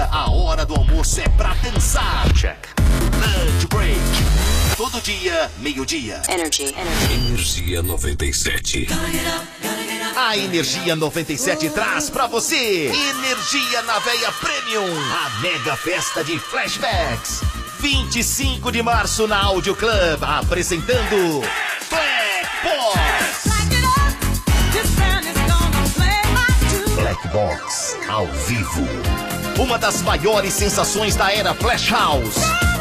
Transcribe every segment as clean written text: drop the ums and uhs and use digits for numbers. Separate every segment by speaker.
Speaker 1: a hora do almoço é pra dançar. Check. Lunch break. Todo dia, meio-dia.
Speaker 2: Energia 97.
Speaker 1: A Energia 97 traz pra você Energia na Veia Premium, a mega festa de flashbacks. 25 de março na Audio Club, apresentando Black Box. Black Box ao vivo. Uma das maiores sensações da era Flash House.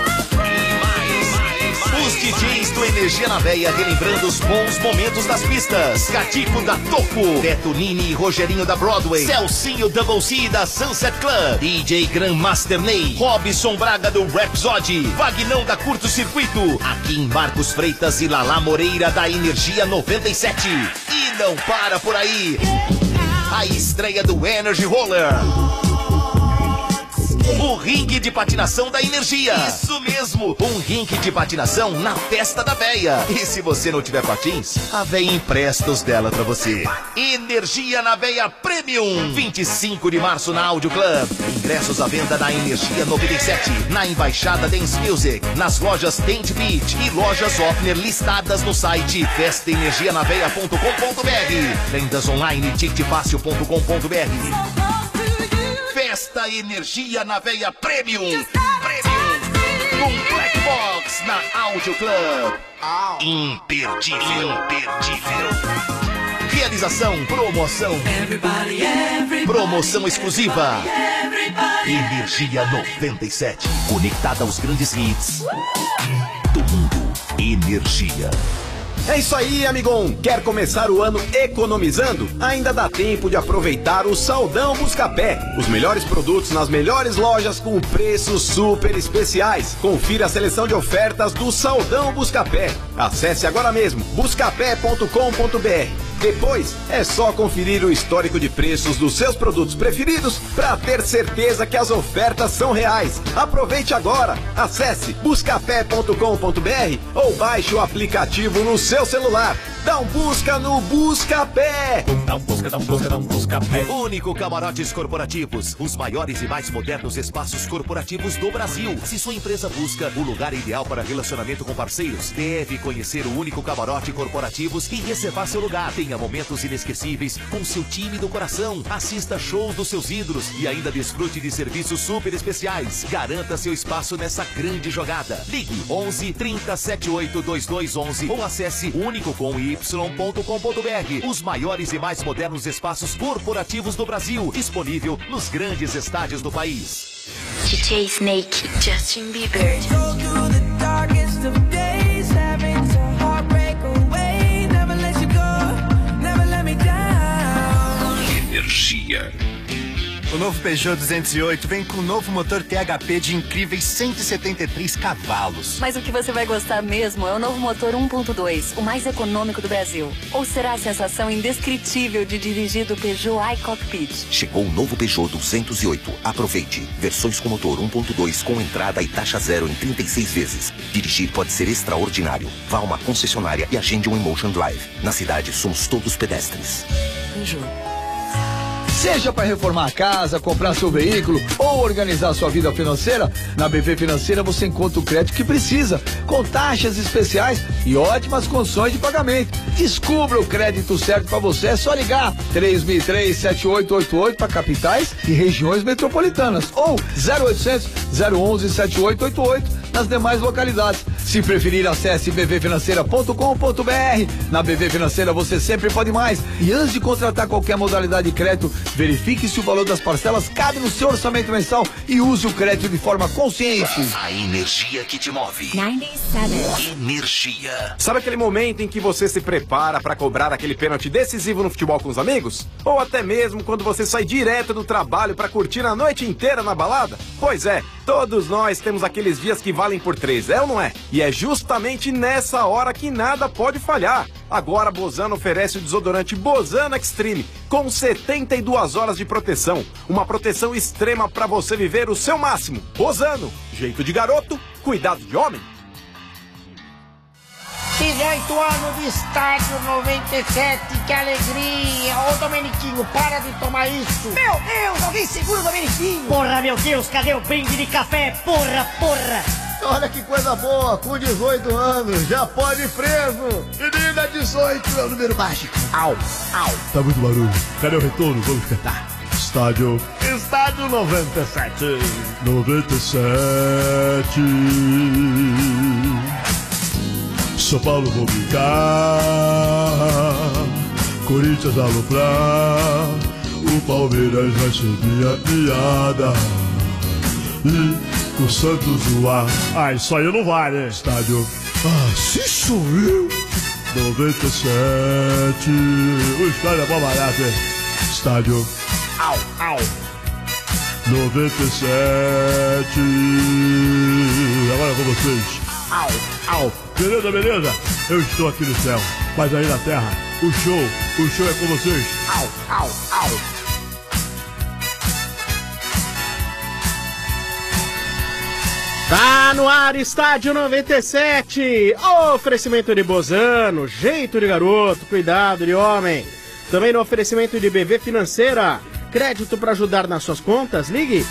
Speaker 1: Os DJs do Energia na Veia relembrando os bons momentos das pistas. Catico da Toco, Beto Nini e Rogerinho da Broadway, Celcinho Double C da Sunset Club, DJ Grandmaster Ney, Robson Braga do Rhapsody, Vagnão da Curto Circuito, aqui em Marcos Freitas e Lala Moreira da Energia 97. E não para por aí, a estreia do Energy Roller, o ringue de patinação da Energia. Isso mesmo, um ringue de patinação na festa da véia. E se você não tiver patins, a véia empresta os dela pra você. Energia na Veia Premium, 25 de março na Audio Club. Ingressos à venda na Energia 97, na Embaixada Dance Music, nas lojas Tent Beach e lojas Offner listadas no site festaenergianaveia.com.br. Vendas online ticketfácil.com.br. Festa Energia na Veia Premium. Com Black Box na Audio Club. Imperdível. Realização, promoção. Promoção exclusiva. Energia 97. Conectada aos grandes hits do mundo. Energia.
Speaker 3: É isso aí, amigão. Quer começar o ano economizando? Ainda dá tempo de aproveitar o Saldão Buscapé. Os melhores produtos nas melhores lojas com preços super especiais. Confira a seleção de ofertas do Saldão Buscapé. Acesse agora mesmo buscapé.com.br. Depois é só conferir o histórico de preços dos seus produtos preferidos para ter certeza que as ofertas são reais. Aproveite agora. Acesse buscapé.com.br ou baixe o aplicativo no seu celular. Dá um busca no Buscapé.
Speaker 2: Dá um Buscapé.
Speaker 1: Único Camarotes Corporativos, os maiores e mais modernos espaços corporativos do Brasil. Se sua empresa busca o lugar ideal para relacionamento com parceiros, deve conhecer o Único Camarote Corporativos e reservar seu lugar. Tenha momentos inesquecíveis com seu time do coração. Assista shows dos seus ídolos e ainda desfrute de serviços super especiais. Garanta seu espaço nessa grande jogada. Ligue 11 30 78 2211 ou acesse unicocomy.com.br. Os maiores e mais modernos espaços corporativos do Brasil, disponível nos grandes estádios do país.
Speaker 4: DJ Snake, Justin Bieber.
Speaker 2: Energia.
Speaker 5: O novo Peugeot 208 vem com o novo motor THP de incríveis 173 cavalos.
Speaker 6: Mas o que você vai gostar mesmo é o novo motor 1.2, o mais econômico do Brasil. Ou será a sensação indescritível de dirigir do Peugeot iCockpit?
Speaker 7: Chegou o novo Peugeot 208. Aproveite. Versões com motor 1.2 com entrada e taxa zero em 36 vezes. Dirigir pode ser extraordinário. Vá a uma concessionária e agende um Emotion Drive. Na cidade, somos todos pedestres.
Speaker 6: Peugeot.
Speaker 8: Seja para reformar a casa, comprar seu veículo ou organizar sua vida financeira, na BV Financeira você encontra o crédito que precisa, com taxas especiais e ótimas condições de pagamento. Descubra o crédito certo para você, é só ligar 3003-7888 para capitais e regiões metropolitanas ou 0800 011 7888 nas demais localidades. Se preferir, acesse bvfinanceira.com.br. Na BV Financeira você sempre pode mais. E antes de contratar qualquer modalidade de crédito, verifique se o valor das parcelas cabe no seu orçamento mensal e use o crédito de forma consciente.
Speaker 1: A energia que te move.
Speaker 4: 97.
Speaker 1: Energia.
Speaker 3: Sabe aquele momento em que você se prepara para cobrar aquele pênalti decisivo no futebol com os amigos? Ou até mesmo quando você sai direto do trabalho para curtir a noite inteira na balada? Pois é, todos nós temos aqueles dias que valem por 3, é ou não é? E é justamente nessa hora que nada pode falhar. Agora a Bozano oferece o desodorante Bozano Extreme com 72 horas de proteção. Uma proteção extrema para você viver o seu máximo. Bozano, jeito de garoto, cuidado de homem.
Speaker 9: 18 anos de estádio 97, que alegria! Ô Domeniquinho, para de tomar isso!
Speaker 10: Meu Deus, alguém segura o Domeniquinho!
Speaker 9: Porra, meu Deus, cadê o brinde de café? Porra!
Speaker 8: Olha que coisa boa, com 18 anos, já pode ir preso. Menina, 18 é o número mágico.
Speaker 9: Au!
Speaker 8: Tá muito barulho. Cadê o retorno? Vamos cantar. Estádio 97. 97. São Paulo vou brincar, Corinthians aloprar, o Palmeiras vai subir a piada e o Santos zoar. Ah, isso aí não vale, né? Estádio, se sou eu, 97. O estádio é bom barato, hein? Estádio,
Speaker 9: Au!
Speaker 8: 97. Agora com vocês.
Speaker 9: Au!
Speaker 8: Beleza? Eu estou aqui no céu, mas aí na terra, o show é com vocês.
Speaker 9: Au!
Speaker 11: Tá no ar, Estádio 97. Oferecimento de Bozano, jeito de garoto, cuidado de homem. Também no oferecimento de BV Financeira. Crédito para ajudar nas suas contas? Ligue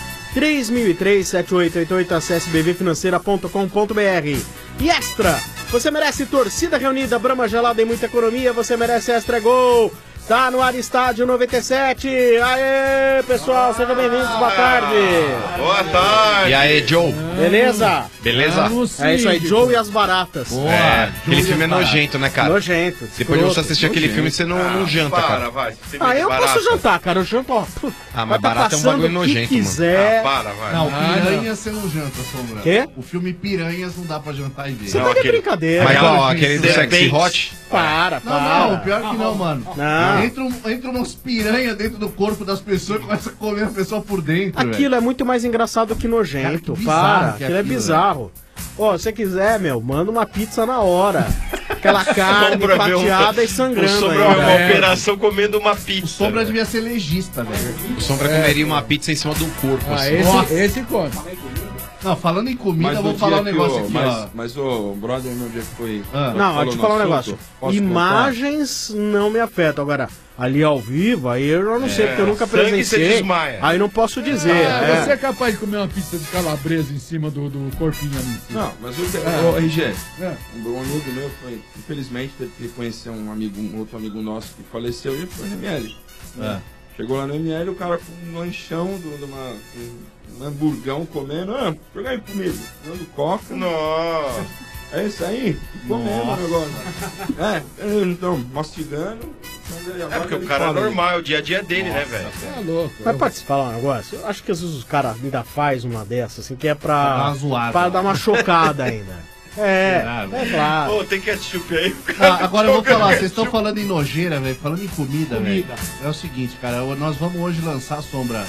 Speaker 11: 3003-7888, acesse bvfinanceira.com.br. E Extra, você merece torcida reunida, Brahma gelada e muita economia, você merece Extra Gol. Tá no ar, Estádio 97. Aê, pessoal, sejam bem-vindos, boa tarde.
Speaker 12: Boa tarde.
Speaker 13: E aí, Joe?
Speaker 11: Beleza?
Speaker 13: Beleza?
Speaker 11: É isso aí, Joe e as baratas.
Speaker 13: Boa. Aquele filme é nojento, né, cara?
Speaker 11: Nojento.
Speaker 13: Depois de você assistir aquele filme, você não janta, cara.
Speaker 12: Vai.
Speaker 11: Eu posso jantar, cara. Eu janto, ó.
Speaker 13: Mas barata é um bagulho nojento, mano.
Speaker 11: Quiser.
Speaker 12: Vai.
Speaker 14: Não, Piranhas você não janta, Sombra.
Speaker 11: Quê?
Speaker 14: O filme Piranhas não dá pra jantar e ver.
Speaker 11: Você tá de brincadeira.
Speaker 13: Mas igual aquele do Sexy Hot?
Speaker 11: Para.
Speaker 14: Não, pior que não, mano.
Speaker 11: Não.
Speaker 14: Entra umas piranhas dentro do corpo das pessoas e começa a comer a pessoa por dentro.
Speaker 11: Aquilo é muito mais engraçado que nojento.
Speaker 14: Cara, que
Speaker 11: Aquilo é bizarro. Ó, se você quiser, manda uma pizza na hora. Aquela carne fatiada e sangrando.
Speaker 12: O Sombra é uma operação comendo uma pizza.
Speaker 14: O Sombra devia ser legista, velho.
Speaker 13: O Sombra comeria uma pizza em cima do corpo.
Speaker 15: Esse come.
Speaker 14: Não, falando em comida, eu vou falar um negócio aqui, ó.
Speaker 12: Mas o brother meu dia que foi...
Speaker 11: Não, deixa eu falar um negócio. Imagens não me afetam. Agora, ali ao vivo, aí eu não sei, porque eu nunca presenciei. Aí não posso dizer.
Speaker 15: Você é capaz de comer uma pizza de calabresa em cima do corpinho ali?
Speaker 12: Não, mas o RG, um amigo meu foi, infelizmente, teve que conhecer um outro amigo nosso que faleceu e foi no ML. Chegou lá no ML, o cara com um lanchão um hamburgão comendo, joga aí comigo, dando coca. Nossa! É isso aí? Comendo o negócio. Então, mastigando. Porque o cara é normal, é o dia a dia dele, né, velho?
Speaker 15: É louco.
Speaker 11: Mas pode se falar um negócio? Eu acho que às vezes os caras ainda fazem uma dessas, assim, que é pra dar uma chocada ainda. É claro.
Speaker 12: Pô, tem ketchup aí.
Speaker 14: Agora eu vou falar, vocês estão falando em nojeira, velho, falando em comida, velho. É o seguinte, cara, nós vamos hoje lançar, Sombra,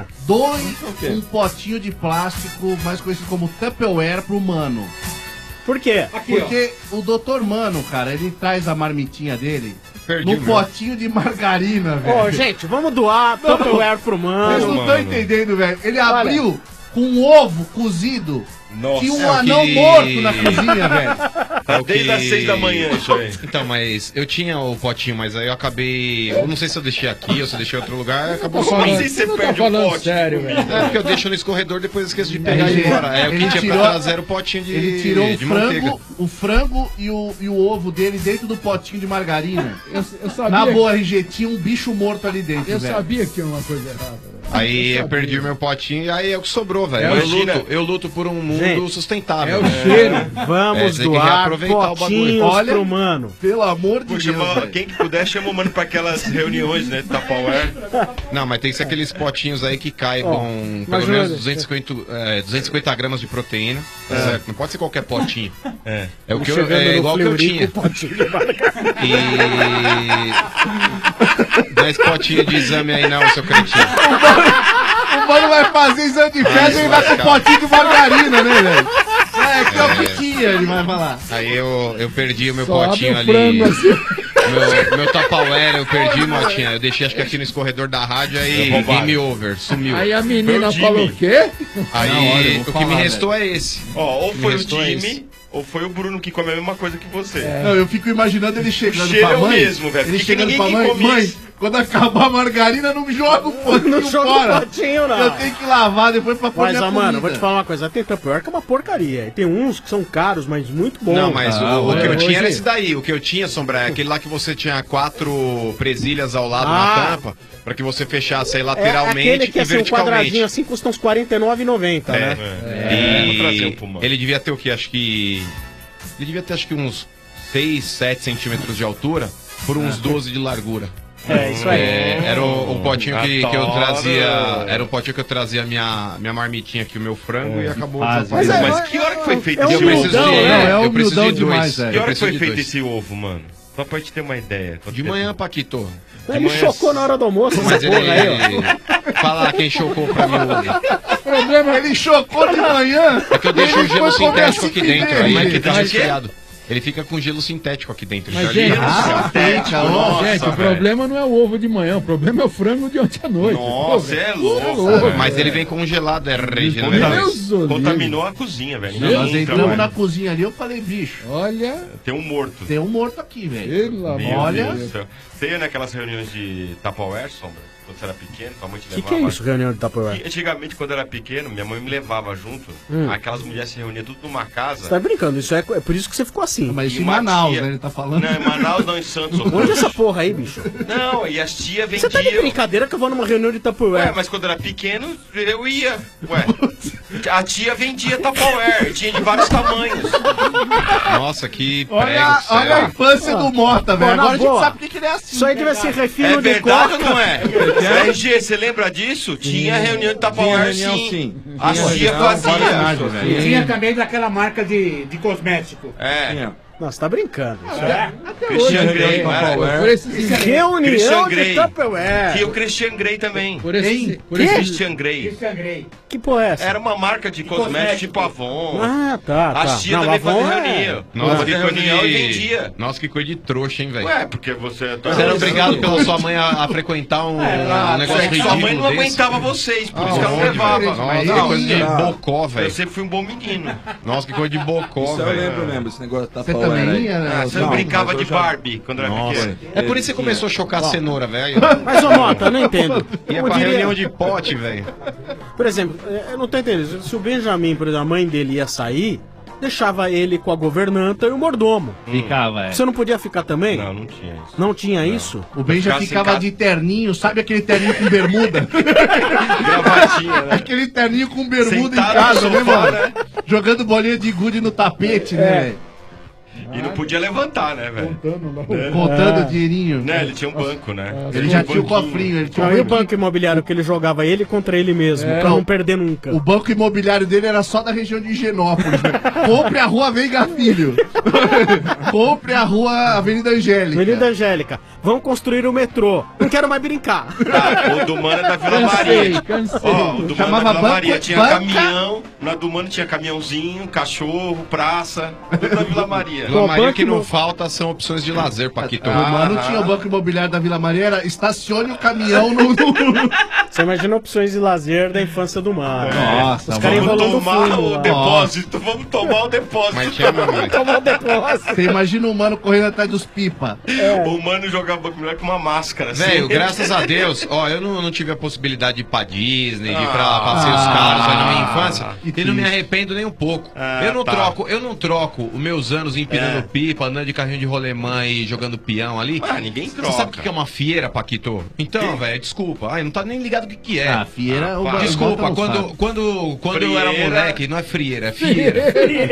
Speaker 14: um potinho de plástico, mais conhecido como Tupperware, pro Mano.
Speaker 11: Por quê?
Speaker 14: Porque o Dr. Mano, cara, ele traz a marmitinha dele num potinho de margarina, velho.
Speaker 11: Ô, gente, vamos doar Tupperware pro Mano.
Speaker 14: Vocês não estão entendendo, velho. Ele abriu com um ovo cozido.
Speaker 12: Nossa,
Speaker 14: tinha um anão morto na cozinha, velho.
Speaker 12: Desde as 6 da manhã, isso aí.
Speaker 13: Então, mas eu tinha o potinho, mas aí eu acabei... Eu não sei se eu deixei aqui ou se eu deixei em outro lugar, acabou sumindo.
Speaker 12: Não sei se você perde o pote.
Speaker 15: Sério, velho.
Speaker 13: É porque eu deixo no escorredor, depois eu esqueço de pegar ele embora. É o que tinha pra trazer o potinho de
Speaker 14: Ele tirou
Speaker 13: manteiga.
Speaker 14: o frango e o ovo dele dentro do potinho de margarina.
Speaker 15: Eu sabia
Speaker 14: Na boa, RG, tinha um bicho morto ali dentro,
Speaker 15: Eu
Speaker 14: velho.
Speaker 15: sabia que tinha uma coisa errada, velho.
Speaker 13: Aí eu perdi o meu potinho e aí é o que sobrou, velho. Eu luto por um mundo sustentável.
Speaker 15: É o cheiro.
Speaker 11: Vamos doar potinhos pro Mano.
Speaker 14: Pelo amor de Deus,
Speaker 12: quem que puder, chama o Mano pra aquelas reuniões, né, de Tupperware.
Speaker 13: Não, mas tem que ser aqueles potinhos aí que caibam pelo menos 250 gramas de proteína. Tá certo? Não pode ser qualquer potinho. É o que é igual que eu tinha. E 10 potinhos de exame aí não, seu cretino.
Speaker 14: O Mano vai fazer exame de fezes e ele vai com um potinho de margarina, né, velho? Que é o que tinha, ele vai falar.
Speaker 13: Aí eu perdi o meu potinho ali. Meu Tupperware, eu perdi, Motinha. Eu deixei acho que aqui no escorredor da rádio, aí game over, sumiu.
Speaker 15: Aí a menina falou o quê?
Speaker 13: Aí o que me restou é esse.
Speaker 12: Ou foi o Jimmy,
Speaker 16: ou foi o Bruno que come a mesma coisa que você.
Speaker 14: Não, eu fico imaginando ele chegando pra
Speaker 16: cheiro
Speaker 14: mãe.
Speaker 16: mesmo, velho.
Speaker 14: Ele
Speaker 16: Que
Speaker 14: chegando
Speaker 16: ninguém
Speaker 14: pra mãe,
Speaker 16: come
Speaker 14: mãe,
Speaker 16: isso.
Speaker 14: quando acabar a margarina, não me joga o potinho
Speaker 11: Não joga o
Speaker 14: fora.
Speaker 11: potinho, não.
Speaker 14: Eu tenho que lavar depois pra pôr
Speaker 11: Mas,
Speaker 14: minha
Speaker 11: mano,
Speaker 14: comida.
Speaker 11: vou te falar uma coisa. Tem Tupperware que é uma porcaria. E tem uns que são caros, mas muito bons.
Speaker 13: Não, mas o que eu tinha era
Speaker 11: hoje-
Speaker 13: esse daí. O que eu tinha, Sombra, é aquele lá que você tinha 4 presilhas ao lado
Speaker 11: Ah.
Speaker 13: na tampa, pra que você fechasse aí
Speaker 11: É
Speaker 13: lateralmente
Speaker 11: aquele que
Speaker 13: e
Speaker 11: é assim, um
Speaker 13: verticalmente.
Speaker 11: quadradinho assim, custa uns R$ 49,90, né?
Speaker 13: E
Speaker 16: Vou trazer um pro mano.
Speaker 13: ele devia ter o quê? Acho que... Ele devia ter acho que uns 6, 7 centímetros de altura por uns 12 de largura.
Speaker 11: É, isso aí.
Speaker 13: Era o potinho que eu
Speaker 16: Adoro.
Speaker 13: trazia. Era o potinho que eu trazia minha marmitinha aqui, o meu frango, e acabou.
Speaker 16: Mas que hora que foi feito
Speaker 11: é
Speaker 16: esse
Speaker 13: eu preciso
Speaker 11: humildão,
Speaker 13: de,
Speaker 11: né?
Speaker 13: eu preciso de
Speaker 14: demais,
Speaker 13: dois.
Speaker 14: velho.
Speaker 16: Que
Speaker 13: Eu
Speaker 16: hora que
Speaker 13: preciso
Speaker 16: foi
Speaker 13: de
Speaker 16: feito
Speaker 13: dois.
Speaker 16: esse ovo, mano? Só pra gente ter uma ideia.
Speaker 13: De manhã, Paquito.
Speaker 11: Ele
Speaker 16: manhã-
Speaker 11: chocou na hora do almoço,
Speaker 13: Mas
Speaker 11: essa porra aí, ó.
Speaker 13: Fala quem chocou pra mim hoje.
Speaker 14: Problema, ele chocou de manhã.
Speaker 13: É que eu deixo o
Speaker 14: Ele
Speaker 13: gelo
Speaker 14: foi comer
Speaker 13: sintético aqui
Speaker 14: assim
Speaker 13: dentro,
Speaker 14: dele.
Speaker 13: aí que tá
Speaker 16: Mas
Speaker 13: resfriado. Ele fica com gelo sintético aqui dentro.
Speaker 15: Mas,
Speaker 13: já
Speaker 15: gente,
Speaker 13: liga.
Speaker 15: gente, o problema não é o ovo de manhã, o problema é o frango de ontem à noite.
Speaker 16: Nossa, é louco.
Speaker 15: louco.
Speaker 13: Mas ele vem congelado, é Regina.
Speaker 15: Deus o livre.
Speaker 16: Contaminou a cozinha, velho.
Speaker 14: Não,
Speaker 16: Ninguém
Speaker 14: nós
Speaker 16: entra,
Speaker 14: entramos
Speaker 16: velho.
Speaker 14: na cozinha ali, eu falei, bicho,
Speaker 15: Olha,
Speaker 16: Tem um morto.
Speaker 14: tem um morto aqui, velho.
Speaker 15: pelo amor
Speaker 16: Meu
Speaker 14: Olha.
Speaker 16: Deus do céu. Você ia naquelas reuniões de Tupperware, Sombra? Quando você era pequeno, tua mãe te
Speaker 11: Que
Speaker 16: levava.
Speaker 11: é isso, reunião de Tupperware?
Speaker 16: Que antigamente, quando eu era pequeno, minha mãe me levava junto. Aquelas mulheres se reuniam tudo numa casa.
Speaker 11: Você tá brincando, isso é por isso que você ficou assim.
Speaker 14: Mas isso
Speaker 16: E
Speaker 14: em
Speaker 16: uma
Speaker 14: Manaus,
Speaker 16: tia-
Speaker 14: né? Ele tá falando.
Speaker 16: Não, em Manaus, não, em Santos.
Speaker 11: Onde é essa porra aí, bicho?
Speaker 16: Não, e as tias
Speaker 11: Você tá de
Speaker 16: vendiam.
Speaker 11: brincadeira que eu vou numa reunião de
Speaker 16: Ué,
Speaker 11: Tupperware.
Speaker 16: mas quando eu era pequeno, eu ia. Ué, a tia vendia Tupperware, tinha de vários tamanhos.
Speaker 13: Nossa, que
Speaker 14: Olha,
Speaker 13: prego,
Speaker 14: olha a
Speaker 13: sério.
Speaker 14: infância do Mota, velho.
Speaker 11: na
Speaker 14: Agora a gente
Speaker 11: boa.
Speaker 14: sabe por que ele é assim.
Speaker 11: Isso aí devia ser
Speaker 16: É
Speaker 11: refino de
Speaker 16: verdade ou
Speaker 11: coca.
Speaker 16: não é? RG, você lembra disso? Tinha reunião de Tupperware, sim. A tia fazia.
Speaker 9: Tinha também daquela marca de cosmético.
Speaker 16: É.
Speaker 11: Não, você tá brincando.
Speaker 16: Christian Grey, não era?
Speaker 15: por esses
Speaker 11: Reunião
Speaker 16: Christian
Speaker 11: de
Speaker 16: Grey.
Speaker 11: Tupperware.
Speaker 16: Tinha o Christian Grey também.
Speaker 15: por esse,
Speaker 16: Christian Grey.
Speaker 9: Christian Grey.
Speaker 11: Que porra é essa?
Speaker 16: Era uma marca de cosméticos tipo Avon.
Speaker 11: Ah, tá.
Speaker 16: As tias também faziam reunião.
Speaker 13: Nossa,
Speaker 16: Fazia
Speaker 13: que coisa
Speaker 16: reunião e
Speaker 13: de...
Speaker 16: vendia.
Speaker 13: Nossa, que coisa de trouxa, hein, velho.
Speaker 16: Ué, porque você...
Speaker 13: Você era obrigado pela sua mãe a frequentar um negócio
Speaker 16: É que
Speaker 13: ridículo
Speaker 16: sua mãe não
Speaker 13: desse.
Speaker 16: aguentava vocês, por isso que ela não levava.
Speaker 13: Nossa, que coisa de bocó,
Speaker 16: Eu
Speaker 13: velho.
Speaker 16: sempre fui um bom menino.
Speaker 13: Nossa, que coisa de bocó,
Speaker 12: Isso eu
Speaker 13: velho.
Speaker 12: lembro mesmo, esse negócio da
Speaker 14: Você
Speaker 12: Tupperware
Speaker 14: também
Speaker 12: aí.
Speaker 14: ia, né?
Speaker 16: Você
Speaker 12: Não,
Speaker 16: brincava
Speaker 12: mas
Speaker 16: de
Speaker 12: eu já-
Speaker 16: Barbie quando era
Speaker 13: Nossa.
Speaker 16: pequeno.
Speaker 13: É por isso que você começou a chocar cenoura, velho.
Speaker 11: Mas, ô Mota, eu não entendo.
Speaker 13: Ia
Speaker 11: Eu
Speaker 13: pra
Speaker 11: diria-
Speaker 13: reunião de pote, velho.
Speaker 11: Por exemplo, eu não tô entendendo. Se o Benjamin, por exemplo, a mãe dele ia sair, deixava ele com a governanta e o mordomo.
Speaker 14: Ficava, é.
Speaker 11: Você não podia ficar também?
Speaker 16: Não, não tinha isso.
Speaker 11: Não tinha isso?
Speaker 14: O Ben já
Speaker 16: Ficasse em
Speaker 14: ficava
Speaker 16: casa.
Speaker 14: de terninho, sabe aquele terninho com bermuda?
Speaker 16: Gravatinha, né?
Speaker 14: Aquele terninho com bermuda
Speaker 16: Sentado
Speaker 14: em casa,
Speaker 16: no
Speaker 14: né,
Speaker 16: sofá,
Speaker 14: mano?
Speaker 16: né?
Speaker 14: Jogando bolinha de gude no tapete, né, velho?
Speaker 16: E não podia levantar, né, velho?
Speaker 14: Contando o dinheirinho.
Speaker 16: Né, ele tinha um banco, né?
Speaker 14: Ele já tinha o
Speaker 16: banquinho.
Speaker 14: cofrinho, ele tinha
Speaker 11: Não,
Speaker 14: um
Speaker 11: e o
Speaker 14: banquinho.
Speaker 11: banco imobiliário que ele jogava ele contra ele mesmo, pra não perder nunca.
Speaker 14: O banco imobiliário dele era só da região de Higienópolis. Né? Compre a rua Veiga Filho. Compre a rua Avenida Angélica.
Speaker 11: Avenida Angélica, vamos construir o metrô. Não quero mais brincar.
Speaker 16: Ah, o do Mano é da Vila Maria. Ó, o do Mano
Speaker 14: Chamava
Speaker 16: é da Vila
Speaker 14: banco-
Speaker 16: Maria. Tinha
Speaker 14: banca-
Speaker 16: caminhão, na do Mano tinha caminhãozinho, cachorro, praça, tudo da Vila Maria.
Speaker 13: Vila Maria, o que não
Speaker 11: banco-
Speaker 13: falta são opções de lazer, Paquito.
Speaker 14: O mano tinha o banco imobiliário da Vila Maria, era estacione o caminhão no...
Speaker 11: Você imagina opções de lazer da infância do mar.
Speaker 14: Nossa,
Speaker 11: os caras
Speaker 16: Vamos
Speaker 11: enrolando o
Speaker 16: tomar
Speaker 11: fundo
Speaker 16: o
Speaker 11: lá.
Speaker 16: depósito, vamos tomar o depósito.
Speaker 13: Mas tinha mamãe.
Speaker 11: Tomar o depósito.
Speaker 14: Você imagina o mano correndo atrás dos pipa.
Speaker 16: O Mano jogava banco imobiliário com uma máscara. assim.
Speaker 13: Velho, graças a Deus, ó, eu não tive a possibilidade de ir pra Disney, de ir pra passeios caros aí na minha infância, e não me arrependo nem um pouco. Eu não troco os meus anos empinando pipa, andando de carrinho de rolemã e jogando peão ali.
Speaker 16: Ah, ninguém troca.
Speaker 13: Você sabe o que é uma fieira, Paquito? Então, velho, desculpa. Ai, não tá nem ligado o que é.
Speaker 14: Ah, fieira, o
Speaker 13: Desculpa,
Speaker 14: Bota não
Speaker 13: quando eu era
Speaker 16: Frieira.
Speaker 13: moleque, não é frieira, é fieira.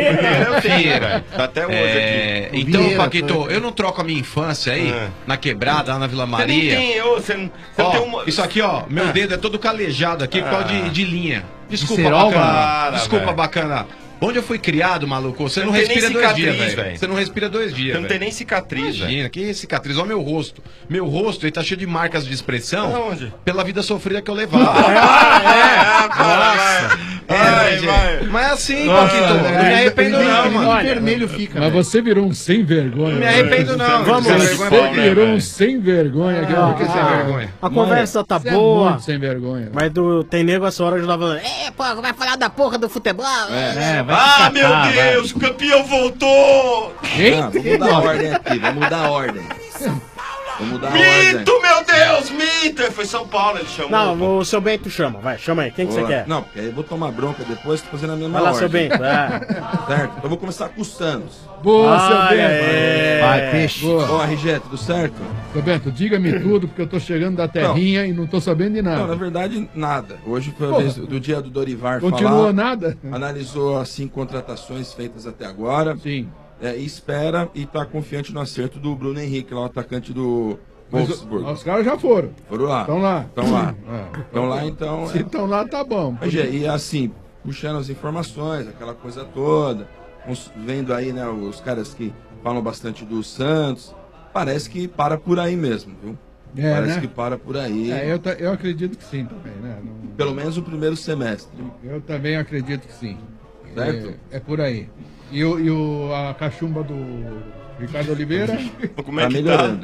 Speaker 13: Fieira.
Speaker 16: Tá até hoje
Speaker 13: É,
Speaker 16: aqui.
Speaker 13: então,
Speaker 14: Vieira,
Speaker 13: Paquito, eu não troco a minha infância aí, na quebrada, lá na Vila
Speaker 16: Você nem
Speaker 13: Maria.
Speaker 16: tem, você não
Speaker 13: Ó,
Speaker 16: tem uma...
Speaker 13: isso aqui, ó, meu dedo é todo calejado aqui por causa de linha. Desculpa,
Speaker 14: cerol,
Speaker 13: bacana.
Speaker 16: cara,
Speaker 13: Desculpa,
Speaker 16: velho.
Speaker 13: bacana. Onde eu fui criado, maluco, você não
Speaker 16: Não tem nem
Speaker 13: respira 2 dias,
Speaker 16: cicatriz,
Speaker 13: velho.
Speaker 16: velho.
Speaker 13: Você não respira 2 dias,
Speaker 16: Você não tem
Speaker 13: velho.
Speaker 16: nem cicatriz, velho.
Speaker 13: Imagina, que cicatriz. Olha meu rosto. Meu rosto, ele tá cheio de marcas de expressão
Speaker 16: Aonde?
Speaker 13: pela vida sofrida que eu levava.
Speaker 16: Nossa.
Speaker 13: Mas é assim, Paquito. Não me arrependo não, mano.
Speaker 14: Vermelho fica.
Speaker 15: Mas você virou um sem vergonha.
Speaker 13: Não me arrependo não.
Speaker 15: Você virou um sem vergonha.
Speaker 13: Por que sem vergonha?
Speaker 11: A conversa tá
Speaker 15: Você
Speaker 11: boa.
Speaker 15: É muito sem vergonha.
Speaker 11: Mas tem nego essa hora que já falando. Pô, vai falar da porra do futebol?
Speaker 16: Ah, meu Deus, o campeão voltou!
Speaker 12: Vamos mudar a ordem aqui, vamos mudar a ordem. Vamos mudar a ordem.
Speaker 16: Mito, meu Deus, mito! Foi São Paulo, ele chamou.
Speaker 11: Não, o seu Bento chama, vai, chama aí. Quem que você quer?
Speaker 12: Não, porque aí eu vou tomar bronca depois, tô fazendo a mesma
Speaker 11: Vai lá,
Speaker 12: ordem.
Speaker 11: seu Bento.
Speaker 12: Certo? Então eu vou começar com o Santos.
Speaker 15: Boa, seu Bento.
Speaker 14: Vai, peixe.
Speaker 12: Ô, RG, tudo certo?
Speaker 15: Seu Bento, diga-me tudo, porque eu tô chegando da terrinha e não tô sabendo de nada.
Speaker 12: Não, na verdade, nada. Hoje foi a
Speaker 15: Porra.
Speaker 12: vez do dia do Dorivar
Speaker 15: Continua
Speaker 12: falar.
Speaker 15: nada?
Speaker 12: Analisou as 5 contratações feitas até agora.
Speaker 15: Sim.
Speaker 12: E espera e tá confiante no acerto do Bruno Henrique, lá o atacante do
Speaker 15: Mas
Speaker 12: Wolfsburg.
Speaker 15: os caras já foram.
Speaker 12: Foram lá.
Speaker 15: Estão lá.
Speaker 12: Estão lá.
Speaker 15: Ah,
Speaker 12: Estão lá, então.
Speaker 15: Se estão lá, tá bom.
Speaker 12: E assim, puxando as informações, aquela coisa toda, vendo aí, né, os caras que falam bastante do Santos, parece que para por aí mesmo, viu? Parece que para por aí.
Speaker 15: Eu acredito que sim também, né?
Speaker 12: Pelo menos o primeiro semestre.
Speaker 15: Eu também acredito que sim.
Speaker 12: Certo?
Speaker 15: É por aí. E a cachumba do Ricardo Oliveira?
Speaker 16: Como é que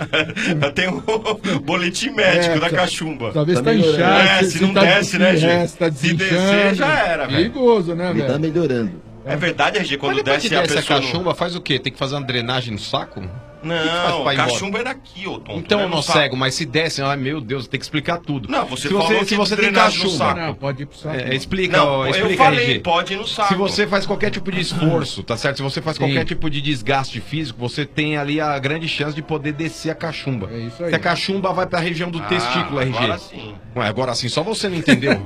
Speaker 16: tá? Tem o boletim médico da cachumba.
Speaker 15: Talvez tá inchado.
Speaker 16: Se não desce, né, gente?
Speaker 15: Se
Speaker 16: descer, já era, velho.
Speaker 15: Perigoso, né, velho?
Speaker 12: Tá melhorando.
Speaker 16: É verdade, RG, quando
Speaker 13: Mas depois
Speaker 16: desce
Speaker 13: que
Speaker 16: a
Speaker 13: desce
Speaker 16: pessoa...
Speaker 13: a cachumba, faz o quê? Tem que fazer uma drenagem no saco?
Speaker 16: Não, cachumba é daqui, ô tonto.
Speaker 13: Então
Speaker 16: né?
Speaker 13: eu não
Speaker 16: No saco.
Speaker 13: cego, mas se desce, ai meu Deus, tem que explicar tudo.
Speaker 16: Não, você
Speaker 13: se
Speaker 16: falou
Speaker 13: você,
Speaker 16: que
Speaker 13: se você tem
Speaker 16: drenagem no
Speaker 13: cachumba,
Speaker 16: saco.
Speaker 15: Não, pode ir pro saco.
Speaker 13: explica,
Speaker 16: Não,
Speaker 13: explica,
Speaker 16: eu falei,
Speaker 13: RG.
Speaker 16: pode ir no saco.
Speaker 13: Se você faz qualquer tipo de esforço, tá certo? Se você faz qualquer tipo de desgaste físico, você tem ali a grande chance de poder descer a cachumba.
Speaker 15: É isso aí.
Speaker 13: Se a cachumba vai pra região do testículo, RG.
Speaker 16: Agora sim.
Speaker 13: Ué, agora sim, só você não entendeu.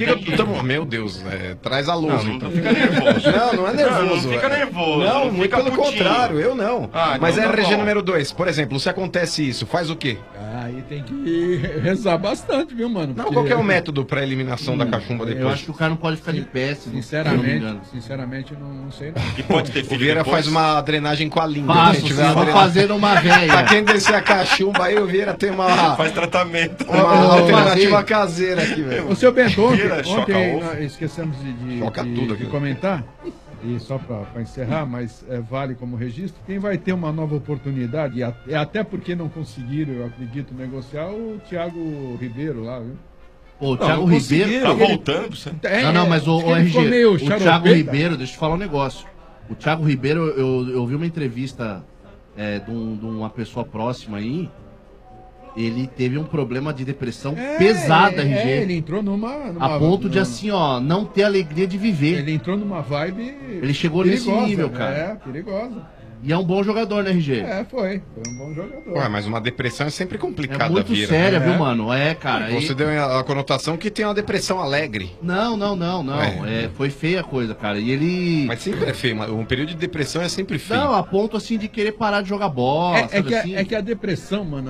Speaker 13: Meu Deus, traz a luz.
Speaker 16: Não,
Speaker 13: então.
Speaker 16: não fica nervoso.
Speaker 13: Não é nervoso.
Speaker 16: Não fica nervoso.
Speaker 13: Não,
Speaker 16: não
Speaker 13: muito
Speaker 16: fica
Speaker 13: pelo
Speaker 16: putinho.
Speaker 13: contrário, eu não. Mas
Speaker 16: então
Speaker 13: é
Speaker 16: tá
Speaker 13: RG
Speaker 16: bom.
Speaker 13: número 2. Por exemplo, se acontece isso, faz o quê?
Speaker 15: Aí tem que rezar bastante, viu, mano?
Speaker 13: Não, qual que é o método pra eliminação da cachumba depois?
Speaker 14: Eu acho que o cara não pode ficar de pé, se não se eu não me engano.
Speaker 15: Sinceramente, não sei não.
Speaker 16: E pode ter
Speaker 13: O
Speaker 16: filho
Speaker 13: Vieira
Speaker 16: depois?
Speaker 13: faz uma drenagem com a língua.
Speaker 14: Faço,
Speaker 13: Se tiver
Speaker 14: sim,
Speaker 13: uma
Speaker 14: vou
Speaker 13: drenagem-
Speaker 14: fazer uma velha.
Speaker 13: Pra quem descer a cachumba aí, o Vieira tem uma
Speaker 16: Faz tratamento.
Speaker 13: alternativa caseira aqui, velho.
Speaker 15: Ô, seu Bento,
Speaker 16: Vieira, choca
Speaker 15: ontem
Speaker 16: ovo.
Speaker 15: nós esquecemos
Speaker 13: Choca tudo aqui.
Speaker 15: de comentar, e só para encerrar, mas vale como registro, quem vai ter uma nova oportunidade, e até porque não conseguiram, eu acredito, negociar, o Thiago Ribeiro lá, viu?
Speaker 14: Pô, o Thiago Ribeiro.
Speaker 16: Tá voltando pra você?
Speaker 14: Não, mas o
Speaker 15: diz que ele ficou
Speaker 14: RG,
Speaker 15: meio
Speaker 14: o Thiago
Speaker 15: xaropeta.
Speaker 14: Ribeiro, deixa eu te falar um negócio. O Thiago Ribeiro, eu vi uma entrevista de uma pessoa próxima aí. Ele teve um problema de depressão pesada, RG.
Speaker 15: Ele entrou numa
Speaker 14: A ponto de, assim, ó, não ter alegria de viver.
Speaker 15: Ele entrou numa vibe.
Speaker 14: Ele chegou nesse nível, cara.
Speaker 15: É, perigosa.
Speaker 14: E é um bom jogador, né, RG?
Speaker 15: Foi um bom jogador.
Speaker 13: Ué, mas uma depressão é sempre complicada,
Speaker 14: É muito
Speaker 13: Vieira.
Speaker 14: séria, viu, mano? É, cara.
Speaker 13: Você deu a conotação que tem uma depressão alegre.
Speaker 14: Não. Foi feia a coisa, cara. E ele.
Speaker 13: Mas sempre é feio. Um período de depressão é sempre feio.
Speaker 14: Não, a ponto assim de querer parar de jogar bola.
Speaker 15: É que a depressão, mano,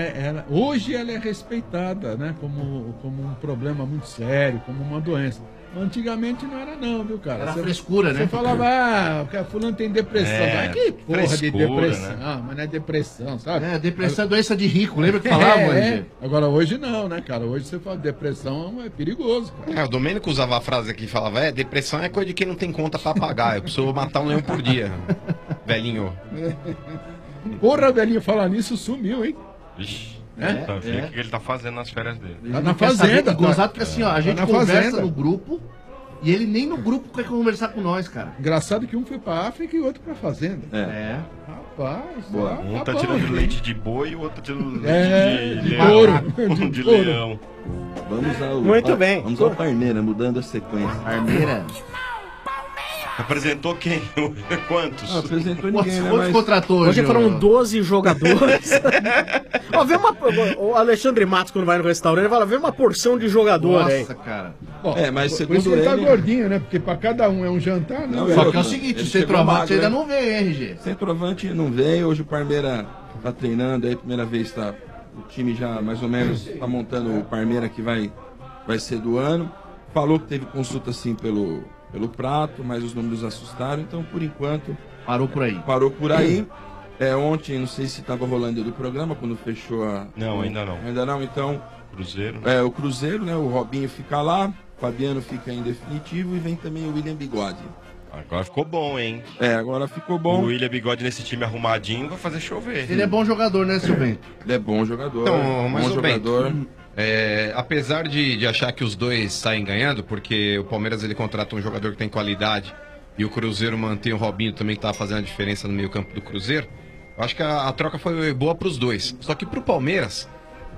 Speaker 15: hoje ela é respeitada, né? Como um problema muito sério, como uma doença. Antigamente não era não, viu, cara?
Speaker 14: Era frescura, né?
Speaker 15: Você falava, o cara fulano tem depressão. Mas que porra de
Speaker 16: frescura,
Speaker 15: depressão?
Speaker 16: né?
Speaker 15: Mas não é depressão, sabe?
Speaker 14: Depressão é doença de rico, lembra que falava, RG?
Speaker 15: Agora hoje não, né, cara? Hoje você fala depressão é perigoso, cara.
Speaker 13: O Domênico usava a frase aqui e falava, depressão é coisa de quem não tem conta pra pagar. Eu preciso matar um leão por dia. Velhinho.
Speaker 15: Porra, velhinho, falar nisso sumiu, hein?
Speaker 16: Ixi. Tá vendo o que ele tá fazendo nas férias dele.
Speaker 15: Tá na fazenda.
Speaker 14: Gozado que assim, ó, a gente
Speaker 15: na
Speaker 14: conversa
Speaker 15: fazenda.
Speaker 14: no grupo e ele nem no grupo quer conversar com nós, cara.
Speaker 15: Engraçado que um foi pra África e o outro pra fazenda.
Speaker 14: É.
Speaker 15: Rapaz,
Speaker 12: Boa.
Speaker 16: Um tá
Speaker 15: bom,
Speaker 16: tirando
Speaker 15: gente.
Speaker 16: leite de boi e o outro tá tirando
Speaker 15: É,
Speaker 16: leite de
Speaker 15: de
Speaker 16: leão.
Speaker 15: couro.
Speaker 16: De
Speaker 15: couro.
Speaker 16: leão.
Speaker 12: Vamos ao.
Speaker 11: Muito bem.
Speaker 12: Vamos ao Parmeira, mudando a sequência.
Speaker 14: Parmeira.
Speaker 16: Apresentou quem? Quantos?
Speaker 12: Não apresentou ninguém, né?
Speaker 14: Quantos
Speaker 12: Mas...
Speaker 14: contratou
Speaker 11: Hoje
Speaker 14: hoje?
Speaker 11: foram 12 jogadores. Ó, vê o Alexandre Matos, quando vai no restaurante, ele fala, vê uma porção de jogador aí.
Speaker 14: Nossa, cara.
Speaker 15: Bom,
Speaker 12: mas
Speaker 15: por isso
Speaker 12: segundo
Speaker 15: que ele tá
Speaker 12: ele-
Speaker 15: gordinho, né? Porque pra cada um é um jantar, né?
Speaker 12: Não,
Speaker 15: velho?
Speaker 14: Só que é o seguinte, o
Speaker 12: Ele chegou
Speaker 14: centroavante
Speaker 12: magro,
Speaker 14: ainda
Speaker 12: né?
Speaker 14: não veio, hein, RG?
Speaker 12: Centroavante não veio, hoje o Parmeira tá treinando aí, primeira vez tá. O time já mais ou menos tá montando o Parmeira que vai ser do ano. Falou que teve consulta sim pelo Prato, mas os números assustaram, então por enquanto.
Speaker 14: Parou por aí.
Speaker 12: Parou por aí. Ontem, não sei se estava rolando do programa, quando fechou a.
Speaker 16: Não, ainda não.
Speaker 12: Ainda não, então.
Speaker 16: Cruzeiro.
Speaker 12: O Cruzeiro, né? O Robinho fica lá. Fabiano fica em definitivo e vem também o William Bigode.
Speaker 16: Agora ficou bom, hein?
Speaker 12: Agora ficou bom.
Speaker 16: O William Bigode nesse time arrumadinho vai fazer chover.
Speaker 14: Ele é bom jogador, né, seu Bento?
Speaker 12: Ele é bom jogador.
Speaker 13: Então, mas
Speaker 12: bom jogador.
Speaker 13: Apesar de achar que os dois saem ganhando, porque o Palmeiras ele contrata um jogador que tem qualidade e o Cruzeiro mantém o Robinho também, que tá fazendo a diferença no meio campo do Cruzeiro, eu acho que a troca foi boa pros dois. Só que pro Palmeiras,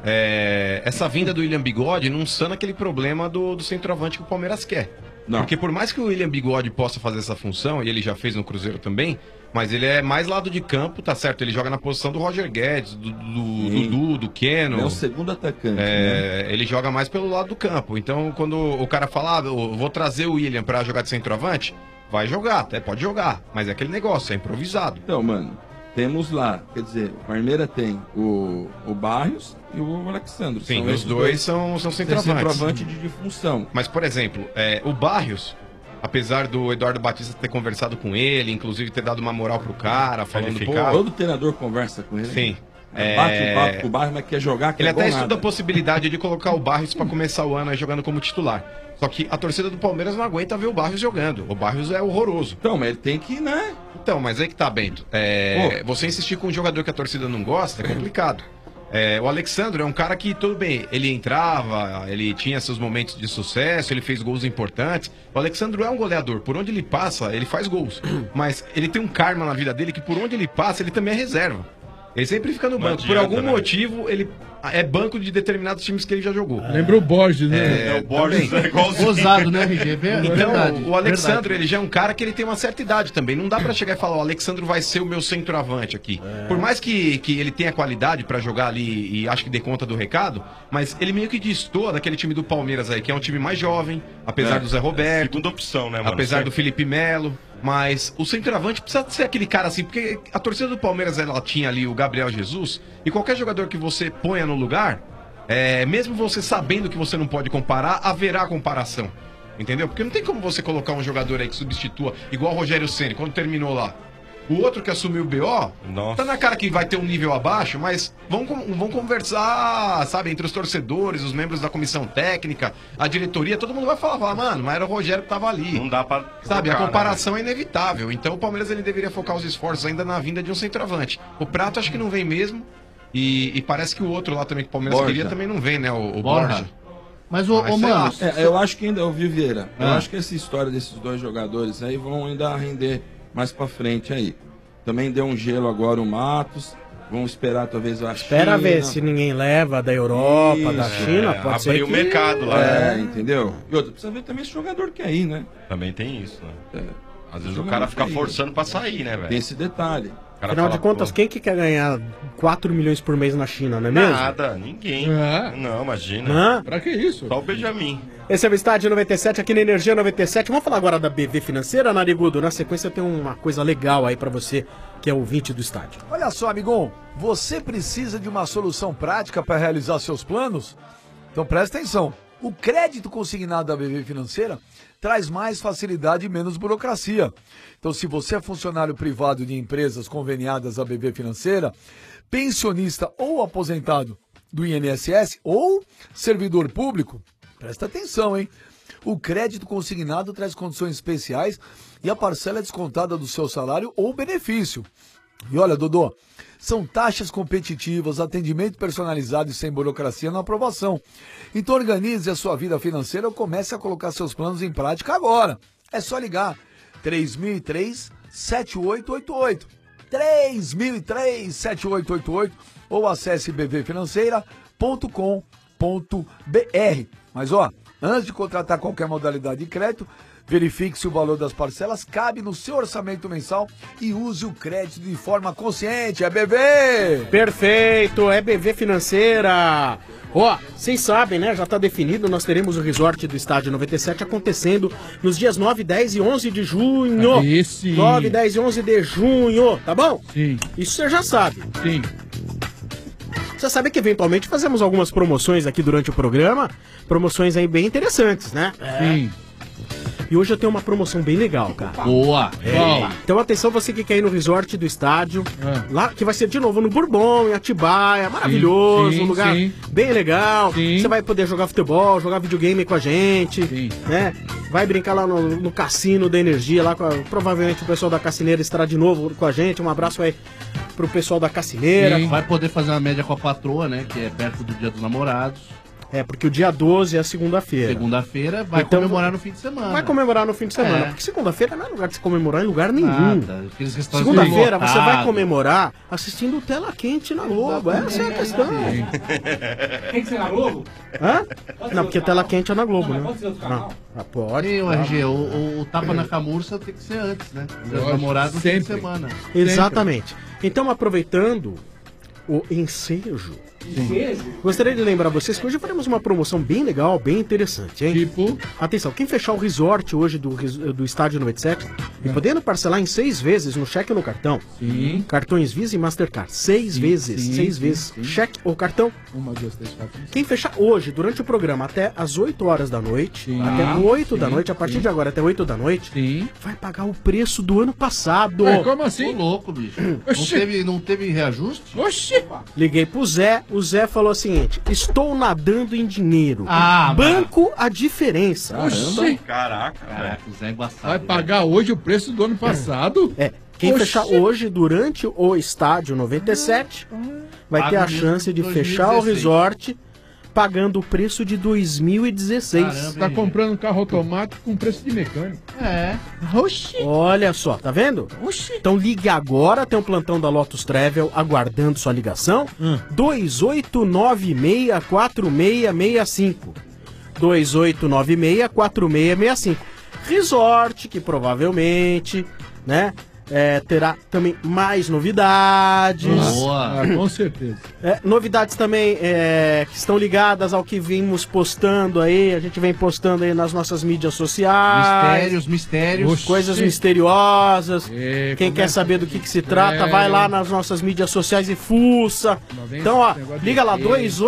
Speaker 13: essa vinda do William Bigode não sana aquele problema do centroavante que o Palmeiras quer. Não. Porque por mais que o William Bigode possa fazer essa função, e ele já fez no Cruzeiro também, mas ele é mais lado de campo, tá certo? Ele joga na posição do Roger Guedes, do Dudu, do Keno.
Speaker 12: Ele é o segundo atacante, né?
Speaker 13: Ele joga mais pelo lado do campo. Então, quando o cara fala, eu vou trazer o William pra jogar de centroavante, vai jogar, até pode jogar. Mas é aquele negócio, é improvisado.
Speaker 12: Então, mano, temos lá, quer dizer, o Palmeiras tem o Barrios e o Alexandre.
Speaker 13: Sim, os dois são centroavantes.
Speaker 12: Centroavante de função.
Speaker 13: Mas, por exemplo, o Barrios, apesar do Eduardo Batista ter conversado com ele, inclusive ter dado uma moral pro cara, falando, pô...
Speaker 12: Todo treinador conversa com ele.
Speaker 13: Sim.
Speaker 12: Bate um papo com o Barrios, mas quer jogar,
Speaker 13: Ele até estuda a possibilidade de colocar o Barrios pra começar o ano aí jogando como titular. Só que a torcida do Palmeiras não aguenta ver o Barrios jogando. O Barrios é horroroso.
Speaker 12: Então, mas ele tem que, né?
Speaker 13: Então, mas aí que tá, Bento. Você insistir com um jogador que a torcida não gosta é complicado. O Alexandre é um cara que, tudo bem, ele entrava, ele tinha seus momentos de sucesso, ele fez gols importantes. O Alexandre é um goleador, por onde ele passa, ele faz gols. Mas ele tem um karma na vida dele que por onde ele passa, ele também é reserva. Ele sempre fica no banco. Por algum motivo, ele é banco de determinados times que ele já jogou.
Speaker 15: Lembra o Borges, né?
Speaker 16: O Borges é igualzinho.
Speaker 14: Gozado, né, RG?
Speaker 13: Então, o Alexandre, ele já é um cara que ele tem uma certa idade também. Não dá pra chegar e falar, o Alexandre vai ser o meu centroavante aqui. Por mais que ele tenha qualidade pra jogar ali e acho que dê conta do recado, mas ele meio que destoa daquele time do Palmeiras aí, que é um time mais jovem, apesar do Zé Roberto.
Speaker 16: Segunda opção, né, mano?
Speaker 13: Apesar do Felipe Melo. Mas o centroavante precisa ser aquele cara assim, porque a torcida do Palmeiras, ela tinha ali o Gabriel Jesus, e qualquer jogador que você ponha no lugar, mesmo você sabendo que você não pode comparar, haverá comparação. Entendeu? Porque não tem como você colocar um jogador aí que substitua, igual o Rogério Ceni, quando terminou lá. O outro que assumiu o BO, tá na cara que vai ter um nível abaixo, mas vão conversar, sabe, entre os torcedores, os membros da comissão técnica, a diretoria, todo mundo vai falar, mano, mas era o Rogério que tava ali.
Speaker 16: Não dá pra...
Speaker 13: Sabe, a comparação é inevitável. Então o Palmeiras ele deveria focar os esforços ainda na vinda de um centroavante. O Prato acho que não vem mesmo, e parece que o outro lá também que o Palmeiras queria também não vem, né, o Borja.
Speaker 14: Mas mano...
Speaker 12: eu acho que ainda, o Viveira, eu acho que essa história desses dois jogadores aí vão ainda render mais pra frente aí. Também deu um gelo agora o Matos. Vamos esperar talvez a China.
Speaker 11: Espera ver se ninguém leva da Europa, da China. Pode ser
Speaker 16: abrir o mercado lá.
Speaker 12: Entendeu? E outra, precisa ver também esse jogador que é aí, né?
Speaker 16: Também tem isso, né? Às vezes o cara fica forçando pra sair, né, velho?
Speaker 12: Tem esse detalhe.
Speaker 11: Afinal de contas, quem que quer ganhar 4 milhões por mês na China, não é mesmo?
Speaker 16: Nada, ninguém. Não, imagina.
Speaker 15: Pra que isso?
Speaker 16: Só o Benjamin.
Speaker 11: Esse é o Estádio 97 aqui na Energia 97. Vamos falar agora da BV Financeira, Narigudo? Na sequência tem uma coisa legal aí pra você que é ouvinte do estádio.
Speaker 8: Olha só, amigão, você precisa de uma solução prática para realizar seus planos? Então presta atenção. O crédito consignado da BV Financeira traz mais facilidade e menos burocracia. Então, se você é funcionário privado de empresas conveniadas à BV Financeira, pensionista ou aposentado do INSS ou servidor público, presta atenção, hein? O crédito consignado traz condições especiais e a parcela é descontada do seu salário ou benefício. E olha, Dodô, são taxas competitivas, atendimento personalizado e sem burocracia na aprovação. Então organize a sua vida financeira ou comece a colocar seus planos em prática agora. É só ligar 3003-7888. 3003-7888 ou acesse bvfinanceira.com.br. Mas ó, antes de contratar qualquer modalidade de crédito, verifique se o valor das parcelas cabe no seu orçamento mensal e use o crédito de forma consciente. É BV!
Speaker 11: Perfeito, é BV Financeira. Ó, vocês sabem, né? Já tá definido, nós teremos o resort do Estádio 97 acontecendo nos dias 9, 10 e 11 de junho.
Speaker 15: Esse.
Speaker 11: 9, 10 e 11 de junho, tá bom?
Speaker 15: Sim.
Speaker 11: Isso você já sabe.
Speaker 15: Sim.
Speaker 11: Você sabe que eventualmente fazemos algumas promoções aqui durante o programa, promoções aí bem interessantes, né?
Speaker 15: Sim.
Speaker 11: E hoje eu tenho uma promoção bem legal, cara.
Speaker 14: Boa.
Speaker 11: Então atenção, você que quer ir no resort do estádio, lá que vai ser de novo no Bourbon, em Atibaia, maravilhoso, um lugar bem legal. Você vai poder jogar futebol, jogar videogame com a gente, né? Vai brincar lá no cassino da Energia, lá provavelmente o pessoal da Cassineira estará de novo com a gente. Um abraço aí pro pessoal da Cassineira.
Speaker 14: Vai poder fazer uma média com a patroa, né? Que é perto do Dia dos Namorados.
Speaker 11: Porque o dia 12 é a segunda-feira.
Speaker 14: Segunda-feira vai comemorar no fim de semana.
Speaker 11: Vai comemorar no fim de semana. Porque segunda-feira não é lugar de se comemorar em lugar nenhum.
Speaker 14: Segunda-feira
Speaker 11: você vai comemorar assistindo o Tela Quente na Globo. Essa é a questão.
Speaker 10: Tem que ser na Globo?
Speaker 11: Hã? Não, porque Tela Quente é na Globo, né?
Speaker 10: Pode ser outro canal?
Speaker 11: Pode.
Speaker 14: E o RG, o tapa na camurça tem que ser antes, né? Dia dos Namorados no fim de semana.
Speaker 11: Exatamente. Então, aproveitando o ensejo. Gostaria de lembrar vocês que hoje faremos uma promoção bem legal, bem interessante, hein? Atenção, quem fechar o resort hoje do Estádio 97 e podendo parcelar em 6 vezes no cheque ou no cartão. Cartões Visa e Mastercard. 6 vezes. 6 vezes. Cheque ou cartão.
Speaker 15: 1, 2, 3, 4.
Speaker 11: Quem fechar hoje, durante o programa, até as 8 horas da noite, até 8 da noite, a partir de agora até 8 da noite, vai pagar o preço do ano passado.
Speaker 15: Como assim?
Speaker 14: Tô louco, bicho. Não teve reajuste?
Speaker 15: Oxi!
Speaker 11: Liguei pro Zé, o Zé falou o seguinte: estou nadando em dinheiro. Banco a diferença.
Speaker 14: Caraca, o Zé é embaçado.
Speaker 15: Vai pagar hoje o preço do ano passado?
Speaker 11: Quem fechar hoje, durante o Estádio 97, vai ter a chance de fechar o resort pagando o preço de 2016.
Speaker 15: Caramba, tá comprando um carro automático com preço de mecânico.
Speaker 11: Oxi. Olha só, tá vendo? Oxi. Então ligue agora, tem um plantão da Lotus Travel aguardando sua ligação. 2896-4665. 2896-4665. Resort, que provavelmente, né? Terá também mais novidades.
Speaker 15: Boa. Com certeza.
Speaker 11: Novidades também que estão ligadas ao que vimos postando aí. A gente vem postando aí nas nossas mídias sociais.
Speaker 14: Mistérios.
Speaker 11: Coisas misteriosas. Quem quer saber do que se trata, vai lá nas nossas mídias sociais e fuça. Então, ó, liga lá,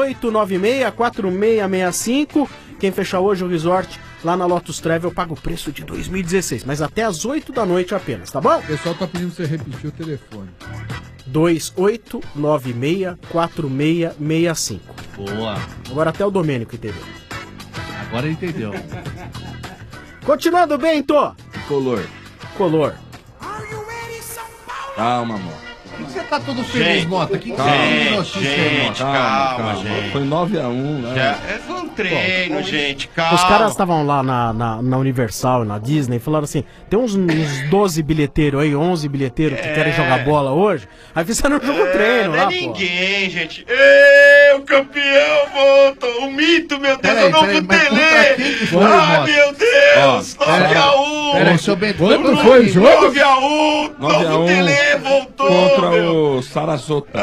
Speaker 11: 2896-4665. Quem fechar hoje o resort lá na Lotus Travel paga o preço de 2016, mas até as 8 da noite apenas, tá bom?
Speaker 15: O pessoal tá pedindo pra você repetir o telefone.
Speaker 11: 2896-4665.
Speaker 14: Boa.
Speaker 11: Agora até o Domênico entendeu.
Speaker 14: Agora ele entendeu.
Speaker 11: Continuando, Bento.
Speaker 12: Color. Calma, amor.
Speaker 14: Por que você tá todo feliz, Mota? Que
Speaker 12: calma, gente. Foi 9-1, né?
Speaker 16: Foi um treino, gente, calma.
Speaker 11: Os caras estavam lá na Universal, na Disney, e falaram assim, tem uns 12 bilheteiros aí, 11 bilheteiros que querem jogar bola hoje. Aí fizeram um jogo treino lá,
Speaker 16: pô. Ninguém, gente. O campeão voltou. O mito, meu Deus, é o novo Tele. Meu Deus, 9-1.
Speaker 15: Quanto foi o jogo?
Speaker 16: 9-1. Novo Tele voltou.
Speaker 12: Contra o Sarasota.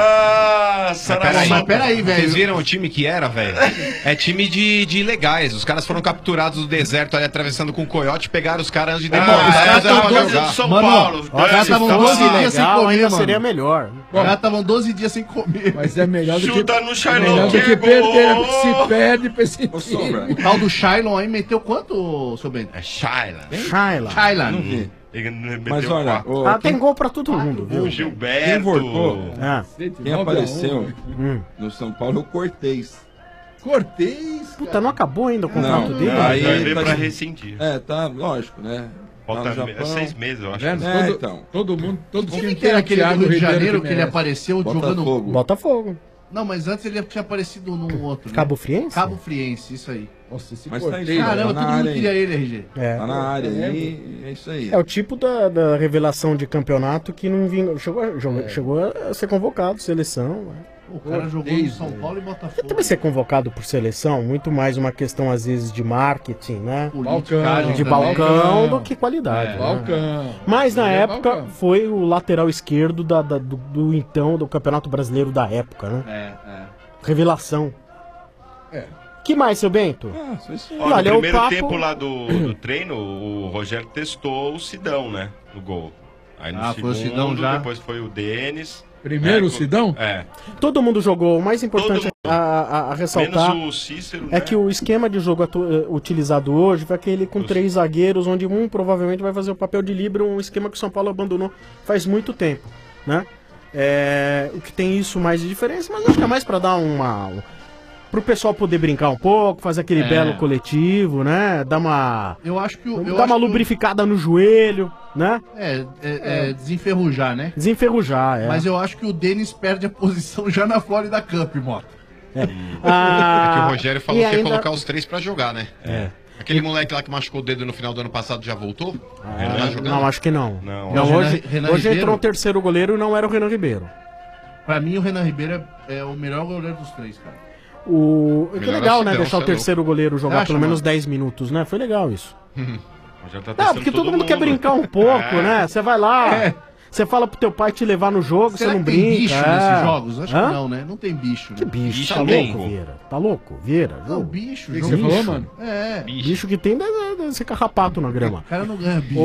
Speaker 14: Mas peraí, velho.
Speaker 13: Vocês viram o time que era, velho? É time de ilegais. Os caras foram capturados do deserto ali, atravessando com o coiote, pegaram os caras antes de demorar.
Speaker 16: de São Paulo.
Speaker 14: Os caras estavam 12 dias sem comer,
Speaker 11: ainda
Speaker 14: mano.
Speaker 11: seria melhor.
Speaker 14: Os caras estavam 12 dias sem comer.
Speaker 15: Mas é melhor do que...
Speaker 16: Chuta no Shailon,
Speaker 15: melhor do que perder, se perde pra esse
Speaker 14: O tal do Shailon aí meteu quanto, seu Bento?
Speaker 16: É Shaila.
Speaker 14: Shailon.
Speaker 12: Mas olha,
Speaker 11: tem gol pra todo mundo, viu?
Speaker 16: O Gilberto.
Speaker 12: Quem voltou, quem apareceu no São Paulo é o Cortez.
Speaker 11: Puta, não acabou ainda o contrato dele?
Speaker 16: Aí vai ver pra rescindir.
Speaker 12: Tá, lógico, né?
Speaker 16: Falta 6 meses, eu acho.
Speaker 12: Então.
Speaker 15: Todo mundo, todos
Speaker 14: Quem que era aquele do Rio de Janeiro que ele apareceu jogando...
Speaker 11: Botafogo.
Speaker 14: Não, mas antes ele tinha aparecido num outro, né?
Speaker 11: Cabo Friense?
Speaker 14: Cabo Friense, isso aí.
Speaker 15: Nossa, esse
Speaker 12: Mas
Speaker 15: Cortez...
Speaker 12: tá aí,
Speaker 14: Caramba,
Speaker 12: tá
Speaker 14: todo
Speaker 12: na
Speaker 14: mundo
Speaker 12: área
Speaker 14: queria
Speaker 12: aí.
Speaker 14: ele, RG.
Speaker 12: Tá na área aí, é isso aí.
Speaker 11: É o tipo da revelação de campeonato que não vinha, chegou a ser convocado, seleção.
Speaker 14: O cara jogou no São Paulo e Botafogo.
Speaker 11: Também ser convocado por seleção, muito mais uma questão, às vezes, de marketing, né? De balcão do que qualidade.
Speaker 15: Balcão.
Speaker 11: Mas na época foi o lateral esquerdo do Campeonato Brasileiro da época, né? Revelação. Que mais, seu Bento?
Speaker 16: Olha, no primeiro tempo lá do treino, o Rogério testou o Sidão, né? No gol. Aí no segundo,
Speaker 14: foi o Sidão já.
Speaker 16: Depois foi o Denis.
Speaker 15: Primeiro o Sidão?
Speaker 16: É.
Speaker 11: Todo mundo jogou, o mais importante a ressaltar
Speaker 16: Menos o Cícero,
Speaker 11: é
Speaker 16: né?
Speaker 11: que o esquema de jogo utilizado hoje foi aquele com 3 zagueiros, onde um provavelmente vai fazer o papel de líbero, um esquema que o São Paulo abandonou faz muito tempo, né? O que tem isso mais de diferença, mas acho que é mais pra dar pro pessoal poder brincar um pouco, fazer aquele belo coletivo, né? Dar uma...
Speaker 14: Eu acho que
Speaker 11: dar uma lubrificada no joelho, né?
Speaker 14: Desenferrujar, né?
Speaker 11: Desenferrujar,
Speaker 14: Mas eu acho que o Denis perde a posição já na Florida Cup, Mota.
Speaker 13: É que o Rogério falou que ia colocar os 3 pra jogar, né? Aquele moleque lá que machucou o dedo no final do ano passado já voltou? Ele tá jogando?
Speaker 11: Não, acho que não. Hoje entrou o terceiro goleiro e não era o Renan Ribeiro.
Speaker 14: Pra mim, o Renan Ribeiro é o melhor goleiro dos 3, cara.
Speaker 11: Que legal, né? Deixar o terceiro goleiro jogar pelo menos 10 minutos, né? Foi legal isso. Não, porque todo mundo quer brincar um pouco, né? Você vai lá, você fala pro teu pai te levar no jogo,
Speaker 14: Será
Speaker 11: você não
Speaker 14: que tem
Speaker 11: brinca.
Speaker 14: bicho nesses jogos? Acho que não, né? Não tem bicho.
Speaker 11: Que
Speaker 14: né?
Speaker 11: bicho? Tá louco, Vieira? Tá louco, Vieira?
Speaker 14: Não, bicho.
Speaker 11: O que
Speaker 14: jogo.
Speaker 11: você falou, mano?
Speaker 14: Bicho.
Speaker 11: Bicho que tem deve ser carrapato na grama.
Speaker 14: O cara não ganha bicho.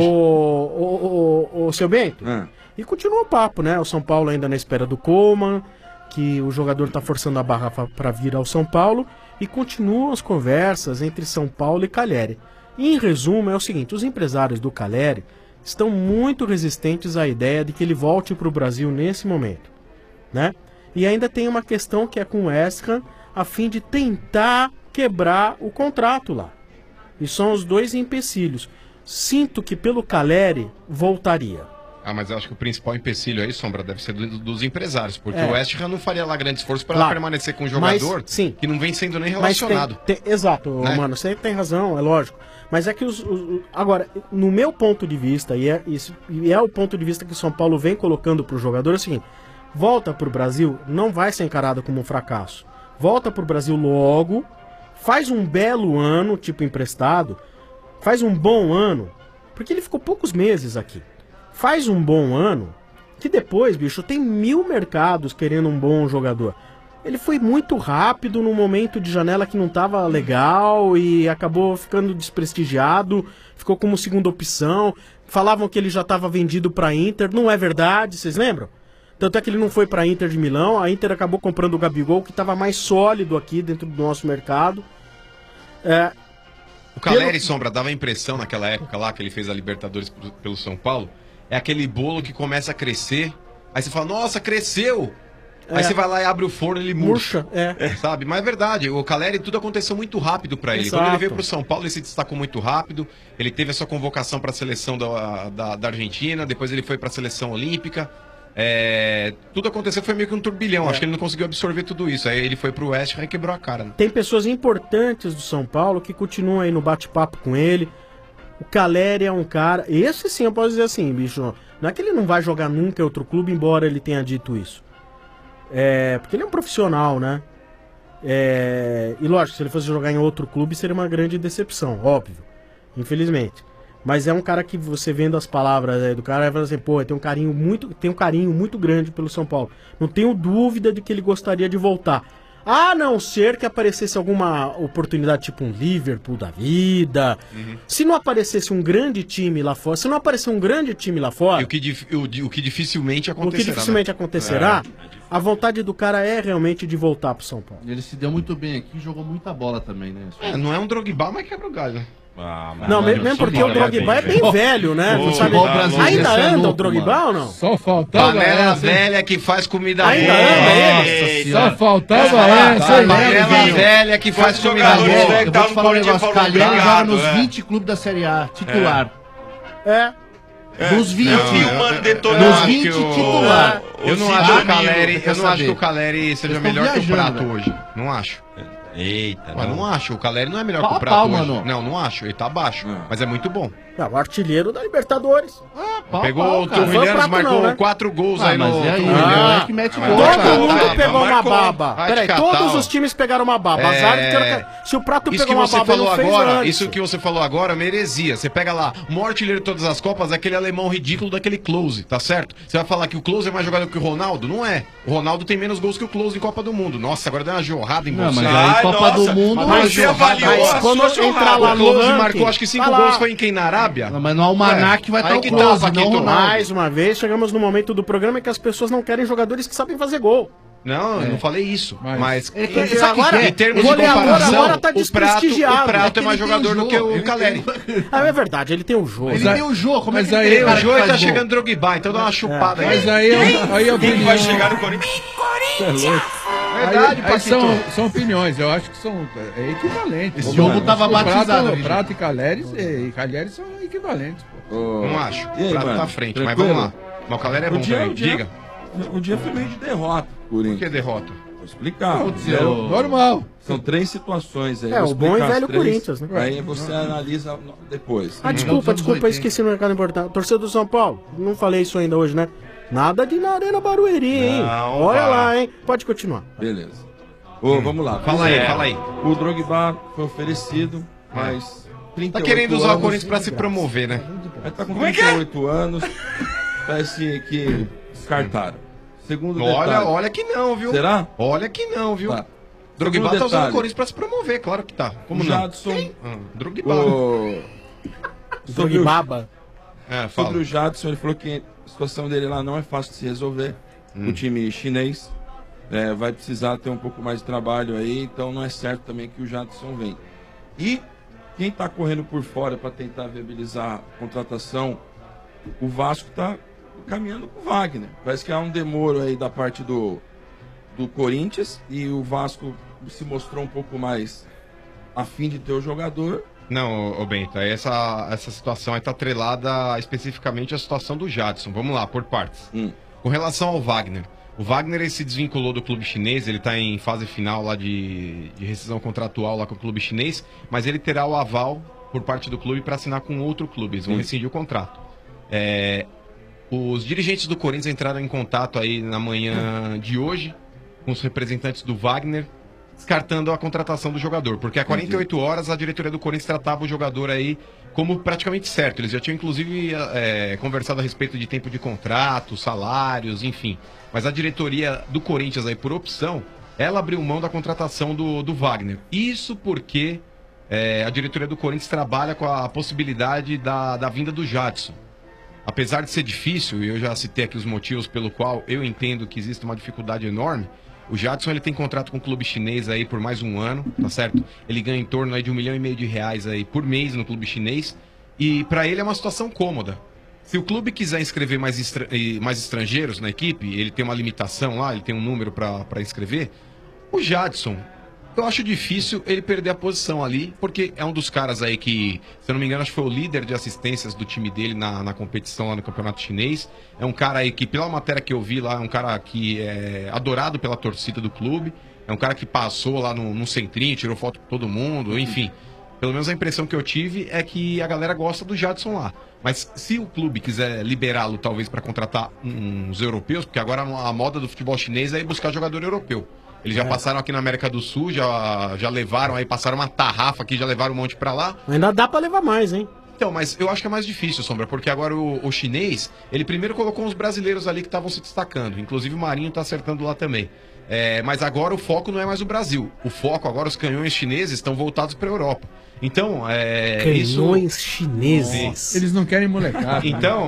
Speaker 11: Ô, seu Bento, e continua o papo, né? O São Paulo ainda na espera do Coleman, que o jogador tá forçando a barra para vir ao São Paulo, e continuam as conversas entre São Paulo e Caleri. E, em resumo, é o seguinte, os empresários do Caleri estão muito resistentes à ideia de que ele volte para o Brasil nesse momento, né? E ainda tem uma questão que é com o West Ham, a fim de tentar quebrar o contrato lá. E são os dois empecilhos. Sinto que pelo Caleri voltaria.
Speaker 13: Mas eu acho que o principal empecilho aí, Sombra, deve ser dos empresários, porque o West Ham não faria lá grande esforço para permanecer com um jogador que não vem sendo nem relacionado.
Speaker 11: Exato, né? Mano, você tem razão, é lógico. Mas é que agora, no meu ponto de vista, e é o ponto de vista que o São Paulo vem colocando pro jogador, é o seguinte: volta pro Brasil, não vai ser encarado como um fracasso. Volta pro Brasil logo, faz um belo ano, tipo emprestado, faz um bom ano, porque ele ficou poucos meses aqui. Faz um bom ano, que depois, bicho, tem 1000 mercados querendo um bom jogador. Ele foi muito rápido num momento de janela que não estava legal e acabou ficando desprestigiado, ficou como segunda opção. Falavam que ele já estava vendido para Inter, não é verdade, vocês lembram? Tanto é que ele não foi para Inter de Milão, a Inter acabou comprando o Gabigol, que estava mais sólido aqui dentro do nosso mercado.
Speaker 13: O Caleri, Sombra, dava a impressão naquela época lá que ele fez a Libertadores pelo São Paulo. É aquele bolo que começa a crescer, aí você fala, nossa, cresceu! Aí você vai lá e abre o forno e ele murcha. Sabe? Mas é verdade, o Caleri, tudo aconteceu muito rápido pra ele.
Speaker 11: Exato.
Speaker 13: Quando ele veio pro São Paulo, ele se destacou muito rápido. Ele teve a sua convocação pra seleção da Argentina, depois ele foi pra seleção olímpica. Tudo aconteceu, foi meio que um turbilhão. Acho que ele não conseguiu absorver tudo isso. Aí ele foi pro West Ham e quebrou a cara. Né?
Speaker 11: Tem pessoas importantes do São Paulo que continuam aí no bate-papo com ele. O Caleri é um cara... Esse sim, eu posso dizer assim, bicho. Não é que ele não vai jogar nunca em outro clube, embora ele tenha dito isso. Porque ele é um profissional, né? E lógico, se ele fosse jogar em outro clube, seria uma grande decepção, óbvio. Infelizmente. Mas é um cara que você vendo as palavras aí do cara, vai falar assim, pô, tem um carinho muito grande pelo São Paulo. Não tenho dúvida de que ele gostaria de voltar. A não ser que aparecesse alguma oportunidade, tipo um Liverpool da vida. Se não aparecesse um grande time lá fora, E
Speaker 13: o que dificilmente
Speaker 11: acontecerá, a vontade do cara é realmente de voltar pro São Paulo.
Speaker 14: Ele se deu muito bem aqui e jogou muita bola também, né?
Speaker 13: Não é um Drogba, mas quebra o galho, né?
Speaker 11: Não, mesmo porque o Drogba é bem velho, né? Sabe? Ainda anda o Drogba ou não?
Speaker 15: Só faltava
Speaker 13: panela velha que faz comida boa.
Speaker 11: Ainda anda ele?
Speaker 15: Só faltava essa.
Speaker 13: Panela velha que faz comida boa.
Speaker 14: Eu vou te falar um negócio, o Caleri joga nos 20 clubes da Série A, titular. Nos 20. Nos 20 titular.
Speaker 13: Eu não acho que o Caleri seja melhor que o Prato hoje. Não acho.
Speaker 16: Eita,
Speaker 13: mas não acho. O Caleri não é melhor que o Prato hoje. Mano. Não acho. Ele tá abaixo. Mas é muito bom.
Speaker 11: O artilheiro da Libertadores.
Speaker 13: Pegou o Williams, marcou 4 gols aí no...
Speaker 14: É que mete gol.
Speaker 11: Todo mundo pegou uma baba. Peraí, todos os times pegaram uma baba. Se o Prato pegou uma baba, ele não fez antes.
Speaker 13: Isso que você falou agora é uma heresia. Você pega lá, o maior artilheiro de todas as Copas é aquele alemão ridículo daquele Klose, tá certo? Você vai falar que o Klose é mais jogador que o Ronaldo? Não é. O Ronaldo tem menos gols que o Klose em Copa do Mundo. Nossa, agora deu uma jorrada em você.
Speaker 14: Mas aí Copa do Mundo...
Speaker 16: Mas você avaliou
Speaker 11: quando entrar lá no
Speaker 13: Klose marcou acho que 5 gols, foi em quem? Na Arábia?
Speaker 14: Mas no Almanac vai estar o Klose, não Ronaldo.
Speaker 11: Mais uma vez, chegamos no momento do programa em que as pessoas não querem jogadores que sabem fazer gol.
Speaker 13: Não, eu não falei isso. Mas
Speaker 11: agora,
Speaker 13: em termos de comparação,
Speaker 11: agora tá
Speaker 13: o Prato é mais jogador do que o Caleri.
Speaker 11: É verdade, ele tem um jogo.
Speaker 14: Ele tem o jogo, como é que
Speaker 13: Aí,
Speaker 14: tem
Speaker 13: o Jô tá chegando Drogba, então dá uma chupada aí.
Speaker 15: Mas aí é
Speaker 13: Quem que vai chegar no Corinthians?
Speaker 15: Verdade, aí são opiniões, eu acho que são equivalentes.
Speaker 14: Esse jogo tava batizado.
Speaker 15: Prato e Caleri são equivalentes.
Speaker 13: Não acho.
Speaker 12: E aí,
Speaker 13: O Prato
Speaker 12: mano?
Speaker 13: tá à frente, mas
Speaker 12: Tranquilo?
Speaker 13: vamos lá. Mas o Caleri é bom também. Diga.
Speaker 12: O dia foi meio de derrota,
Speaker 13: Por que derrota?
Speaker 12: Vou explicar.
Speaker 15: Normal.
Speaker 12: São 3 situações aí.
Speaker 11: É,
Speaker 12: vou
Speaker 11: o bom e
Speaker 12: explicar as
Speaker 11: velho
Speaker 12: 3,
Speaker 11: Corinthians, né?
Speaker 12: Aí você analisa depois.
Speaker 11: Desculpa, eu esqueci um recado importante. Torcedor do São Paulo, não falei isso ainda hoje, né? Nada de na Arena Barueri, hein?
Speaker 12: Não,
Speaker 11: Olha lá, hein? Pode continuar.
Speaker 12: Beleza. Vamos lá.
Speaker 13: Fala aí.
Speaker 12: O Drogba foi oferecido, mas...
Speaker 13: Tá querendo usar o Corinthians pra se promover, né?
Speaker 12: Ele tá com 38 anos, parece que descartaram. Segundo detalhe.
Speaker 13: Olha que não, viu?
Speaker 12: Será?
Speaker 13: Olha que não, viu?
Speaker 12: Tá.
Speaker 13: Drogba
Speaker 12: Segundo
Speaker 13: tá usando o
Speaker 12: detalhe.
Speaker 13: Corinthians pra se promover, claro que tá. Como
Speaker 12: O
Speaker 13: não?
Speaker 12: Jadson.
Speaker 13: Drogba.
Speaker 11: Drogbaba.
Speaker 12: Sobre o Jadson, ele falou que a situação dele lá não é fácil de se resolver. O time chinês vai precisar ter um pouco mais de trabalho aí, então não é certo também que o Jadson venha. E quem está correndo por fora para tentar viabilizar a contratação, o Vasco está caminhando com o Wagner. Parece que há um demoro aí da parte do Corinthians e o Vasco se mostrou um pouco mais a fim de ter o jogador.
Speaker 13: Não, ô Bento, essa situação está atrelada especificamente à situação do Jadson. Vamos lá, por partes. Com relação ao Wagner. O Wagner ele se desvinculou do clube chinês, ele está em fase final lá de rescisão contratual lá com o clube chinês, mas ele terá o aval por parte do clube para assinar com outro clube, eles vão rescindir o contrato. Os dirigentes do Corinthians entraram em contato aí na manhã de hoje com os representantes do Wagner, descartando a contratação do jogador, porque há 48 horas a diretoria do Corinthians tratava o jogador aí como praticamente certo. Eles já tinham inclusive conversado a respeito de tempo de contrato, salários, enfim. Mas a diretoria do Corinthians aí, por opção, ela abriu mão da contratação do Wagner. Isso porque a diretoria do Corinthians trabalha com a possibilidade da vinda do Jadson. Apesar de ser difícil, e eu já citei aqui os motivos pelo qual eu entendo que existe uma dificuldade enorme, o Jadson ele tem contrato com o clube chinês aí por mais um ano, tá certo? Ele ganha em torno aí de R$1,5 milhão aí por mês no clube chinês, e para ele é uma situação cômoda. Se o clube quiser inscrever mais estrangeiros na equipe, ele tem uma limitação lá, ele tem um número para inscrever, o Jadson, eu acho difícil ele perder a posição ali, porque é um dos caras aí que, se eu não me engano, acho que foi o líder de assistências do time dele na competição lá no campeonato chinês. É um cara aí que, pela matéria que eu vi lá, é um cara que é adorado pela torcida do clube. É um cara que passou lá no centrinho, tirou foto com todo mundo, enfim. Pelo menos a impressão que eu tive é que a galera gosta do Jadson lá. Mas se o clube quiser liberá-lo, talvez, para contratar uns europeus, porque agora a moda do futebol chinês é ir buscar jogador europeu. Eles já passaram aqui na América do Sul, já levaram aí, passaram uma tarrafa aqui, já levaram um monte pra lá.
Speaker 11: Ainda dá pra levar mais, hein?
Speaker 13: Então, mas eu acho que é mais difícil, Sombra, porque agora o chinês, ele primeiro colocou uns brasileiros ali que estavam se destacando. Inclusive o Marinho tá acertando lá também. Mas agora o foco não é mais o Brasil. O foco agora, os canhões chineses estão voltados pra Europa. Então,
Speaker 11: canhões chineses.
Speaker 15: Eles não querem molecada.
Speaker 13: Então,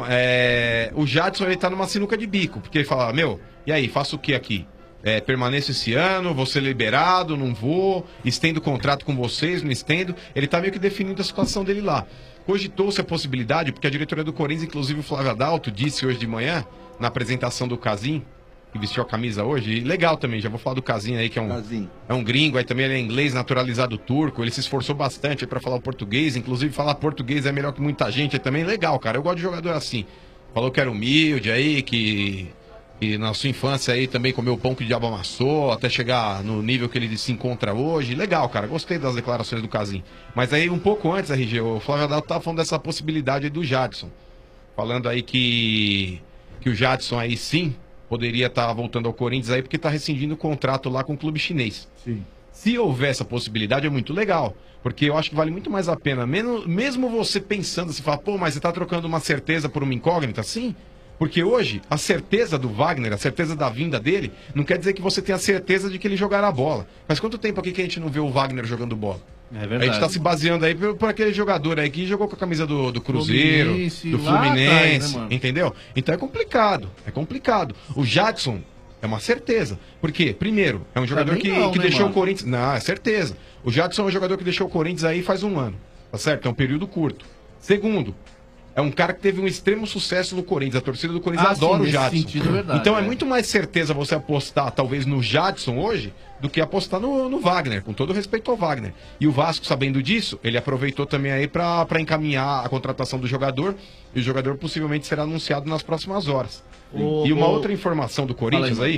Speaker 13: o Jadson, ele tá numa sinuca de bico, porque ele fala, e aí, faço o que aqui? Permaneço esse ano, vou ser liberado, não vou, estendo o contrato com vocês, não estendo. Ele tá meio que definindo a situação dele lá. Cogitou-se a possibilidade, porque a diretoria do Corinthians, inclusive o Flávio Adalto, disse hoje de manhã, na apresentação do Casim, que vestiu a camisa hoje, e legal também, já vou falar do Casim aí, que é um gringo, aí também ele é inglês naturalizado turco, ele se esforçou bastante para falar o português, inclusive falar português é melhor que muita gente, é também legal, cara, eu gosto de jogador assim. Falou que era humilde aí, que na sua infância aí também comeu pão que o diabo amassou, até chegar no nível que ele se encontra hoje. Legal, cara, gostei das declarações do Casim. Mas aí um pouco antes, RG, o Flávio Adalto tava falando dessa possibilidade aí do Jadson. Falando aí que o Jadson aí sim poderia estar voltando ao Corinthians aí porque tá rescindindo o contrato lá com o clube chinês.
Speaker 15: Sim.
Speaker 13: Se houver essa possibilidade é muito legal, porque eu acho que vale muito mais a pena, mesmo você pensando, se fala, mas você tá trocando uma certeza por uma incógnita, sim. Porque hoje, a certeza do Wagner, a certeza da vinda dele, não quer dizer que você tenha certeza de que ele jogará a bola. Mas quanto tempo aqui que a gente não vê o Wagner jogando bola?
Speaker 14: É verdade.
Speaker 13: A gente tá se baseando aí por aquele jogador aí que jogou com a camisa do Cruzeiro, do Fluminense, atrás, né, entendeu? Então é complicado, é complicado. O Jadson, É uma certeza. Por quê? Primeiro, é um jogador que deixou o Corinthians... Não, é certeza. O Jadson é um jogador que deixou o Corinthians aí faz um ano. Tá certo? É um período curto. Segundo, é um cara que teve um extremo sucesso no Corinthians. A torcida do Corinthians adora o Jadson.
Speaker 14: Sentido, verdade,
Speaker 13: então é muito mais certeza você apostar, talvez, no Jadson hoje, do que apostar no Wagner, com todo respeito ao Wagner. E o Vasco, sabendo disso, ele aproveitou também aí pra encaminhar a contratação do jogador, e o jogador possivelmente será anunciado nas próximas horas. E uma outra informação do Corinthians aí,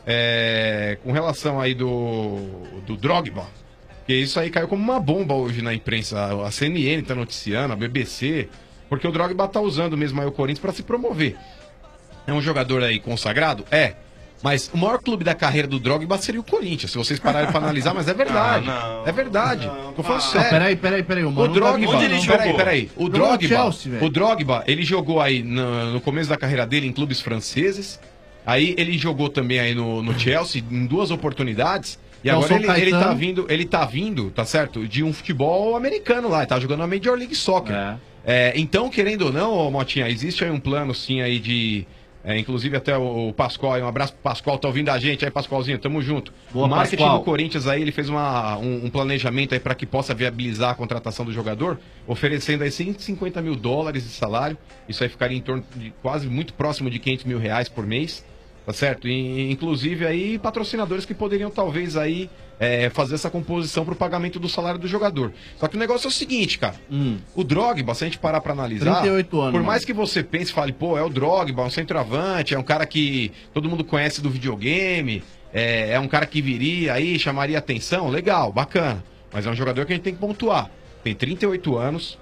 Speaker 13: com relação aí do Drogba, que isso aí caiu como uma bomba hoje na imprensa. A CNN tá noticiando, a BBC, porque o Drogba tá usando mesmo aí o Corinthians para se promover. É um jogador aí consagrado? É. Mas o maior clube da carreira do Drogba seria o Corinthians, se vocês pararem pra analisar, mas é verdade. É verdade. Tô falando sério.
Speaker 14: Peraí, o
Speaker 13: Drogba,
Speaker 14: onde ele jogou?
Speaker 13: Peraí. O Drogba, ele jogou aí no começo da carreira dele em clubes franceses. Aí ele jogou também aí no Chelsea em 2 oportunidades. E agora ele tá vindo, tá certo? De um futebol americano lá, ele tá jogando na Major League Soccer. Então, querendo ou não, Motinha, existe aí um plano sim aí de... inclusive até o Pascoal, um abraço pro Pascoal, tá ouvindo a gente aí, Pascoalzinho, tamo junto.
Speaker 14: Boa,
Speaker 13: o marketing
Speaker 14: Pascoal.
Speaker 13: do Corinthians aí, ele fez um planejamento aí para que possa viabilizar a contratação do jogador, oferecendo aí $150 mil de salário. Isso aí ficaria em torno de quase muito próximo de R$500 mil por mês, tá certo? E, inclusive aí patrocinadores que poderiam talvez aí fazer essa composição pro pagamento do salário do jogador. Só que o negócio é o seguinte, cara. O Drogba, se a gente parar pra analisar,
Speaker 14: 38 anos,
Speaker 13: por mais que você pense e fale, pô, é o Drogba, um centroavante, é um cara que todo mundo conhece do videogame, é um cara que viria aí, chamaria atenção, legal, bacana. Mas é um jogador que a gente tem que pontuar. Tem 38 anos,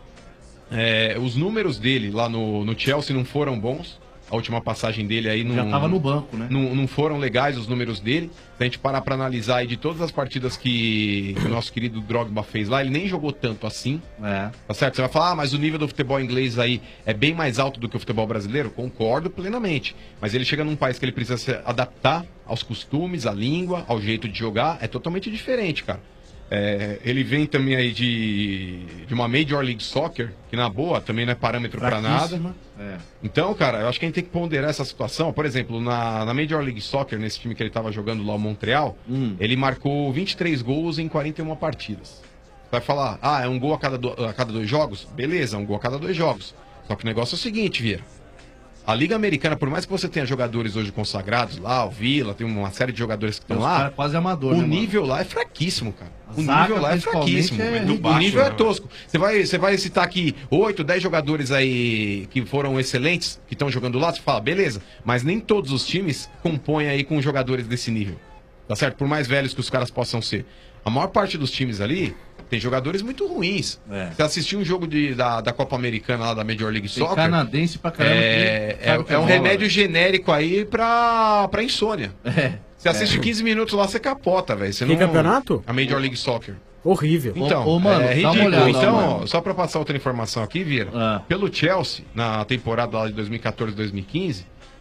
Speaker 13: os números dele lá no Chelsea não foram bons. A última passagem dele aí
Speaker 14: já tava no banco, né?
Speaker 13: Não foram legais os números dele. Se a gente parar pra analisar aí de todas as partidas que o nosso querido Drogba fez lá, ele nem jogou tanto assim. Tá certo? Você vai falar, mas o nível do futebol inglês aí é bem mais alto do que o futebol brasileiro? Concordo plenamente. Mas ele chega num país que ele precisa se adaptar aos costumes, à língua, ao jeito de jogar. É totalmente diferente, cara. Ele vem também aí de uma Major League Soccer, que na boa também não é parâmetro pra nada. Então, cara, eu acho que a gente tem que ponderar essa situação. Por exemplo, na Major League Soccer, nesse time que ele tava jogando lá, o Montreal, ele marcou 23 gols em 41 partidas. Você vai falar, é um gol a cada 2 jogos? Beleza, é um gol a cada 2 jogos. Só que o negócio é o seguinte, Vieira. A Liga Americana, por mais que você tenha jogadores hoje consagrados lá, o Vila, tem uma série de jogadores que estão lá.
Speaker 14: Quase amador,
Speaker 13: o
Speaker 14: né,
Speaker 13: nível lá é fraquíssimo, cara. O
Speaker 14: zaga,
Speaker 13: nível lá é fraquíssimo. O nível é tosco. Você vai citar aqui 8, 10 jogadores aí que foram excelentes, que estão jogando lá, você fala, beleza. Mas nem todos os times compõem aí com jogadores desse nível. Tá certo? Por mais velhos que os caras possam ser. A maior parte dos times ali tem jogadores muito ruins. Você assistiu um jogo da Copa Americana lá da Major League Soccer.
Speaker 14: Canadense pra caramba.
Speaker 13: É um remédio genérico aí pra insônia. Você assiste 15 minutos lá, você capota, velho.
Speaker 11: Que campeonato?
Speaker 13: A Major League Soccer.
Speaker 11: Horrível.
Speaker 13: Então,
Speaker 14: mano,
Speaker 13: é
Speaker 14: dá uma
Speaker 13: ridículo.
Speaker 14: olhada,
Speaker 13: Então,
Speaker 14: mano.
Speaker 13: só pra passar outra informação aqui, Vira. Pelo Chelsea, na temporada lá de 2014-2015,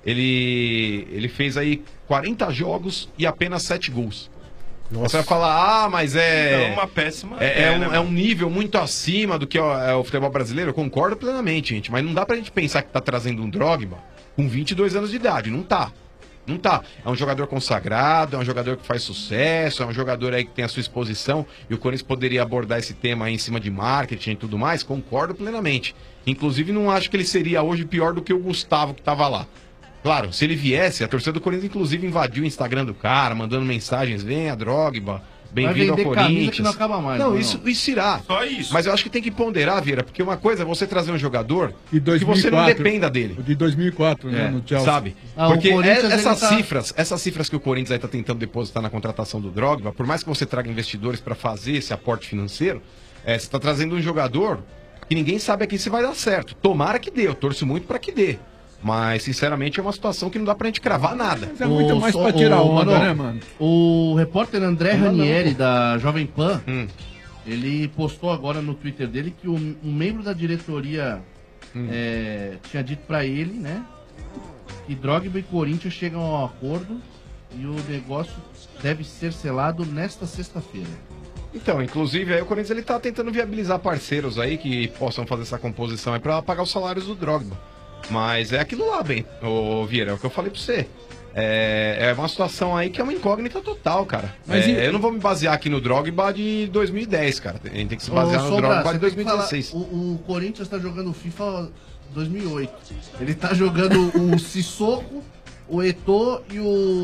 Speaker 13: ele fez aí 40 jogos e apenas 7 gols. Você vai falar, mas
Speaker 16: É uma péssima.
Speaker 13: é um nível muito acima do que é o futebol brasileiro. Eu concordo plenamente, gente. Mas não dá pra gente pensar que tá trazendo um Drogba com 22 anos de idade. Não tá. Não tá. É um jogador consagrado, é um jogador que faz sucesso, é um jogador aí que tem a sua exposição. E o Corinthians poderia abordar esse tema aí em cima de marketing e tudo mais. Concordo plenamente. Inclusive, não acho que ele seria hoje pior do que o Gustavo que tava lá. Claro, se ele viesse, a torcida do Corinthians inclusive invadiu o Instagram do cara, mandando mensagens, venha Drogba, bem-vindo ao Corinthians.
Speaker 14: Que não acaba mais,
Speaker 13: não, isso irá.
Speaker 16: Só isso.
Speaker 13: Mas eu acho que tem que ponderar, Vieira, porque uma coisa é você trazer um jogador
Speaker 15: E 2004,
Speaker 13: que você não dependa dele.
Speaker 15: De 2004, né, no Chelsea.
Speaker 13: Sabe?
Speaker 14: Ah,
Speaker 13: Porque
Speaker 14: o Corinthians,
Speaker 13: essas cifras que o Corinthians aí tá tentando depositar na contratação do Drogba, por mais que você traga investidores para fazer esse aporte financeiro, você tá trazendo um jogador que ninguém sabe a quem se vai dar certo. Tomara que dê, eu torço muito para que dê. Mas, sinceramente, é uma situação que não dá pra gente cravar nada.
Speaker 15: Mas é muito mais pra tirar onda, né, mano?
Speaker 14: O repórter André Ranieri, da Jovem Pan, ele postou agora no Twitter dele que um membro da diretoria tinha dito pra ele, né, que Drogba e Corinthians chegam ao acordo e o negócio deve ser selado nesta sexta-feira.
Speaker 13: Então, inclusive, aí o Corinthians ele tá tentando viabilizar parceiros aí que possam fazer essa composição aí pra pagar os salários do Drogba. Mas é aquilo lá, bem, ô Vieira, é o que eu falei pra você. É uma situação aí que é uma incógnita total, cara.
Speaker 15: Mas
Speaker 13: eu não vou me basear aqui no Drogba de 2010, cara. A gente tem que se basear no
Speaker 14: Sombra,
Speaker 13: Drogba de
Speaker 14: você tem que
Speaker 13: 2016.
Speaker 14: falar, o Corinthians tá jogando FIFA 2008. Ele tá jogando o Sissoko, o Eto'o e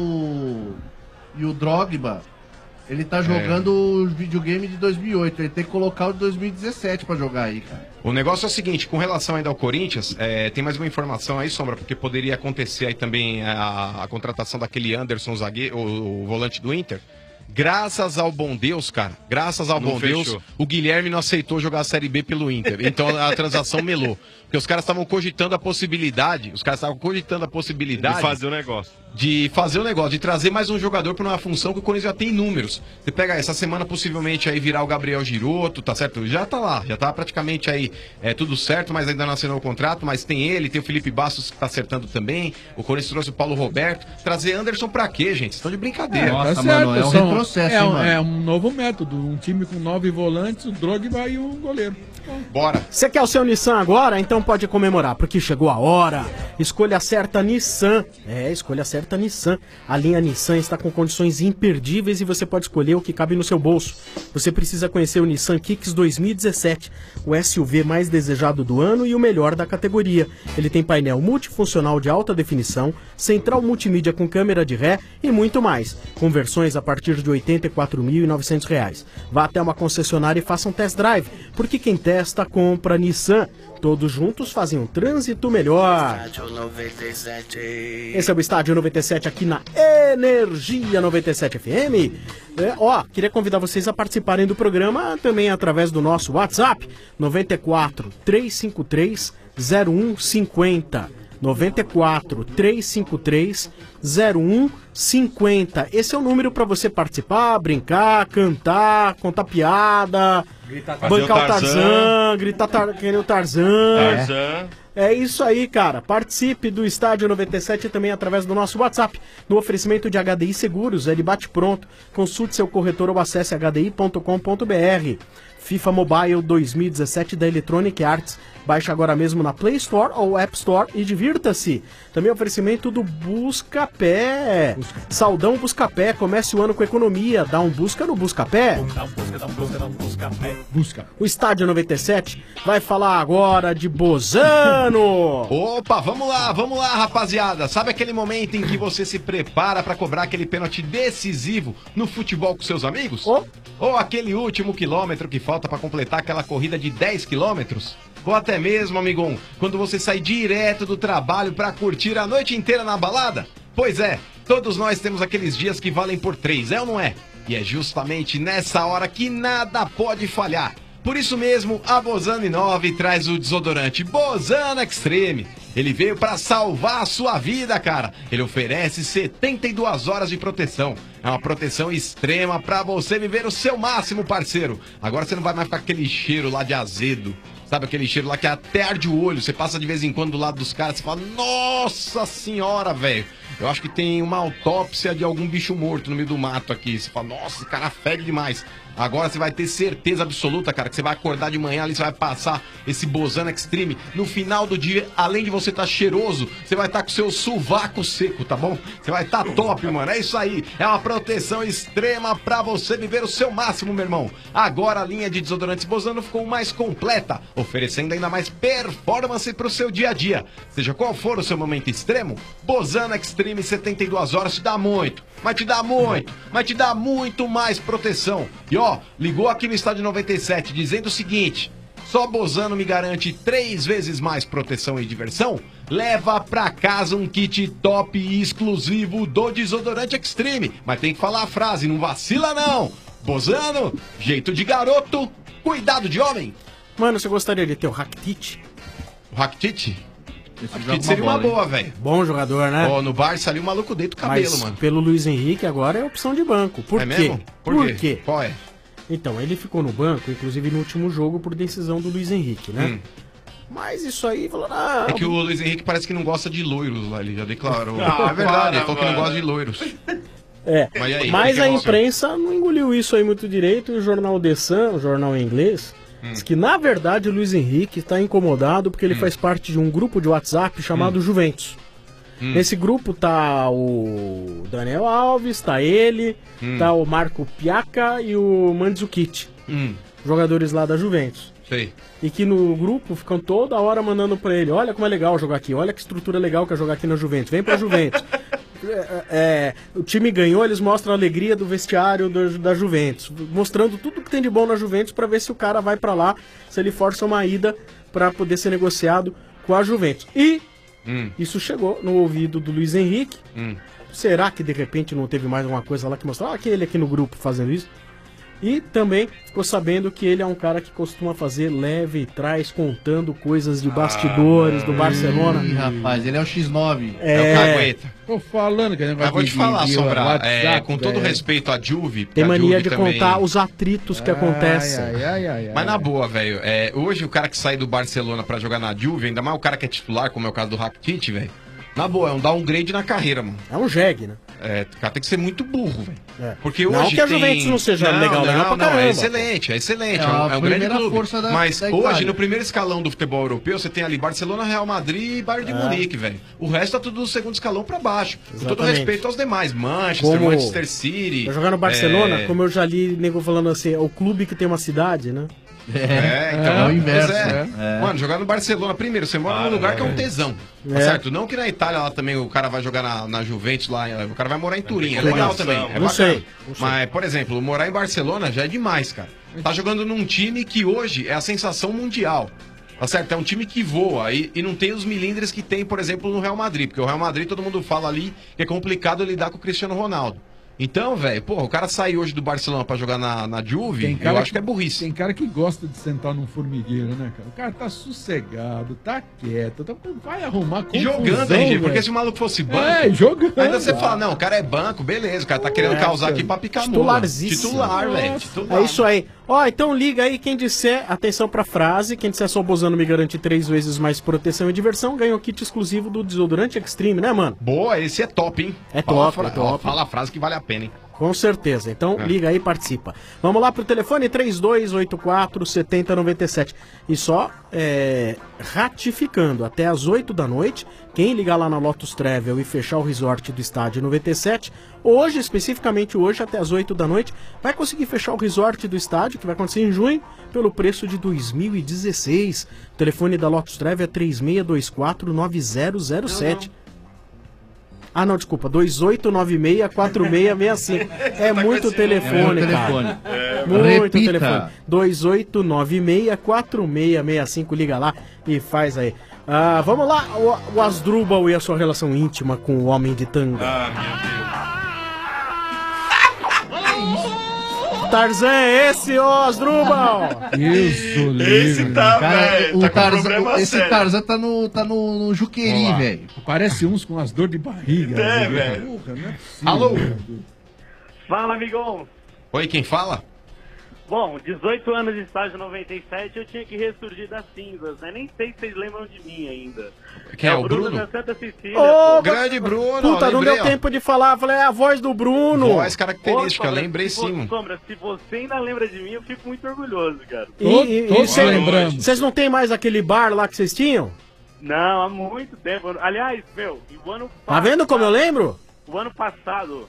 Speaker 14: o Drogba. Ele tá jogando o videogame de 2008. Ele tem que colocar o de 2017 pra jogar aí, cara.
Speaker 13: O negócio é o seguinte, com relação ainda ao Corinthians, tem mais uma informação aí, Sombra, porque poderia acontecer aí também a contratação daquele Anderson, o volante do Inter. Graças ao bom Deus, cara, graças ao
Speaker 16: Não
Speaker 13: bom
Speaker 16: fechou.
Speaker 13: Deus, o Guilherme não aceitou jogar a Série B pelo Inter. Então a transação melou. Porque os caras estavam cogitando a possibilidade, de fazer o negócio. De trazer mais um jogador para uma função que o Corinthians já tem números. Você pega essa semana, possivelmente, aí virar o Gabriel Giroto, tá certo? Já tá lá, já tá praticamente aí tudo certo, mas ainda não assinou o contrato, mas tem ele, tem o Felipe Bastos que tá acertando também, o Corinthians trouxe o Paulo Roberto. Trazer Anderson pra quê, gente? Vocês estão de brincadeira.
Speaker 15: Tá certo, é um novo método. Um time com 9 volantes, o Drogba e o goleiro.
Speaker 13: Bora.
Speaker 11: Você quer o seu Nissan agora? Então pode comemorar, porque chegou a hora. Escolha a certa Nissan. Escolha a certa Nissan. A linha Nissan está com condições imperdíveis e você pode escolher o que cabe no seu bolso. Você precisa conhecer o Nissan Kicks 2017, o SUV mais desejado do ano e o melhor da categoria. Ele tem painel multifuncional de alta definição, central multimídia com câmera de ré e muito mais. Com versões a partir de R$ 84.900. Vá até uma concessionária e faça um test drive, porque quem testa, compra Nissan. Todos juntos fazem um trânsito melhor.
Speaker 17: Estádio 97.
Speaker 11: Esse é o Estádio 97 aqui na Energia 97 FM. Queria convidar vocês a participarem do programa também através do nosso WhatsApp 94 353 0150. 94 353 0150. Esse é o número para você participar, brincar, cantar, contar piada, bancar o Tarzan, gritar que nem o Tarzan. É isso aí, cara. Participe do Estádio 97 também através do nosso WhatsApp, no oferecimento de HDI Seguros, ele bate pronto. Consulte seu corretor ou acesse hdi.com.br. FIFA Mobile 2017 da Electronic Arts. Baixe agora mesmo na Play Store ou App Store e divirta-se. Também oferecimento do Buscapé. Saudão Buscapé, comece o ano com economia. Dá um busca no Buscapé.
Speaker 15: Busca.
Speaker 11: O Estádio 97 vai falar agora de Bozano.
Speaker 13: Opa, vamos lá, rapaziada. Sabe aquele momento em que você se prepara pra cobrar aquele pênalti decisivo no futebol com seus amigos? Ou aquele último quilômetro que falta pra completar aquela corrida de 10 quilômetros? Ou até mesmo, amigão, quando você sai direto do trabalho pra curtir a noite inteira na balada? Pois é, todos nós temos aqueles dias que valem por 3, é ou não é? E é justamente nessa hora que nada pode falhar. Por isso mesmo, a Bozano Inove traz o desodorante Bozano Extreme. Ele veio pra salvar a sua vida, cara. Ele oferece 72 horas de proteção. É uma proteção extrema pra você viver o seu máximo, parceiro. Agora você não vai mais ficar com aquele cheiro lá de azedo. Sabe aquele cheiro lá que até arde o olho? Você passa de vez em quando do lado dos caras e fala, nossa senhora, velho. Eu acho que tem uma autópsia de algum bicho morto no meio do mato aqui. Você fala, nossa, esse cara fede demais. Agora você vai ter certeza absoluta, cara, que você vai acordar de manhã ali, você vai passar esse Bozano Extreme. No final do dia, além de você estar cheiroso, você vai estar com o seu sovaco seco, tá bom? Você vai estar top, mano. É isso aí. É uma proteção extrema pra você viver o seu máximo, meu irmão. Agora a linha de desodorantes Bozano ficou mais completa, oferecendo ainda mais performance pro seu dia a dia. Seja qual for o seu momento extremo, Bozano Extreme 72 horas te dá muito, mas te dá muito mais proteção. E ó, ligou aqui no Estádio 97 dizendo o seguinte: só Bozano me garante 3 vezes mais proteção e diversão? Leva pra casa um kit top e exclusivo do desodorante Extreme. Mas tem que falar a frase, não vacila não. Bozano, jeito de garoto, cuidado de homem.
Speaker 11: Mano, você gostaria de ter o Rakitic?
Speaker 13: O Rakitic? Rakitic seria uma boa, velho.
Speaker 11: Bom jogador, né?
Speaker 13: No Barça ali o maluco deita o cabelo,
Speaker 11: mas
Speaker 13: mano.
Speaker 11: Pelo Luiz Henrique agora é opção de banco. Por quê?
Speaker 13: Mesmo? Por quê? Qual é?
Speaker 11: Então, ele ficou no banco, inclusive no último jogo, por decisão do Luiz Henrique, né? Mas isso aí, falou...
Speaker 13: É que o Luiz Henrique parece que não gosta de loiros lá, ele já declarou. É verdade, ele falou que não gosta de loiros.
Speaker 11: Mas a imprensa não engoliu isso aí muito direito, e o jornal The Sun, o jornal em inglês, diz que, na verdade, o Luiz Henrique está incomodado porque ele faz parte de um grupo de WhatsApp chamado Juventus. Nesse grupo tá o Daniel Alves, tá ele, tá o Marco Piaca e o Mandzukic. Jogadores lá da Juventus.
Speaker 13: Sei.
Speaker 11: E que no grupo ficam toda hora mandando pra ele: olha como é legal jogar aqui, olha que estrutura legal que é jogar aqui na Juventus, vem pra Juventus. O time ganhou, eles mostram a alegria do vestiário da Juventus, mostrando tudo que tem de bom na Juventus pra ver se o cara vai pra lá, se ele força uma ida pra poder ser negociado com a Juventus. E isso chegou no ouvido do Luiz Henrique. Será que de repente não teve mais alguma coisa lá que mostrou que ele aqui no grupo fazendo isso? E também ficou sabendo que ele é um cara que costuma fazer leve e trás, contando coisas de bastidores do Barcelona.
Speaker 14: Rapaz, ele é o X9.
Speaker 13: É o cagueta.
Speaker 15: Tô falando que
Speaker 13: Mas vou te falar, Sombra, com todo respeito à Juve...
Speaker 11: Tem mania
Speaker 13: Juve
Speaker 11: de
Speaker 13: também...
Speaker 11: contar os atritos que acontecem.
Speaker 13: Mas na boa, velho, hoje o cara que sai do Barcelona pra jogar na Juve, ainda mais o cara que é titular, como é o caso do Rakitic, velho, na boa, é um downgrade na carreira, mano.
Speaker 11: É um jegue, né?
Speaker 13: O cara tem que ser muito burro, velho. Porque
Speaker 11: Não
Speaker 13: hoje
Speaker 11: que a Juventus não seja legal pra caramba.
Speaker 13: É excelente. É um grande clube. Mas hoje, no primeiro escalão do futebol europeu, você tem ali Barcelona, Real Madrid e Bayern de Munique, velho. O resto tá tudo do segundo escalão pra baixo. Com todo respeito aos demais. Manchester City.
Speaker 11: Pra jogar no Barcelona, como eu já li nego falando assim, é o clube que tem uma cidade, né?
Speaker 13: Então,
Speaker 14: é o inverso,
Speaker 13: Mano, jogar no Barcelona, primeiro, você mora num lugar que é um tesão. Tá certo? Não que na Itália lá também o cara vai jogar na Juventus lá, o cara vai morar em Turim, é legal também. É
Speaker 11: não sei.
Speaker 13: Mas, por exemplo, morar em Barcelona já é demais, cara. Tá jogando num time que hoje é a sensação mundial. Tá certo? É um time que voa e não tem os milindres que tem, por exemplo, no Real Madrid. Porque o Real Madrid, todo mundo fala ali que é complicado lidar com o Cristiano Ronaldo. Então, velho, o cara sair hoje do Barcelona pra jogar na Juve, eu acho que é burrice.
Speaker 15: Tem cara que gosta de sentar num formigueiro, né, cara? O cara tá sossegado, tá quieto, vai arrumar confusão,
Speaker 13: jogando, RG, porque se o maluco fosse banco...
Speaker 15: jogando.
Speaker 13: Ainda você fala, não, o cara é banco, beleza, o cara tá querendo causar aqui pra picar Titular, velho.
Speaker 11: É isso aí. Então liga aí, quem disser, atenção pra frase, quem disser só Bozano me garante 3 vezes mais proteção e diversão, ganha o kit exclusivo do desodorante Extreme, né, mano?
Speaker 13: Boa, esse é top, hein?
Speaker 11: É top.
Speaker 13: Fala a frase que vale a pena, hein?
Speaker 11: Com certeza. Então, liga aí e participa. Vamos lá pro telefone 3284-7097. E só ratificando, até às 8 da noite, quem ligar lá na Lotus Travel e fechar o resort do Estádio 97, hoje, especificamente hoje, até às 8 da noite, vai conseguir fechar o resort do estádio, que vai acontecer em junho, pelo preço de 2016. O telefone da Lotus Travel é 3624-9007. Ah, não, desculpa, 2896-4665. É muito telefone, cara. Muito telefone. 2896-4665. Liga lá e faz aí. Vamos lá, o Asdrubal e a sua relação íntima com o Homem de Tanga. Tarzan é esse, ó, Asdrubal!
Speaker 15: Isso,
Speaker 16: esse tá, velho.
Speaker 14: Esse Tarzan tá no Juqueri, velho.
Speaker 15: Parece uns com as dores de barriga.
Speaker 16: Velho.
Speaker 13: Alô?
Speaker 17: Fala, amigão.
Speaker 13: Oi, quem fala?
Speaker 17: Bom, 18 anos de estágio 97, eu tinha que ressurgir das cinzas, né? Nem sei se vocês lembram de mim ainda.
Speaker 13: Quem é o Bruno?
Speaker 17: da Santa Cecília.
Speaker 13: Grande Bruno.
Speaker 11: Puta, não deu tempo de falar. Falei, é a voz do Bruno.
Speaker 13: Voz característica, lembrei sim.
Speaker 17: Sombra, se você ainda lembra de mim, eu fico muito orgulhoso, cara.
Speaker 15: Todos lembramos.
Speaker 11: Vocês não tem mais aquele bar lá que vocês tinham?
Speaker 17: Não, há muito tempo. Aliás, o ano passado...
Speaker 11: Tá vendo como eu lembro?
Speaker 17: O ano passado,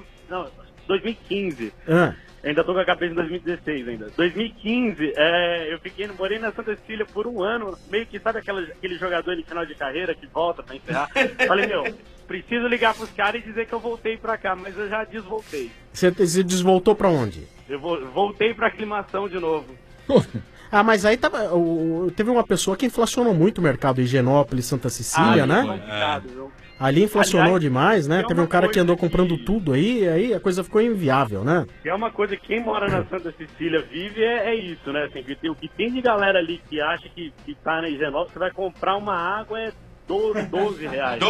Speaker 17: 2015. Ainda tô com a cabeça em 2016 ainda. 2015, morei na Santa Cecília por um ano, meio que sabe aquele jogador de final de carreira que volta pra encerrar? Falei, preciso ligar pros caras e dizer que eu voltei pra cá, mas eu já desvoltei.
Speaker 11: Você desvoltou pra onde?
Speaker 17: Eu voltei pra aclimação de novo.
Speaker 11: Mas aí teve uma pessoa que inflacionou muito o mercado, Higienópolis, Santa Cecília, né? Ali inflacionou demais, né? Teve um cara que andou comprando tudo aí a coisa ficou inviável, né?
Speaker 17: É uma coisa que quem mora na Santa Cecília vive é isso, né? Assim, o que tem de galera ali que acha que tá na Higienópolis, você vai comprar uma água, é 12 reais.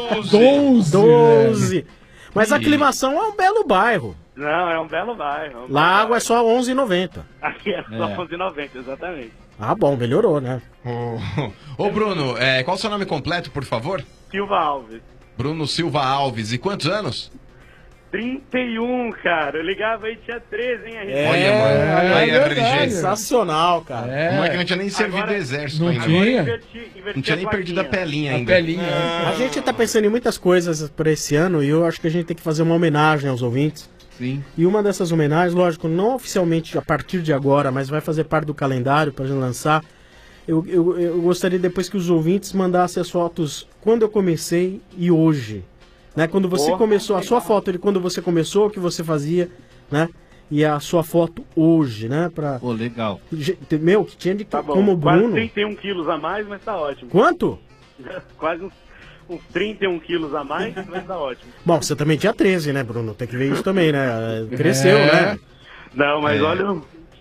Speaker 11: 12! Mas a aclimação é um belo bairro.
Speaker 17: Não, é um belo bairro.
Speaker 11: Lá a água é só R$11,90.
Speaker 17: Aqui é só R$11,90, exatamente.
Speaker 11: Bom, melhorou, né?
Speaker 13: Ô Bruno, qual o seu nome completo, por favor?
Speaker 17: Silva Alves.
Speaker 13: Bruno Silva Alves. E quantos anos?
Speaker 17: 31, cara. Eu ligava aí, tinha 13, hein, RG?
Speaker 13: Olha, mano. Aí, RG.
Speaker 11: Sensacional, cara.
Speaker 13: Como é que não tinha nem servido do exército
Speaker 15: não
Speaker 13: ainda?
Speaker 15: tinha.
Speaker 17: inverter
Speaker 13: Não tinha nem perdido a pelinha ainda.
Speaker 11: A gente tá pensando em muitas coisas pra esse ano e eu acho que a gente tem que fazer uma homenagem aos ouvintes.
Speaker 14: Sim.
Speaker 11: E uma dessas homenagens, lógico, não oficialmente a partir de agora, mas vai fazer parte do calendário pra gente lançar. Eu gostaria depois que os ouvintes mandassem as fotos quando eu comecei e hoje. Né? Quando você começou, a sua foto de quando você começou, o que você fazia, né? E a sua foto hoje, né?
Speaker 14: Pô, legal.
Speaker 11: Meu, que tinha de
Speaker 17: Tá bom,
Speaker 11: como o
Speaker 17: quase
Speaker 11: Bruno.
Speaker 17: 31 quilos a mais, mas tá ótimo.
Speaker 11: Quanto?
Speaker 17: Quase uns 31 quilos a mais, mas tá ótimo.
Speaker 11: Bom, você também tinha 13, né, Bruno? Tem que ver isso também, né? Cresceu, né?
Speaker 17: Não, mas olha,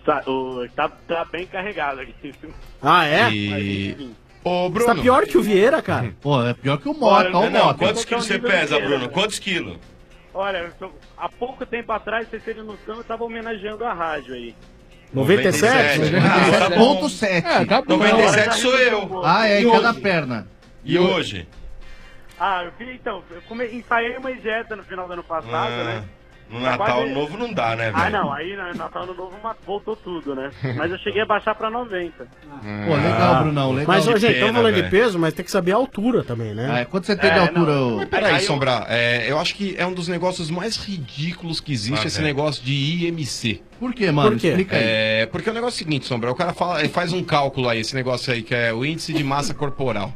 Speaker 17: tá bem carregado aqui.
Speaker 11: Ah, é?
Speaker 13: Ô, Bruno.
Speaker 11: Você tá pior que o Vieira, cara?
Speaker 14: Pô, é pior que o Mota.
Speaker 16: Não, quantos quilos você pesa, Bruno? Quantos quilos?
Speaker 17: Olha, há pouco tempo atrás, vocês terem noção, eu tava homenageando a rádio aí.
Speaker 11: 97?
Speaker 16: Tá bom.
Speaker 14: Ponto 7.
Speaker 15: Tá bom.
Speaker 16: 97 sou eu.
Speaker 14: Ah, é,
Speaker 16: E
Speaker 14: em cada
Speaker 16: hoje?
Speaker 14: perna.
Speaker 16: E hoje?
Speaker 17: Ah, eu ensaiei uma dieta no final do ano passado, né?
Speaker 16: No Natal Novo não dá, né, velho?
Speaker 17: Ah, não, aí no Natal Novo voltou tudo, né? Mas eu cheguei a baixar pra 90.
Speaker 14: Pô, legal, Brunão, legal.
Speaker 11: Mas,
Speaker 16: Que
Speaker 11: gente, estamos
Speaker 16: pena,
Speaker 11: falando de
Speaker 16: velho.
Speaker 11: peso, mas tem que saber a altura também, né?
Speaker 14: Quanto você tem de altura?
Speaker 13: Mas peraí, Sombra, eu acho que é um dos negócios mais ridículos que existe, esse negócio de IMC.
Speaker 14: Por quê, mano?
Speaker 11: Por quê?
Speaker 14: Explica aí.
Speaker 13: Porque o negócio é o seguinte, Sombra, o cara faz um cálculo aí, esse negócio aí, que é o índice de massa corporal.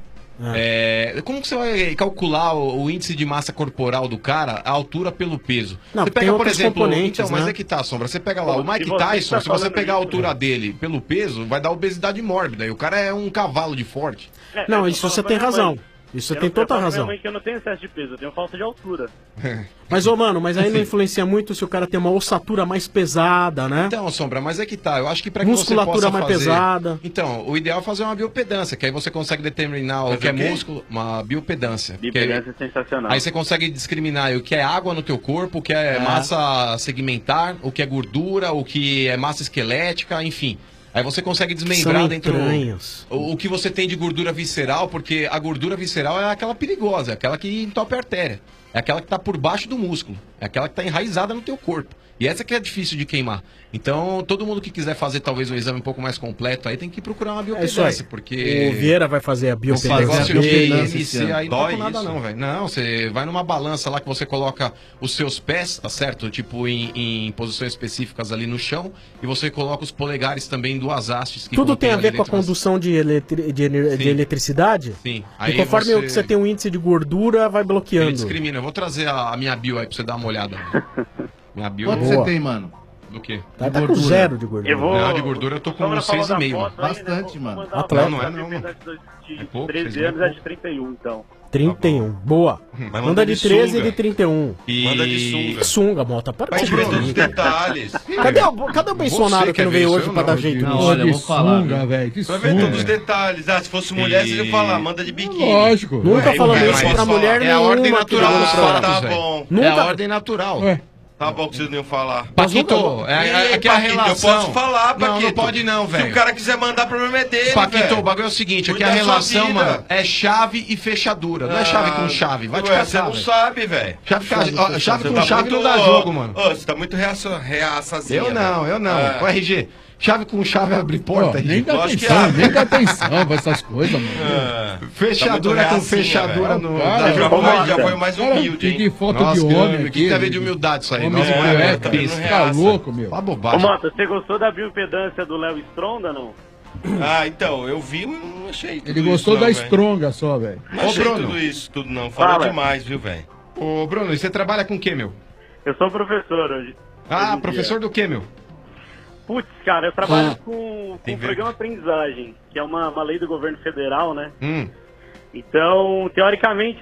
Speaker 13: Como que você vai calcular o índice de massa corporal do cara, a altura pelo peso?
Speaker 11: Não,
Speaker 13: você
Speaker 11: tem
Speaker 13: pega, por
Speaker 11: outros
Speaker 13: exemplo,
Speaker 11: componentes,
Speaker 13: então, mas
Speaker 11: né?
Speaker 13: é que tá, Sombra, você pega lá o Mike
Speaker 17: se você
Speaker 13: Tyson,
Speaker 17: tá
Speaker 13: se você
Speaker 17: falando
Speaker 13: pegar a
Speaker 17: isso,
Speaker 13: altura dele pelo peso, vai dar obesidade mórbida, e o cara é um cavalo de forte.
Speaker 11: Não, isso você tem razão. Isso você tem toda a razão.
Speaker 17: Que eu não tenho excesso de peso, eu tenho falta de altura.
Speaker 11: Mas, mano, mas aí não influencia muito se o cara tem uma ossatura mais pesada, né?
Speaker 13: Então, Sombra, mas é que tá, eu acho que pra que
Speaker 11: Musculatura
Speaker 13: você possa
Speaker 11: mais
Speaker 13: fazer...
Speaker 11: pesada.
Speaker 13: Então, o ideal é fazer uma biopedância, que aí você consegue determinar o que é músculo, uma biopedância.
Speaker 17: Biopedância é sensacional.
Speaker 13: Aí você consegue discriminar o que é água no teu corpo, o que é massa segmentar, o que é gordura, o que é massa esquelética, enfim. Aí você consegue desmembrar
Speaker 11: São
Speaker 13: dentro
Speaker 11: entranhas.
Speaker 13: o que você tem de gordura visceral, porque a gordura visceral é aquela perigosa, é aquela que entope a artéria. É aquela que está por baixo do músculo. É aquela que está enraizada no teu corpo. E essa que é difícil de queimar. Então, todo mundo que quiser fazer talvez um exame um pouco mais completo, aí tem que procurar uma biopedância, porque...
Speaker 11: O Vieira vai fazer a
Speaker 13: Esse
Speaker 11: biopedância
Speaker 13: negócio de
Speaker 11: dele.
Speaker 13: IMC aí não
Speaker 16: Dói
Speaker 13: tá com nada
Speaker 16: isso?
Speaker 13: não, velho. Não, você vai numa balança lá que você coloca os seus pés, tá certo? Tipo, em posições específicas ali no chão, e você coloca os polegares também duas hastes. Que
Speaker 11: Tudo tem a
Speaker 13: contém
Speaker 11: ver com a
Speaker 13: ali dentro
Speaker 11: condução de eletricidade?
Speaker 13: Sim.
Speaker 11: E conforme você tem um índice de gordura, vai
Speaker 13: Ele
Speaker 11: bloqueando.
Speaker 13: discrimina. Eu vou trazer a minha bio aí pra você dar uma olhada. Minha bio.
Speaker 14: Quanto você tem, mano?
Speaker 13: Do quê?
Speaker 11: Tá com zero de gordura.
Speaker 13: Não, de gordura eu tô com 6,5, mano.
Speaker 14: Bastante, mano.
Speaker 11: Atleta.
Speaker 13: Não é não, mano.
Speaker 17: De
Speaker 13: pouco,
Speaker 17: 13
Speaker 13: vocês
Speaker 17: anos é de 31, então.
Speaker 11: 31. Boa.
Speaker 16: Mas
Speaker 11: Manda de 13 e
Speaker 16: sunga.
Speaker 11: de 31.
Speaker 16: Manda de sunga.
Speaker 11: Que sunga, Mota. Para
Speaker 16: Vai
Speaker 11: de
Speaker 16: ver todos os
Speaker 11: brigar.
Speaker 16: detalhes.
Speaker 11: Cadê o Bolsonaro que não veio hoje pra dar jeito nisso?
Speaker 14: Olha, eu vou falar.
Speaker 15: Sunga, velho. Que
Speaker 16: Vai ver todos os
Speaker 15: sunga.
Speaker 16: detalhes. Ah, se fosse mulher, vocês iam falar, manda de biquíni.
Speaker 15: Lógico.
Speaker 11: Nunca falando
Speaker 16: Ué,
Speaker 11: isso
Speaker 16: mas
Speaker 11: pra mulher
Speaker 13: é a ordem
Speaker 11: nenhuma que
Speaker 13: natural
Speaker 11: veio no
Speaker 13: dos
Speaker 11: programa.
Speaker 16: tá
Speaker 13: fatos,
Speaker 16: bom.
Speaker 13: velho.
Speaker 11: Nunca-
Speaker 13: É a ordem natural.
Speaker 15: Ué.
Speaker 16: Tá bom que vocês não iam falar.
Speaker 13: Paquito,
Speaker 16: Ih,
Speaker 13: aqui é a
Speaker 16: Paquito,
Speaker 13: relação.
Speaker 16: eu posso falar, Paquito.
Speaker 13: Não, não pode não,
Speaker 16: Se
Speaker 13: velho.
Speaker 16: o cara quiser mandar, o problema é dele,
Speaker 13: Paquito,
Speaker 16: velho.
Speaker 13: o bagulho é o seguinte, aqui
Speaker 16: Cuida
Speaker 13: a
Speaker 16: da sua
Speaker 13: relação,
Speaker 16: vida.
Speaker 13: mano, é chave e fechadura. Não é chave com chave. Vai te
Speaker 16: Ué, você
Speaker 13: catar,
Speaker 16: não
Speaker 13: velho.
Speaker 16: sabe, velho.
Speaker 13: Chave com
Speaker 16: Você
Speaker 13: chave
Speaker 16: tá
Speaker 13: não dá jogo, mano.
Speaker 16: Ô, você tá muito reaçazinha.
Speaker 13: Eu não.
Speaker 16: É.
Speaker 13: O RG, chave com chave abre porta,
Speaker 15: Nem
Speaker 13: RG.
Speaker 15: dá
Speaker 16: Lógico que
Speaker 15: atenção,
Speaker 16: abre.
Speaker 15: nem dá atenção pra essas coisas, mano.
Speaker 13: Fechadura
Speaker 16: Tá
Speaker 13: com
Speaker 16: muito reacinha,
Speaker 13: fechadura
Speaker 15: velho.
Speaker 13: no...
Speaker 15: Cara,
Speaker 16: Já foi mais
Speaker 15: Cara,
Speaker 16: humilde,
Speaker 15: tem
Speaker 16: hein?
Speaker 15: foto
Speaker 13: Nossa,
Speaker 15: de
Speaker 13: que
Speaker 15: homem
Speaker 13: homem,
Speaker 15: aqui.
Speaker 13: que teve de humildade isso aí.
Speaker 15: Homem
Speaker 13: Nossa,
Speaker 15: de
Speaker 13: não é
Speaker 15: cueca,
Speaker 13: besta.
Speaker 15: tá louco, meu.
Speaker 13: Tá
Speaker 17: Ô,
Speaker 13: bobagem.
Speaker 17: Mota, você gostou da biopedância do Léo Stronda, não?
Speaker 16: Ah, então, eu vi, mas não achei tudo
Speaker 15: Ele gostou
Speaker 16: isso,
Speaker 15: da
Speaker 16: não, velho.
Speaker 15: Stronga só, velho.
Speaker 16: Não
Speaker 13: Ô,
Speaker 16: achei
Speaker 13: Bruno.
Speaker 16: tudo isso, tudo não. Falou
Speaker 17: Fala.
Speaker 16: demais, viu, velho?
Speaker 13: Ô, Bruno, e você trabalha com o quê, meu?
Speaker 17: Eu sou professor hoje.
Speaker 13: Ah, professor do quê, meu?
Speaker 17: Putz, cara, eu trabalho com
Speaker 16: Tem
Speaker 17: o programa Aprendizagem, que é uma lei do governo federal, né? Então, teoricamente,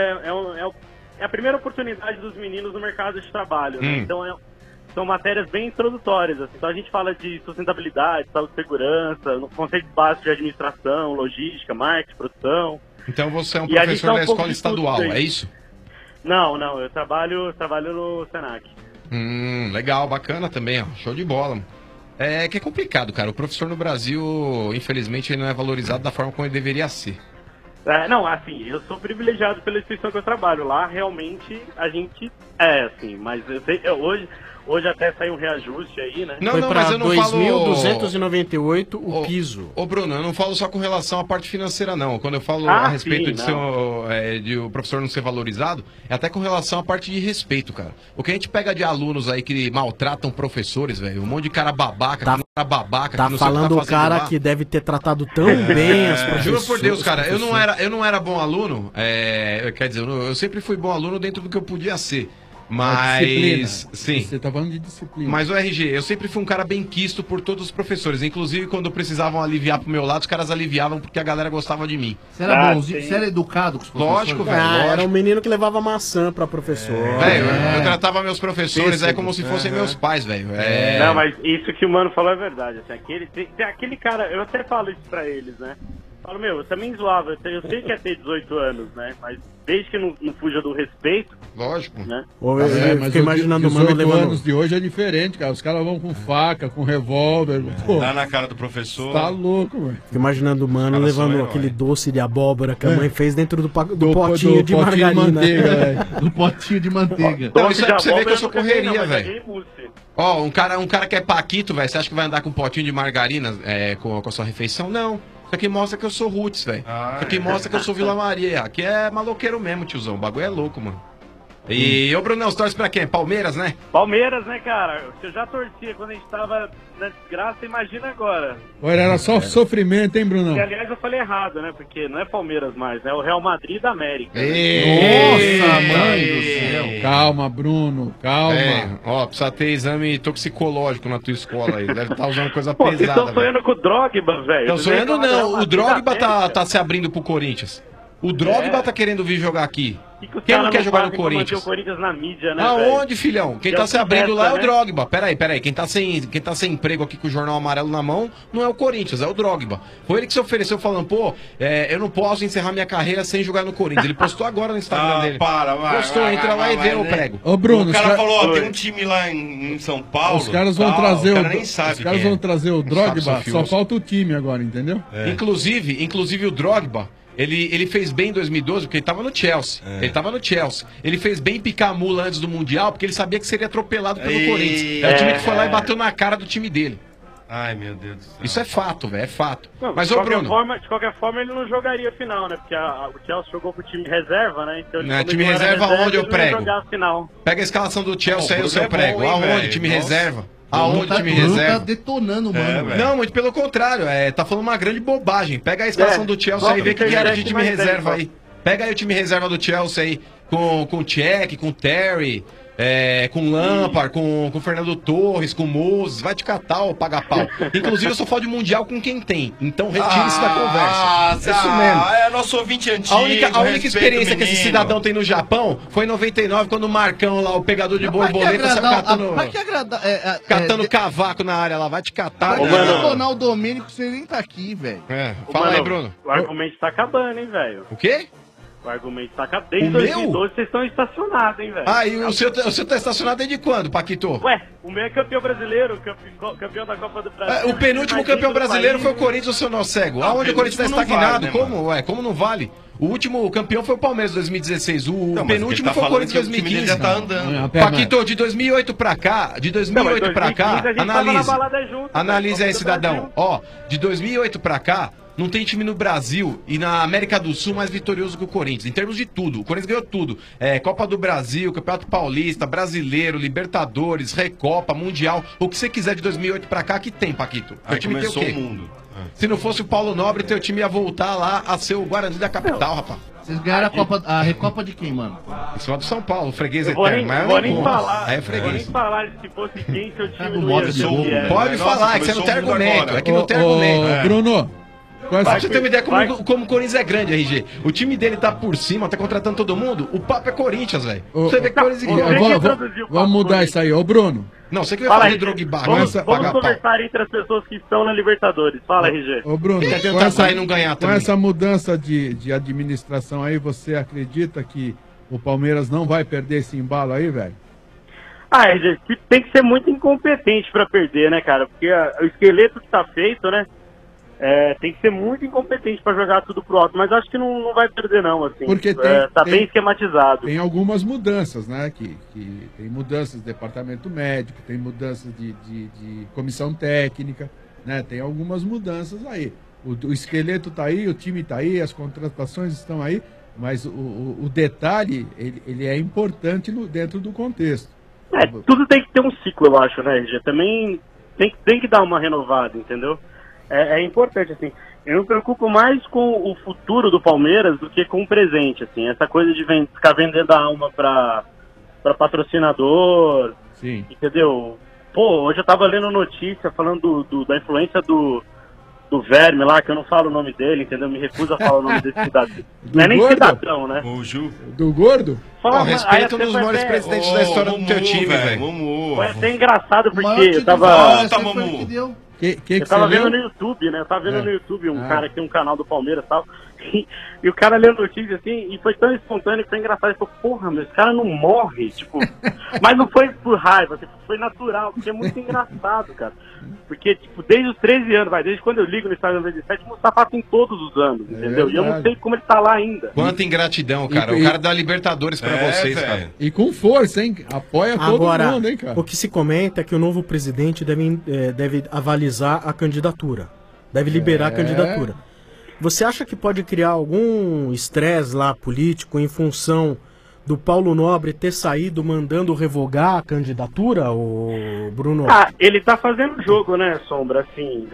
Speaker 17: é a primeira oportunidade dos meninos no mercado de trabalho, né? Então, são matérias bem introdutórias, assim. Então, a gente fala de sustentabilidade, saúde e segurança, no conceito básico de administração, logística, marketing, produção.
Speaker 13: Então você é um
Speaker 17: E a gente
Speaker 13: professor
Speaker 17: dá um
Speaker 13: da
Speaker 17: pouco
Speaker 13: escola
Speaker 17: de tudo
Speaker 13: estadual,
Speaker 17: aí.
Speaker 13: é isso?
Speaker 17: Não, eu trabalho no Senac.
Speaker 13: Legal, bacana também, ó. Show de bola. É que é complicado, cara. O professor no Brasil, infelizmente, ele não é valorizado da forma como ele deveria ser.
Speaker 17: Não, assim, eu sou privilegiado pela instituição que eu trabalho. Lá, realmente, a gente é, assim, mas eu sei, Hoje até saiu um reajuste aí, né?
Speaker 11: Foi pra 2.298 o piso.
Speaker 13: Ô, Bruno, eu não falo só com relação à parte financeira, não. Quando eu falo
Speaker 17: Ah,
Speaker 13: a respeito
Speaker 17: sim,
Speaker 13: de,
Speaker 17: não.
Speaker 13: de o professor não ser valorizado, é até com relação à parte de respeito, cara. O que a gente pega de alunos aí que maltratam professores, velho, um monte de cara babaca, que não era babaca,
Speaker 11: Tá
Speaker 13: que não sei o que
Speaker 11: falando o
Speaker 13: fazendo
Speaker 11: cara
Speaker 13: lá.
Speaker 11: que deve ter tratado tão bem as professoras.
Speaker 13: Juro por Deus, cara, eu não era bom aluno, quer dizer, eu sempre fui bom aluno dentro do que eu podia ser. Mas, sim.
Speaker 15: Você tá falando de disciplina.
Speaker 13: Mas o RG, eu sempre fui um cara bem quisto por todos os professores. Inclusive, quando precisavam aliviar pro meu lado, os caras aliviavam porque a galera gostava de mim.
Speaker 14: Você era bonzinho, você era educado com os professores?
Speaker 13: Lógico, velho.
Speaker 11: Era
Speaker 13: lógico.
Speaker 11: um menino que levava maçã pra professor.
Speaker 13: Velho, eu tratava meus professores
Speaker 11: Pêssego.
Speaker 13: como se fossem meus pais, velho.
Speaker 17: Não, mas isso que o mano falou é verdade. Assim, tem aquele cara, eu até falo isso pra eles, né? Falo, meu, eu também zoava, eu sei que é ter 18 anos, né? Mas desde que não fuja do respeito.
Speaker 13: Lógico.
Speaker 17: Né?
Speaker 15: Mas
Speaker 11: fiquei imaginando o mano
Speaker 15: 18
Speaker 11: levando.
Speaker 15: anos de hoje é diferente, cara. Os caras vão com faca, com revólver. Pô,
Speaker 16: Dá na cara do professor.
Speaker 15: tá louco, mano.
Speaker 11: Fico imaginando o mano
Speaker 16: caras são
Speaker 11: levando
Speaker 16: herói.
Speaker 11: aquele doce de abóbora que a
Speaker 15: É.
Speaker 11: mãe fez dentro do potinho
Speaker 15: Do
Speaker 11: de
Speaker 15: potinho de
Speaker 11: margarina.
Speaker 15: manteiga, velho.
Speaker 14: Do potinho de manteiga.
Speaker 13: Não, isso é pra você ver que eu sou
Speaker 17: nunca vi, não,
Speaker 13: correria,
Speaker 17: mas
Speaker 13: velho.
Speaker 17: joguei mousse.
Speaker 13: Ó, um cara que é paquito, velho, você acha que vai andar com um potinho de margarina com a sua refeição? Não. Isso aqui mostra que eu sou roots, velho. Isso aqui mostra que eu sou Vila Maria. Aqui é maloqueiro mesmo, tiozão. O bagulho é louco, mano. E, ô Brunão, você torce pra quem? Palmeiras, né?
Speaker 17: Palmeiras, né, cara? Eu já torcia quando a gente tava na desgraça, imagina agora.
Speaker 15: Olha, era só sofrimento, hein, Brunão?
Speaker 17: E, aliás, eu falei errado, né? Porque não é Palmeiras mais, né? É o Real Madrid da América.
Speaker 15: Nossa, mãe do céu. Calma, Bruno, calma.
Speaker 13: Ó, precisa ter exame toxicológico na tua escola aí. Deve estar usando coisa
Speaker 17: Pô, vocês
Speaker 13: pesada.
Speaker 17: estão sonhando com o Drogba, velho.
Speaker 13: Não,
Speaker 17: Vocês
Speaker 13: sonhando
Speaker 17: vão falar
Speaker 13: não.
Speaker 17: Real
Speaker 13: O
Speaker 17: Madrid da
Speaker 13: Drogba tá
Speaker 17: América?
Speaker 13: se abrindo pro Corinthians. O Drogba tá querendo vir jogar aqui.
Speaker 17: Que os
Speaker 13: Quem não
Speaker 17: caras
Speaker 13: quer jogar no
Speaker 17: fazem pra manter
Speaker 13: Corinthians?
Speaker 17: o Corinthians na mídia, né,
Speaker 13: Aonde,
Speaker 17: velho?
Speaker 13: filhão? Quem
Speaker 17: Já
Speaker 13: tá se abrindo
Speaker 17: começa,
Speaker 13: lá é o
Speaker 17: né?
Speaker 13: Drogba. Peraí. Quem tá sem emprego aqui com o jornal amarelo na mão não é o Corinthians, é o Drogba. Foi ele que se ofereceu falando, pô, eu não posso encerrar minha carreira sem jogar no Corinthians. Ele postou agora no Instagram dele. Postou, entra lá e vê o prego.
Speaker 15: Ô, Bruno,
Speaker 16: O cara
Speaker 15: os
Speaker 16: falou, ó, tem um time lá em São Paulo.
Speaker 15: Os caras vão
Speaker 16: tal,
Speaker 15: trazer
Speaker 16: o cara nem sabe
Speaker 15: os caras
Speaker 16: quem é.
Speaker 15: vão trazer o
Speaker 13: sabe
Speaker 15: Drogba,
Speaker 13: seu
Speaker 15: só
Speaker 13: fios.
Speaker 15: falta o time agora, entendeu?
Speaker 13: Inclusive o Drogba, ele fez bem em 2012 porque ele tava no Chelsea. Ele tava no Chelsea. Ele fez bem picar a mula antes do Mundial porque ele sabia que seria atropelado pelo Corinthians. É o time que foi lá e bateu na cara do time dele.
Speaker 16: Ai, meu Deus do céu.
Speaker 13: Isso é fato, velho, é fato.
Speaker 17: Não,
Speaker 13: Mas,
Speaker 17: de,
Speaker 13: ô
Speaker 17: qualquer
Speaker 13: Bruno,
Speaker 17: forma, de qualquer forma, ele não jogaria a final, né? Porque o Chelsea jogou com o time reserva, né? Então,
Speaker 13: Não,
Speaker 17: como
Speaker 13: time
Speaker 17: ele não era
Speaker 13: reserva onde eu
Speaker 17: ele não ia
Speaker 13: prego?
Speaker 17: jogar a final.
Speaker 13: pega a escalação do Chelsea aí, o
Speaker 16: Bruno
Speaker 13: seu
Speaker 16: é bom,
Speaker 13: prego.
Speaker 16: hein,
Speaker 13: Aonde,
Speaker 16: velho?
Speaker 13: time
Speaker 16: Nossa.
Speaker 13: reserva?
Speaker 14: Bruno
Speaker 13: Aonde,
Speaker 14: tá,
Speaker 13: time
Speaker 14: Bruno
Speaker 13: reserva?
Speaker 14: tá detonando, mano.
Speaker 16: velho.
Speaker 13: Não, muito pelo contrário, tá falando uma grande bobagem. Pega a escalação do Chelsea aí e vê o que era de time reserva aí. Pega aí o time reserva do Chelsea aí, com o Cech, com o Terry, com o Lampard, com o Fernando Torres, com o Moses, vai te catar, ô paga-pau. Inclusive, eu só falo de Mundial com quem tem, então retire-se da conversa. Isso mesmo.
Speaker 16: É nosso ouvinte antigo.
Speaker 13: A única
Speaker 16: respeita
Speaker 13: experiência
Speaker 16: o
Speaker 13: que esse
Speaker 16: menino.
Speaker 13: cidadão tem no Japão foi em 99, quando o Marcão lá, o pegador de borboleta, saiu catando cavaco na área lá, vai te catar.
Speaker 14: Pra que detonar o Domênico se ele nem tá aqui, velho?
Speaker 13: Fala aí, Bruno.
Speaker 17: O argumento tá acabando, hein, velho?
Speaker 13: O quê?
Speaker 17: O argumento tá acabando. Desde
Speaker 13: O meu?
Speaker 17: 2012 vocês estão estacionados, hein, velho?
Speaker 13: Ah, e o seu tá estacionado desde quando, Paquito?
Speaker 17: Ué, o meu é campeão brasileiro, campeão da Copa do Brasil.
Speaker 13: O penúltimo
Speaker 17: mais
Speaker 13: campeão
Speaker 17: rico do
Speaker 13: brasileiro foi o
Speaker 17: país.
Speaker 13: Corinthians, o seu nó cego.
Speaker 16: Não,
Speaker 13: Aonde o Corinthians tá
Speaker 16: penúltimo não
Speaker 13: estagnado?
Speaker 16: vale, né,
Speaker 13: Como? Ué, como não vale? O último campeão foi o Palmeiras 2016. O
Speaker 16: Não, mas
Speaker 13: penúltimo
Speaker 16: ele tá
Speaker 13: foi o
Speaker 16: falando
Speaker 13: Corinthians
Speaker 16: que o time
Speaker 13: 2015.
Speaker 16: dele já tá andando.
Speaker 13: Paquito, de 2008 pra cá,
Speaker 17: Não, mas 2015 a gente tava na
Speaker 13: analise.
Speaker 17: balada junto,
Speaker 13: Analise
Speaker 17: velho,
Speaker 13: aí,
Speaker 17: Copa do
Speaker 13: cidadão.
Speaker 17: Brasil.
Speaker 13: Ó, de 2008 pra cá, não tem time no Brasil e na América do Sul mais vitorioso que o Corinthians, em termos de tudo. O Corinthians ganhou tudo. Copa do Brasil, Campeonato Paulista, Brasileiro, Libertadores, Recopa, Mundial. O que você quiser de 2008 pra cá, que tem, Paquito.
Speaker 16: Aí
Speaker 13: O time tem o
Speaker 16: começou
Speaker 13: quê?
Speaker 16: o mundo.
Speaker 13: Se não fosse o Paulo Nobre, teu time ia voltar lá a ser o Guarani da capital, rapaz.
Speaker 14: Vocês ganharam a Recopa de quem, mano?
Speaker 13: Em cima do São Paulo, freguês
Speaker 17: Eu vou
Speaker 13: eterno.
Speaker 17: nem,
Speaker 13: Mas
Speaker 17: vou
Speaker 13: eu
Speaker 17: nem
Speaker 13: não
Speaker 17: falar.
Speaker 13: Aí é
Speaker 17: Vou nem
Speaker 13: freguês.
Speaker 17: falar se fosse quem seu time
Speaker 14: no
Speaker 17: não
Speaker 14: modo
Speaker 17: ia
Speaker 14: de
Speaker 17: ser o
Speaker 14: bobo.
Speaker 17: que é.
Speaker 13: Pode
Speaker 16: Nossa,
Speaker 13: falar, que você não tem
Speaker 16: começou o mundo
Speaker 13: argumento.
Speaker 16: agora.
Speaker 13: É que não tem argumento.
Speaker 15: Bruno, qual é
Speaker 13: Pra
Speaker 15: essa-
Speaker 13: você ter uma ideia
Speaker 17: vai.
Speaker 13: como o Corinthians é grande, RG. O time dele tá por cima, tá contratando todo mundo. O papo é Corinthians, velho. Você vê que Corinthians
Speaker 15: Ô, vamos mudar isso aí. Ô, Bruno.
Speaker 13: Não, você que vai
Speaker 17: Fala,
Speaker 13: falar de
Speaker 17: RG.
Speaker 13: Drogba.
Speaker 17: Vamos
Speaker 13: Não, pagar pau.
Speaker 17: conversar entre as pessoas que estão na Libertadores. Fala, RG.
Speaker 15: Ô, Bruno,
Speaker 13: Quer
Speaker 15: com
Speaker 13: tentar
Speaker 15: essa,
Speaker 13: sair e não ganhar
Speaker 15: com
Speaker 13: também.
Speaker 15: essa mudança de administração aí, você acredita que o Palmeiras não vai perder esse embalo aí, velho?
Speaker 17: Ah, RG, tem que ser muito incompetente pra perder, né, cara? Porque o esqueleto que tá feito, né? tem que ser muito incompetente para jogar tudo pro alto, mas acho que não vai perder não, assim.
Speaker 15: Porque
Speaker 17: bem esquematizado.
Speaker 15: Tem algumas mudanças, né? Que tem mudanças de departamento médico, tem mudanças de comissão técnica, né? Tem algumas mudanças aí. O esqueleto tá aí, o time tá aí, as contratações estão aí, mas o detalhe, ele é importante dentro do contexto.
Speaker 17: Tudo tem que ter um ciclo, eu acho, né, RG? Também tem que dar uma renovada, entendeu? É importante, assim. Eu me preocupo mais com o futuro do Palmeiras do que com o presente, assim. Essa coisa de ficar vendendo a alma pra patrocinador,
Speaker 15: sim,
Speaker 17: entendeu? Pô, hoje eu tava lendo notícia falando da influência do Verme lá, que eu não falo o nome dele, entendeu? Me recuso a falar o nome desse cidadão. Não é nem
Speaker 15: gordo?
Speaker 17: Cidadão, né?
Speaker 13: O Ju.
Speaker 15: Do gordo?
Speaker 13: Respeita um dos maiores presidentes da história do teu time, velho.
Speaker 17: Foi até engraçado, porque eu tava... Eu tava vendo no YouTube, né? Eu tava vendo no YouTube cara que tem um canal do Palmeiras e tal. E o cara lendo notícia assim, e foi tão espontâneo que foi engraçado. Ele falou, porra, meu, esse cara não morre, tipo. Mas não foi por raiva, foi natural, porque é muito engraçado, cara. Porque, tipo, desde os 13 anos, desde quando eu ligo no Estádio 97, o Mustafa tem todos os anos, entendeu? E eu não sei como ele tá lá ainda.
Speaker 13: Quanta ingratidão, cara. O cara dá Libertadores pra vocês, cara.
Speaker 15: E com força, hein? Apoia todo mundo, hein, cara?
Speaker 11: O que se comenta é que o novo presidente deve avalizar a candidatura. Deve liberar a candidatura. Você acha que pode criar algum estresse lá político em função do Paulo Nobre ter saído mandando revogar a candidatura, o Bruno?
Speaker 17: Ele tá fazendo jogo, né, Sombra, assim,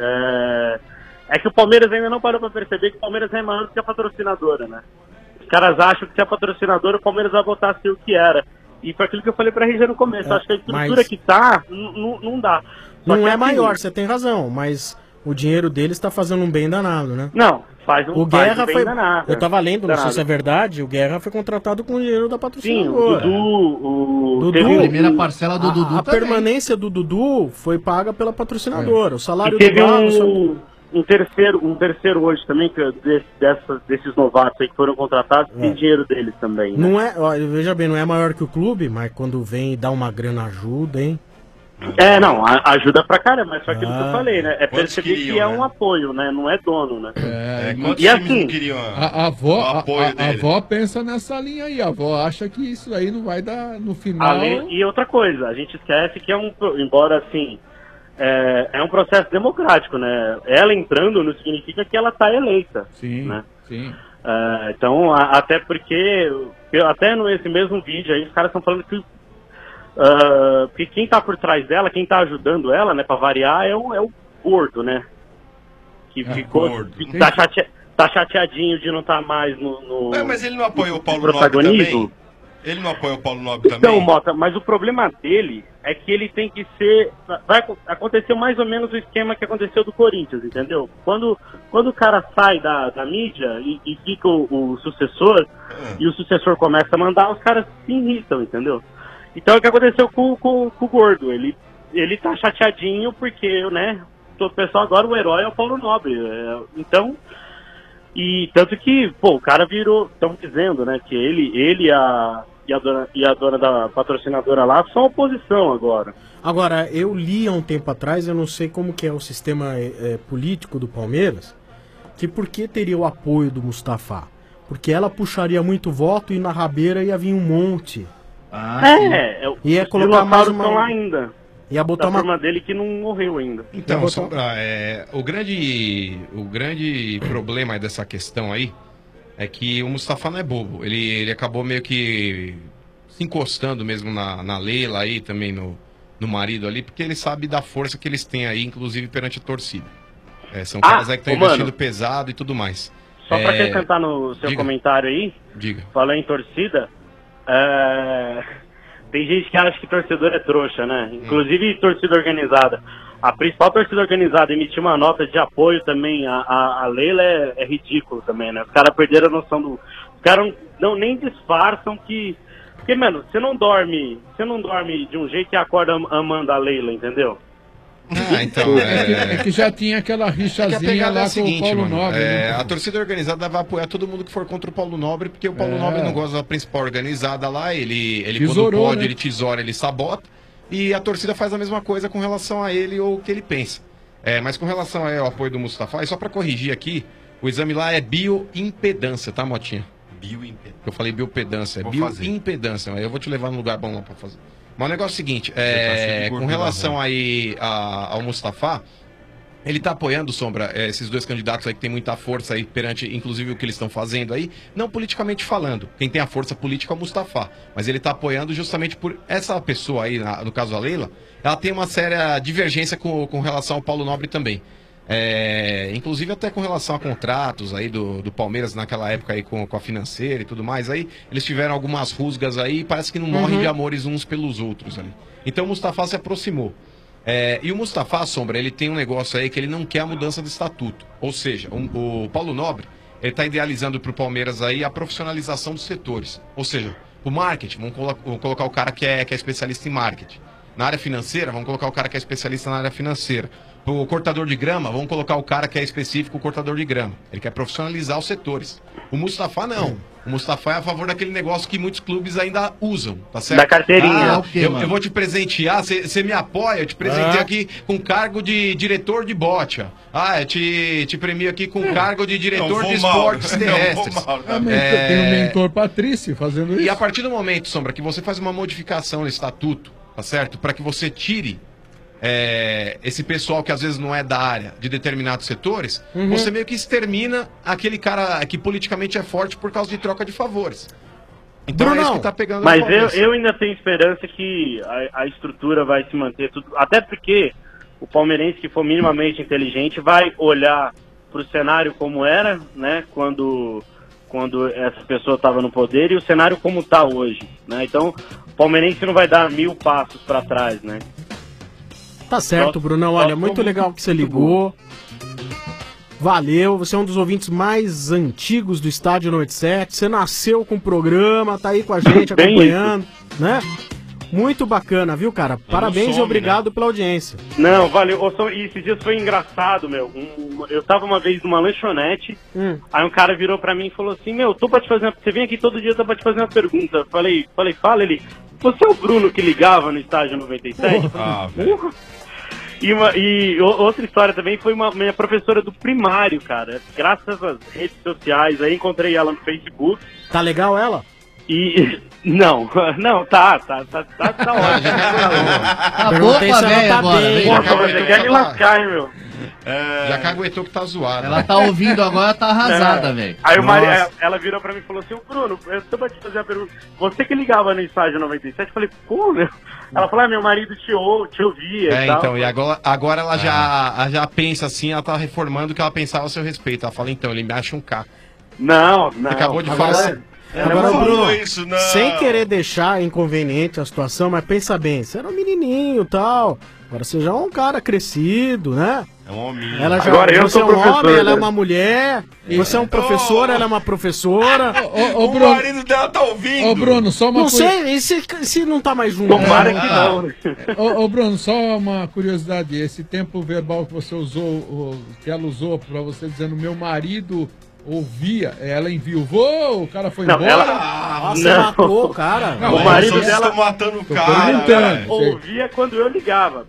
Speaker 17: é que o Palmeiras ainda não parou pra perceber que o Palmeiras é maior do que a patrocinadora, né? Os caras acham que se a patrocinadora, o Palmeiras vai botar a ser o que era. E foi aquilo que eu falei pra RG no começo, acho que a estrutura que tá, não dá. Só
Speaker 11: não
Speaker 17: que
Speaker 11: é maior, você tem razão, mas o dinheiro deles tá fazendo um bem danado, né?
Speaker 17: Não, faz um
Speaker 11: Guerra
Speaker 17: bem
Speaker 11: foi
Speaker 17: danado.
Speaker 11: Eu tava lendo, não sei
Speaker 17: danado.
Speaker 11: se é verdade, o Guerra foi contratado com o dinheiro da patrocinadora.
Speaker 17: Sim, o
Speaker 11: Dudu,
Speaker 17: teve
Speaker 14: a primeira parcela do Dudu
Speaker 11: a
Speaker 14: também.
Speaker 11: permanência do Dudu foi paga pela patrocinadora. O salário
Speaker 17: e teve
Speaker 11: do Galo,
Speaker 17: um terceiro hoje também, que desses novatos aí que foram contratados, tem dinheiro deles também. Né?
Speaker 11: Não é, ó, veja bem, não é maior que o clube, mas quando vem e dá uma grana ajuda, hein?
Speaker 17: Não, ajuda pra caramba, mas só aquilo que eu falei, né? É perceber que é um apoio, né? Não é dono, né?
Speaker 15: E
Speaker 17: assim,
Speaker 15: a avó pensa nessa linha aí, a avó acha que isso aí não vai dar no final.
Speaker 17: E outra coisa, a gente esquece que embora assim, é um processo democrático, né? Ela entrando não significa que ela tá eleita.
Speaker 15: Sim,
Speaker 17: né?
Speaker 15: sim.
Speaker 17: Então, até porque, até nesse mesmo vídeo aí, os caras estão falando que porque quem tá por trás dela, quem tá ajudando ela, né, pra variar, é o gordo, né? Que ficou. Tá chateadinho de não estar mais no.
Speaker 16: Mas ele não apoia o Paulo Nobre também? Ele não apoia o Paulo Nobre também?
Speaker 17: Não, Mota, mas o problema dele é que ele tem que ser. Vai acontecer mais ou menos o esquema que aconteceu do Corinthians, entendeu? Quando o cara sai da mídia e fica o sucessor, e o sucessor começa a mandar, os caras se irritam, entendeu? Então é o que aconteceu com o Gordo. Ele tá chateadinho porque, né, todo o pessoal agora, o herói é o Paulo Nobre. Então, e tanto que, pô, o cara virou, estão dizendo, né, que ele e a dona da patrocinadora lá são oposição agora.
Speaker 11: Agora, eu li há um tempo atrás, eu não sei como que é o sistema político do Palmeiras, que por que teria o apoio do Mustafa? Porque ela puxaria muito voto e na rabeira ia vir um monte. Ia colocar mais uma
Speaker 17: lá ainda.
Speaker 11: Ia botar uma
Speaker 17: turma dele que não morreu ainda.
Speaker 13: Então, Sombra, o grande problema dessa questão aí é que o Mustafa não é bobo. Ele acabou meio que se encostando mesmo na Leila aí, também no marido ali, porque ele sabe da força que eles têm aí, inclusive perante a torcida. São caras aí que estão investindo pesado e tudo mais.
Speaker 17: Só pra acrescentar no seu comentário aí, falando em torcida, tem gente que acha que torcedor é trouxa, né? Inclusive torcida organizada. A principal torcida organizada emitir uma nota de apoio também a Leila é ridículo também, né? Os caras perderam a noção do... Os caras nem disfarçam que... Porque, mano, você não dorme de um jeito e acorda amando a Leila, entendeu?
Speaker 13: Então,
Speaker 15: é que já tinha aquela rixazinha lá com o Paulo Nobre. Né?
Speaker 13: A torcida organizada vai apoiar todo mundo que for contra o Paulo Nobre, porque o Paulo Nobre não gosta da principal organizada lá, ele quando pode, né? Ele tesoura, ele sabota, e a torcida faz a mesma coisa com relação a ele ou o que ele pensa. Mas com relação ao apoio do Mustafa, e só pra corrigir aqui, o exame lá é bioimpedância, tá, Motinha?
Speaker 16: Bioimpedância.
Speaker 13: Eu falei biopedância, é
Speaker 16: Vou
Speaker 13: bioimpedância. Eu vou te levar num lugar bom lá pra fazer. Mas o negócio é o seguinte, com relação aí ao Mustafa, ele tá apoiando, Sombra, esses dois candidatos aí que tem muita força aí perante, inclusive, o que eles estão fazendo aí, não politicamente falando. Quem tem a força política é o Mustafa, mas ele tá apoiando justamente por essa pessoa aí, no caso a Leila, ela tem uma séria divergência com relação ao Paulo Nobre também. Inclusive até com relação a contratos aí do Palmeiras naquela época aí com a financeira e tudo mais, aí eles tiveram algumas rusgas aí e parece que não morrem de amores uns pelos outros ali. Então o Mustafa se aproximou. E o Mustafa, Sombra, ele tem um negócio aí que ele não quer a mudança do estatuto. Ou seja, o Paulo Nobre, ele está idealizando para o Palmeiras aí a profissionalização dos setores. Ou seja, o marketing, vamos colocar o cara que é especialista em marketing. Na área financeira, vamos colocar o cara que é especialista na área financeira. O cortador de grama, vamos colocar o cara que é específico, o cortador de grama. Ele quer profissionalizar os setores. O Mustafa não. O Mustafa é a favor daquele negócio que muitos clubes ainda usam, tá certo?
Speaker 17: Da carteirinha.
Speaker 13: Eu vou te presentear, você me apoia, eu te presentei aqui com cargo de diretor de bote, ó. Eu te premio aqui com cargo de diretor de esportes terrestres.
Speaker 15: Tem o mentor Patrício fazendo isso.
Speaker 13: E a partir do momento, Sombra, que você faz uma modificação no estatuto, tá certo? Para que você tire esse pessoal que às vezes não é da área de determinados setores, você meio que extermina aquele cara que politicamente é forte por causa de troca de favores. Então é isso que tá pegando.
Speaker 17: Mas eu ainda tenho esperança que a estrutura vai se manter tudo, até porque o palmeirense que for minimamente inteligente vai olhar para o cenário como era, né, quando essa pessoa estava no poder, e o cenário como está hoje, né? Então o palmeirense não vai dar 1000 passos para trás, né?
Speaker 11: Tá certo, Brunão. Olha, muito legal que você ligou. Valeu. Você é um dos ouvintes mais antigos do Estádio 97. Você nasceu com o programa, tá aí com a gente acompanhando, né? Muito bacana, viu, cara? Parabéns e obrigado pela audiência.
Speaker 17: Não, valeu. E esses dias foi engraçado, meu. Eu tava uma vez numa lanchonete, aí um cara virou pra mim e falou assim, meu, tô pra te fazer você vem aqui todo dia, tô pra te fazer uma pergunta. Eu falei, fala, ele, você é o Bruno que ligava no Estádio 97? E outra história também foi minha professora do primário, cara. Graças às redes sociais, aí encontrei ela no Facebook.
Speaker 11: Tá legal ela?
Speaker 17: Não, tá ótimo.
Speaker 14: Tá boa pra velha agora, hein?
Speaker 17: Nossa, você quer me lascar, hein, meu?
Speaker 13: Já caguetou que tá zoado.
Speaker 14: Ela tá ouvindo agora, tá arrasada, velho.
Speaker 17: Aí ela virou pra mim e falou assim, Bruno, eu tô pra te fazer a pergunta. Você que ligava no Estádio 97? Eu falei, pô, meu. Ela falou, meu marido te ouvia e tal.
Speaker 13: Então, e agora ela já pensa assim, ela tá reformando o que ela pensava a seu respeito. Ela fala, então, ele me acha um K.
Speaker 17: Não.
Speaker 13: Você acabou de falar.
Speaker 11: Agora, Bruno, isso, sem querer deixar inconveniente a situação, mas pensa bem, você era um menininho e tal, agora você já é um cara crescido, né?
Speaker 16: É um homem.
Speaker 17: Agora eu sou
Speaker 11: um homem, ela é uma mulher, você é um professor, ela é uma professora.
Speaker 16: O marido dela tá ouvindo.
Speaker 15: Ô, Bruno, só uma
Speaker 11: coisa. Não sei, e se não tá mais junto?
Speaker 17: Tomara que não.
Speaker 15: Ô, Bruno, só uma curiosidade, esse tempo verbal que você usou, que ela usou pra você dizendo meu marido ouvia, ela enviou, o cara foi embora.
Speaker 11: Você matou o cara.
Speaker 17: Não, o marido dela
Speaker 16: tá matando o cara.
Speaker 17: Ouvia quando eu ligava.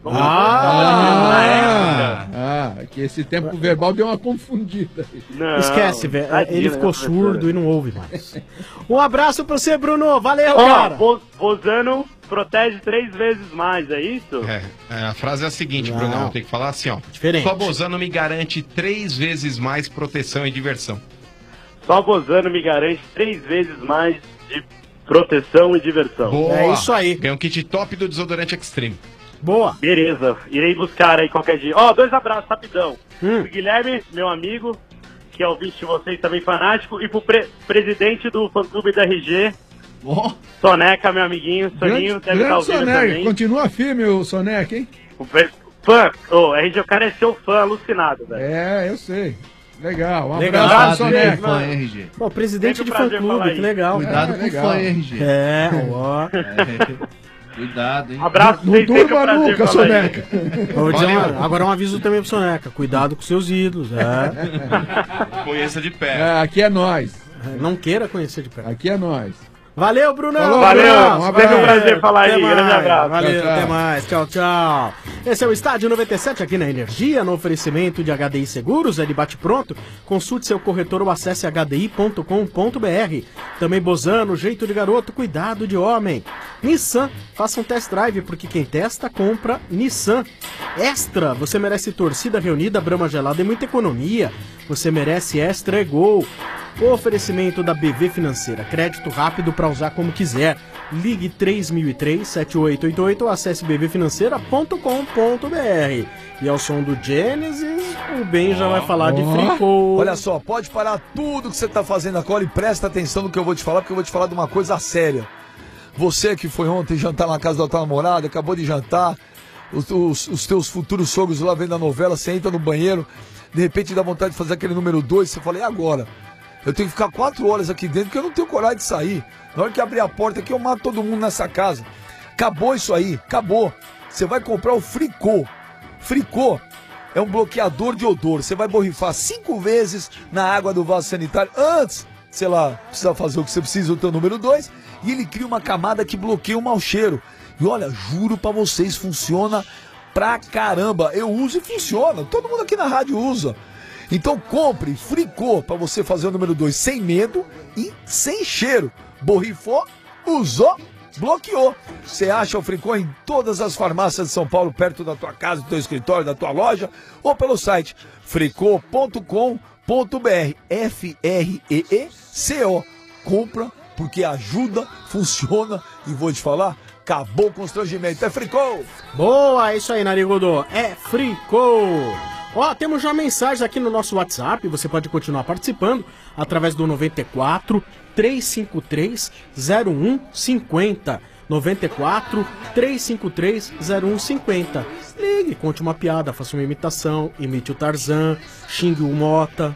Speaker 15: Que esse tempo verbal deu uma confundida.
Speaker 11: Não, esquece, velho. Ele ficou surdo e não ouve mais. Um abraço pra você, Bruno. Valeu, cara.
Speaker 17: Bozano protege 3 vezes mais, é isso?
Speaker 13: A frase é a seguinte, Bruno, tem que falar assim, ó.
Speaker 11: Diferente.
Speaker 13: Só Bozano me garante 3 vezes mais proteção e diversão.
Speaker 17: Só Bozano me garante 3 vezes mais de proteção e diversão.
Speaker 13: Boa.
Speaker 11: É isso aí.
Speaker 13: Ganha um kit top do desodorante Extreme.
Speaker 11: Boa.
Speaker 17: Beleza, irei buscar aí qualquer dia. 2 abraços, rapidão. O Guilherme, meu amigo, que é ouvinte de vocês também fanático, e pro presidente do fã-clube da RG, Soneca, meu amiguinho, Soninho, deve estar ouvindo
Speaker 15: Soneca,
Speaker 17: também.
Speaker 15: continua firme o Soneca, hein?
Speaker 17: Fã, RG, o cara é seu fã alucinado, velho.
Speaker 15: Eu sei. Legal, um
Speaker 11: legal.
Speaker 15: abraço, Soneca.
Speaker 14: Fã, RG.
Speaker 11: Pô, presidente de fã-clube, que legal.
Speaker 14: Cuidado com o fã, RG. Cuidado, hein?
Speaker 17: Abraço,
Speaker 15: não durma nunca, Soneca.
Speaker 11: Agora um aviso também pro Soneca. Cuidado com seus ídolos.
Speaker 16: Conheça de perto.
Speaker 15: Aqui é nós.
Speaker 11: Não queira conhecer de perto.
Speaker 15: Aqui é nós.
Speaker 11: Valeu, Brunão.
Speaker 15: Falou,
Speaker 17: Valeu,
Speaker 15: Brunão,
Speaker 17: um prazer falar aí, grande abraço.
Speaker 11: Valeu,
Speaker 15: Tchau, tchau.
Speaker 11: até mais, tchau, tchau. Esse é o Estádio 97 aqui na Energia, no oferecimento de HDI Seguros, é de bate-pronto. Consulte seu corretor ou acesse hdi.com.br. Também Bozano, jeito de garoto, cuidado de homem. Nissan, faça um test drive, porque quem testa, compra Nissan. Extra, você merece torcida reunida, Brahma gelada e muita economia. Você merece Extra é Gol. O oferecimento da BV Financeira, crédito rápido para usar como quiser. Ligue 3003-7888 ou acesse bvfinanceira.com.br. E ao som do Genesis, o Ben já vai falar de fricô.
Speaker 18: Olha só, pode parar tudo que você tá fazendo agora e presta atenção no que eu vou te falar, porque eu vou te falar de uma coisa séria. Você que foi ontem jantar na casa da tua namorada, acabou de jantar, os teus futuros sogros lá vendo a novela, você entra no banheiro, de repente dá vontade de fazer aquele número 2, você fala, e agora? Eu tenho que ficar 4 horas aqui dentro porque eu não tenho coragem de sair. Na hora que abrir a porta aqui eu mato todo mundo nessa casa. Acabou isso aí, acabou. Você vai comprar o Fricô. Fricô é um bloqueador de odor. Você vai borrifar 5 vezes na água do vaso sanitário antes, sei lá, precisa fazer o que você precisa, o teu número 2, e ele cria uma camada que bloqueia o mau cheiro. E olha, juro pra vocês, funciona pra caramba. Eu uso e funciona. Todo mundo aqui na rádio usa. Então compre Fricô para você fazer o número 2 sem medo e sem cheiro. Borrifou, usou, bloqueou. Você acha o Fricô em todas as farmácias de São Paulo, perto da tua casa, do teu escritório, da tua loja, ou pelo site fricô.com.br. F-R-E-E-C-O. Compra porque ajuda, funciona e vou te falar, acabou o constrangimento. É Fricô!
Speaker 11: Boa, é isso aí, Narigudo. É Fricô! Ó, temos já mensagens aqui no nosso WhatsApp, você pode continuar participando através do 94 353 0150. 94 353 0150. Ligue, conte uma piada, faça uma imitação, imite o Tarzan, xingue o Mota.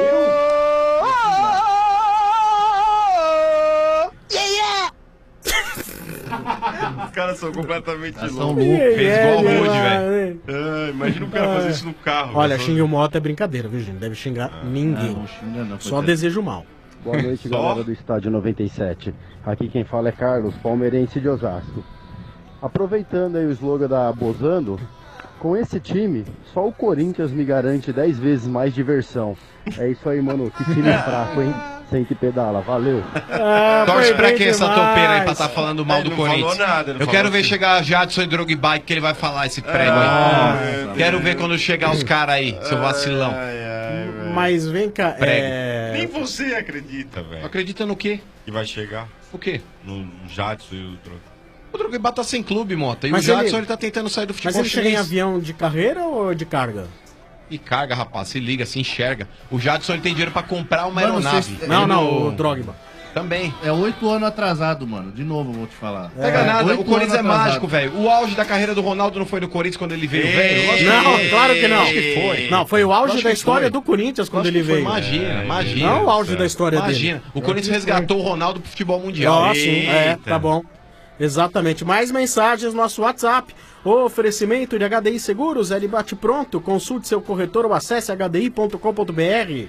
Speaker 16: Os caras são completamente loucos.
Speaker 11: São loucos, fez igual o Rude, velho.
Speaker 16: Imagina um cara fazer isso no carro.
Speaker 11: Olha, xingue o Mota é brincadeira, viu, gente? Não deve xingar ninguém.
Speaker 14: Não xinga não,
Speaker 11: Só desejo mal.
Speaker 19: Boa noite, galera do Estádio 97. Aqui quem fala é Carlos, palmeirense de Osasco. Aproveitando aí o slogan da Bozando, com esse time, só o Corinthians me garante 10 vezes mais diversão. É isso aí, mano. Que time fraco, hein? Sem que pedala. Valeu.
Speaker 13: Torce pra quem essa topeira aí pra estar falando mal do Corinthians?
Speaker 16: Nada,
Speaker 13: eu quero ver chegar Jadson e Drogba, que ele vai falar esse prego aí. Quero ver quando chegar os caras aí, seu vacilão.
Speaker 11: Mas vem cá,
Speaker 16: Nem você acredita, velho.
Speaker 13: Acredita no quê?
Speaker 16: Que vai chegar?
Speaker 13: O quê?
Speaker 16: No Jadson e o Drogba.
Speaker 13: O Drogba tá sem clube, Mota. E
Speaker 11: Mas
Speaker 13: o Jadson ele tá tentando sair do futebol
Speaker 11: Mas ele chega em
Speaker 13: chinês.
Speaker 11: avião de carreira ou de carga?
Speaker 13: E carga, rapaz, se liga, se enxerga. O Jadson ele tem dinheiro pra comprar uma
Speaker 14: Mano,
Speaker 13: aeronave.
Speaker 11: Não, o Drogba.
Speaker 13: Também.
Speaker 14: É 8 anos atrasado, mano. De novo, eu vou te falar.
Speaker 13: Pega nada,
Speaker 14: 8
Speaker 13: o Corinthians é
Speaker 14: anos atrasado.
Speaker 13: mágico, velho. O auge da carreira do Ronaldo não foi no Corinthians quando ele veio, velho?
Speaker 11: Não, claro que não.
Speaker 13: Acho que foi.
Speaker 11: Não, foi o auge
Speaker 13: Lógico
Speaker 11: da
Speaker 13: que
Speaker 11: história
Speaker 13: foi.
Speaker 11: do Corinthians quando
Speaker 13: Lógico
Speaker 11: ele
Speaker 13: que foi.
Speaker 11: veio.
Speaker 13: Imagina, imagina.
Speaker 11: Não o auge da história dele.
Speaker 13: Imagina. O Corinthians resgatou o Ronaldo pro futebol mundial.
Speaker 11: Ah, sim, tá bom. Exatamente. Mais mensagens no nosso WhatsApp. Oferecimento de HDI Seguros, ele bate pronto. Consulte seu corretor ou acesse hdi.com.br.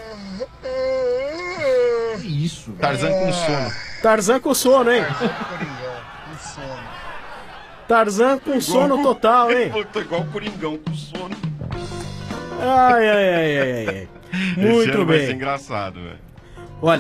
Speaker 14: Isso.
Speaker 13: Tarzan com sono.
Speaker 11: Tarzan com sono, hein? Tarzan com sono total, hein?
Speaker 16: Tô igual o Coringão com sono.
Speaker 11: Ai.
Speaker 16: Esse
Speaker 11: Muito
Speaker 16: ano vai ser
Speaker 11: bem.
Speaker 16: engraçado, velho.
Speaker 11: Olha,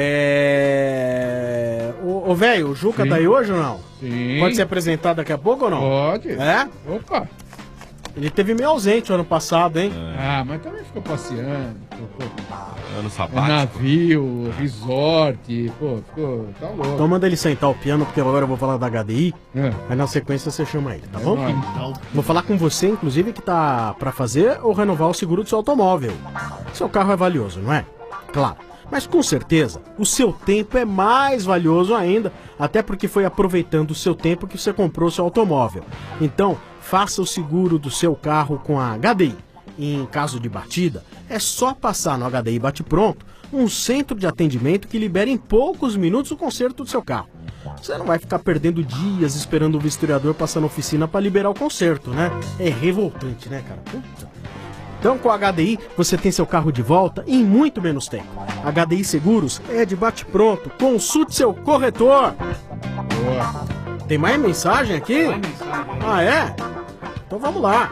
Speaker 11: o velho, o Juca tá aí hoje ou não?
Speaker 15: Sim.
Speaker 11: Pode se apresentar daqui a pouco ou não?
Speaker 15: Pode.
Speaker 11: É?
Speaker 15: Opa.
Speaker 11: Ele teve meio ausente o ano passado, hein?
Speaker 15: Ah, mas também ficou passeando.
Speaker 16: Ano
Speaker 15: sabático. Navio, resort, ficou, tá louco.
Speaker 11: Então manda ele sentar o piano, porque agora eu vou falar da HDI. Aí na sequência você chama ele, tá bom? Vou falar com você, inclusive, que tá pra fazer ou renovar o seguro do seu automóvel. Seu carro é valioso, não é? Claro. Mas com certeza, o seu tempo é mais valioso ainda, até porque foi aproveitando o seu tempo que você comprou o seu automóvel. Então, faça o seguro do seu carro com a HDI. E em caso de batida, é só passar no HDI Bate Pronto, um centro de atendimento que libera em poucos minutos o conserto do seu carro. Você não vai ficar perdendo dias esperando o vistoriador passar na oficina para liberar o conserto, né? É revoltante, né, cara? Puta. Então com a HDI você tem seu carro de volta em muito menos tempo. HDI Seguros é de bate-pronto. Consulte seu corretor. Boa. Tem mais mensagem aqui? Ah, é? Então vamos lá.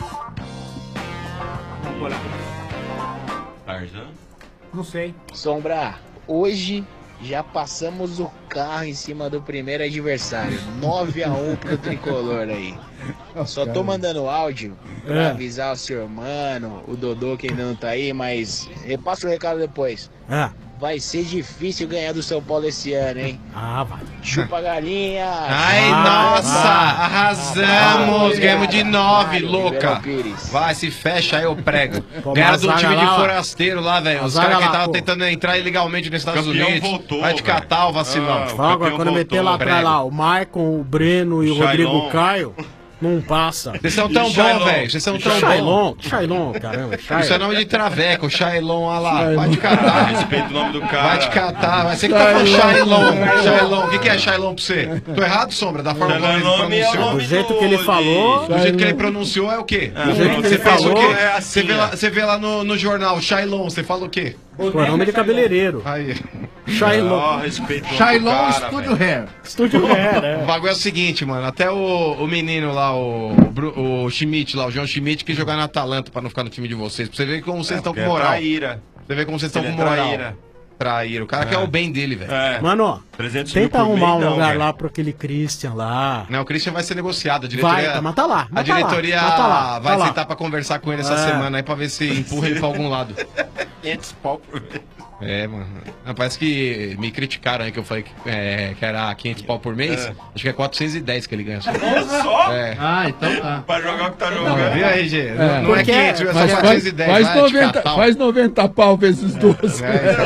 Speaker 10: Não sei.
Speaker 20: Sombra, hoje já passamos o carro em cima do primeiro adversário. 9-1 pro Tricolor aí. Só tô mandando áudio pra avisar o seu irmão, o Dodô que ainda não tá aí, mas repassa o recado depois. Vai ser difícil ganhar do São Paulo esse ano, hein?
Speaker 11: Ah, vai.
Speaker 20: Chupa galinha!
Speaker 13: Ai, nossa! Arrasamos! Ganhamos de 9, louca! Vai, se fecha aí, eu prego. Ganharam do time de forasteiro lá, velho. Os caras que estavam tentando entrar ilegalmente nos Estados Unidos.
Speaker 16: Voltou,
Speaker 13: vai te catar o vacilão.
Speaker 11: Agora, quando meter lá atrás lá, o Maicon, o Breno e o Rodrigo Caio, não passa.
Speaker 13: Vocês são tão bons, velho. Vocês são tão bons.
Speaker 11: Shailon, caramba.
Speaker 13: Isso é nome de traveco, Shailon, olha lá. Vai te catar.
Speaker 16: Respeita o nome do cara.
Speaker 13: Vai te catar. Vai ser que tá falando Shailon. O que é Shailon pra você? Tô errado, Sombra? Da forma como ele pronunciou.
Speaker 11: Do jeito que ele falou.
Speaker 13: Do jeito que ele pronunciou é o quê?
Speaker 11: Do jeito que ele falou
Speaker 13: é assim. Você vê lá no jornal, Shailon, você fala o quê?
Speaker 11: Pô, nome de cabeleireiro.
Speaker 13: Aí.
Speaker 11: Shailon.
Speaker 14: Shailon Studio Hair.
Speaker 11: Studio Hair, né?
Speaker 13: O bagulho é o seguinte, mano. Até o menino lá, o Schmidt lá, o João Schmidt, que jogar na Atalanta pra não ficar no time de vocês. Pra você ver como vocês estão com moral.
Speaker 16: Traíra.
Speaker 13: Você vê como vocês estão com moral. Traíra. O cara quer o bem dele, velho.
Speaker 11: Mano, ó, tenta arrumar um lugar lá pro aquele Christian lá.
Speaker 13: Não, o Christian vai ser negociado. A diretoria,
Speaker 11: vai, mas tá lá.
Speaker 13: A diretoria vai sentar pra conversar com ele essa semana aí pra ver se empurra ele pra algum lado.
Speaker 16: 500 pau por mês.
Speaker 13: É, mano. Parece que me criticaram aí que eu falei que era 500 pau por mês. Acho que é 410 que ele ganha só.
Speaker 16: Só?
Speaker 13: É.
Speaker 14: Ah, então tá.
Speaker 16: Pra jogar o que tá jogando.
Speaker 13: Viu aí, G? Não é 500, é só 410.
Speaker 15: Faz 90 pau vezes 12.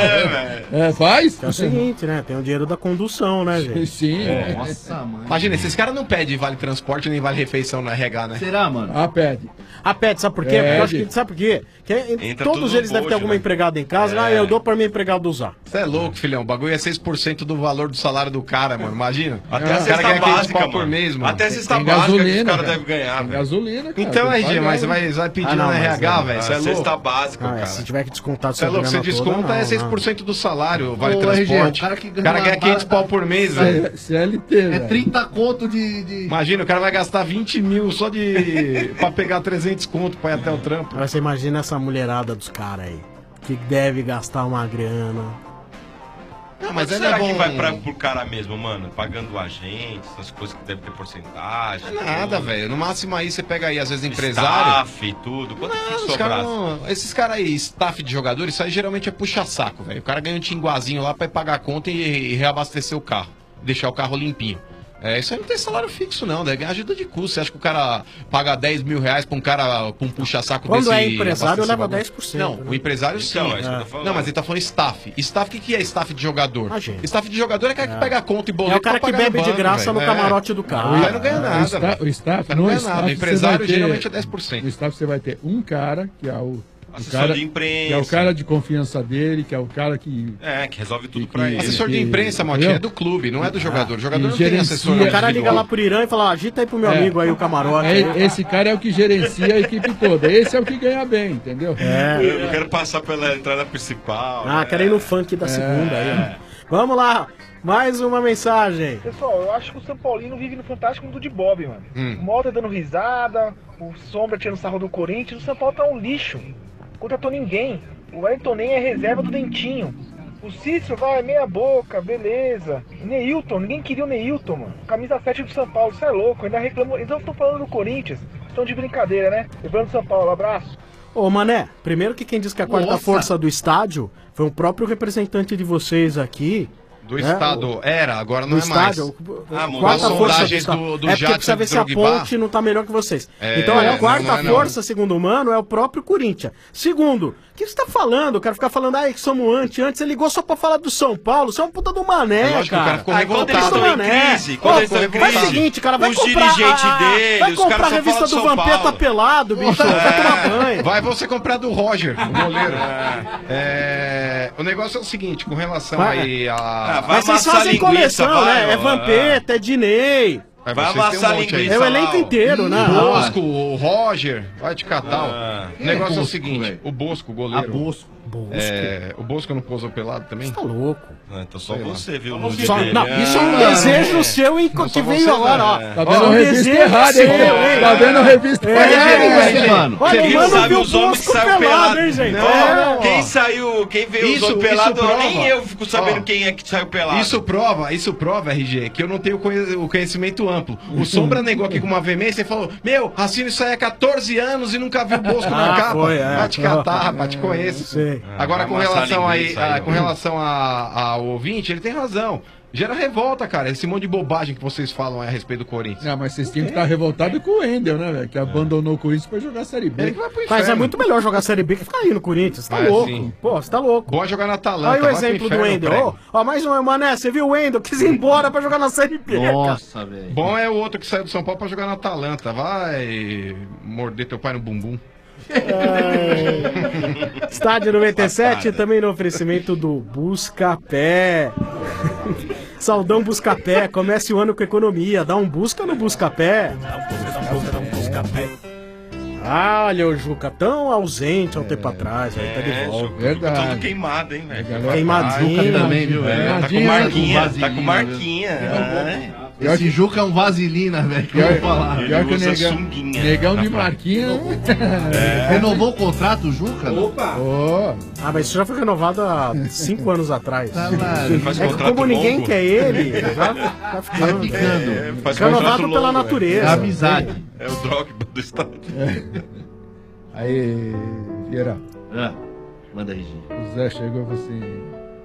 Speaker 15: Faz?
Speaker 11: É o seguinte, né? Tem o dinheiro da condução, né, gente?
Speaker 15: Sim.
Speaker 14: Nossa, mano.
Speaker 13: Imagina, esses caras não pedem vale transporte nem vale refeição na RH, né?
Speaker 14: Será, mano?
Speaker 15: Pede.
Speaker 11: Pede, sabe por quê? Porque eu acho que, sabe por quê? Todos eles devem ter alguma empregada em casa. Eu dou pra minha empregado usar.
Speaker 13: Você é louco, filhão. O bagulho é 6% do valor do salário do cara, mano. Imagina.
Speaker 16: Até a cesta básica,
Speaker 13: por mês, mano.
Speaker 16: Até a cesta básica que os caras devem ganhar, velho.
Speaker 15: Gasolina, cara.
Speaker 13: Então, RG, mas você vai pedir na RH, velho. Você é louco.
Speaker 16: Cesta básica, cara.
Speaker 11: Se tiver que descontar do
Speaker 13: você é louco, você desconta é 6% do salário, vale transporte.
Speaker 14: O cara
Speaker 13: ganha 500 pau por mês, velho.
Speaker 15: CLT,
Speaker 14: É 30 conto de...
Speaker 13: Imagina, o cara vai gastar 20 mil só pra pegar 300 conto pra ir até o trampo.
Speaker 11: Aí você imagina essa mulherada dos caras aí, que deve gastar uma grana.
Speaker 16: Não, mas será que vai pro cara mesmo, mano? Pagando o agente, essas coisas que deve ter porcentagem.
Speaker 13: Não é nada, velho. No máximo aí você pega aí, às vezes, empresário.
Speaker 16: Staff e tudo. Quanto que sobrar?
Speaker 13: Esses caras aí, staff de jogador, isso aí geralmente é puxa-saco, velho. O cara ganha um tinguazinho lá pra pagar a conta e reabastecer o carro. Deixar o carro limpinho. Isso aí não tem salário fixo, não. Deve ganhar ajuda de custo. Você acha que o cara paga 10 mil reais pra um cara com um puxa-saco desse?
Speaker 11: Quando é empresário, leva 10%.
Speaker 13: Não, o empresário sim. Não, mas ele tá falando staff. Staff, o que é staff de jogador? Staff de jogador é o cara que pega a conta e boleto.
Speaker 11: É o cara que bebe de graça no camarote do carro.
Speaker 13: O cara não ganha nada.
Speaker 15: O staff
Speaker 13: não ganha nada. O empresário geralmente é 10%.
Speaker 15: No staff você vai ter um cara, que é o
Speaker 16: assessor de imprensa.
Speaker 15: Que é o cara de confiança dele, que é o cara que...
Speaker 16: que resolve tudo pra ele.
Speaker 13: Assessor de imprensa, Motinha, é do clube, não é do jogador. O jogador não tem assessor.
Speaker 11: O cara liga lá pro Irã e fala, agita aí pro meu amigo aí o camarote.
Speaker 15: Esse cara é o que gerencia a equipe toda. Esse é o que ganha bem, entendeu?
Speaker 16: Eu quero passar pela entrada principal.
Speaker 11: Quero ir no funk da segunda aí. Vamos lá. Mais uma mensagem.
Speaker 10: Pessoal, eu acho que o São Paulino vive no Fantástico Mundo de Bob, mano. O Mota dando risada, o Sombra tirando sarro do Corinthians. O São Paulo tá um lixo. Contratou ninguém. O Wellington nem é reserva do Dentinho. O Cícero vai meia boca, beleza. Neilton, ninguém queria o Neilton, mano. Camisa 7 do São Paulo, isso é louco. Ainda reclamam. Então estão falando do Corinthians. Estão de brincadeira, né? Lembrando do São Paulo, abraço.
Speaker 11: Ô Mané, primeiro que quem disse que a quarta força do estádio foi o próprio representante de vocês aqui.
Speaker 13: Do estado era, agora não é
Speaker 11: estádio,
Speaker 13: mais.
Speaker 11: Quarta força do estado. Porque precisa ver se a Ponte não tá melhor que vocês. Então, a quarta força, segundo o Mano, é o próprio Corinthians. Segundo, o que você tá falando? O cara ficar falando, que somos antes ele ligou só pra falar do São Paulo. Você é um puta do Mané, cara.
Speaker 13: Ficou revoltado.
Speaker 11: Faz o seguinte, cara, vai comprar
Speaker 16: vai
Speaker 11: comprar a revista do Vampeta pelado, bicho. Vai tomar banho.
Speaker 13: Vai você comprar do Roger, o goleiro. O negócio é o seguinte, com relação aí a...
Speaker 11: Mas vocês fazem coleção, né? É Vampeta, é Diney.
Speaker 13: Aí
Speaker 16: Vai
Speaker 13: vocês têm
Speaker 16: amassar
Speaker 13: monte aí.
Speaker 11: É o elenco inteiro, né?
Speaker 13: O Bosco, o Roger, vai te catar. O negócio é o
Speaker 14: Bosco,
Speaker 13: seguinte,
Speaker 14: velho?
Speaker 13: o Bosco, o goleiro.
Speaker 14: Bosco.
Speaker 13: O Bosco não posou pelado também?
Speaker 11: Tá louco.
Speaker 16: Então só você viu.
Speaker 11: Não, isso é um desejo seu, hein, que veio agora, ó.
Speaker 15: Tá vendo revista errada, hein? Tá vendo revista errada,
Speaker 16: Quem sabe os homens que saiu pelado,
Speaker 11: hein, gente?
Speaker 16: Quem veio os homens pelado, nem eu fico sabendo quem é que saiu pelado.
Speaker 13: Isso prova, RG, que eu não tenho o conhecimento amplo. O Sombra negou aqui com uma veemência e falou: Meu, assino isso aí há 14 anos e nunca viu o Bosco na capa. Vai te catar, rapaz, te conheço. Agora, com relação ao ouvinte, ele tem razão. Gera revolta, cara, esse monte de bobagem que vocês falam a respeito do Corinthians.
Speaker 15: Não, mas vocês tinham que estar revoltados com o Wendel, né, velho? Que abandonou o Corinthians pra jogar a Série B.
Speaker 13: Ele que vai pro
Speaker 11: Mas é
Speaker 13: inferno.
Speaker 11: muito melhor jogar a Série B que ficar aí no Corinthians. Você tá louco.
Speaker 13: Sim.
Speaker 11: Pô, você tá louco.
Speaker 13: Bom jogar na Atalanta.
Speaker 11: Olha o
Speaker 13: vai
Speaker 11: exemplo
Speaker 13: pro
Speaker 11: do
Speaker 13: inferno,
Speaker 11: Wendel.
Speaker 13: prego.
Speaker 11: Ó, mais um, Mané, você viu o Wendel? Quis ir embora pra jogar na Série B.
Speaker 14: Nossa, velho.
Speaker 13: Bom é o outro que saiu do São Paulo pra jogar na Atalanta. Vai morder teu pai no bumbum.
Speaker 11: Estádio 97, também no oferecimento do Buscapé. Saudão Buscapé, comece o ano com economia. Dá um busca no Buscapé. Ah, olha o Juca, tão ausente há um tempo atrás, aí tá de volta.
Speaker 15: Verdade.
Speaker 16: Todo queimado, hein, velho.
Speaker 11: Queimadinho
Speaker 14: também, viu, velho?
Speaker 16: Tá com marquinha, tá com marquinha.
Speaker 14: Esse Juca é um vaselina, velho, que eu vou falar.
Speaker 15: Pior que o negão de marquinha.
Speaker 14: Renovou o contrato, o Juca?
Speaker 15: Opa!
Speaker 11: Ah, mas isso já foi renovado há 5 anos atrás.
Speaker 14: Tá lá.
Speaker 11: É que como ninguém quer ele, já tá ficando.
Speaker 16: Faz
Speaker 11: Foi renovado
Speaker 16: contrato
Speaker 11: pela
Speaker 16: longo,
Speaker 11: natureza.
Speaker 14: É amizade.
Speaker 16: É o Drogba do estado.
Speaker 15: Aí, Vieira.
Speaker 14: Manda aí, gente.
Speaker 15: O Zé chegou e falou assim: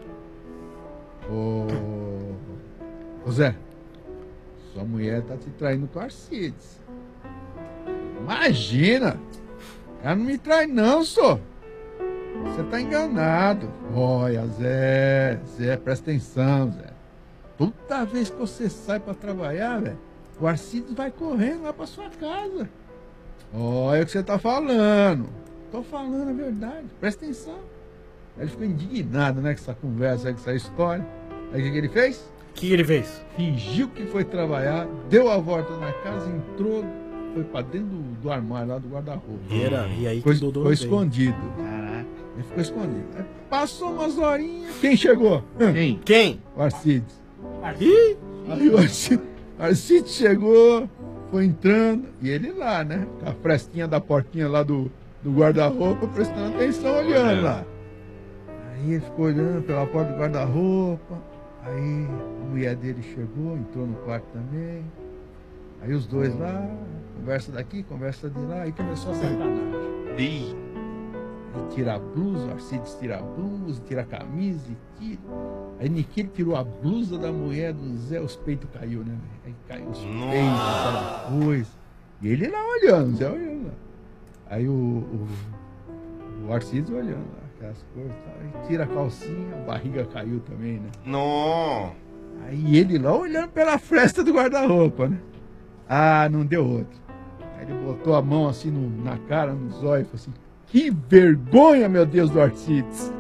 Speaker 15: Ô Zé, sua mulher tá te traindo com o Arcides. Imagina! Ela não me trai, não, só. Você tá enganado. Olha, Zé, presta atenção, Zé. Toda vez que você sai pra trabalhar, velho, o Arcides vai correndo lá pra sua casa. Olha o que você tá falando. Tô falando a verdade, presta atenção. Aí ele ficou indignado, né, com essa conversa, com essa história. Aí o que ele fez?
Speaker 11: O que ele fez?
Speaker 15: Fingiu que foi trabalhar, deu a volta na casa, entrou, foi pra dentro do armário lá do guarda-roupa.
Speaker 11: E aí
Speaker 15: Foi,
Speaker 11: que o Dodô
Speaker 15: foi
Speaker 11: não veio.
Speaker 15: escondido.
Speaker 14: Caraca.
Speaker 15: Ele ficou escondido. Aí passou umas horinhas. Quem chegou?
Speaker 11: Quem?
Speaker 15: O Arcides.
Speaker 11: Ih!
Speaker 15: Aí o Arcides chegou, foi entrando, e ele lá, né? Com a frestinha da portinha lá do guarda-roupa, prestando atenção, olhando lá. Aí ele ficou olhando pela porta do guarda-roupa. Aí a mulher dele chegou, entrou no quarto também. Aí os dois lá, conversa daqui, conversa de lá, aí começou a sacanagem. Aí tira a blusa, o Arcides tira a blusa, tira a camisa e tira. Aí Niquele tirou a blusa da mulher do Zé, os peitos caiu, né? Aí caiu os peitos, aquela coisa. E ele lá olhando, o Zé olhando lá. Aí o Arcides olhando lá, aquelas coisas e tal. Aí tira a calcinha, a barriga caiu também, né?
Speaker 16: Não.
Speaker 15: Aí ele lá olhando pela fresta do guarda-roupa, né? Ah, não deu outro. Aí ele botou a mão assim na cara, nos olhos, e falou assim: que vergonha, meu Deus, do Arcides.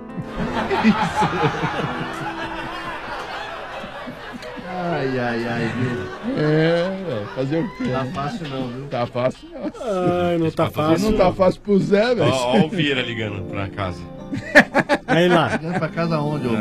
Speaker 14: Ai,
Speaker 15: fazer o quê?
Speaker 14: Tá fácil não, viu?
Speaker 15: Tá fácil não.
Speaker 11: Ai, não tá fácil.
Speaker 15: Não tá fácil pro Zé, velho.
Speaker 16: Ó o Vieira ligando pra casa.
Speaker 11: Aí lá.
Speaker 14: Ligando pra casa onde, ô?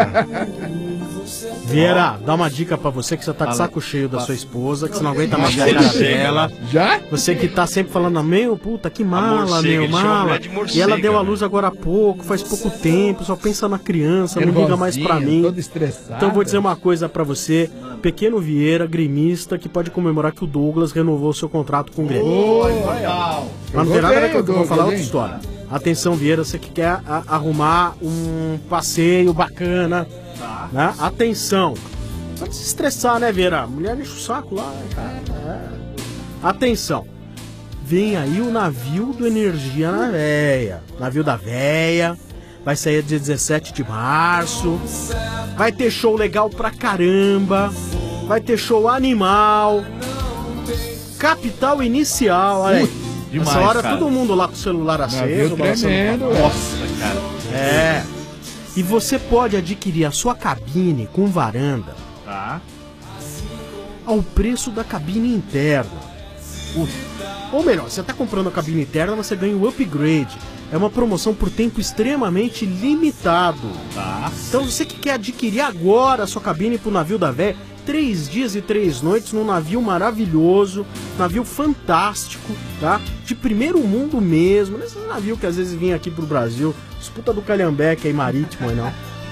Speaker 11: Vieira, dá uma dica pra você que você tá de saco cheio da sua esposa, que você não aguenta mais ver a cara dela.
Speaker 15: Já?
Speaker 11: Você que tá sempre falando, meu, puta, que mala, meu, mala. E ela deu a luz agora há pouco, faz pouco tempo, só pensa na criança, não liga mais pra mim.
Speaker 15: Todo estressado.
Speaker 11: Então eu vou dizer uma coisa pra você, pequeno Vieira, gremista, que pode comemorar que o Douglas renovou seu contrato com o Grêmio. Mas não tem nada a ver com o que eu vou falar, outra história. Atenção, Vieira, você que quer arrumar um passeio bacana, né? Atenção. Não pode se estressar, né, Vieira? A mulher enche o saco lá, cara. Atenção. Vem aí o navio do Energia na Véia. Navio da Véia. Vai sair dia 17 de março. Vai ter show legal pra caramba. Vai ter show animal. Capital Inicial, olha aí.
Speaker 14: Demais,
Speaker 11: nessa hora
Speaker 14: cara.
Speaker 11: Todo mundo lá com o celular aceso.
Speaker 15: Tremendo.
Speaker 14: Nossa, cara.
Speaker 11: É. E você pode adquirir a sua cabine com varanda.
Speaker 14: Tá.
Speaker 11: ao preço da cabine interna. Ou melhor, você está comprando a cabine interna, você ganha o upgrade. É uma promoção por tempo extremamente limitado. Tá. Então você que quer adquirir agora a sua cabine pro navio da véia, 3 dias e 3 noites num navio maravilhoso, navio fantástico, tá? De primeiro mundo mesmo, nesse navio que às vezes vinha aqui pro Brasil, disputa do Calhambeque aí marítimo aí não.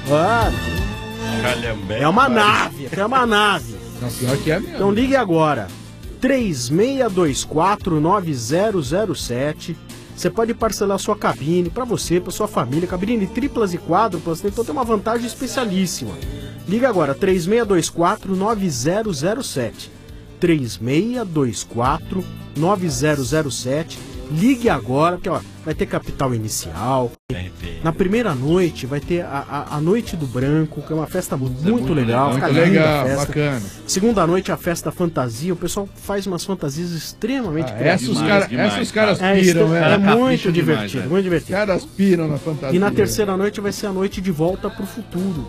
Speaker 11: É uma nave, é uma nave.
Speaker 15: Não, pior que é mesmo.
Speaker 11: Então ligue agora, 36249007. Você pode parcelar sua cabine para você, para sua família, cabine triplas e quádruplas, então tem uma vantagem especialíssima. Liga agora, 36249007. 36249007. Ligue agora, porque ó, vai ter capital inicial. Na primeira noite vai ter a Noite do Branco, que é uma festa muito legal.
Speaker 15: Muito legal, bacana.
Speaker 11: Segunda noite a festa fantasia, o pessoal faz umas fantasias extremamente
Speaker 15: criativas. Os caras piram,
Speaker 11: é muito divertido, muito divertido.
Speaker 15: Os caras piram na fantasia.
Speaker 11: E na terceira noite vai ser a noite de volta pro futuro.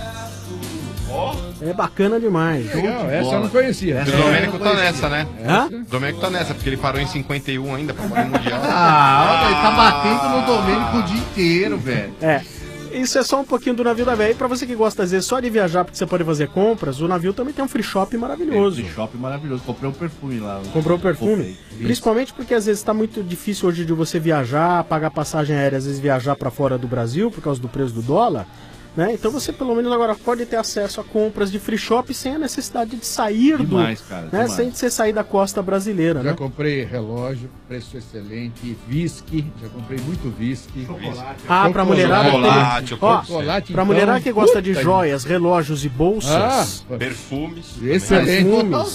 Speaker 11: É bacana demais.
Speaker 15: Legal, essa eu não conhecia.
Speaker 13: O Domênico tá nessa, né?
Speaker 11: Hã?
Speaker 13: O Domênico tá nessa, porque ele parou em 51 ainda pra parar no Mundial.
Speaker 14: Olha, ele tá batendo no Domênico o dia inteiro, velho.
Speaker 11: Isso é só um pouquinho do navio da véia. E pra você que gosta, às vezes, só de viajar porque você pode fazer compras, o navio também tem um free shop maravilhoso.
Speaker 14: Free shop maravilhoso. Comprei um perfume lá.
Speaker 11: Comprou um perfume? Principalmente porque às vezes tá muito difícil hoje de você viajar, pagar passagem aérea, às vezes viajar pra fora do Brasil por causa do preço do dólar. Né? Então você pelo menos agora pode ter acesso a compras de free shop sem a necessidade de sair
Speaker 15: demais.
Speaker 11: Sem você sair da costa brasileira.
Speaker 15: Já
Speaker 11: né?
Speaker 15: comprei relógio, preço excelente, whisky, já comprei muito whisky.
Speaker 11: Chocolate. Pra mulherada pra mulherada que gosta de joias, relógios e bolsas.
Speaker 16: Perfumes.
Speaker 15: Excelente.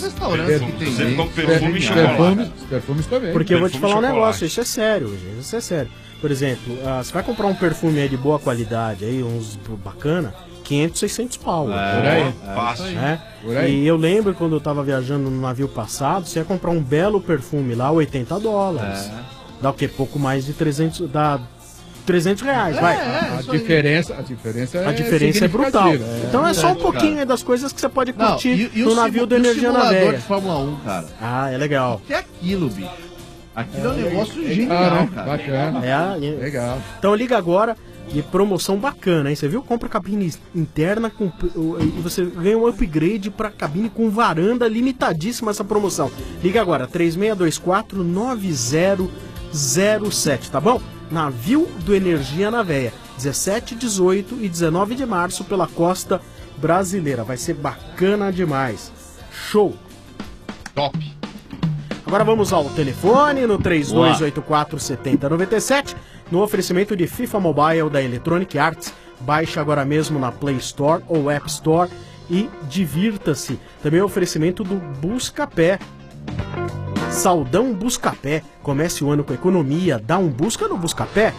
Speaker 16: Perfumes
Speaker 15: também.
Speaker 11: Porque eu vou te falar um negócio, isso é sério, gente, isso é sério. Por exemplo, você vai comprar um perfume aí de boa qualidade, aí, uns bacana, 500, 600 pau.
Speaker 15: Por aí.
Speaker 16: Fácil.
Speaker 15: Por aí.
Speaker 11: E eu lembro quando eu tava viajando no navio passado, você ia comprar um belo perfume lá, $80. Dá o quê? Pouco mais de 300, dá 300 reais, vai.
Speaker 15: A diferença
Speaker 11: é brutal. Então é só um pouquinho aí das coisas que você pode curtir no navio do Energia na Véia.
Speaker 14: De Fórmula 1, cara.
Speaker 11: É legal.
Speaker 14: O que é aquilo, bicho? Aquilo é um negócio genial, cara.
Speaker 15: Bacana. Legal.
Speaker 11: Então liga agora e promoção bacana, hein? Você viu? Compra cabine interna e você ganha um upgrade pra cabine com varanda, limitadíssima essa promoção. Liga agora, 36249007, tá bom? Navio do Energia na Véia, 17, 18 e 19 de março pela costa brasileira. Vai ser bacana demais. Show!
Speaker 13: Top!
Speaker 11: Agora vamos ao telefone no 3284-7097, no oferecimento de FIFA Mobile da Electronic Arts. Baixe agora mesmo na Play Store ou App Store e divirta-se. Também é oferecimento do Buscapé. Saldão Buscapé. Comece o ano com economia. Dá um busca no Buscapé.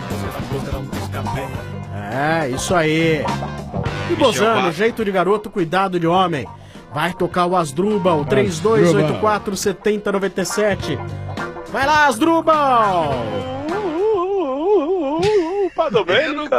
Speaker 11: Isso aí. E Bozano, jeito de garoto, cuidado de homem. Vai tocar o Asdrubal, 3284-7097. Vai lá, Asdrubal!
Speaker 16: Chupa Domênica!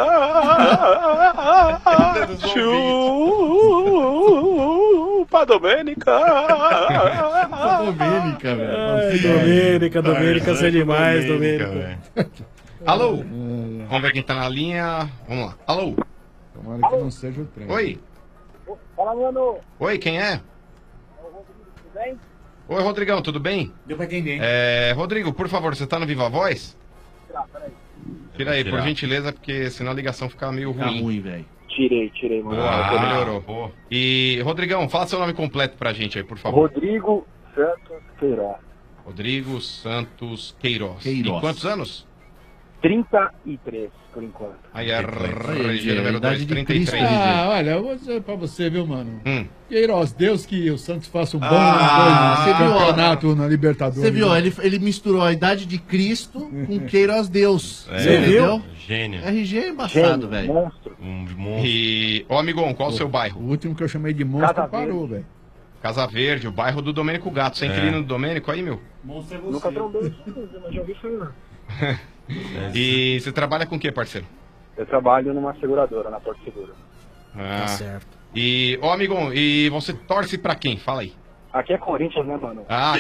Speaker 16: Chupa Domênica!
Speaker 14: Domênica, velho.
Speaker 11: Domênica, você é demais, Domênica.
Speaker 13: Alô? Vamos ver quem tá na linha. Vamos lá. Alô?
Speaker 15: Tomara que não seja o trem.
Speaker 13: Oi?
Speaker 10: Fala, mano.
Speaker 13: Oi, quem é?
Speaker 10: Tudo bem?
Speaker 13: Oi, Rodrigão, tudo bem?
Speaker 14: Deu pra entender.
Speaker 13: Rodrigo, por favor, você tá no Viva Voz?
Speaker 10: Peraí.
Speaker 13: Tira aí, por gentileza, porque senão a ligação fica meio ruim.
Speaker 14: Tá ruim, velho.
Speaker 10: Tirei, mano.
Speaker 13: Melhorou. E, Rodrigão, fala seu nome completo pra gente aí, por favor.
Speaker 10: Rodrigo Santos Queiroz.
Speaker 13: Rodrigo Santos Queiroz.
Speaker 14: Queiroz.
Speaker 13: E quantos anos?
Speaker 10: 33, por enquanto.
Speaker 13: Aí a RG número 2, 33.
Speaker 15: Olha, eu vou dizer pra você, viu, mano?
Speaker 18: Queiroz, Deus que o Santos faça um bom
Speaker 14: campeonato
Speaker 18: na Libertadores.
Speaker 14: Você viu, ele misturou a idade de Cristo com Queiroz Deus.
Speaker 13: Você
Speaker 14: viu?
Speaker 13: Gênio.
Speaker 14: RG é embaçado, velho.
Speaker 10: Monstro.
Speaker 13: E, ô amigão, qual o seu bairro?
Speaker 18: O último que eu chamei de monstro parou, velho.
Speaker 13: Casa Verde, o bairro do Domênico Gato. Você é inquilino do Domênico aí, meu?
Speaker 10: Monstro é você. Nunca trombei, mas já ouvi isso aí, não.
Speaker 13: E você trabalha com o que, parceiro?
Speaker 10: Eu trabalho numa seguradora, na Porto Seguro.
Speaker 13: Tá certo. E, ô amigão, e você torce pra quem? Fala aí.
Speaker 21: Aqui é Corinthians, né, mano?
Speaker 13: Ah,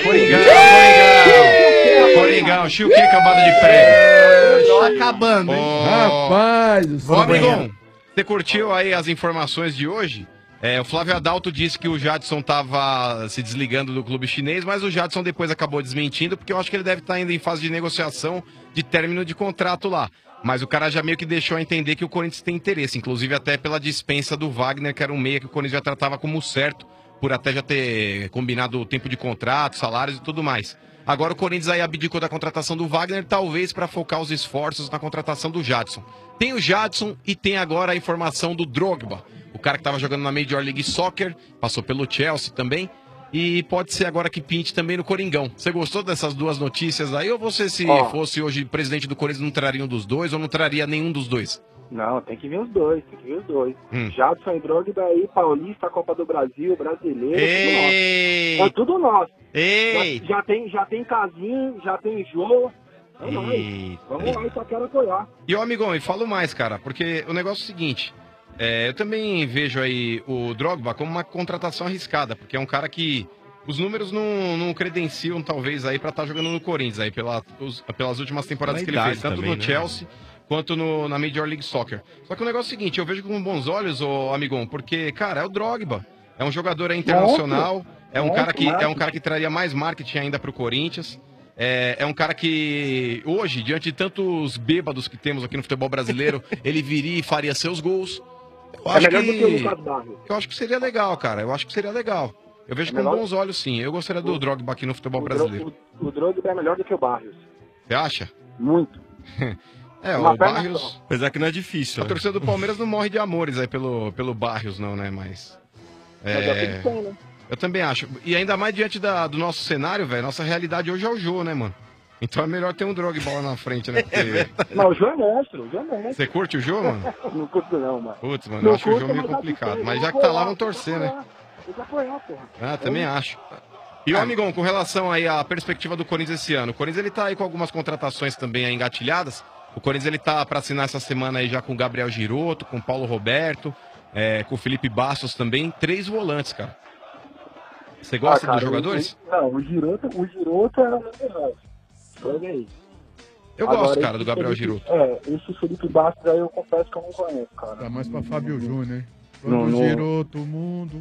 Speaker 13: Coringão, Chiuque acabado de prego.
Speaker 14: Tá acabando, hein?
Speaker 15: Rapaz,
Speaker 13: Ô, amigão, você curtiu aí as informações de hoje? O Flávio Adalto disse que o Jadson tava se desligando do clube chinês, mas o Jadson depois acabou desmentindo, porque eu acho que ele deve estar ainda em fase de negociação de término de contrato lá. Mas o cara já meio que deixou a entender que o Corinthians tem interesse, inclusive até pela dispensa do Wagner, que era um meia que o Corinthians já tratava como certo, por até já ter combinado o tempo de contrato, salários e tudo mais. Agora o Corinthians aí abdicou da contratação do Wagner, talvez para focar os esforços na contratação do Jadson. Tem o Jadson e tem agora a informação do Drogba, o cara que estava jogando na Major League Soccer, passou pelo Chelsea também, e pode ser agora que pinte também no Coringão. Você gostou dessas duas notícias aí, ou você, se fosse hoje presidente do Corinthians, não traria um dos dois, ou não traria nenhum dos dois?
Speaker 21: Não, tem que vir os dois, Jadson e Drogba aí, Paulista, Copa do Brasil, Brasileiro, tudo nosso.
Speaker 13: Ei!
Speaker 21: Já tem Casinho, já tem Jô. É nóis. Vamos lá, só quero apoiar.
Speaker 13: E ô amigão, e falo mais, cara, porque o negócio é o seguinte, eu também vejo aí o Drogba como uma contratação arriscada, porque é um cara que os números não credenciam, talvez, aí pra estar jogando no Corinthians, aí pelas últimas temporadas que ele fez, tanto
Speaker 22: também,
Speaker 13: no Chelsea quanto na Major League Soccer. Só que o negócio é o seguinte, eu vejo com bons olhos, ô amigão, porque, cara, é o Drogba, é um jogador internacional, é um cara que traria mais marketing ainda pro Corinthians. É um cara que hoje, diante de tantos bêbados que temos aqui no futebol brasileiro, ele viria e faria seus gols. Eu acho
Speaker 21: melhor do que o Lucas Barros.
Speaker 13: Eu acho que seria legal, cara. Eu vejo com bons olhos, sim. Eu gostaria do Drogba aqui no futebol brasileiro.
Speaker 21: O Drogba é melhor do que o Barrios.
Speaker 13: Você acha?
Speaker 21: Muito.
Speaker 13: O Barrios...
Speaker 22: Apesar que não é difícil.
Speaker 13: A torcida do Palmeiras não morre de amores aí pelo Barrios, não, né? Mas
Speaker 21: é bom, né?
Speaker 13: Eu também acho. E ainda mais diante do nosso cenário, velho. Nossa realidade hoje é o Jô, né, mano? Então é melhor ter um Drogba lá na frente, né? Porque...
Speaker 21: Não, o Jô é monstro,
Speaker 13: Você curte o Jô, mano?
Speaker 21: Não curto não, mano.
Speaker 13: Putz, mano, eu acho o Jô meio complicado. Mas já que tá lá, vamos torcer, né?
Speaker 21: Tem que apoiar, porra.
Speaker 13: Ah, também acho. E o amigão, com relação aí à perspectiva do Corinthians esse ano, o Corinthians ele tá aí com algumas contratações também aí engatilhadas. O Corinthians ele tá pra assinar essa semana aí já com o Gabriel Giroto, com o Paulo Roberto, com o Felipe Bastos também, 3 volantes, cara. Você gosta dos jogadores?
Speaker 21: Não, o Giroto era o melhor. Olha aí.
Speaker 13: Eu gosto, cara, do Gabriel Giroto.
Speaker 21: Esse Felipe Bastos aí eu confesso que eu não conheço, cara.
Speaker 15: Tá mais pra Fábio Júnior, hein?
Speaker 21: Não.
Speaker 15: Giroto, o mundo.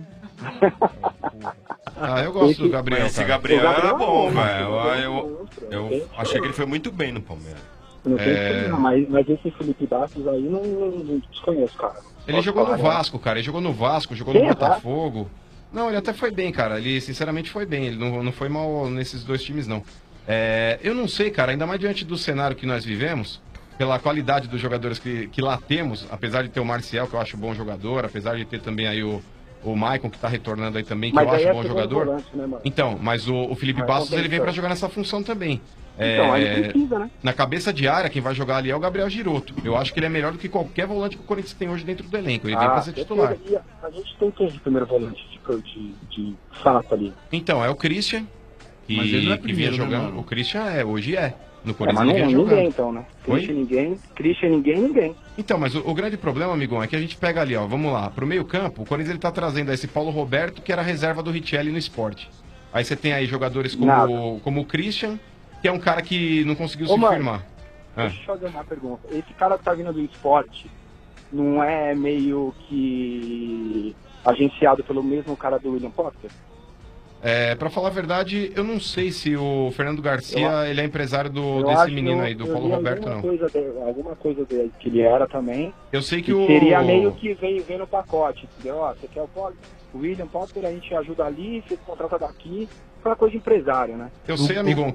Speaker 13: Eu gosto do Gabriel.
Speaker 22: Esse Gabriel era bom, velho. Eu achei que ele foi muito bem no Palmeiras.
Speaker 21: Não tem problema, mas esse Felipe Bastos aí não desconheço, cara.
Speaker 13: Ele jogou no Vasco, cara. Ele jogou no Vasco, jogou no Botafogo. Não, ele até foi bem, cara. Ele, sinceramente, foi bem. Ele não foi mal nesses dois times, não. Eu não sei, cara. Ainda mais diante do cenário que nós vivemos, pela qualidade dos jogadores que lá temos, apesar de ter o Marcial, que eu acho bom jogador, apesar de ter também aí o Maicon, que tá retornando aí também, que eu acho bom jogador.
Speaker 21: Volante, né,
Speaker 13: então, mas o Felipe Bastos, ele vem pra jogar nessa função também.
Speaker 21: Então, aí precisa, né?
Speaker 13: Na cabeça de área, quem vai jogar ali é o Gabriel Giroto. Eu acho que ele é melhor do que qualquer volante que o Corinthians tem hoje dentro do elenco. Ele vem pra ser titular.
Speaker 21: A gente tem quem de primeiro volante de fato ali?
Speaker 13: Então, é o Christian, que vinha jogando.
Speaker 21: Né,
Speaker 13: o Christian hoje é. No Corinthians
Speaker 21: mas
Speaker 13: ele
Speaker 21: não
Speaker 13: vinha jogando.
Speaker 21: Ninguém, então, né? Christian, ninguém.
Speaker 13: Então, mas o grande problema, amigão, é que a gente pega ali, ó, vamos lá, pro meio campo, o Corinthians ele tá trazendo esse Paulo Roberto, que era a reserva do Richelli no Sport. Aí você tem aí jogadores como o Christian, que é um cara que não conseguiu se firmar.
Speaker 21: Deixa eu fazer uma pergunta. Esse cara que tá vindo do Sport não é meio que agenciado pelo mesmo cara do William Potter?
Speaker 13: Pra falar a verdade, eu não sei se o Fernando Garcia ele é empresário desse menino aí, do Paulo Roberto, não.
Speaker 21: Alguma coisa dele, que ele era também.
Speaker 13: Eu sei que
Speaker 21: seria meio que veio no pacote, entendeu? Ó, você quer o William Potter, a gente ajuda ali, você contrata daqui, aquela coisa de empresário, né?
Speaker 13: Eu sei, amigão,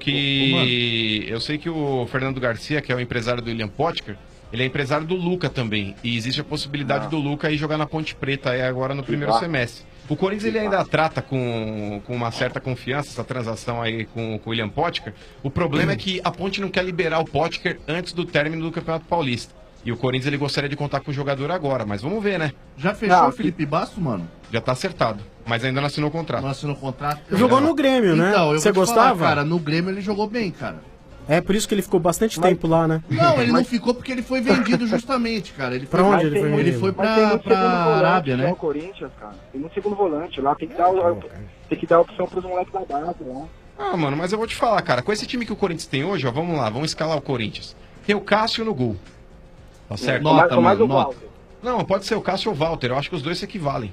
Speaker 13: eu sei que o Fernando Garcia, que é o empresário do William Potker, ele é empresário do Luca também. E existe a possibilidade do Luca aí jogar na Ponte Preta aí agora no primeiro semestre. O Corinthians ele ainda trata com uma certa confiança essa transação aí com o William Potker. O problema é que a Ponte não quer liberar o Potker antes do término do Campeonato Paulista. E o Corinthians ele gostaria de contar com o jogador agora, mas vamos ver, né?
Speaker 14: Já fechou o Felipe Bastos, mano?
Speaker 13: Já tá acertado, mas ainda não assinou o contrato.
Speaker 14: Não assinou o contrato?
Speaker 11: Jogou no Grêmio, né?
Speaker 14: Então,
Speaker 11: Você gostava?
Speaker 14: Falar, cara, no Grêmio ele jogou bem, cara.
Speaker 11: É, por isso que ele ficou bastante tempo lá, né?
Speaker 14: Não, ele não ficou porque ele foi vendido justamente, cara. Ele
Speaker 11: Pra
Speaker 14: foi,
Speaker 11: onde ele foi vendido?
Speaker 14: Ele foi
Speaker 21: Mas tem um
Speaker 14: pra
Speaker 21: segundo volante,
Speaker 14: Arábia,
Speaker 21: que
Speaker 14: né?
Speaker 21: É o Corinthians, cara. Tem um segundo volante lá, tem que dar a opção pros moleques da base lá.
Speaker 13: Ah, mano, mas eu vou te falar, cara. Com esse time que o Corinthians tem hoje, ó, vamos lá, vamos escalar o Corinthians. Tem o Cássio no gol. Tá certo?
Speaker 21: Nota, mais o Walter.
Speaker 13: Não, pode ser o Cássio ou o Walter. Eu acho que os dois se equivalem.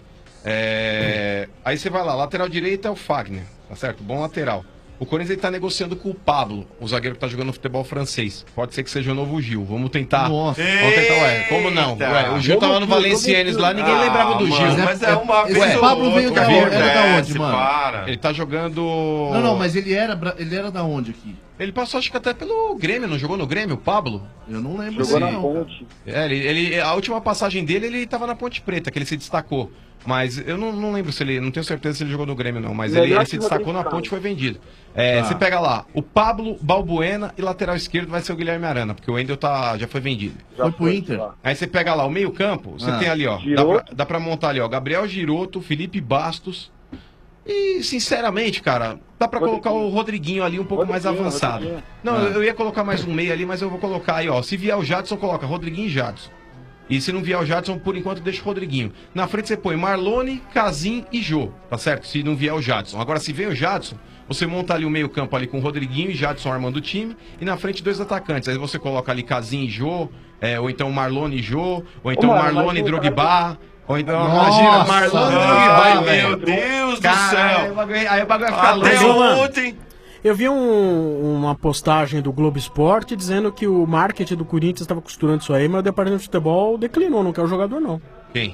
Speaker 13: Aí você vai lá, lateral direito é o Fagner, tá certo? Bom lateral. O Corinthians ele tá negociando com o Pablo, o zagueiro que tá jogando no futebol francês. Pode ser que seja o novo Gil. Vamos tentar.
Speaker 14: Nossa.
Speaker 13: Vamos tentar, como não? O Gil tava no Valenciennes lá, ninguém lembrava do Gil.
Speaker 22: Mas é uma vez
Speaker 14: Esse
Speaker 22: ou
Speaker 14: Pablo veio
Speaker 22: outra,
Speaker 14: da onde?
Speaker 22: acontece,
Speaker 14: Era da onde, mano?
Speaker 22: para.
Speaker 13: Ele tá jogando.
Speaker 14: Não, mas ele era da onde aqui?
Speaker 13: Ele passou, acho que até pelo Grêmio, não jogou no Grêmio, o Pablo?
Speaker 14: Eu não lembro
Speaker 21: Jogou
Speaker 14: dele,
Speaker 21: na
Speaker 14: não.
Speaker 21: ponte.
Speaker 13: A última passagem dele, ele tava na Ponte Preta, que ele se destacou. Mas eu não lembro se ele. Não tenho certeza se ele jogou no Grêmio, não. Mas ele se destacou na ponte e foi vendido. Você pega lá, o Pablo, Balbuena e lateral esquerdo vai ser o Guilherme Arana, porque o Wendel já foi vendido.
Speaker 14: Foi pro Inter?
Speaker 13: Aí você pega lá o meio-campo, você tem ali, ó. Dá pra montar ali, ó. Gabriel Giroto, Felipe Bastos. E, sinceramente, cara, dá pra colocar o Rodriguinho ali um pouco mais avançado. Não, eu ia colocar mais um meio ali, mas eu vou colocar aí, ó. Se vier o Jadson, coloca Rodriguinho e Jadson. E se não vier o Jadson, por enquanto deixa o Rodriguinho. Na frente você põe Marlone, Casim e Jô, tá certo? Se não vier o Jadson. Agora, se vem o Jadson, você monta ali o meio campo ali com o Rodriguinho e Jadson armando o time. E na frente 2 atacantes. Aí você coloca ali Casim e Jô, ou então Marlone e Jô, ou então Marlone e Drogba. Ou então, imagina, Marlone e Drogba, velho.
Speaker 22: Meu Deus do
Speaker 13: Cara,
Speaker 22: céu.
Speaker 13: Aí o bagulho vai ficar
Speaker 22: Até
Speaker 13: louco.
Speaker 22: ontem.
Speaker 11: Eu vi uma postagem do Globo Esporte dizendo que o marketing do Corinthians estava costurando isso aí, mas o departamento de futebol declinou, não quer o jogador, não.
Speaker 13: Quem?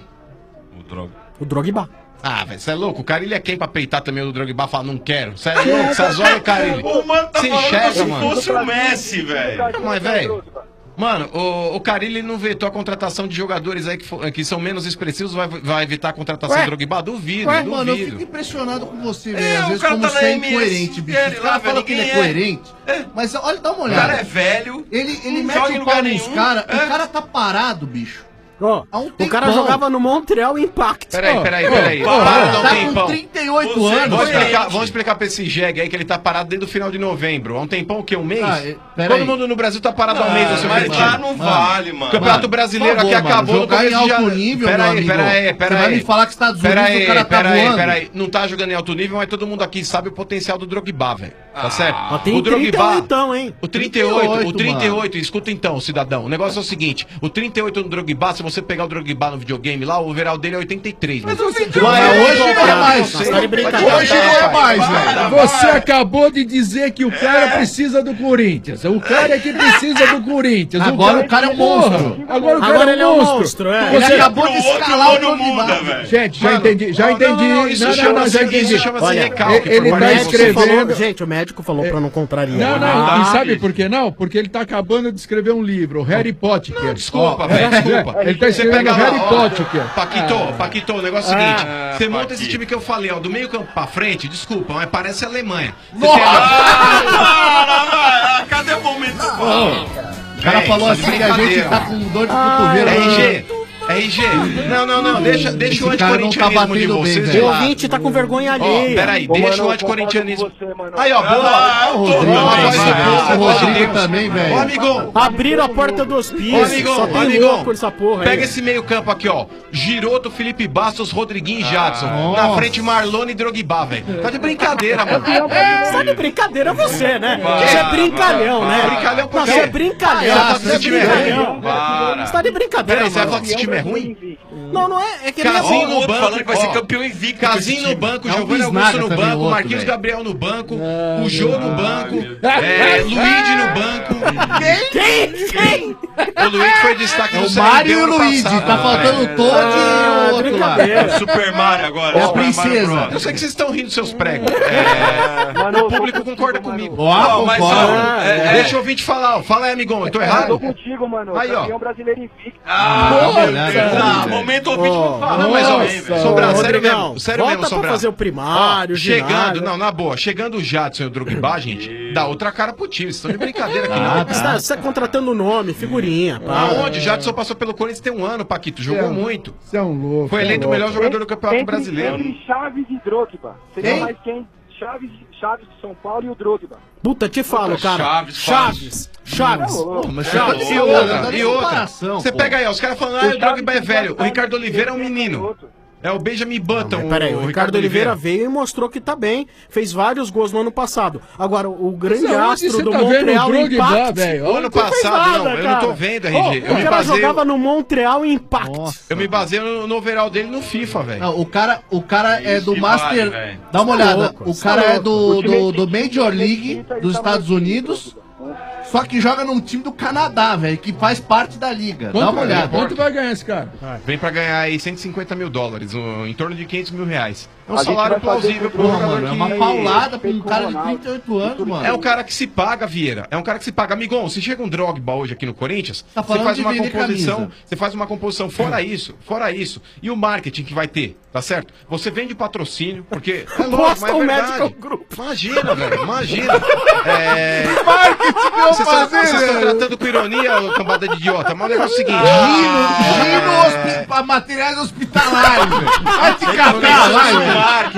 Speaker 11: O Drogba.
Speaker 13: Ah, velho, você é louco? O Carilli é quem pra peitar também o Drogba e falar, não quero? Você é louco? Essas horas, Carilli.
Speaker 22: O mano tá
Speaker 13: Se
Speaker 22: falando
Speaker 13: enxerga,
Speaker 22: se
Speaker 13: mano.
Speaker 22: fosse o Messi, velho.
Speaker 13: Mas, velho, mano, o Carilli não vetou a contratação de jogadores aí que são menos expressivos, vai evitar a contratação do Drogba? Duvido, duvido.
Speaker 14: Mano, eu fico impressionado com você, velho.
Speaker 22: É,
Speaker 14: Às
Speaker 22: o
Speaker 14: vezes
Speaker 22: cara
Speaker 14: como
Speaker 22: tá na
Speaker 14: você é
Speaker 22: MS,
Speaker 14: incoerente, bicho.
Speaker 22: ele
Speaker 14: Os
Speaker 22: lá,
Speaker 14: caras falam
Speaker 22: velho,
Speaker 14: que ele é
Speaker 22: ninguém é.
Speaker 14: coerente, mas olha, dá uma olhada.
Speaker 22: O cara é velho.
Speaker 14: Ele
Speaker 22: não
Speaker 14: mete
Speaker 22: joga em
Speaker 14: o
Speaker 22: lugar
Speaker 14: pau nos
Speaker 22: nenhum.
Speaker 14: caras, o cara tá parado, bicho.
Speaker 11: Ó,
Speaker 14: Há um
Speaker 11: o cara
Speaker 14: tempão.
Speaker 11: jogava no Montreal Impact.
Speaker 13: Peraí.
Speaker 14: Para,
Speaker 13: Não
Speaker 14: tá
Speaker 13: tem
Speaker 14: com
Speaker 13: pão.
Speaker 14: 38 anos, cara.
Speaker 13: Vamos explicar pra esse jegue aí que ele tá parado desde o final de novembro. Há um tempão, o quê? Um mês?
Speaker 14: Pera
Speaker 13: Todo
Speaker 14: aí.
Speaker 13: mundo no Brasil tá parado há um mês.
Speaker 22: Mas lá não vale, mano.
Speaker 13: O Campeonato Brasileiro aqui acabou no
Speaker 14: jogar
Speaker 13: começo
Speaker 14: em
Speaker 13: de
Speaker 14: alto
Speaker 13: janeiro.
Speaker 14: nível,
Speaker 13: Pera
Speaker 14: meu
Speaker 13: aí.
Speaker 14: amigo. Você vai me falar que Estados Unidos o cara tá voando?
Speaker 13: Peraí. Não tá jogando em alto nível, mas todo mundo aqui sabe o potencial do Drogba, velho. Tá certo?
Speaker 11: Ó, tem
Speaker 13: O Drogba,
Speaker 11: 38 então, hein?
Speaker 13: o 38, escuta então, cidadão. O negócio é o seguinte, o 38 no Drogba, se você pegar o Drogba no videogame lá, o overall dele é 83. Mas
Speaker 14: hoje não é mais.
Speaker 11: Tá de brincadeira.
Speaker 14: Hoje não é mais, velho.
Speaker 15: Você acabou de dizer que o cara precisa do Corinthians. O cara é que precisa do Corinthians.
Speaker 14: Agora o cara é um monstro.
Speaker 15: Agora o cara
Speaker 11: Agora
Speaker 15: é
Speaker 11: ele é
Speaker 15: um
Speaker 11: um
Speaker 15: monstro.
Speaker 11: monstro, é.
Speaker 14: Ele
Speaker 15: Você-
Speaker 14: acabou de escalar o Drogba.
Speaker 22: velho.
Speaker 15: Gente, já
Speaker 13: Mano,
Speaker 15: entendi. Já entendi.
Speaker 13: não, isso
Speaker 15: Não,
Speaker 13: chama-se-
Speaker 15: já entendi.
Speaker 13: isso chama-se
Speaker 11: Olha,
Speaker 13: recalque.
Speaker 15: ele
Speaker 13: por
Speaker 15: tá
Speaker 13: parte de você.
Speaker 15: escrevendo-
Speaker 11: Falou, gente, o médico falou pra não contrariar.
Speaker 15: Não, e sabe por que não? Porque ele tá acabando de escrever um livro, o Harry Potter.
Speaker 13: Desculpa, velho, desculpa.
Speaker 15: Ele tá
Speaker 13: Você
Speaker 15: escrevendo
Speaker 13: pega
Speaker 15: o
Speaker 13: lá,
Speaker 15: Harry
Speaker 13: ó,
Speaker 15: Potter.
Speaker 13: Paquito, o negócio é o seguinte, você monta esse time que eu falei, ó, do meio campo pra frente, desculpa, mas parece a Alemanha. Você tem
Speaker 22: Cadê o momento?
Speaker 14: O cara falou assim que a gente tá com dor de cotovelo.
Speaker 13: RG, não, deixa o
Speaker 14: Esse cara não tá
Speaker 13: anticorintianismo de
Speaker 14: batendo bem,
Speaker 13: vocês de
Speaker 14: velho.
Speaker 11: O
Speaker 13: lado.
Speaker 11: ouvinte tá com vergonha
Speaker 13: Ó,
Speaker 11: alheia.
Speaker 13: peraí,
Speaker 21: Ô,
Speaker 13: deixa
Speaker 21: mano,
Speaker 13: o
Speaker 21: eu concordo
Speaker 13: anticorintianismo.
Speaker 21: com você, mano.
Speaker 13: Aí, ó, boa.
Speaker 14: O Rodrigo, o Rodrigo também, velho.
Speaker 13: Ô, amigão.
Speaker 11: Abriram a porta do
Speaker 13: Ô,
Speaker 11: hospício.
Speaker 13: amigão,
Speaker 11: Só tem
Speaker 13: amigão.
Speaker 11: louco nessa porra
Speaker 13: Pega
Speaker 11: aí.
Speaker 13: esse meio campo aqui, ó. Giroto, Felipe Bastos, Rodriguinho e Jadson. Na frente, Marlone e Drogba, velho. Tá de brincadeira, mano.
Speaker 11: Você tá de brincadeira você, né? Você é brincalhão, né?
Speaker 13: Brincalhão por
Speaker 11: Não,
Speaker 13: quê?
Speaker 11: você é brincalhão.
Speaker 13: Você tá de time é ruim?
Speaker 11: Você tá de brincadeira,
Speaker 13: Peraí, você vai
Speaker 11: mano.
Speaker 13: falar que esse time é ruim?
Speaker 11: Não é que ele é
Speaker 13: Casinho
Speaker 11: bom.
Speaker 13: no banco,
Speaker 22: falando que vai ser
Speaker 13: ó,
Speaker 22: campeão invicto.
Speaker 13: Casinho no banco,
Speaker 14: É o
Speaker 13: Giovanni
Speaker 14: Bisnaga
Speaker 13: Augusto no
Speaker 14: também,
Speaker 13: banco,
Speaker 14: outro,
Speaker 13: Marquinhos
Speaker 14: velho.
Speaker 13: Gabriel no banco, o Jô no banco, Luigi no banco.
Speaker 11: Quem?
Speaker 13: O Luigi foi destaque
Speaker 14: É
Speaker 13: no
Speaker 14: o
Speaker 13: Série
Speaker 14: Mário
Speaker 13: B
Speaker 14: e o
Speaker 13: ano
Speaker 14: Luigi.
Speaker 13: passado.
Speaker 14: Tá faltando o Todd e o outro lá.
Speaker 22: É Super Mario agora.
Speaker 14: É a
Speaker 22: Super Mario
Speaker 14: princesa.
Speaker 22: Bros.
Speaker 13: Eu sei que vocês estão rindo dos seus pregos.
Speaker 21: Mano,
Speaker 13: O público concorda comigo.
Speaker 14: Ó,
Speaker 22: mas,
Speaker 14: concordo.
Speaker 22: ó,
Speaker 13: Deixa eu ouvir te falar, ó. Fala aí, amigão, eu tô
Speaker 21: Tô
Speaker 13: errado?
Speaker 21: contigo, mano.
Speaker 13: Aí, ó.
Speaker 21: Campeão brasileiro invicto.
Speaker 22: Momento ouvinte não fala.
Speaker 13: Não, mas ó,
Speaker 21: Nossa,
Speaker 13: Sombrar, sério
Speaker 11: Rodrigão,
Speaker 13: mesmo, sério
Speaker 11: volta
Speaker 13: mesmo,
Speaker 11: pra
Speaker 13: Sombrar.
Speaker 11: fazer o primário,
Speaker 13: Ó,
Speaker 11: o
Speaker 13: chegando,
Speaker 11: ginásio.
Speaker 13: não, na boa, chegando o Jadson e o Drogba, gente, dá outra cara pro time, vocês estão de brincadeira aqui, não.
Speaker 11: Você tá contratando o nome, figurinha. Pá.
Speaker 13: Aonde? O Jadson passou pelo Corinthians tem um ano, Paquito, jogou muito.
Speaker 15: Você é um louco.
Speaker 13: Foi eleito o melhor jogador do Campeonato
Speaker 21: Entre
Speaker 13: Brasileiro.
Speaker 21: Chaves e Drogba. Seria
Speaker 14: Quem?
Speaker 21: mais quem? Chaves de São Paulo e o Drogba.
Speaker 11: Puta, te falo, cara. Chaves.
Speaker 13: E outra. Você pega aí, ó, os caras falando, o Drogba é velho. O Ricardo Oliveira é um menino. É o Benjamin Button.
Speaker 11: Peraí, o Ricardo Oliveira veio e mostrou que tá bem. Fez vários gols no ano passado. Agora, o grande astro do Montreal Impact.
Speaker 13: O ano passado, eu não tô vendo, RG.
Speaker 11: O cara jogava no Montreal Impact.
Speaker 13: Eu me baseio no overall dele no FIFA, velho.
Speaker 14: Não, o cara é do Master. Dá uma olhada. O cara é do Major League dos Estados Unidos. Só que joga num time do Canadá, velho, que faz parte da liga. Dá uma olhada.
Speaker 15: Quanto vai ganhar esse cara?
Speaker 13: Vem pra ganhar aí $150 mil, em torno de $500 mil. É um salário plausível pro jogador que...
Speaker 14: É uma paulada pra um cara de 38 anos, mano.
Speaker 13: É um cara que se paga, Vieira. É um cara que se paga. Amigão, se chega um Drogba hoje aqui no Corinthians,
Speaker 14: tá
Speaker 13: você faz uma
Speaker 14: composição.
Speaker 13: Camisa. Você faz uma composição fora isso. E o marketing que vai ter, tá certo? Você vende patrocínio, porque... É lógico, mas é verdade. Imagina, velho. Imagina.
Speaker 14: Marketing que eu fazer,
Speaker 13: Vocês estão tratando com ironia, cambada de idiota. Mas o negócio é o seguinte...
Speaker 14: Gino materiais hospitalares, velho. Vai te catar lá, velho.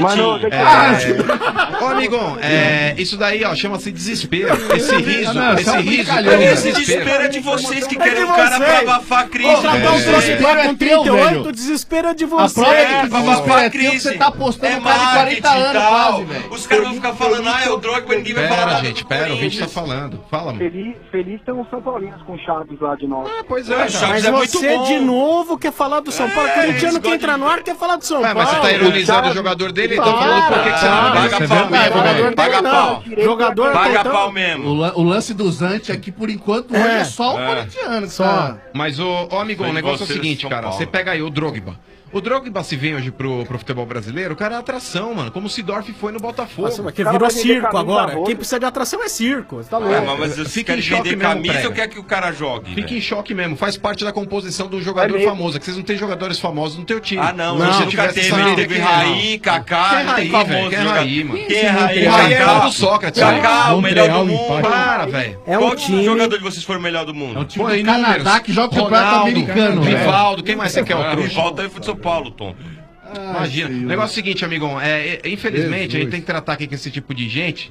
Speaker 13: Ô, amigão, isso daí, ó, chama-se desespero. Esse riso,
Speaker 22: esse desespero é de vocês que querem o cara pra abafar a crise.
Speaker 11: Com 38, desespero é de você.
Speaker 22: Pra abafar a crise.
Speaker 14: Você tá postando cara de 40 anos quase, velho.
Speaker 22: Os caras vão ficar falando, é o Drogba, ninguém vai falar.
Speaker 13: Pera, o vídeo tá falando. Fala, mano.
Speaker 21: Feliz tem uns São Paulinos com Chaves lá de nós.
Speaker 13: Pois é,
Speaker 11: mas você de novo quer falar do São Paulo. Corintiano que entra no ar quer falar do São Paulo.
Speaker 13: Mas você tá ironizando o jogador dele, então falando por que você não paga pau mesmo.
Speaker 22: Paga pau.
Speaker 11: Jogador
Speaker 22: paga pau mesmo.
Speaker 14: O lance do Zante aqui, por enquanto, hoje é só o corintiano.
Speaker 13: Só. Mas, ô amigão, o negócio é o seguinte, cara. Você pega aí o Drogba. O Drogba se vem hoje pro futebol brasileiro, o cara é atração, mano. Como o Sidorf foi no Botafogo.
Speaker 11: Nossa, mas que virou circo agora. Quem precisa de atração é circo. Você tá louco.
Speaker 22: Mas você quer vender camisa ou quer que o cara jogue?
Speaker 13: Fica em choque mesmo. Faz parte da composição do jogador famoso. É que vocês não têm jogadores famosos no teu time.
Speaker 22: Ah, não. A gente nunca teve Raí, Kaká, não tem famoso.
Speaker 13: Quem é Raí, mano?
Speaker 22: Quem é Raí?
Speaker 13: O Raí é o do Sócrates.
Speaker 22: Kaká, o melhor do mundo.
Speaker 13: Para, velho.
Speaker 22: Qual jogador de vocês foi o melhor do mundo?
Speaker 14: É o time do Canadá que joga o campeonato americano.
Speaker 13: Rivaldo, quem mais você quer?
Speaker 22: Rivaldo aí foi de São Paulo, Tom.
Speaker 13: Imagina. O negócio é o seguinte, amigão. Infelizmente, a gente tem que tratar aqui com esse tipo de gente.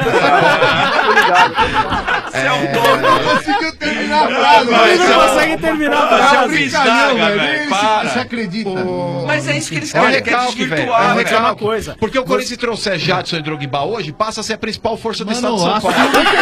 Speaker 22: Você é um dono.
Speaker 14: Não conseguiu terminar a frase.
Speaker 11: Não consegue terminar a frase.
Speaker 14: Você acredita?
Speaker 22: Mas é isso que eles querem, quer desvirtuar.
Speaker 11: É uma coisa.
Speaker 13: Porque o Corinthians trouxer Jadson e Drogba hoje, passa a ser a principal força do estado de São Paulo.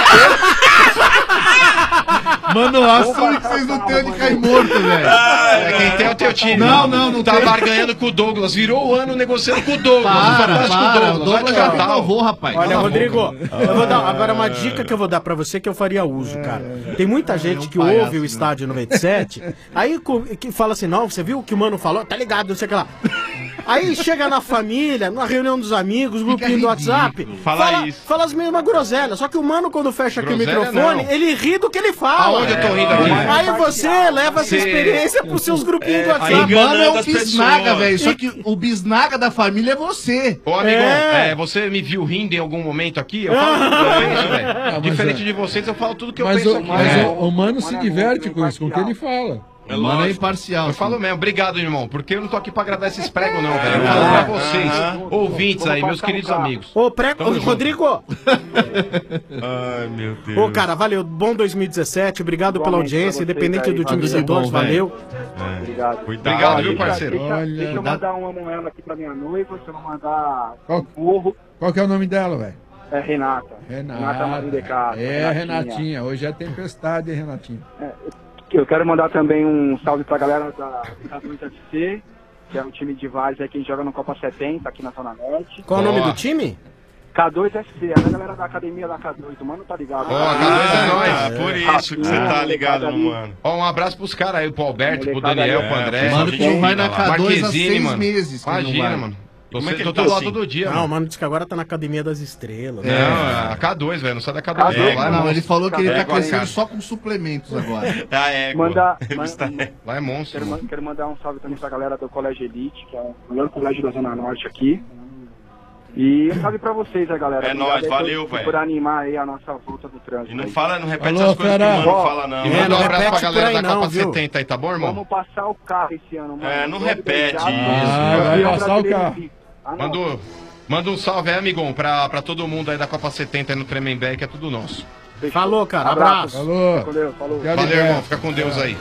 Speaker 14: Mano, assume que vocês não têm onde cair morto, velho.
Speaker 13: Quem tem é o teu time.
Speaker 14: Não
Speaker 13: tá barganhando com o Douglas. Virou o ano negociando com o Douglas.
Speaker 14: O Douglas já renovou, rapaz.
Speaker 11: Olha, Rodrigo, eu vou dar agora uma dica que eu vou dar pra você que eu faria uso, cara. Tem muita gente que ouve o Estádio 97, aí que fala assim, não, você viu o que o mano falou? Tá ligado, não sei o que lá. Aí chega na família, na reunião dos amigos, grupinho do WhatsApp, fala as mesmas groselhas. Só que o mano, quando fecha aqui o microfone, ele ri do que ele fala.
Speaker 13: Aonde eu tô rindo aqui?
Speaker 11: Aí você leva essa experiência pros seus grupinhos do WhatsApp.
Speaker 14: O mano é o bisnaga, velho. Só que o bisnaga da família é você.
Speaker 13: Ô, amigão, você me viu rindo em algum momento aqui? Eu falo tudo que eu penso, velho. Diferente de vocês, eu falo tudo que eu penso aqui.
Speaker 15: Mas o mano se diverte com isso, com o que ele fala.
Speaker 14: O mano é imparcial.
Speaker 13: Eu falo mesmo, obrigado, irmão, porque eu não tô aqui pra agradar esses pregos, não, velho. Eu falo pra vocês, ouvintes aí, meus queridos amigos.
Speaker 11: Ô, Rodrigo!
Speaker 22: Ai, meu Deus.
Speaker 11: Ô, cara, valeu. Bom 2017, obrigado pela audiência, independente do time dos Edores, valeu.
Speaker 22: Obrigado,
Speaker 13: viu, parceiro?
Speaker 21: Deixa eu mandar uma moeda aqui pra minha noiva, se eu não mandar burro.
Speaker 15: Qual que é o nome dela, velho?
Speaker 21: É Renata. Renata.
Speaker 15: Renatinha. Hoje é tempestade, Renatinha.
Speaker 21: Eu quero mandar também um salve pra galera da K2FC, que é um time de vários aí que a gente joga no Copa 70 aqui na Zona Norte.
Speaker 11: Qual o nome do time?
Speaker 21: K2FC, a galera da academia da K2, o mano tá ligado.
Speaker 13: K2 é nóis.
Speaker 22: Por isso que você tá ligado no mano.
Speaker 13: Um abraço pros caras aí, pro Alberto, pro Daniel, pro André.
Speaker 14: Mano, que não vai na K2 há 6 meses.
Speaker 13: Imagina, mano.
Speaker 22: Eu
Speaker 13: tô lá todo dia,
Speaker 11: mano. Não, mano disse que agora tá na Academia das Estrelas.
Speaker 13: Não, a K2, velho, não sai da K2.
Speaker 14: Não, ele falou que ele tá crescendo só com suplementos agora.
Speaker 13: Lá é monstro.
Speaker 21: Quero mandar um salve também pra galera do Colégio Elite, que é o melhor colégio da Zona Norte aqui. E um salve pra vocês, né, galera?
Speaker 22: É nóis, valeu, velho.
Speaker 21: Por animar aí a nossa volta do trânsito.
Speaker 22: E não repete as coisas que o mano fala, não.
Speaker 13: E manda um abraço pra galera da Copa 70 aí, tá bom, irmão?
Speaker 21: Vamos passar o carro esse ano, mano.
Speaker 22: Não repete isso.
Speaker 15: Vai passar o carro.
Speaker 13: Mandou. Manda um salve aí, amigão, pra todo mundo aí da Copa 70 aí no Tremembé, que é tudo nosso.
Speaker 11: Falou, cara. Abraço.
Speaker 15: Falou.
Speaker 21: Fica com Deus, falou.
Speaker 13: Valeu, irmão. Fica com Deus aí.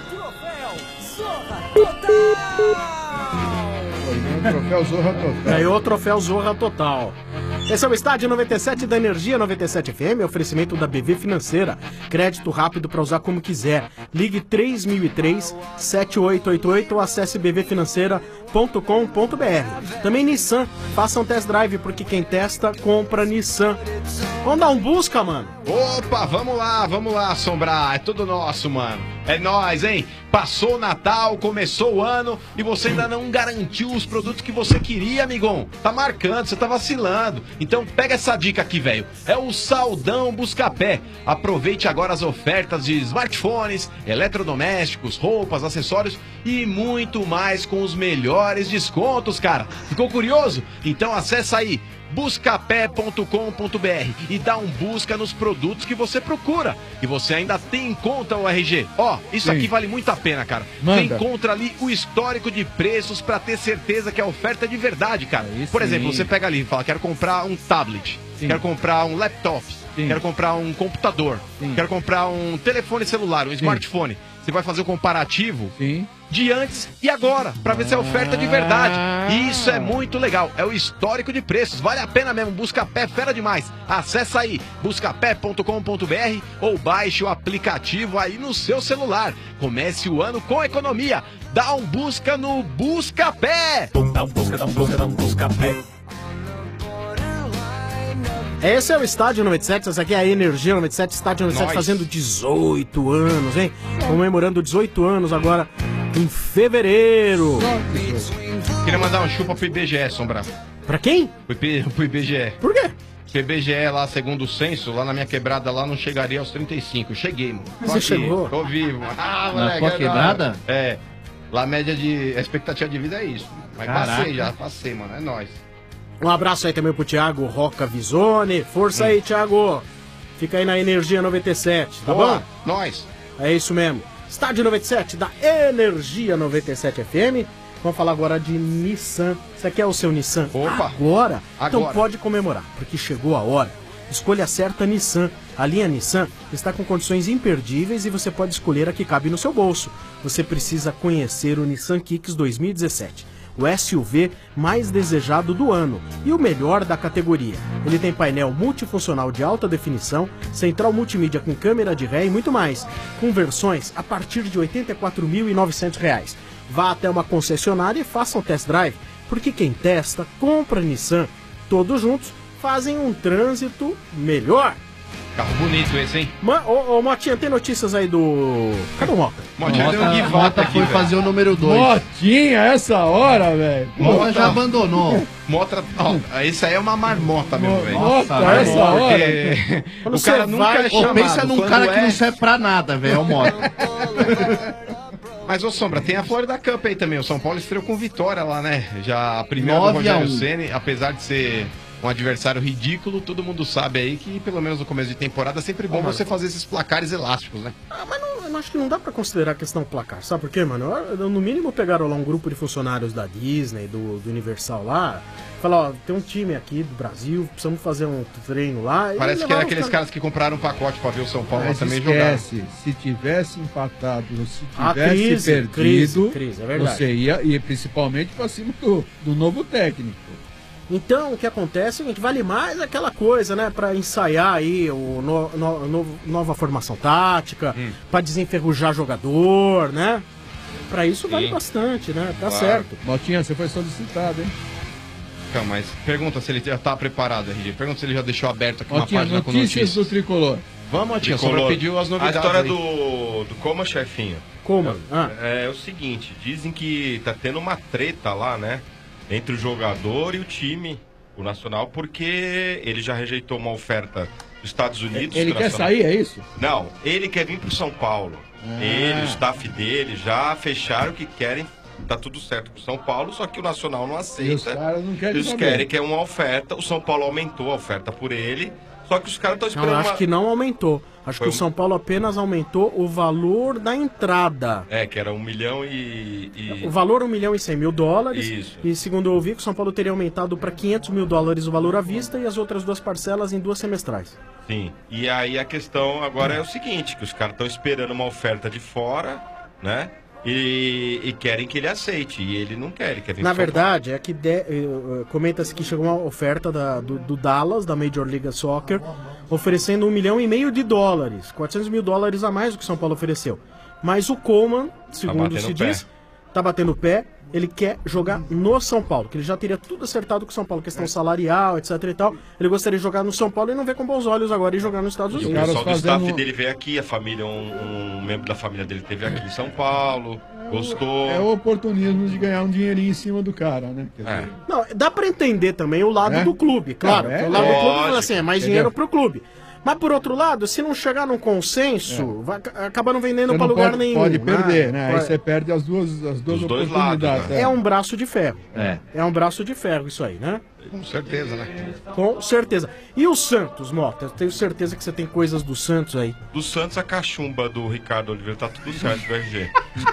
Speaker 15: Troféu Zorra Total.
Speaker 11: Ganhou o troféu Zorra Total. Esse é o Estádio 97 da Energia 97 FM, oferecimento da BV Financeira. Crédito rápido para usar como quiser. Ligue 3003-7888 ou acesse bvfinanceira.com.br. Também Nissan, faça um test drive, porque quem testa, compra Nissan. Vamos dar um busca, mano?
Speaker 13: Opa, vamos lá, Sombra. É tudo nosso, mano. É nóis, hein? Passou o Natal, começou o ano e você ainda não garantiu os produtos que você queria, amigão. Tá marcando, você tá vacilando. Então pega essa dica aqui, velho. É o Saldão Buscapé. Aproveite agora as ofertas de smartphones, eletrodomésticos, roupas, acessórios e muito mais com os melhores descontos, cara. Ficou curioso? Então acessa aí buscapé.com.br e dá um busca nos produtos que você procura. E você ainda tem em conta o RG. Ó, isso aqui vale muito a pena, cara. Você encontra ali o histórico de preços pra ter certeza que a oferta é de verdade, cara. Por exemplo, você pega ali e fala, quero comprar um tablet, quero comprar um laptop, quero comprar um computador, quero comprar um telefone celular, um smartphone. Você vai fazer o comparativo de antes e agora, pra ver se é oferta de verdade. E isso é muito legal. É o histórico de preços. Vale a pena mesmo. Buscapé, fera demais. Acesse aí, buscapé.com.br ou baixe o aplicativo aí no seu celular. Comece o ano com economia. Dá um busca no Buscapé. Dá um Buscapé.
Speaker 11: Esse é o Estádio 97, essa aqui é a Energia 97, Estádio 97 fazendo 18 anos, hein? Comemorando 18 anos agora em fevereiro.
Speaker 13: Queria mandar um chupa pro IBGE, Sombra.
Speaker 11: Pra quem?
Speaker 13: Pro IBGE.
Speaker 11: Por quê?
Speaker 13: Porque o IBGE lá, segundo o censo, lá na minha quebrada lá não chegaria aos 35. Eu cheguei, mano.
Speaker 11: Você chegou?
Speaker 13: Tô vivo.
Speaker 14: Ah, moleque. Na tua quebrada?
Speaker 13: É. Lá a média a expectativa de vida é isso. Mas passei, mano. É nóis.
Speaker 11: Um abraço aí também pro Thiago Roca Visone. Força aí, Thiago. Fica aí na Energia 97, tá bom?
Speaker 13: Nós.
Speaker 11: É isso mesmo. Estádio 97 da Energia 97 FM. Vamos falar agora de Nissan. Você quer o seu Nissan?
Speaker 13: Opa.
Speaker 11: Agora? Então pode comemorar, porque chegou a hora. Escolha certa Nissan. A linha Nissan está com condições imperdíveis e você pode escolher a que cabe no seu bolso. Você precisa conhecer o Nissan Kicks 2017. O SUV mais desejado do ano e o melhor da categoria. Ele tem painel multifuncional de alta definição, central multimídia com câmera de ré e muito mais, com versões a partir de R$ 84.900. Vá até uma concessionária e faça um test drive, porque quem testa, compra Nissan. Todos juntos fazem um trânsito melhor.
Speaker 13: Carro bonito esse, hein?
Speaker 11: Ô, Motinha, tem notícias aí do... Cadê o Mota?
Speaker 14: Motinha deu um Guivota aqui, foi fazer o número 2.
Speaker 15: Motinha, essa hora, velho.
Speaker 14: Mota já abandonou.
Speaker 13: Mota, ó, isso aí é uma marmota mesmo, velho.
Speaker 15: Mota, essa hora.
Speaker 13: O cara nunca é chamado.
Speaker 14: Pensa num cara que não serve pra nada, velho, é o Mota.
Speaker 13: Mas, ô Sombra, tem a Florida Cup aí também. O São Paulo estreou com vitória lá, né? Já a primeira do Rogério Ceni, apesar de ser um adversário ridículo, todo mundo sabe aí que, pelo menos no começo de temporada, é sempre bom você fazer esses placares elásticos, né?
Speaker 11: Mas eu acho que não dá pra considerar a questão placar. Sabe por quê, mano? No mínimo pegaram lá um grupo de funcionários da Disney, do Universal lá, falaram, ó, tem um time aqui do Brasil, precisamos fazer um treino lá.
Speaker 13: Parece que é aqueles caras que compraram um pacote pra ver o São Paulo lá também jogar.
Speaker 15: Se tivesse empatado, se tivesse perdido,
Speaker 11: crise, é verdade.
Speaker 15: Você ia principalmente pra cima do novo técnico.
Speaker 11: Então, o que acontece é que vale mais aquela coisa, né? Pra ensaiar aí nova formação tática, pra desenferrujar jogador, né? Pra isso vale bastante, né? Tá certo.
Speaker 15: Motinha, você foi solicitado, hein?
Speaker 13: Então, mas pergunta se ele já tá preparado, RG. Pergunta se ele já deixou aberto aqui
Speaker 15: Motinha,
Speaker 13: uma página com
Speaker 15: notícias do Tricolor.
Speaker 13: Vamos, Motinha, só pediu as novidades.
Speaker 22: A história
Speaker 13: aí.
Speaker 22: do Coma, chefinho.
Speaker 11: Como?
Speaker 22: É o seguinte, dizem que tá tendo uma treta lá, né? Entre o jogador e o time, o Nacional, porque ele já rejeitou uma oferta dos Estados Unidos.
Speaker 15: Ele quer sair, é isso?
Speaker 22: Não, ele quer vir pro São Paulo. Ele, o staff dele, já fecharam que querem, tá tudo certo pro São Paulo, só que o Nacional não aceita.
Speaker 15: E os caras não querem
Speaker 22: Eles querem que é uma oferta, o São Paulo aumentou a oferta por ele, Só que os caras estão
Speaker 11: Não,
Speaker 22: esperando.
Speaker 11: eu acho que não aumentou. Acho que o São Paulo apenas aumentou o valor da entrada.
Speaker 22: Que era 1 milhão e...
Speaker 11: O valor $1 milhão e 100 mil dólares.
Speaker 22: Isso.
Speaker 11: E segundo eu ouvi, que o São Paulo teria aumentado para $500 mil o valor à vista e as outras 2 parcelas em 2 semestrais.
Speaker 22: Sim. E aí a questão agora é o seguinte, que os caras estão esperando uma oferta de fora, né? E querem que ele aceite. E ele não quer, ele quer vir
Speaker 11: Na
Speaker 22: pro São
Speaker 11: verdade, é que comenta-se que chegou uma oferta do Dallas, da Major League Soccer, oferecendo $1,5 milhão de dólares, $400 mil a mais do que o São Paulo ofereceu. Mas o Koeman, segundo se diz, tá batendo o pé, ele quer jogar no São Paulo, que ele já teria tudo acertado com o São Paulo, questão salarial, etc e tal. Ele gostaria de jogar no São Paulo e não vê com bons olhos agora e jogar nos Estados
Speaker 22: E
Speaker 11: Unidos.
Speaker 22: o pessoal do staff dele veio aqui, a família, um membro da família dele esteve aqui em São Paulo, gostou.
Speaker 15: É o oportunismo de ganhar um dinheirinho em cima do cara, né? Quer dizer,
Speaker 11: Não, dá pra entender também o lado do clube, claro.
Speaker 15: Não,
Speaker 11: o lado do clube
Speaker 15: lógico,
Speaker 11: fala assim, é mais
Speaker 15: entendeu?
Speaker 11: dinheiro pro clube. Mas por outro lado, se não chegar num consenso, vai acabar não vendendo
Speaker 15: Você
Speaker 11: pra
Speaker 15: não
Speaker 11: lugar
Speaker 15: pode,
Speaker 11: nenhum.
Speaker 15: pode perder, né? Aí
Speaker 11: Vai.
Speaker 15: você perde as duas oportunidades.
Speaker 22: lados,
Speaker 11: É um braço de ferro.
Speaker 15: É.
Speaker 11: Um braço de ferro isso aí, né?
Speaker 13: Com certeza, né?
Speaker 11: Com certeza. E o Santos, Mota? Eu tenho certeza que você tem coisas do Santos aí.
Speaker 22: Do Santos, a cachumba do Ricardo Oliveira tá tudo certo do RG.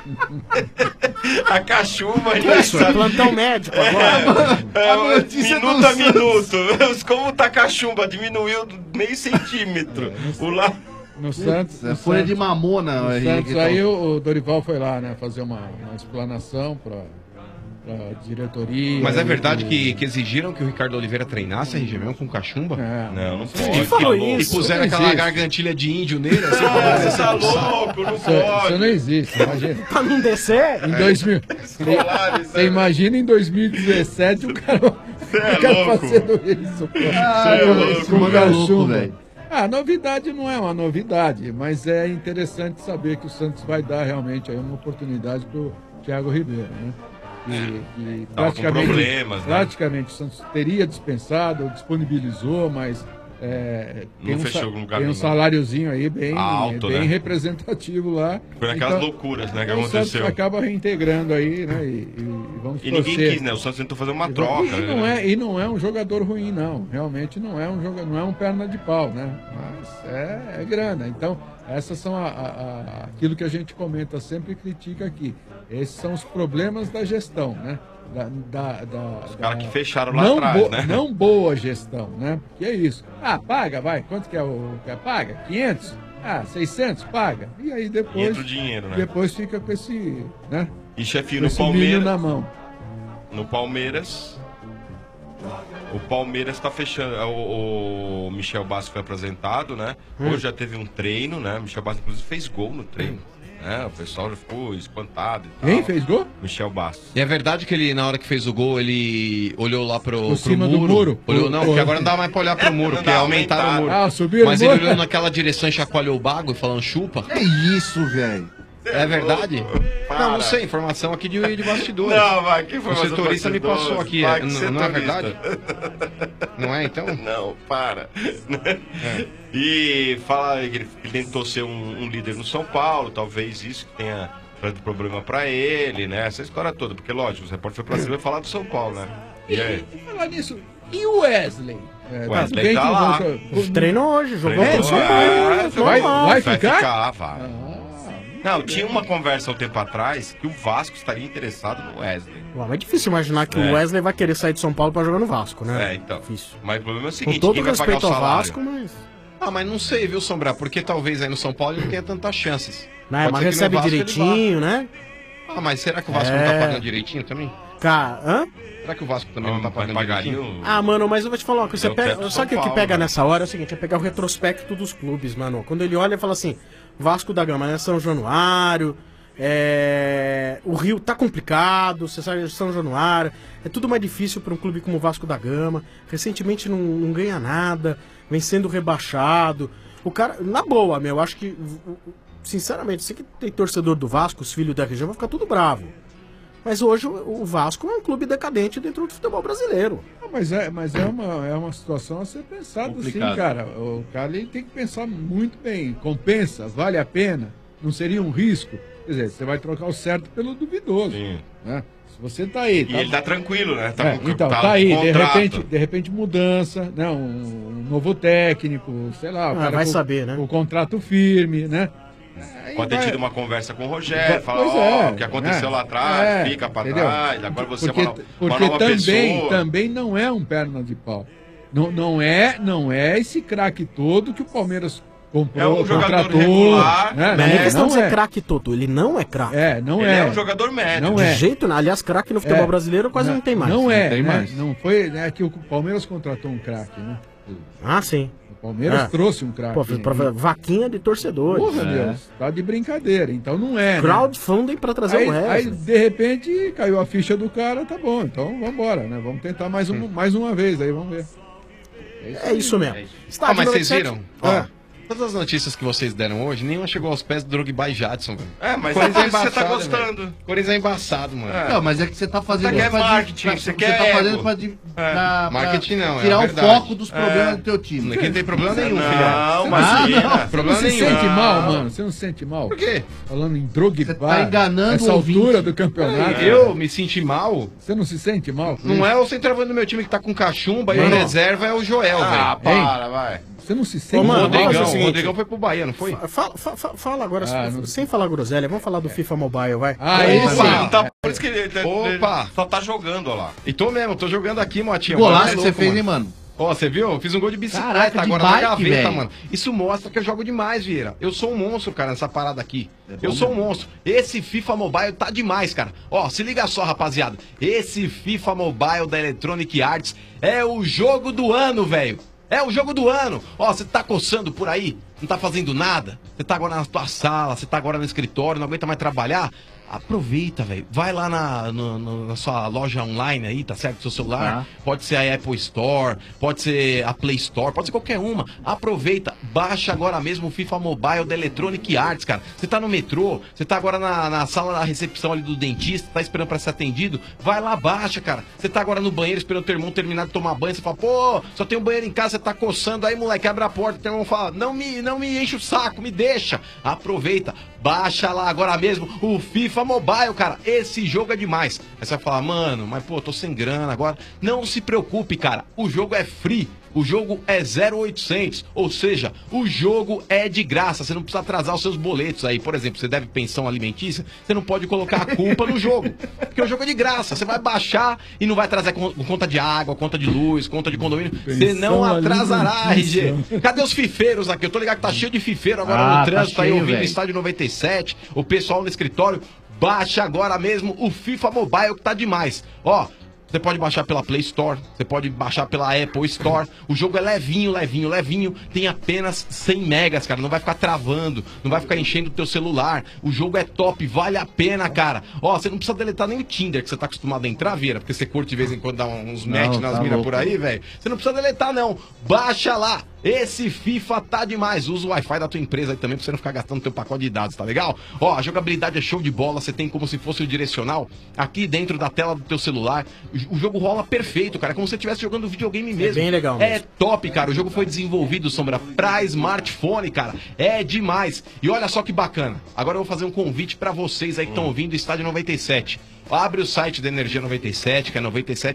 Speaker 22: A cachumba,
Speaker 11: Que isso? É plantão médico agora.
Speaker 22: Minuto a minuto. Como tá a cachumba? Diminuiu meio centímetro. O lá...
Speaker 15: No Santos.
Speaker 14: É folha de mamona.
Speaker 15: No
Speaker 14: aí,
Speaker 15: Santos,
Speaker 14: que
Speaker 15: aí
Speaker 14: tá-
Speaker 15: o Dorival foi lá, né? Fazer uma explanação pra diretoria.
Speaker 13: Mas é verdade que exigiram que o Ricardo Oliveira treinasse RG mesmo com cachumba?
Speaker 22: Não, não
Speaker 13: pode.
Speaker 22: Quem falou
Speaker 13: E
Speaker 22: isso?
Speaker 13: puseram
Speaker 22: Não
Speaker 13: aquela
Speaker 22: existe.
Speaker 13: gargantilha de índio nele, assim,
Speaker 22: Você tá louco, não
Speaker 15: Isso
Speaker 22: pode.
Speaker 15: não existe, imagina.
Speaker 11: Pra não descer?
Speaker 15: Em 2000. Você imagina em 2017 o cara fazendo isso. Pô.
Speaker 14: esse mano é louco, velho.
Speaker 15: Novidade não é uma novidade, mas é interessante saber que o Santos vai dar realmente aí uma oportunidade pro Thiago Ribeiro, né? E
Speaker 22: Tava com problemas, né?
Speaker 15: praticamente o Santos teria dispensado, disponibilizou, mas
Speaker 22: Não fechou com lugar
Speaker 15: tem um
Speaker 22: nenhum.
Speaker 15: saláriozinho aí bem,
Speaker 22: Alto,
Speaker 15: bem
Speaker 22: né?
Speaker 15: representativo lá.
Speaker 22: Foi naquelas loucuras, né, que
Speaker 15: o Santos
Speaker 22: aconteceu.
Speaker 15: acaba reintegrando aí, né? E vamos
Speaker 22: E ninguém
Speaker 15: torcer.
Speaker 22: quis, né? O Santos tentou fazer uma troca.
Speaker 15: E não é um jogador ruim, não. Realmente não é um jogador, não é um perna de pau, né? Mas é grana. Então, essas são aquilo que a gente comenta sempre e critica aqui. Esses são os problemas da gestão, né?
Speaker 22: Os caras que fecharam lá atrás, né?
Speaker 15: Não boa gestão, né? Que é isso. Paga, vai. Quanto que é o que paga? 500? 600? Paga. E aí depois...
Speaker 22: Entra o dinheiro, né?
Speaker 15: Depois fica com esse, né?
Speaker 22: E chefinho,
Speaker 15: Com
Speaker 22: no
Speaker 15: esse milho
Speaker 22: Palmeiras...
Speaker 15: na mão.
Speaker 22: No Palmeiras... O Palmeiras tá fechando... O Michel Bastos foi apresentado, né? Hoje já teve um treino, né? O Michel Bastos, inclusive, fez gol no treino. O pessoal já ficou espantado e tal.
Speaker 15: Quem fez gol?
Speaker 22: Michel Bastos.
Speaker 13: E é verdade que ele, na hora que fez o gol, ele olhou lá pro
Speaker 15: cima
Speaker 13: muro?
Speaker 15: do muro?
Speaker 13: Olhou, não, porque agora não dá mais pra olhar pro muro, porque aumentaram o muro.
Speaker 15: Subiram
Speaker 13: Mas
Speaker 15: o
Speaker 13: ele
Speaker 15: muro?
Speaker 13: olhou naquela direção e chacoalhou o bago, falando chupa.
Speaker 14: Que isso, velho?
Speaker 13: É verdade? Não sei, informação aqui de bastidores.
Speaker 22: Não, vai, que
Speaker 13: O
Speaker 22: informação
Speaker 13: setorista me
Speaker 22: bastidores?
Speaker 13: passou aqui.
Speaker 22: Vai, que
Speaker 13: Não é
Speaker 22: setorista.
Speaker 13: verdade? Não é, então?
Speaker 22: Não, para. E fala que ele tentou ser um líder no São Paulo, talvez isso que tenha trazido problema pra ele, né? Essa história toda, porque lógico, o repórter foi pra cima e falar do São Paulo, né? E aí?
Speaker 15: Falar nisso, e o Wesley?
Speaker 22: Wesley
Speaker 15: tudo bem
Speaker 22: tá
Speaker 15: que
Speaker 22: lá.
Speaker 11: Treinou hoje, jogou
Speaker 22: Treinou,
Speaker 11: pro São Paulo.
Speaker 15: Vai ficar?
Speaker 22: Vai. Não, tinha uma conversa um tempo atrás que o Vasco estaria interessado no Wesley.
Speaker 11: Mas é difícil imaginar que o Wesley vai querer sair de São Paulo pra jogar no Vasco, né?
Speaker 22: Então.
Speaker 11: Difícil.
Speaker 22: Mas o problema é o seguinte,
Speaker 11: Com todo
Speaker 22: quem vai pagar o
Speaker 11: respeito ao
Speaker 22: salário?
Speaker 11: Vasco, mas...
Speaker 13: Mas não sei, viu, Sombra? Porque talvez aí no São Paulo ele não tenha tantas chances.
Speaker 11: Mas
Speaker 13: Pode ser que no
Speaker 11: recebe
Speaker 13: Vasco ele
Speaker 11: direitinho, né?
Speaker 13: Mas será que o Vasco não tá pagando direitinho também?
Speaker 11: Hã?
Speaker 13: Será que o Vasco também não tá pagando direitinho?
Speaker 11: Mano, mas eu vou te falar uma coisa. Você pega,
Speaker 22: teto
Speaker 11: sabe o que
Speaker 22: São
Speaker 11: que
Speaker 22: Paulo,
Speaker 11: pega
Speaker 22: né?
Speaker 11: nessa hora? É o seguinte, é pegar o retrospecto dos clubes, mano. Quando ele olha e fala assim, Vasco da Gama, né? São Januário, o Rio tá complicado, você sabe, São Januário, é tudo mais difícil para um clube como o Vasco da Gama. Recentemente não ganha nada, vem sendo rebaixado. O cara, na boa, meu, acho que, sinceramente, você que tem torcedor do Vasco, os filhos da região, vai ficar tudo bravo. Mas hoje o Vasco é um clube decadente dentro do futebol brasileiro.
Speaker 15: Mas é uma situação a ser pensada sim, cara. O cara ele tem que pensar muito bem. Compensa? Vale a pena? não seria um risco? Quer dizer, você vai trocar o certo pelo duvidoso. Né? Se você tá aí...
Speaker 22: E ele tá tranquilo, né?
Speaker 15: Então, tá aí, de repente mudança, né? Um novo técnico, sei lá. O cara
Speaker 11: vai saber, né?
Speaker 15: O contrato firme, né?
Speaker 22: Pode ter tido uma conversa com o Rogério, falar, o que aconteceu lá atrás, fica pra trás, agora você é uma nova pessoa.
Speaker 15: Também não é um perna de pau. Não é esse craque todo que o Palmeiras comprou,
Speaker 22: é um jogador
Speaker 15: contratou,
Speaker 22: regular.
Speaker 15: Né?
Speaker 11: Não é questão de ser craque todo, ele não é craque.
Speaker 22: Ele é um jogador médio.
Speaker 15: Não
Speaker 11: de jeito, aliás, craque no futebol brasileiro quase não tem mais.
Speaker 15: Não é,
Speaker 11: tem
Speaker 15: né?
Speaker 11: mais.
Speaker 15: Não foi, né, que o Palmeiras contratou um craque, né?
Speaker 11: Ah, sim.
Speaker 15: O Palmeiras trouxe um craque.
Speaker 11: Pô, pra vaquinha de torcedores.
Speaker 15: Porra, Deus, tá de brincadeira. Então não é.
Speaker 11: Crowdfunding pra trazer o resto.
Speaker 15: Aí, de repente, caiu a ficha do cara, tá bom. Então vambora, né? Vamos tentar mais uma vez aí, vamos ver.
Speaker 11: É isso mesmo.
Speaker 13: Mas vocês viram? Todas as notícias que vocês deram hoje, nenhuma chegou aos pés do Drogba e Jadson, velho.
Speaker 22: Mas
Speaker 13: Corinthians
Speaker 22: você tá gostando.
Speaker 13: Corinthians é embaçado, mano.
Speaker 14: Não, mas é que você tá fazendo...
Speaker 22: Você quer marketing, você quer
Speaker 14: tá fazendo
Speaker 13: marketing não,
Speaker 14: tirar
Speaker 13: é
Speaker 14: o foco dos problemas do teu time.
Speaker 13: Aqui não tem problema nenhum, filho.
Speaker 22: Não, imagina.
Speaker 13: Problema
Speaker 15: Você
Speaker 13: nenhum.
Speaker 15: se sente mal, mano? Você não se sente mal?
Speaker 13: Por quê?
Speaker 15: Falando em Drogba. Você
Speaker 14: tá enganando
Speaker 15: essa
Speaker 14: o ouvinte.
Speaker 15: altura do campeonato.
Speaker 13: Eu me senti mal?
Speaker 15: Você não se sente mal?
Speaker 13: Não é o centroavante do meu time que tá com cachumba e o reserva é o Joel, velho.
Speaker 22: Ah, para, vai.
Speaker 15: Você não se sente
Speaker 11: mano,
Speaker 15: mal?
Speaker 13: O Rodrigão foi pro Bahia, não foi?
Speaker 11: Fala agora, sem falar groselha, vamos falar do FIFA Mobile, vai.
Speaker 22: Por isso que ele só tá jogando, ó lá.
Speaker 13: E tô mesmo, tô jogando aqui, Motinha.
Speaker 14: Golaço que você fez, hein, mano?
Speaker 13: Ó, você viu? Eu fiz um gol de bicicleta.
Speaker 14: Caraca, de
Speaker 13: agora
Speaker 14: bike,
Speaker 13: na gaveta,
Speaker 14: véio.
Speaker 13: mano. Isso mostra que eu jogo demais, Vieira. Eu sou um monstro, cara, nessa parada aqui. Eu sou um monstro. Esse FIFA Mobile tá demais, cara. Ó, se liga só, rapaziada. Esse FIFA Mobile da Electronic Arts é o jogo do ano, velho. É o jogo do ano. Ó, você tá coçando por aí, não tá fazendo nada. Você tá agora na tua sala, você tá agora no escritório, não aguenta mais trabalhar. Aproveita, velho. Vai lá na sua loja online aí, tá certo? Seu celular. Pode ser a Apple Store, pode ser a Play Store, pode ser qualquer uma. Aproveita, baixa agora mesmo o FIFA Mobile da Electronic Arts, cara. Você tá no metrô, você tá agora na sala da recepção ali do dentista, tá esperando pra ser atendido. Vai lá, baixa, cara. Você tá agora no banheiro esperando o teu irmão terminar de tomar banho. Você fala, pô, só tem um banheiro em casa, você tá coçando. Aí, moleque, abre a porta, o teu irmão fala, não me enche o saco, me deixa. Aproveita, baixa lá agora mesmo o FIFA Mobile, cara. Esse jogo é demais. Aí você vai falar, mano, mas pô, tô sem grana agora. Não se preocupe, cara. O jogo é free. O jogo é 0800, ou seja, o jogo é de graça, você não precisa atrasar os seus boletos aí. Por exemplo, você deve pensão alimentícia, você não pode colocar a culpa no jogo, porque o jogo é de graça, você vai baixar e não vai atrasar conta de água, conta de luz, conta de condomínio, você não atrasará, RG. Cadê os fifeiros aqui? Eu tô ligado que tá cheio de fifeiro agora no trânsito, tá cheio, aí ouvindo o Estádio 97, o pessoal no escritório. Baixa agora mesmo o FIFA Mobile que tá demais. Ó, você pode baixar pela Play Store, você pode baixar pela Apple Store. O jogo é levinho. Tem apenas 100 megas, cara. Não vai ficar travando, não vai ficar enchendo o teu celular. O jogo é top, vale a pena, cara. Ó, você não precisa deletar nem o Tinder, que você tá acostumado a entrar, Vieira, porque você curte de vez em quando dar uns match nas minas por aí, velho. Você não precisa deletar, não. Baixa lá. Esse FIFA tá demais. Usa o Wi-Fi da tua empresa aí também pra você não ficar gastando teu pacote de dados, tá legal? Ó, a jogabilidade é show de bola. Você tem como se fosse o direcional aqui dentro da tela do teu celular. O jogo rola perfeito, cara. É como se você estivesse jogando videogame mesmo.
Speaker 11: É bem legal mesmo.
Speaker 13: É top, cara. O jogo foi desenvolvido, Sombra, pra smartphone, cara. É demais. E olha só que bacana. Agora eu vou fazer um convite pra vocês aí que estão ouvindo o Estádio 97. Abre o site da Energia 97, que é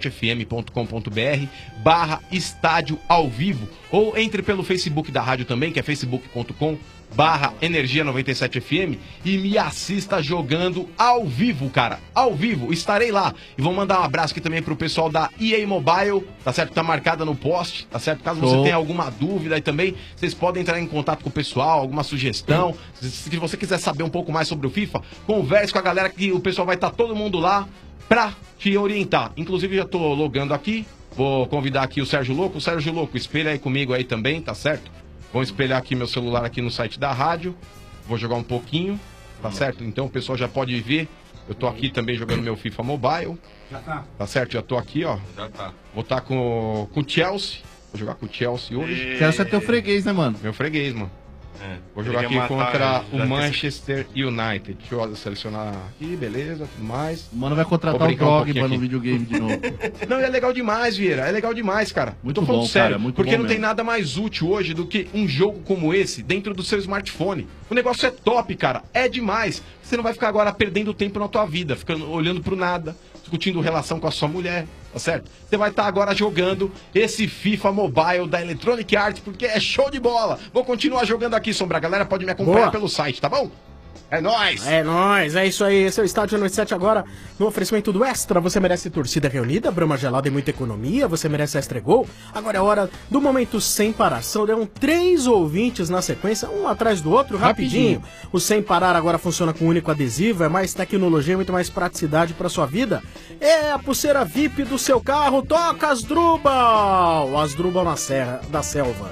Speaker 13: 97fm.com.br/estádio ao vivo. Ou entre pelo Facebook da rádio também, que é facebook.com/Energia 97FM e me assista jogando ao vivo, cara. Ao vivo, estarei lá. E vou mandar um abraço aqui também pro pessoal da EA Mobile, tá certo? Tá marcada no post, tá certo? Caso você tenha alguma dúvida aí também, vocês podem entrar em contato com o pessoal, alguma sugestão. Se você quiser saber um pouco mais sobre o FIFA, converse com a galera que o pessoal vai estar todo mundo lá pra te orientar. Inclusive já tô logando aqui, vou convidar aqui o Sérgio Louco. Sérgio Louco, espelha aí comigo aí também, tá certo? Vamos espelhar aqui meu celular aqui no site da rádio. Vou jogar um pouquinho, tá certo? Então o pessoal já pode ver. Eu tô aqui também jogando meu FIFA Mobile.
Speaker 22: Já tá.
Speaker 13: Tá certo? Já tô aqui, ó.
Speaker 22: Já tá.
Speaker 13: Vou estar com o Chelsea. Vou jogar com o Chelsea hoje.
Speaker 14: Chelsea é teu freguês, né, mano?
Speaker 13: Meu freguês, mano. Vou jogar aqui contra o Manchester United. Deixa eu selecionar aqui, beleza, tudo mais.
Speaker 14: O mano vai contratar o Drogba no videogame de novo.
Speaker 13: Não, é legal demais, Vieira. É legal demais, cara.
Speaker 14: Muito
Speaker 13: Tô falando
Speaker 14: bom,
Speaker 13: sério,
Speaker 14: cara, muito
Speaker 13: porque
Speaker 14: bom
Speaker 13: não tem
Speaker 14: mesmo.
Speaker 13: nada mais útil hoje do que um jogo como esse dentro do seu smartphone. O negócio é top, cara. É demais. Você não vai ficar agora perdendo tempo na tua vida, ficando olhando pro nada, discutindo relação com a sua mulher, tá certo? Você vai estar agora jogando esse FIFA Mobile da Electronic Arts, porque é show de bola. Vou continuar jogando aqui, Sombra. A galera pode me acompanhar
Speaker 11: Boa.
Speaker 13: pelo site, tá bom? É nóis!
Speaker 11: É nóis, é isso aí. Esse é o Estádio 97 agora, no oferecimento do Extra. Você merece torcida reunida, Brahma gelada e muita economia. Você merece Extra Gol. Agora é hora do momento sem parar. Deram 3 ouvintes na sequência, um atrás do outro, rapidinho. O Sem Parar agora funciona com único adesivo, é mais tecnologia, muito mais praticidade pra sua vida. É a pulseira VIP do seu carro. Toca Asdrubal! Asdrubal na serra, da selva.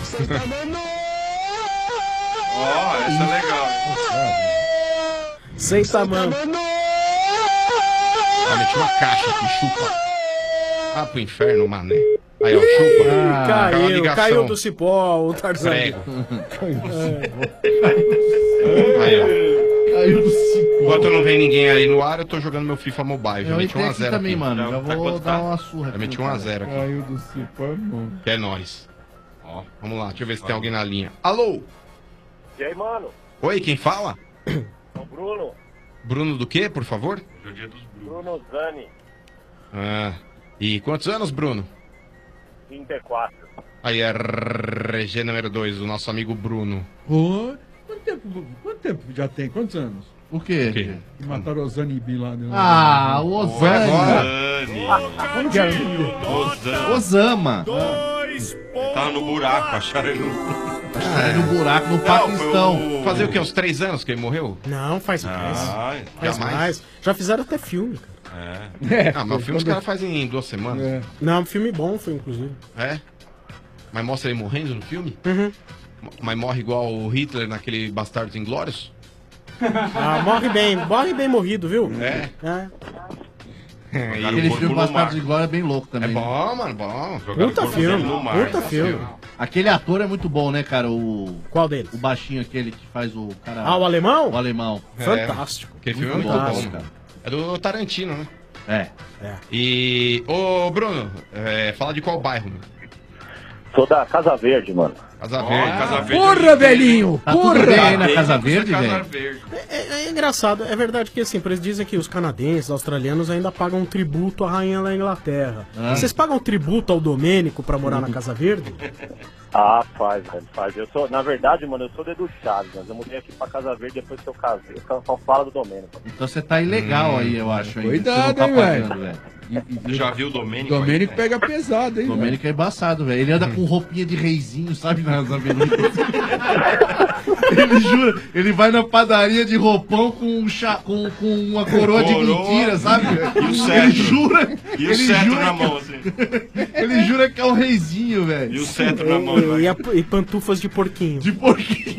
Speaker 22: Ó, essa é legal.
Speaker 11: Senta, mano.
Speaker 13: Ah, meti uma caixa aqui, chupa. Ah, pro inferno, mané. Aí, ó, chupa.
Speaker 11: Caiu do cipó, o Tarzan.
Speaker 13: Prego. Aí, ó.
Speaker 14: Caiu do cipó.
Speaker 13: Enquanto não vem ninguém aí no ar, eu tô jogando meu FIFA Mobile. Já
Speaker 14: Eu
Speaker 13: meti
Speaker 14: entrei
Speaker 13: 1 a 0
Speaker 14: também,
Speaker 13: aqui.
Speaker 14: mano. Já vou dar uma surra.
Speaker 13: Já meti 1 a 0 aqui.
Speaker 15: Caiu do cipó, mano.
Speaker 13: Que é nóis. Ó, vamos lá, deixa eu ver se tem alguém na linha. Alô?
Speaker 2: E aí, mano?
Speaker 13: Oi, quem fala?
Speaker 2: É o Bruno.
Speaker 13: Bruno do quê, por favor?
Speaker 2: Bruno Zani,
Speaker 13: Ah, e quantos anos, Bruno?
Speaker 2: 34.
Speaker 13: Aí é RG número 2, o nosso amigo Bruno.
Speaker 15: Ô, quanto tempo já tem? Quantos anos?
Speaker 14: O quê?
Speaker 15: Que mataram o Zani Bin lá. Né?
Speaker 14: Ah, o Osama.
Speaker 15: Como que é?
Speaker 14: Osama.
Speaker 22: Tava no buraco, acharam ele no...
Speaker 14: No buraco, no Paquistão.
Speaker 13: Fazer o quê? Uns 3 anos que ele morreu?
Speaker 11: Não, faz mais. Faz
Speaker 13: jamais.
Speaker 11: mais. Já fizeram até filme,
Speaker 13: É. Ah, mas o filme os caras fazem em 2 semanas.
Speaker 11: Não, filme bom foi, inclusive.
Speaker 13: É? Mas mostra ele morrendo no filme?
Speaker 11: Uhum.
Speaker 13: Mas morre igual o Hitler naquele Bastardos Inglórios?
Speaker 11: Ah, morre bem morrido, viu?
Speaker 13: É.
Speaker 14: Aquele filme Bastardos de Glória é bem louco também.
Speaker 13: É bom, mano, bom.
Speaker 11: Puta filme, puta filme.
Speaker 14: Aquele ator é muito bom, né, cara?
Speaker 11: Qual deles?
Speaker 14: O baixinho aquele que faz o cara...
Speaker 11: Ah, o alemão?
Speaker 14: O alemão.
Speaker 11: Fantástico.
Speaker 13: Aquele filme é muito bom, cara. É do Tarantino, né?
Speaker 14: É.
Speaker 13: E... Ô, Bruno, fala de qual bairro, meu?
Speaker 2: Sou da Casa Verde, mano.
Speaker 13: Casa Verde.
Speaker 22: Casa Verde.
Speaker 15: Porra, velhinho!
Speaker 14: Tá tudo bem aí na Casa Verde,
Speaker 22: Casa
Speaker 14: velho?
Speaker 22: Verde.
Speaker 11: É engraçado, é verdade que assim, eles dizem que os canadenses, australianos ainda pagam tributo à rainha da Inglaterra. Vocês pagam tributo ao Domênico pra morar na Casa Verde?
Speaker 2: Ah, faz, velho, faz. Eu sou, na verdade, mano, eu sou de Edu Chaves, mas eu mudei aqui pra Casa Verde depois que eu casei. Eu só falo do Domênico.
Speaker 14: Então você tá ilegal aí, eu acho. Aí.
Speaker 15: Cuidado,
Speaker 14: Você não
Speaker 15: hein,
Speaker 14: tá
Speaker 15: velho.
Speaker 14: pagando, velho.
Speaker 22: Já viu o Domênico?
Speaker 15: Domênico pega pesado, hein?
Speaker 14: Domênico é embaçado, velho. Ele anda com roupinha de reizinho, sabe, nas avenidas. Ele jura, ele vai na padaria de roupão com uma coroa de mentira, sabe?
Speaker 22: E o cetro.
Speaker 14: Ele jura.
Speaker 22: E o
Speaker 14: ele
Speaker 22: cetro
Speaker 14: jura
Speaker 22: na
Speaker 14: que-
Speaker 22: mão, assim.
Speaker 14: Ele jura que é o reizinho, velho.
Speaker 22: E o cetro na mão.
Speaker 11: E pantufas de porquinho.
Speaker 14: De porquinho.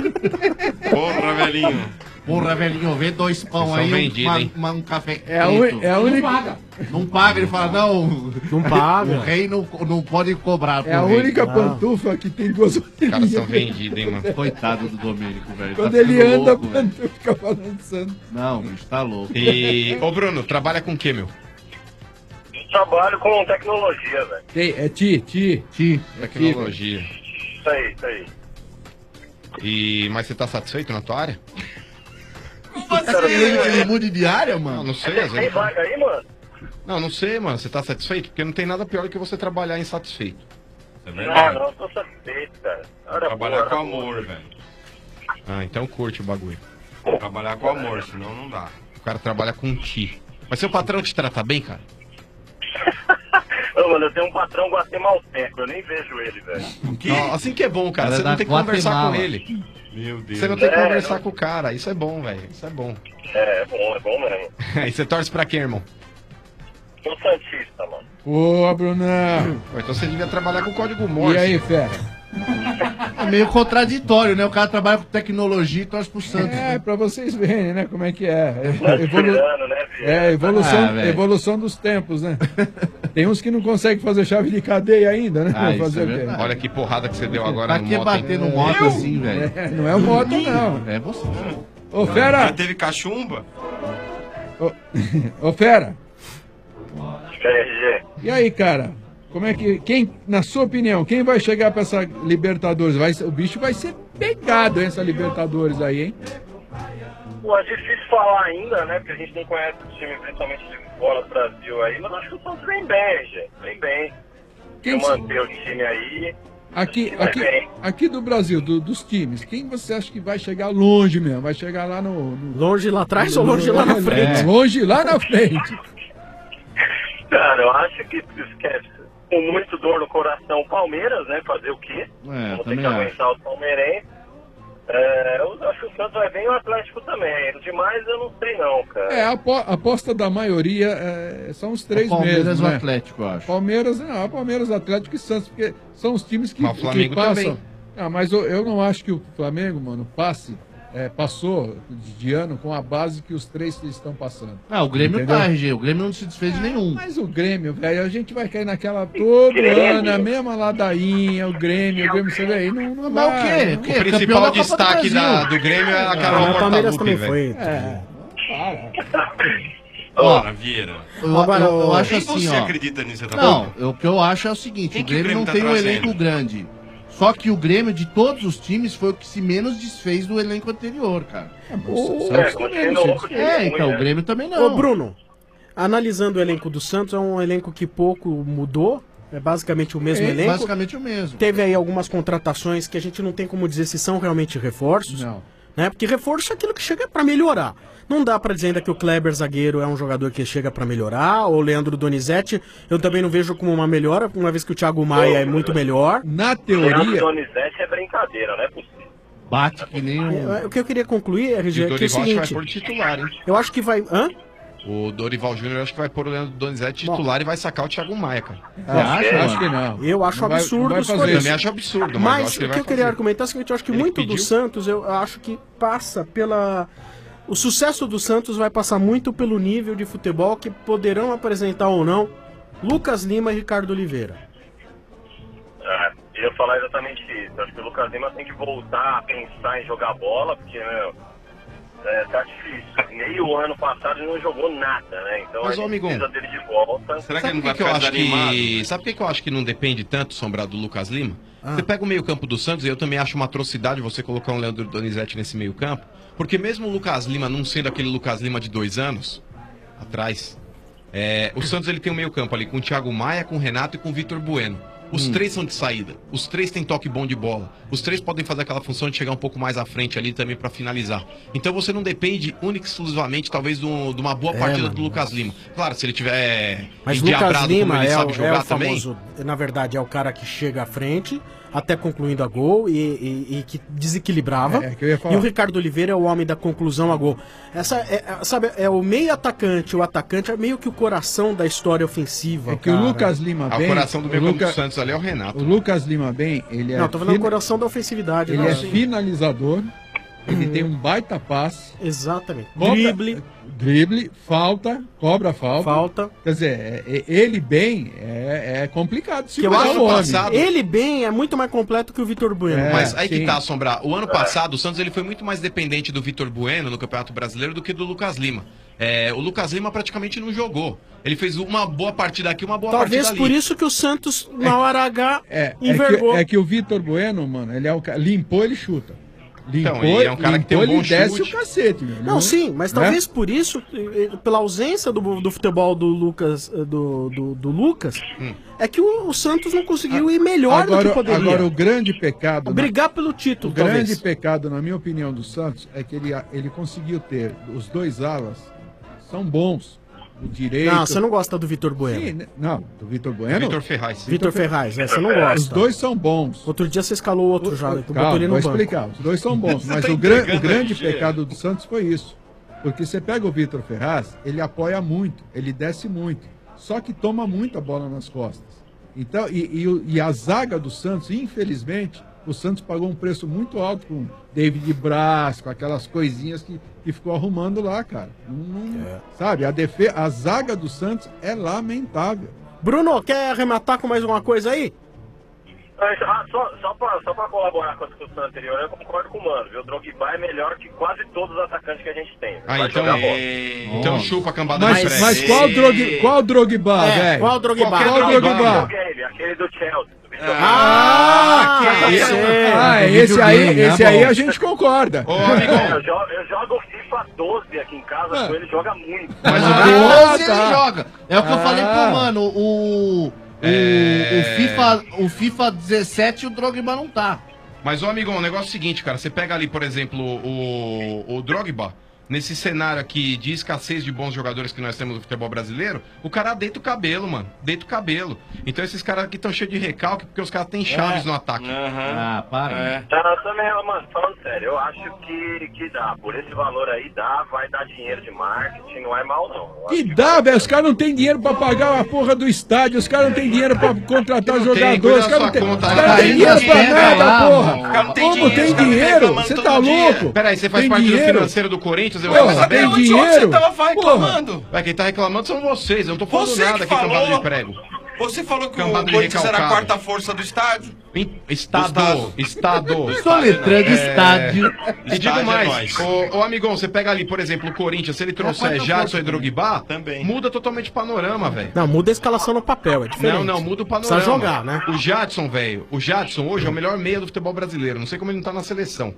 Speaker 22: Porra, velhinho.
Speaker 14: Porra, velhinho, vê 2 pão
Speaker 13: São
Speaker 14: aí,
Speaker 13: vendidos, hein?
Speaker 14: um café
Speaker 15: É a
Speaker 14: preto.
Speaker 15: única.
Speaker 14: Não paga, ele fala, não
Speaker 11: paga.
Speaker 14: O rei não pode cobrar.
Speaker 15: É a
Speaker 14: pro rei.
Speaker 15: única pantufa que tem 2
Speaker 13: Os caras são
Speaker 15: orelhinhas.
Speaker 13: vendidos, hein, mano?
Speaker 14: Coitado do Domênico, velho.
Speaker 15: Quando
Speaker 14: tá
Speaker 15: ele
Speaker 14: ficando
Speaker 15: anda, a
Speaker 14: louco, velho.
Speaker 15: pantufa fica balançando.
Speaker 14: Não, o bicho tá louco.
Speaker 13: E... Ô, Bruno, trabalha com o quê, meu?
Speaker 2: Trabalho com tecnologia, velho.
Speaker 15: É ti.
Speaker 13: Tecnologia.
Speaker 2: Isso aí.
Speaker 13: Mas você tá satisfeito na tua área?
Speaker 14: Você tá querendo que ele mude de área,
Speaker 13: Não,
Speaker 14: mano?
Speaker 13: não sei, às
Speaker 2: Tem
Speaker 13: vezes.
Speaker 2: vaga aí, mano?
Speaker 13: Não, não sei, mano. Você tá satisfeito? Porque não tem nada pior do que você trabalhar insatisfeito.
Speaker 22: É
Speaker 2: Não,
Speaker 22: verdade.
Speaker 2: não, eu tô satisfeito, cara. Hora
Speaker 22: Trabalhar
Speaker 2: boa,
Speaker 22: com
Speaker 2: hora boa.
Speaker 22: amor, velho.
Speaker 13: Ah, então curte o bagulho.
Speaker 22: Trabalhar com amor, senão não dá.
Speaker 13: O cara trabalha com ti. Mas seu patrão te trata bem, cara?
Speaker 2: Ô, mano, eu tenho um patrão guatemalteco, eu nem vejo ele, velho.
Speaker 13: Não, assim que é bom, cara.
Speaker 14: Cara
Speaker 13: Você
Speaker 14: da
Speaker 13: não tem que conversar com
Speaker 14: Guatemala.
Speaker 13: ele.
Speaker 22: Meu Deus.
Speaker 13: Você não tem que
Speaker 2: É,
Speaker 13: conversar
Speaker 2: não.
Speaker 13: com o cara. Isso é bom, velho. Isso é bom.
Speaker 2: É bom mesmo.
Speaker 13: E você torce pra quem, irmão?
Speaker 2: Sou santista, mano.
Speaker 15: Ô, Brunão.
Speaker 13: Pô, então você devia trabalhar com código Morse.
Speaker 15: E aí, fera?
Speaker 14: É meio contraditório, né? O cara trabalha com tecnologia e torce pro Santos.
Speaker 15: É, pra vocês verem, né, como é que é.
Speaker 2: Nós tirando, né, filho?
Speaker 15: Evolução,
Speaker 14: Ah, velho.
Speaker 15: evolução dos tempos, né? Tem uns que não conseguem fazer chave de cadeia ainda, né?
Speaker 13: Ah,
Speaker 15: fazer
Speaker 13: isso é verdade. Olha que porrada que você deu agora
Speaker 14: Pra
Speaker 13: no
Speaker 14: que
Speaker 13: moto.
Speaker 14: bater no moto assim, velho?
Speaker 15: Não é o moto, não.
Speaker 14: É você.
Speaker 15: Ô, Fera!
Speaker 22: Já teve cachumba?
Speaker 15: Ô, Fera!
Speaker 21: RG.
Speaker 15: E aí, cara? Como é que. Quem, na sua opinião, quem vai chegar pra essa Libertadores? O bicho vai ser pegado essa Libertadores aí, hein?
Speaker 21: Pô, é difícil falar ainda, né? Porque a gente nem conhece o time, principalmente de fora do Brasil aí, mas acho que o Santos vem bem, RG. Vem bem.
Speaker 15: Quem
Speaker 21: Se manter o time aí.
Speaker 15: Aqui do Brasil, dos times, quem você acha que vai chegar longe mesmo? Vai chegar lá no...
Speaker 11: Longe lá atrás ou longe lá na frente?
Speaker 15: Longe lá na frente.
Speaker 21: Cara, eu acho que esquece. Com muito dor no coração, o Palmeiras, né? Fazer o quê? Vamos ter que aguentar os palmeirenses. Eu acho que o Santos vai bem e o Atlético também. O demais eu não sei não, cara.
Speaker 15: A aposta da maioria são os três
Speaker 14: Palmeiras
Speaker 15: mesmos,
Speaker 14: e o
Speaker 15: né?
Speaker 14: Atlético, eu acho.
Speaker 15: Palmeiras, Atlético e Santos, porque são os times que,
Speaker 13: Mas o Flamengo
Speaker 15: passam.
Speaker 13: também.
Speaker 15: Mas eu não acho que o Flamengo, mano, passou de ano com a base que os três estão passando.
Speaker 14: O Grêmio
Speaker 15: Entendeu?
Speaker 14: tá, RG. O Grêmio não se desfez de nenhum.
Speaker 15: Mas o Grêmio, velho, a gente vai cair naquela todo ano, a mesma ladainha, o Grêmio, você vê aí, não
Speaker 14: Mas
Speaker 15: vai.
Speaker 14: o quê?
Speaker 13: O principal destaque do Grêmio é a Carol
Speaker 11: o Palmeiras também
Speaker 13: Portalupe,
Speaker 11: foi.
Speaker 13: velho.
Speaker 22: Ora, Vieira.
Speaker 14: Eu acho
Speaker 22: Nem
Speaker 14: assim,
Speaker 22: você
Speaker 14: ó.
Speaker 22: acredita nisso, tá
Speaker 14: Não, o que eu acho é o seguinte,
Speaker 22: Quem
Speaker 14: o
Speaker 22: que o
Speaker 14: Grêmio não
Speaker 22: Grêmio tá
Speaker 14: tem um
Speaker 22: trazendo?
Speaker 14: elenco grande. Só que o Grêmio, de todos os times, foi o que se menos desfez do elenco anterior, cara. Então o Grêmio também não.
Speaker 11: Ô, Bruno, analisando o elenco do Santos, é um elenco que pouco mudou. É basicamente o mesmo elenco.
Speaker 14: Basicamente o mesmo.
Speaker 11: Teve aí algumas contratações que a gente não tem como dizer se são realmente reforços.
Speaker 15: Não.
Speaker 11: Né? Porque reforço é aquilo que chega pra melhorar. Não dá pra dizer ainda que o Kleber zagueiro é um jogador que chega pra melhorar, ou o Leandro Donizete, eu também não vejo como uma melhora, uma vez que o Thiago Maia é muito melhor.
Speaker 15: Na
Speaker 21: O
Speaker 15: teoria...
Speaker 21: Donizete é brincadeira, não é possível.
Speaker 14: Bate que nem
Speaker 11: O que eu queria concluir, RG,
Speaker 13: E
Speaker 11: é que é o
Speaker 13: Dorival acho que vai
Speaker 11: seguinte...
Speaker 13: pôr titular, hein?
Speaker 11: Eu acho que vai... Hã?
Speaker 13: O Dorival Júnior acho que vai pôr o Leandro Donizete titular e vai sacar o Thiago Maia, cara.
Speaker 15: Acho que não.
Speaker 11: Eu acho
Speaker 15: Não vai-
Speaker 11: absurdo
Speaker 15: não vai
Speaker 11: escolher
Speaker 15: fazer
Speaker 13: Eu
Speaker 11: isso.
Speaker 13: também acho absurdo, mas eu
Speaker 11: Mas
Speaker 13: acho que
Speaker 11: o
Speaker 13: ele
Speaker 11: que eu
Speaker 13: vai
Speaker 11: queria
Speaker 13: fazer.
Speaker 11: argumentar é o seguinte, eu acho que
Speaker 13: Ele
Speaker 11: muito do
Speaker 13: pediu?
Speaker 11: Santos, eu acho que passa pela... O sucesso do Santos vai passar muito pelo nível de futebol que poderão apresentar ou não Lucas Lima e Ricardo Oliveira.
Speaker 21: Eu ia falar exatamente isso. Acho que o Lucas Lima tem que voltar a pensar em jogar bola, porque, tá difícil. Meio ano passado ele não jogou nada, né? Então
Speaker 13: Mas,
Speaker 21: a gente
Speaker 13: amigão,
Speaker 21: precisa dele de volta.
Speaker 22: Será que
Speaker 13: Sabe
Speaker 22: ele não
Speaker 13: por
Speaker 22: vai
Speaker 13: que que eu
Speaker 22: ficar
Speaker 13: acho
Speaker 22: desanimado?
Speaker 13: que... Sabe por que eu acho que não depende tanto, Sombra, do Lucas Lima? Você pega o meio-campo do Santos, e eu também acho uma atrocidade você colocar um Leandro Donizete nesse meio-campo, porque mesmo o Lucas Lima não sendo aquele Lucas Lima de 2 anos atrás, o Santos ele tem um meio-campo ali com o Thiago Maia, com o Renato e com o Vitor Bueno. Os três são de saída, os três têm toque bom de bola, os três podem fazer aquela função de chegar um pouco mais à frente ali também pra finalizar. Então você não depende única e exclusivamente, talvez, de uma boa partida do Lucas Lima. Claro, se ele tiver
Speaker 11: Mas Lucas
Speaker 13: endiabrado como
Speaker 11: Lima
Speaker 13: ele
Speaker 11: é
Speaker 13: sabe
Speaker 11: o
Speaker 13: jogar
Speaker 11: famoso, na verdade, é o cara que chega à frente, até concluindo a gol e que desequilibrava.
Speaker 15: Que eu ia falar.
Speaker 11: E o Ricardo Oliveira é o homem da conclusão a gol. Sabe, é o meio atacante, o atacante é meio que o coração da história ofensiva.
Speaker 15: É que o Lucas Lima
Speaker 13: O
Speaker 15: bem...
Speaker 13: coração do meio campo do
Speaker 15: Lucas-
Speaker 13: Santos ali é o Renato.
Speaker 15: O Lucas Lima bem, ele é...
Speaker 11: Não, tô falando do coração da ofensividade.
Speaker 15: Ele
Speaker 11: né?
Speaker 15: é finalizador, ele tem um baita passe.
Speaker 11: Exatamente.
Speaker 15: Cobra- Drible, falta, cobra falta. Quer dizer, ele bem é complicado.
Speaker 11: Que eu acho ele bem é muito mais completo que o Vitor Bueno.
Speaker 13: Mas aí que tá, Sombra. O ano passado, o Santos ele foi muito mais dependente do Vitor Bueno no Campeonato Brasileiro do que do Lucas Lima. O Lucas Lima praticamente não jogou. Ele fez uma boa partida aqui, uma boa
Speaker 11: Talvez
Speaker 13: partida ali.
Speaker 11: por isso que o Santos, na hora H, envergou.
Speaker 15: É que o Vitor Bueno, mano, ele é o cara. Limpou, ele chuta. Limpou,
Speaker 13: Então, e é um cara que tem um
Speaker 15: ele
Speaker 13: bom
Speaker 15: desce
Speaker 13: chute.
Speaker 15: o cacete, meu.
Speaker 11: Não, sim, mas
Speaker 15: Né?
Speaker 11: talvez por isso, pela ausência do futebol do Lucas, do Lucas, é que o Santos não conseguiu ir melhor do que poderia.
Speaker 15: Agora, o grande pecado...
Speaker 11: Brigar pelo título,
Speaker 15: O grande
Speaker 11: talvez.
Speaker 15: pecado, na minha opinião, do Santos é que ele conseguiu ter os dois alas, são bons. O direito...
Speaker 11: Não, você não gosta do Vitor Bueno.
Speaker 15: Sim, não, do Vitor Bueno.
Speaker 13: Vitor Ferraz.
Speaker 11: Vitor Ferraz, você não gosta.
Speaker 15: Os dois são bons.
Speaker 11: Outro dia você escalou outro já, que botou
Speaker 15: Calma,
Speaker 11: ele no
Speaker 15: vou
Speaker 11: banco.
Speaker 15: explicar. Os dois são bons, mas
Speaker 11: tá
Speaker 15: o
Speaker 11: entregando
Speaker 15: grande
Speaker 11: a
Speaker 15: pecado do Santos foi isso. Porque você pega o Vitor Ferraz, ele apoia muito, ele desce muito, só que toma muita bola nas costas. Então, e a zaga do Santos, infelizmente, o Santos pagou um preço muito alto com David Braz, com aquelas coisinhas que ficou arrumando lá, cara. Sabe, a zaga do Santos é lamentável.
Speaker 11: Bruno, quer arrematar com mais alguma coisa aí?
Speaker 21: Só pra colaborar com a discussão anterior, eu concordo com o Mano, viu? O Drogba é melhor que quase todos os atacantes que a gente tem.
Speaker 13: Ah, então chupa a cambada
Speaker 15: mas,
Speaker 13: do Fred.
Speaker 15: Mas qual Drogba, velho?
Speaker 11: Qual Drogba?
Speaker 15: Qual Drogba?
Speaker 21: Aquele do Chelsea.
Speaker 15: Esse aí a gente concorda.
Speaker 21: Ô, amigão. Eu jogo FIFA 12 aqui em casa, com ele joga muito.
Speaker 14: Mas o 12 ele joga. É o que eu falei pro Mano, o FIFA 17 o Drogba não tá.
Speaker 13: Mas, ô amigão, o negócio é o seguinte, cara. Você pega ali, por exemplo, o Drogba, nesse cenário aqui de escassez de bons jogadores que nós temos no futebol brasileiro, o cara deita o cabelo, mano. Deita o cabelo. Então esses caras aqui estão cheios de recalque porque os caras têm chaves no ataque.
Speaker 14: Ah, para.
Speaker 21: Eu também, mano, falando sério, eu acho que dá. Por esse valor aí dá, vai dar dinheiro de marketing, não é mal não.
Speaker 15: E dá, velho, os caras não têm dinheiro pra pagar a porra do estádio, os caras não têm dinheiro pra contratar jogadores, os caras não têm dinheiro pra nada, porra. Como tem dinheiro? Você tá louco?
Speaker 13: Peraí, você faz parte do financeiro do Corinthians?
Speaker 15: Porra, tem dinheiro?
Speaker 16: Você tava reclamando.
Speaker 13: Quem tá reclamando são vocês, eu não tô falando nada aqui, cambada de prego.
Speaker 16: Você falou que o Corinthians era a quarta força do estádio?
Speaker 13: Estado.
Speaker 14: Soletrando estádio.
Speaker 13: E digo mais, ô amigão, você pega ali, por exemplo, o Corinthians, se ele trouxer Jadson e Drogba, muda totalmente o panorama, velho.
Speaker 11: Não, muda a escalação no papel, é diferente.
Speaker 13: Não, muda o panorama.
Speaker 11: Precisa jogar, né?
Speaker 13: O Jadson, velho, hoje é o melhor meia do futebol brasileiro. Não sei como ele não tá na seleção.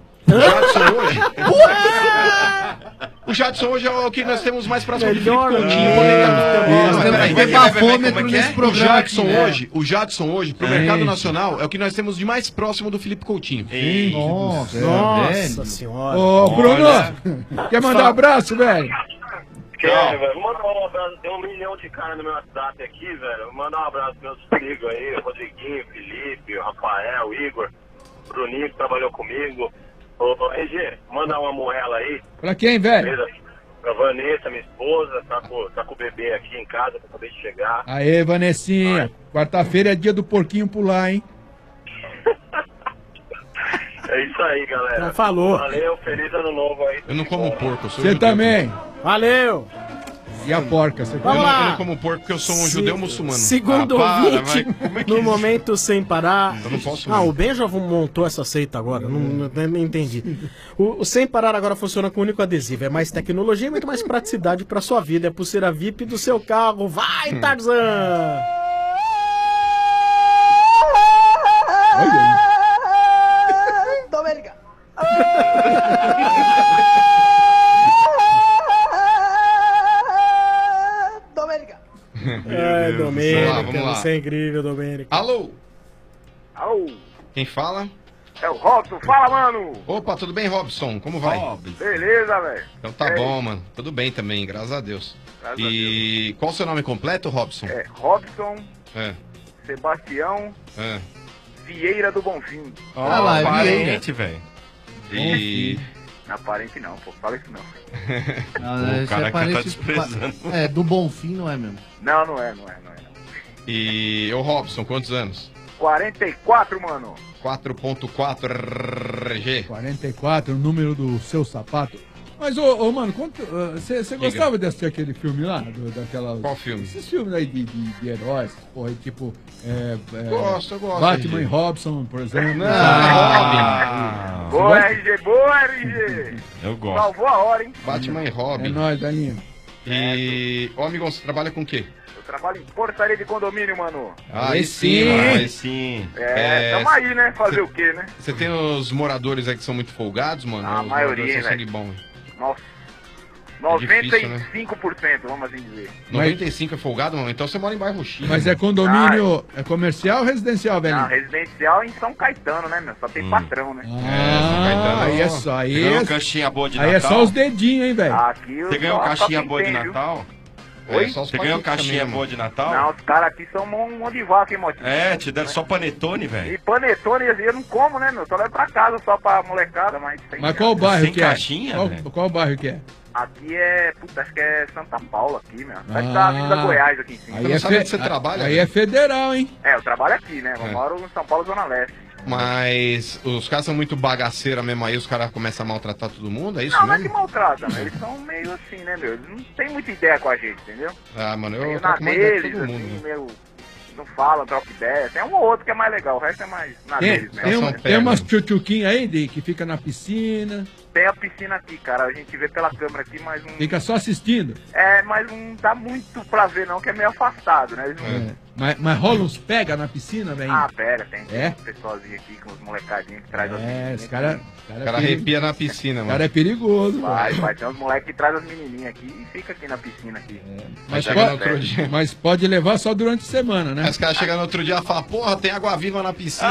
Speaker 13: O Jadson hoje é o que nós temos mais próximo do Felipe Coutinho.
Speaker 14: Nós temos que ter bafômetro nesse programa.
Speaker 13: O Jadson hoje, pro mercado nacional, é o que nós temos de mais próximo do Felipe Coutinho.
Speaker 11: Nossa senhora.
Speaker 15: Ô, Bruno, quer mandar um abraço, velho?
Speaker 21: Quero, velho. Manda um abraço. Tem 1 milhão de caras no meu WhatsApp aqui, velho. Manda um abraço pros meus amigos aí, o Rodriguinho, Felipe, o Rafael, o Igor, o Bruninho que trabalhou comigo. Ô, RG, manda uma moela aí.
Speaker 15: Pra quem, velho?
Speaker 21: Pra Vanessa, minha esposa, tá com o bebê aqui em casa, que acabei de chegar.
Speaker 15: Aê, Vanessinha. Quarta-feira é dia do porquinho pular, hein?
Speaker 21: É isso aí, galera.
Speaker 11: Já falou.
Speaker 21: Valeu, feliz ano novo aí.
Speaker 13: Eu não como porco, eu sou
Speaker 15: Você também.
Speaker 11: Valeu.
Speaker 15: E a porca? Você
Speaker 13: eu não como porco porque eu sou um judeu muçulmano.
Speaker 11: Segundo ouvinte, no momento sem parar...
Speaker 13: Eu não posso
Speaker 11: o Benja montou essa seita agora, não entendi. O Sem Parar agora funciona com um único adesivo. É mais tecnologia e muito mais praticidade pra sua vida. É pulseira VIP do seu carro. Vai, Tarzan!
Speaker 9: Domênica!
Speaker 11: Domênica,
Speaker 13: vamos lá.
Speaker 11: você é incrível, Domênica.
Speaker 13: Alô?
Speaker 21: Alô?
Speaker 13: Quem fala?
Speaker 21: É o Robson, fala, mano!
Speaker 13: Opa, tudo bem, Robson? Como vai?
Speaker 21: Beleza, velho.
Speaker 13: Então tá bom, mano. Tudo bem também, graças a Deus. Qual o seu nome completo, Robson?
Speaker 21: É Robson
Speaker 13: É.
Speaker 21: Sebastião
Speaker 13: É.
Speaker 21: Vieira do Bonfim.
Speaker 14: Ah lá, é
Speaker 13: parente, velho. E...
Speaker 21: Não, parente não, pô. Fala isso não.
Speaker 14: O
Speaker 13: cara que tá desprezando.
Speaker 14: É, do Bonfim não é mesmo.
Speaker 21: Não é.
Speaker 13: E... Ô, Robson, quantos anos?
Speaker 21: 44, mano.
Speaker 13: 4.4 RG.
Speaker 15: 44, o número do seu sapato. Mas, ô mano, você gostava de assistir aquele filme lá? Daquela...
Speaker 13: Qual filme?
Speaker 15: Esses filmes aí de heróis, porra, tipo...
Speaker 13: Gosto.
Speaker 15: Batman e Robson, por exemplo.
Speaker 21: Boa, RG.
Speaker 13: Eu gosto.
Speaker 21: Salvou a hora, hein?
Speaker 13: Batman e Robin.
Speaker 15: É nóis, Dalinho.
Speaker 13: E... Ô, amigão, você trabalha com o quê?
Speaker 21: Eu trabalho em portaria de condomínio, mano.
Speaker 13: Aí sim.
Speaker 21: Tamo aí, né? Fazer o quê, né?
Speaker 13: Você tem os moradores aí que são muito folgados, mano?
Speaker 21: A
Speaker 13: Os
Speaker 21: maioria,
Speaker 13: moradores são
Speaker 21: velho.
Speaker 13: sangue bom.
Speaker 21: Nossa.
Speaker 13: difícil,
Speaker 21: 95%, vamos assim dizer.
Speaker 13: 95 é folgado, mano? Então você mora em bairro X.
Speaker 15: Mas é condomínio... É comercial ou residencial, velho?
Speaker 21: Não, residencial em São Caetano, né, meu? Só tem patrão, né?
Speaker 13: São Caetano.
Speaker 15: Aí é só... Aí
Speaker 16: Ganhou
Speaker 15: é,
Speaker 16: caixinha boa de Natal?
Speaker 15: aí é só os dedinhos, hein, velho?
Speaker 16: Você ganhou caixinha boa de Natal?
Speaker 21: Oi?
Speaker 16: Você ganhou caixinha boa de Natal?
Speaker 21: Não, os caras aqui são um monte de vaca, hein, Motinho?
Speaker 16: É, te deram só panetone, velho.
Speaker 21: E panetone eu não como, né, meu? Só levo pra casa, só pra molecada, mas...
Speaker 15: Mas qual o bairro
Speaker 16: Sem
Speaker 15: que
Speaker 16: caixinha,
Speaker 15: é?
Speaker 16: velho?
Speaker 15: Qual o bairro que é?
Speaker 21: Aqui é... Puta, acho que é Santa Paula aqui, meu. Deve estar na Avenida Goiás aqui em cima.
Speaker 15: Aí, aí é federal, hein?
Speaker 21: É, eu trabalho aqui, né? Eu moro em São Paulo, Zona Leste.
Speaker 13: Mas os caras são muito bagaceira mesmo aí, os caras começam a maltratar todo mundo, é isso
Speaker 21: não,
Speaker 13: mesmo?
Speaker 21: Não é que maltratam, né? Eles são meio assim, né, meu? Eles não têm muita ideia com a gente, entendeu?
Speaker 13: Ah, mano, eu
Speaker 21: meio na
Speaker 13: troco uma ideia com
Speaker 21: deles,
Speaker 13: todo mundo.
Speaker 21: assim,
Speaker 13: né?
Speaker 21: meio
Speaker 5: não falam, trocam ideia. Tem um ou outro que é mais legal, o resto é mais na deles mesmo.
Speaker 15: Tem umas tchutchuquinhas aí, Di, que fica na piscina.
Speaker 5: Tem a piscina aqui, cara. A gente vê pela câmera aqui, mas não...
Speaker 15: Fica só assistindo.
Speaker 5: Mas não dá muito pra ver, não, que é meio afastado, né? Eles não...
Speaker 15: Mas rola uns pega na piscina, velho?
Speaker 5: Pega, tem um pessoalzinho aqui com os molecadinhos que traz as menininhas.
Speaker 15: Esse cara...
Speaker 13: O cara arrepia na piscina, mano.
Speaker 15: O cara é perigoso,
Speaker 5: Vai ter uns moleques que traz as menininhas aqui e fica aqui na piscina aqui.
Speaker 15: Mas pode levar só durante a semana, né?
Speaker 13: Aí os caras chegam no outro dia e falam, porra, tem água viva na piscina.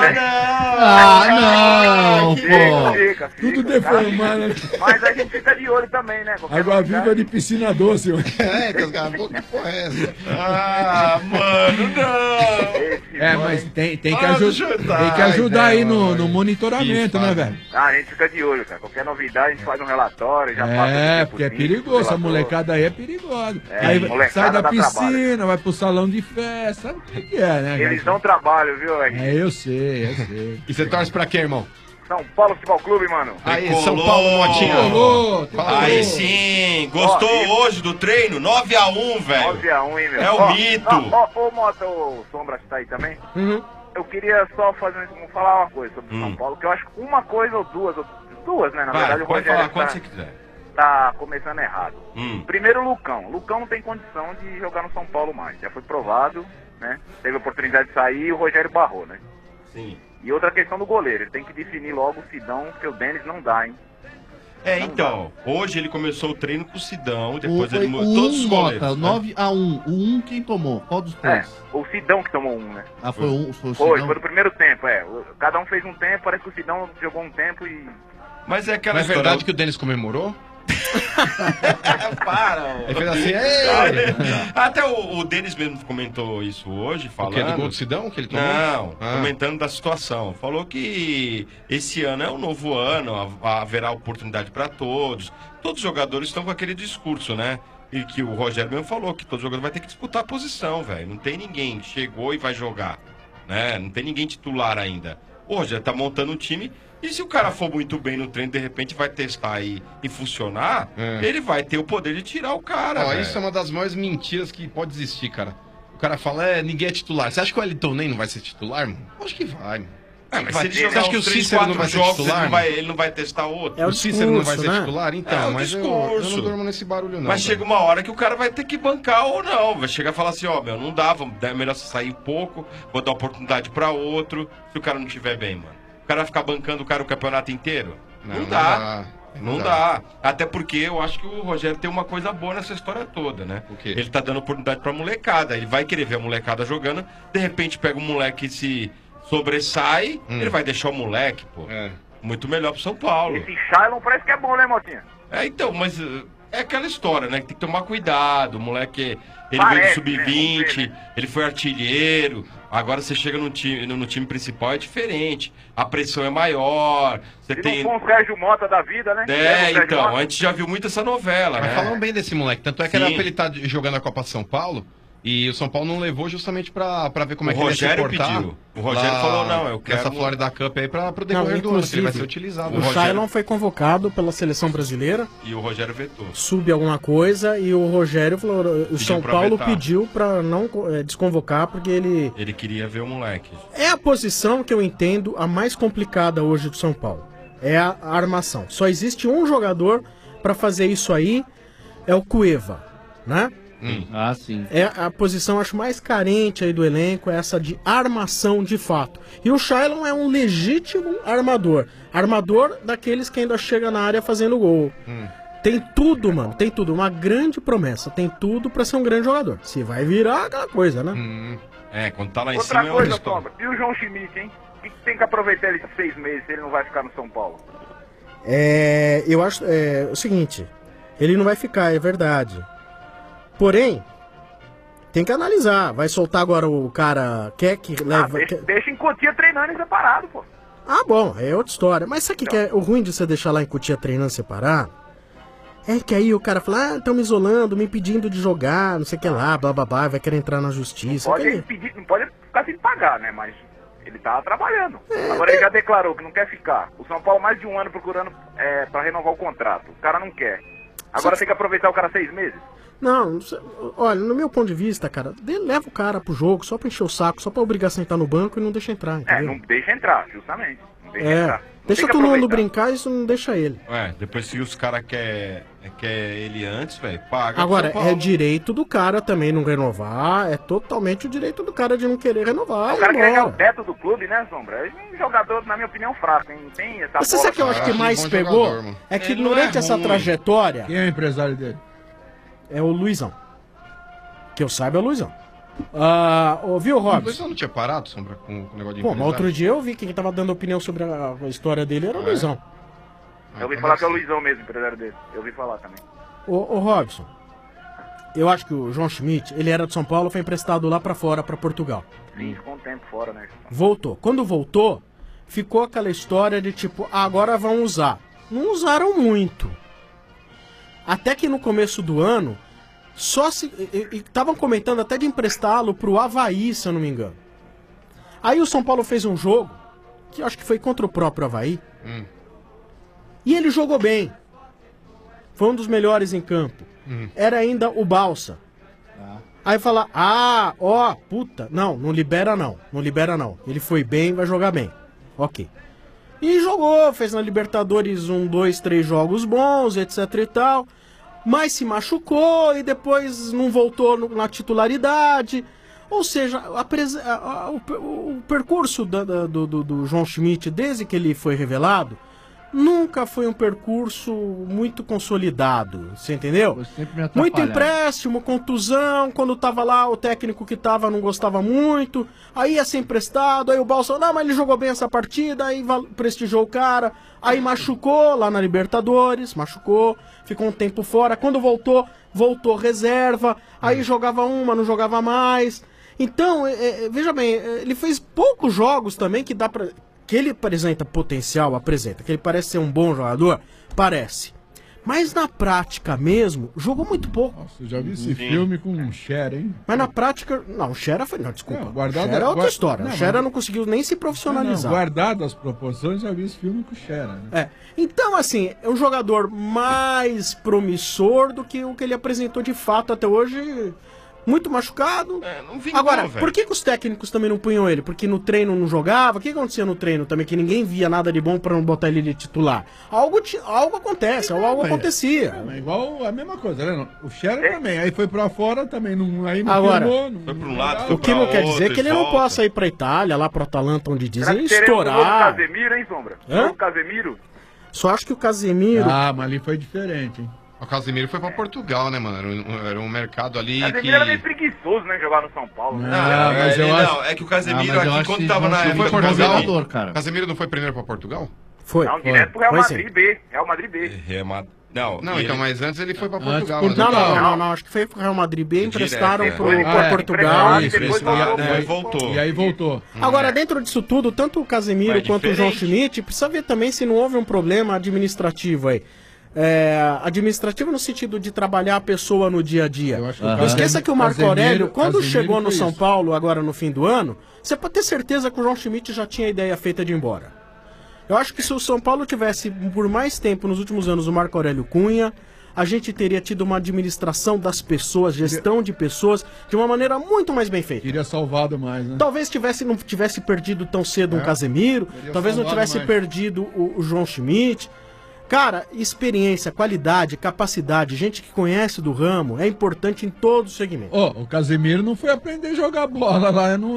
Speaker 15: Não, pô.
Speaker 5: Fica,
Speaker 15: tudo deformado.
Speaker 5: Mas a gente fica de olho também, né?
Speaker 15: Água viva de piscina doce, mano.
Speaker 13: Que os caras, pô, que porra é essa?
Speaker 22: Mano, não.
Speaker 15: Mas tem que ajudar aí no monitoramento, né, velho?
Speaker 5: A gente fica de olho, cara. Qualquer novidade, a gente faz um relatório, já passa.
Speaker 15: Porque é perigoso, a molecada aí é perigosa. Aí sai da piscina, vai pro salão de festa, sabe o que é, né?
Speaker 5: Eles dão trabalho, viu, velho?
Speaker 15: Eu sei.
Speaker 13: E você torce pra quê, irmão?
Speaker 5: São Paulo Futebol Clube, mano.
Speaker 22: Aí, São Paulo, Motinha. Aí sim. Gostou hoje do treino? 9x1, velho.
Speaker 5: 9x1, hein, meu?
Speaker 22: É o mito.
Speaker 5: Ô, Mota, o Sombra que tá aí também. Eu queria só falar uma coisa sobre o São Paulo, que eu acho que uma coisa ou duas, né? Na verdade, o
Speaker 22: pode
Speaker 5: Rogério
Speaker 22: falar quando você quiser.
Speaker 5: Tá começando errado. Primeiro, o Lucão. Lucão não tem condição de jogar no São Paulo mais. Já foi provado, né? Teve a oportunidade de sair e o Rogério barrou, né?
Speaker 22: Sim.
Speaker 5: E outra questão do goleiro. Ele tem que definir logo o Sidão, porque o Denis não dá, hein?
Speaker 22: Hoje ele começou o treino com o Sidão, depois ele mudou todos os goleiros.
Speaker 14: 9x1. O 1 quem tomou? Qual dos três?
Speaker 5: O Sidão que tomou um, né?
Speaker 14: Foi o Sidão?
Speaker 5: Foi no primeiro tempo, Cada um fez um tempo, parece que o Sidão jogou um tempo e...
Speaker 22: Mas é aquela
Speaker 13: Não é verdade que o Denis comemorou?
Speaker 22: Para!
Speaker 13: Ele fez assim,
Speaker 22: Até o Denis mesmo comentou isso hoje, falando...
Speaker 13: O quê? Do gol do Sidão que ele tomou?
Speaker 22: Comentando da situação. Falou que esse ano é um novo ano, haverá oportunidade para todos. Todos os jogadores estão com aquele discurso, né? E que o Rogério mesmo falou, que todo jogador vai ter que disputar a posição, velho. Não tem ninguém que chegou e vai jogar, né? Não tem ninguém titular ainda. O Rogério tá montando um time... E se o cara for muito bem no treino, de repente vai testar e funcionar, ele vai ter o poder de tirar o cara.
Speaker 13: Isso é uma das maiores mentiras que pode existir, cara. O cara fala, ninguém é titular. Você acha que o Wellington nem não vai ser titular, mano? Acho que vai, mano.
Speaker 22: Mas se ele jogar acho que o Cícero não vai ser titular, ele não vai testar outro.
Speaker 13: O Cícero não vai ser titular? Então,
Speaker 22: mas
Speaker 13: eu não durmo nesse barulho, não.
Speaker 22: Mas chega uma hora que o cara vai ter que bancar ou não. Vai chegar e falar assim, não dá, é melhor você sair pouco, vou dar oportunidade pra outro, se o cara não estiver bem, mano. O cara vai ficar bancando o cara o campeonato inteiro? Não dá. Até porque eu acho que o Rogério tem uma coisa boa nessa história toda, né?
Speaker 13: O quê?
Speaker 22: Ele tá dando oportunidade pra molecada. Ele vai querer ver a molecada jogando. De repente pega um moleque e se sobressai. Ele vai deixar o moleque, pô. Muito melhor pro São Paulo.
Speaker 5: Esse Shailon parece que é bom, né, Motinha?
Speaker 22: Mas é aquela história, né? Que tem que tomar cuidado. O moleque, ele veio do Sub-20, ele foi artilheiro. Agora você chega no time principal, é diferente. A pressão é maior. Você tem...
Speaker 5: não for um Sérgio Mota da vida, né?
Speaker 22: A gente já viu muito essa novela,
Speaker 13: Mas
Speaker 22: né?
Speaker 13: falam bem desse moleque. Tanto é que era pra ele estar jogando a Copa São Paulo. E o São Paulo não levou justamente pra ver como é que ele ia se portar.
Speaker 22: O Rogério falou, eu quero...
Speaker 13: Essa Florida Cup aí pro decorrer do ano, que ele vai ser utilizado.
Speaker 11: O Shailon foi convocado pela seleção brasileira.
Speaker 22: E o Rogério vetou.
Speaker 11: Sub alguma coisa e o Rogério falou... O São Paulo pediu pra não desconvocar porque ele...
Speaker 22: Ele queria ver o moleque.
Speaker 11: É a posição que eu entendo a mais complicada hoje do São Paulo. É a armação. Só existe um jogador pra fazer isso aí, é o Cueva, né?
Speaker 14: Sim.
Speaker 11: É a posição, acho, mais carente aí do elenco, é essa de armação de fato. E o Shailon é um legítimo armador. Armador daqueles que ainda chega na área fazendo gol. Tem tudo, mano, tem tudo. Uma grande promessa, tem tudo pra ser um grande jogador. Se vai virar aquela coisa, né?
Speaker 22: Quando tá lá em
Speaker 5: outra
Speaker 22: cima...
Speaker 5: coisa, Sombra, e o João Schmidt, hein? O que tem que aproveitar ele 6 meses se ele não vai ficar no São Paulo?
Speaker 11: Eu acho o seguinte, ele não vai ficar, é verdade. Porém, tem que analisar. Vai soltar agora o cara quer que leva...
Speaker 5: Deixa em Cotia treinando em separado, pô.
Speaker 11: Bom, é outra história. Mas sabe o que é o ruim de você deixar lá em Cotia treinando separado? É que aí o cara fala, estão me isolando, me impedindo de jogar, não sei o que lá, blá blá blá, vai querer entrar na justiça.
Speaker 5: Não pode ficar sem pagar, né? Mas ele tá trabalhando. Agora ele já declarou que não quer ficar. O São Paulo mais de um ano procurando pra renovar o contrato. O cara não quer. Agora tem que aproveitar o cara 6 meses?
Speaker 11: Não, olha, no meu ponto de vista, cara, leva o cara pro jogo só pra encher o saco, só pra obrigar a sentar no banco e não deixa entrar, entendeu?
Speaker 5: Não deixa entrar, justamente. Não deixa entrar.
Speaker 11: Deixa todo mundo brincar e isso não deixa ele.
Speaker 22: Depois se os caras quer ele antes, velho, paga.
Speaker 11: Agora, é direito do cara também não renovar, é totalmente o direito do cara de não querer renovar.
Speaker 5: O cara quer ganhar o teto do clube, né, Sombra? É um jogador, na minha opinião, fraco, hein? Não tem essa
Speaker 11: Você sabe que eu acho que mais pegou?
Speaker 22: jogador,
Speaker 11: É que durante essa trajetória...
Speaker 15: Quem é o empresário dele?
Speaker 11: É o Luizão. Que eu saiba é o Luizão. Viu, Robson?
Speaker 13: O Luizão não tinha parado, Sombra, com o negócio de
Speaker 11: Pô, mas
Speaker 13: empresário?
Speaker 11: outro dia eu vi que quem tava dando opinião sobre a história dele era o Luizão.
Speaker 5: Eu ouvi falar que é o Luizão mesmo, empresário dele. Eu ouvi falar também.
Speaker 11: Ô Robson, eu acho que o João Schmidt, ele era de São Paulo, foi emprestado lá pra fora, pra Portugal.
Speaker 5: Sim, ficou um tempo fora, né?
Speaker 11: Voltou. Quando voltou, ficou aquela história de tipo, agora vão usar. Não usaram muito. Até que no começo do ano, estavam comentando até de emprestá-lo pro Avaí, se eu não me engano. Aí o São Paulo fez um jogo, que eu acho que foi contra o próprio Avaí, e ele jogou bem. Foi um dos melhores em campo. Era ainda o Balsa. Aí fala, puta, não libera não. Não libera não. Ele foi bem, vai jogar bem. Ok. E jogou, fez na Libertadores 1, 2, 3 jogos bons, etc e tal. Mas se machucou e depois não voltou na titularidade. Ou seja, o percurso do João Schmidt, desde que ele foi revelado, nunca foi um percurso muito consolidado, você entendeu? Muito empréstimo, contusão, quando tava lá o técnico que tava não gostava muito, aí ia ser emprestado, aí o Balsa, não, mas ele jogou bem essa partida, aí prestigiou o cara, aí machucou lá na Libertadores, ficou um tempo fora, quando voltou reserva, aí jogava uma, não jogava mais. Então, veja bem, ele fez poucos jogos também que dá pra... Que ele apresenta potencial, que ele parece ser um bom jogador, parece. Mas na prática mesmo, jogou muito pouco.
Speaker 15: Nossa, eu já vi esse filme com um Xera, hein?
Speaker 11: Mas na prática, não, o Xera foi, não, desculpa.
Speaker 15: O
Speaker 11: Xera é outra história. O Xera não conseguiu nem se profissionalizar.
Speaker 15: Guardado as proporções, já vi esse filme com o Xera, né?
Speaker 11: Então, assim, é um jogador mais promissor do que o que ele apresentou de fato até hoje. Muito machucado.
Speaker 22: Não vingou,
Speaker 11: agora,
Speaker 22: velho.
Speaker 11: por que os técnicos também não punham ele? Porque no treino não jogava? O que acontecia no treino também? Que ninguém via nada de bom pra não botar ele de titular. Algo acontece, algo acontecia.
Speaker 15: Igual a mesma coisa, né? O Xera também. Aí foi pra fora também. Aí não
Speaker 11: agora,
Speaker 22: foi pra um lado, foi
Speaker 11: o que não quer dizer que ele não possa ir pra Itália, lá pro Atalanta, onde dizem estourar.
Speaker 5: O Casemiro, hein, Sombra? O Casemiro?
Speaker 11: Só acho que o Casemiro...
Speaker 15: mas ali foi diferente, hein?
Speaker 13: O Casemiro foi pra Portugal, né, mano? Era um mercado ali
Speaker 5: que... O Casemiro era meio preguiçoso, né, jogar no São Paulo. Né?
Speaker 22: Mas eu acho... é que o Casemiro aqui, quando tava na época...
Speaker 13: Foi Portugal, cara. O Casemiro não foi primeiro pra Portugal?
Speaker 11: Foi.
Speaker 5: Não, direto pro Real Madrid B. Real Madrid B.
Speaker 22: Não,
Speaker 13: então, mas antes ele foi pra Portugal.
Speaker 11: Não, acho que foi pro Real Madrid B, emprestaram pra Portugal.
Speaker 22: E voltou.
Speaker 15: E aí voltou.
Speaker 11: Agora, dentro disso tudo, tanto o Casemiro quanto o João Schmidt, precisa ver também se não houve um problema administrativo aí. Administrativo no sentido de trabalhar a pessoa no dia a dia. Não esqueça que o Marco Aurélio, quando chegou no São Paulo, agora no fim do ano, você pode ter certeza que o João Schmidt já tinha a ideia feita de ir embora. Eu acho que se o São Paulo tivesse por mais tempo nos últimos anos o Marco Aurélio Cunha, a gente teria tido uma administração das pessoas, gestão de pessoas, de uma maneira muito mais bem feita.
Speaker 15: Teria salvado mais, né?
Speaker 11: Talvez não tivesse perdido tão cedo um Casemiro, talvez não tivesse perdido o João Schmidt. Cara, experiência, qualidade, capacidade, gente que conhece do ramo, é importante em todos os segmentos.
Speaker 15: O Casemiro não foi aprender a jogar bola lá no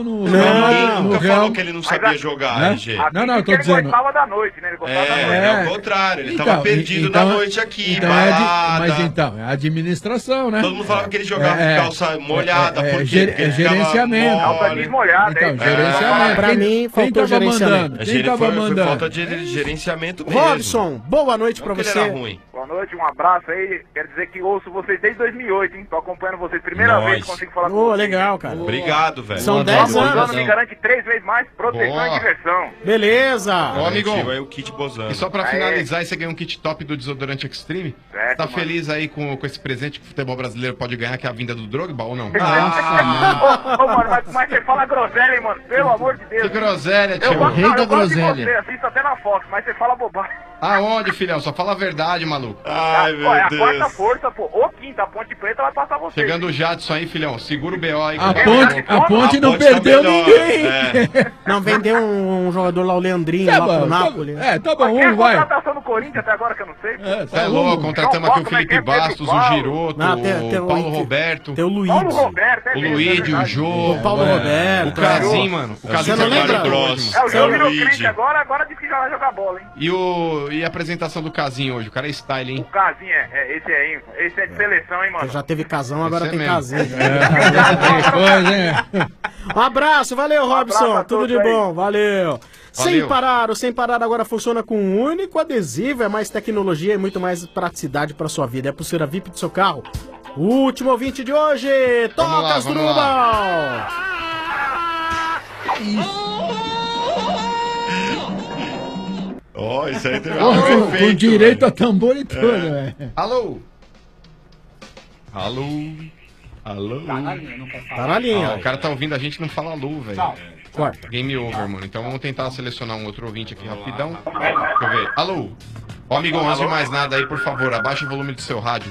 Speaker 22: nunca falou que ele não sabia jogar,
Speaker 15: né? Não, eu tô dizendo...
Speaker 5: Ele gostava da noite, né? Ele gostava da noite.
Speaker 22: É o contrário, ele tava perdido na noite aqui, balada.
Speaker 15: Mas então, é a administração, né?
Speaker 22: Todo mundo falava que ele jogava com calça molhada, porque ele
Speaker 15: gerenciamento.
Speaker 5: Calça molhada,
Speaker 15: então, gerenciamento.
Speaker 11: Pra mim, faltou gerenciamento.
Speaker 15: Quem tava mandando?
Speaker 22: Foi falta de gerenciamento mesmo.
Speaker 11: Robson, boa noite pra você.
Speaker 5: Boa noite, um abraço aí. Quero dizer que ouço vocês desde 2008, hein? Tô acompanhando vocês primeira vez que consigo falar com vocês.
Speaker 11: Legal, cara.
Speaker 22: Obrigado, velho.
Speaker 11: São 10 anos.
Speaker 5: Me garante 3 vezes mais proteção e diversão.
Speaker 11: Beleza.
Speaker 13: Ó, amigão.
Speaker 22: É o kit Bozano.
Speaker 13: E só pra finalizar, você ganhou um kit top do desodorante Extreme?
Speaker 5: certo.
Speaker 13: Tá
Speaker 5: mano.
Speaker 13: feliz aí com esse presente que o futebol brasileiro pode ganhar, que é a vinda do Drogba ou não?
Speaker 5: Ô, mano, mas você fala groselha, hein, mano? Pelo amor de Deus.
Speaker 13: Que groselha, tio.
Speaker 5: Eu gosto,
Speaker 13: Rei
Speaker 5: não,
Speaker 13: da
Speaker 5: eu gosto de
Speaker 13: groselha.
Speaker 5: você, assisto até na Fox, mas você fala bobagem.
Speaker 13: Aonde, filhão? Só fala a verdade, maluco.
Speaker 22: Ai,
Speaker 5: Pô, é a quarta força, pô. Ou quinta, a Ponte Preta vai passar você.
Speaker 13: Chegando o Jadson aí, filhão. Segura o BO aí.
Speaker 15: A ponte não perdeu ninguém.
Speaker 11: Não, vendeu um jogador lá, o Leandrinho, lá pro Napoli.
Speaker 15: Tá bom,
Speaker 5: Quem é a
Speaker 15: vai.
Speaker 5: contratação do Corinthians até agora que eu não sei?
Speaker 13: Você é louco, contratamos aqui o Felipe Bastos, o Giroto,
Speaker 11: Não, tem
Speaker 13: o Paulo Roberto.
Speaker 11: Tem o Luiz.
Speaker 5: Paulo Roberto,
Speaker 13: O Luigi, o Jô.
Speaker 11: O Paulo Roberto.
Speaker 13: O Casim, mano. O Casim
Speaker 11: Você não lembra?
Speaker 5: É, o jogo virou crente agora diz que já vai jogar bola, hein?
Speaker 13: E a apresentação do Casim hoje? O cara é style, hein?
Speaker 5: O Casinho esse é de seleção, hein, mano?
Speaker 11: Já teve casão, agora
Speaker 13: Esse
Speaker 11: tem
Speaker 13: é mesmo.
Speaker 11: casinho.
Speaker 15: Que coisa, hein?
Speaker 11: Um abraço, valeu, Robson.
Speaker 5: abraço a
Speaker 11: Tudo de
Speaker 5: todos aí.
Speaker 11: bom, valeu. Sem
Speaker 13: Valeu.
Speaker 11: parar, o Sem Parar agora funciona com um único adesivo, é mais tecnologia e muito mais praticidade para sua vida. É a pulseira VIP do seu carro. O último ouvinte de hoje, toca as
Speaker 13: vamos lá.
Speaker 22: Ó, isso aí teve
Speaker 15: Com direito a tambor e tudo, velho.
Speaker 13: Alô?
Speaker 22: Alô? Alô?
Speaker 11: Tá na linha.
Speaker 13: O cara tá ouvindo a gente, não fala alô, velho.
Speaker 11: Corta.
Speaker 13: Game over, mano. Então vamos tentar selecionar um outro ouvinte aqui rapidão. Deixa eu ver. Alô? Ó, amigão, antes de mais nada aí, por favor, abaixa o volume do seu rádio.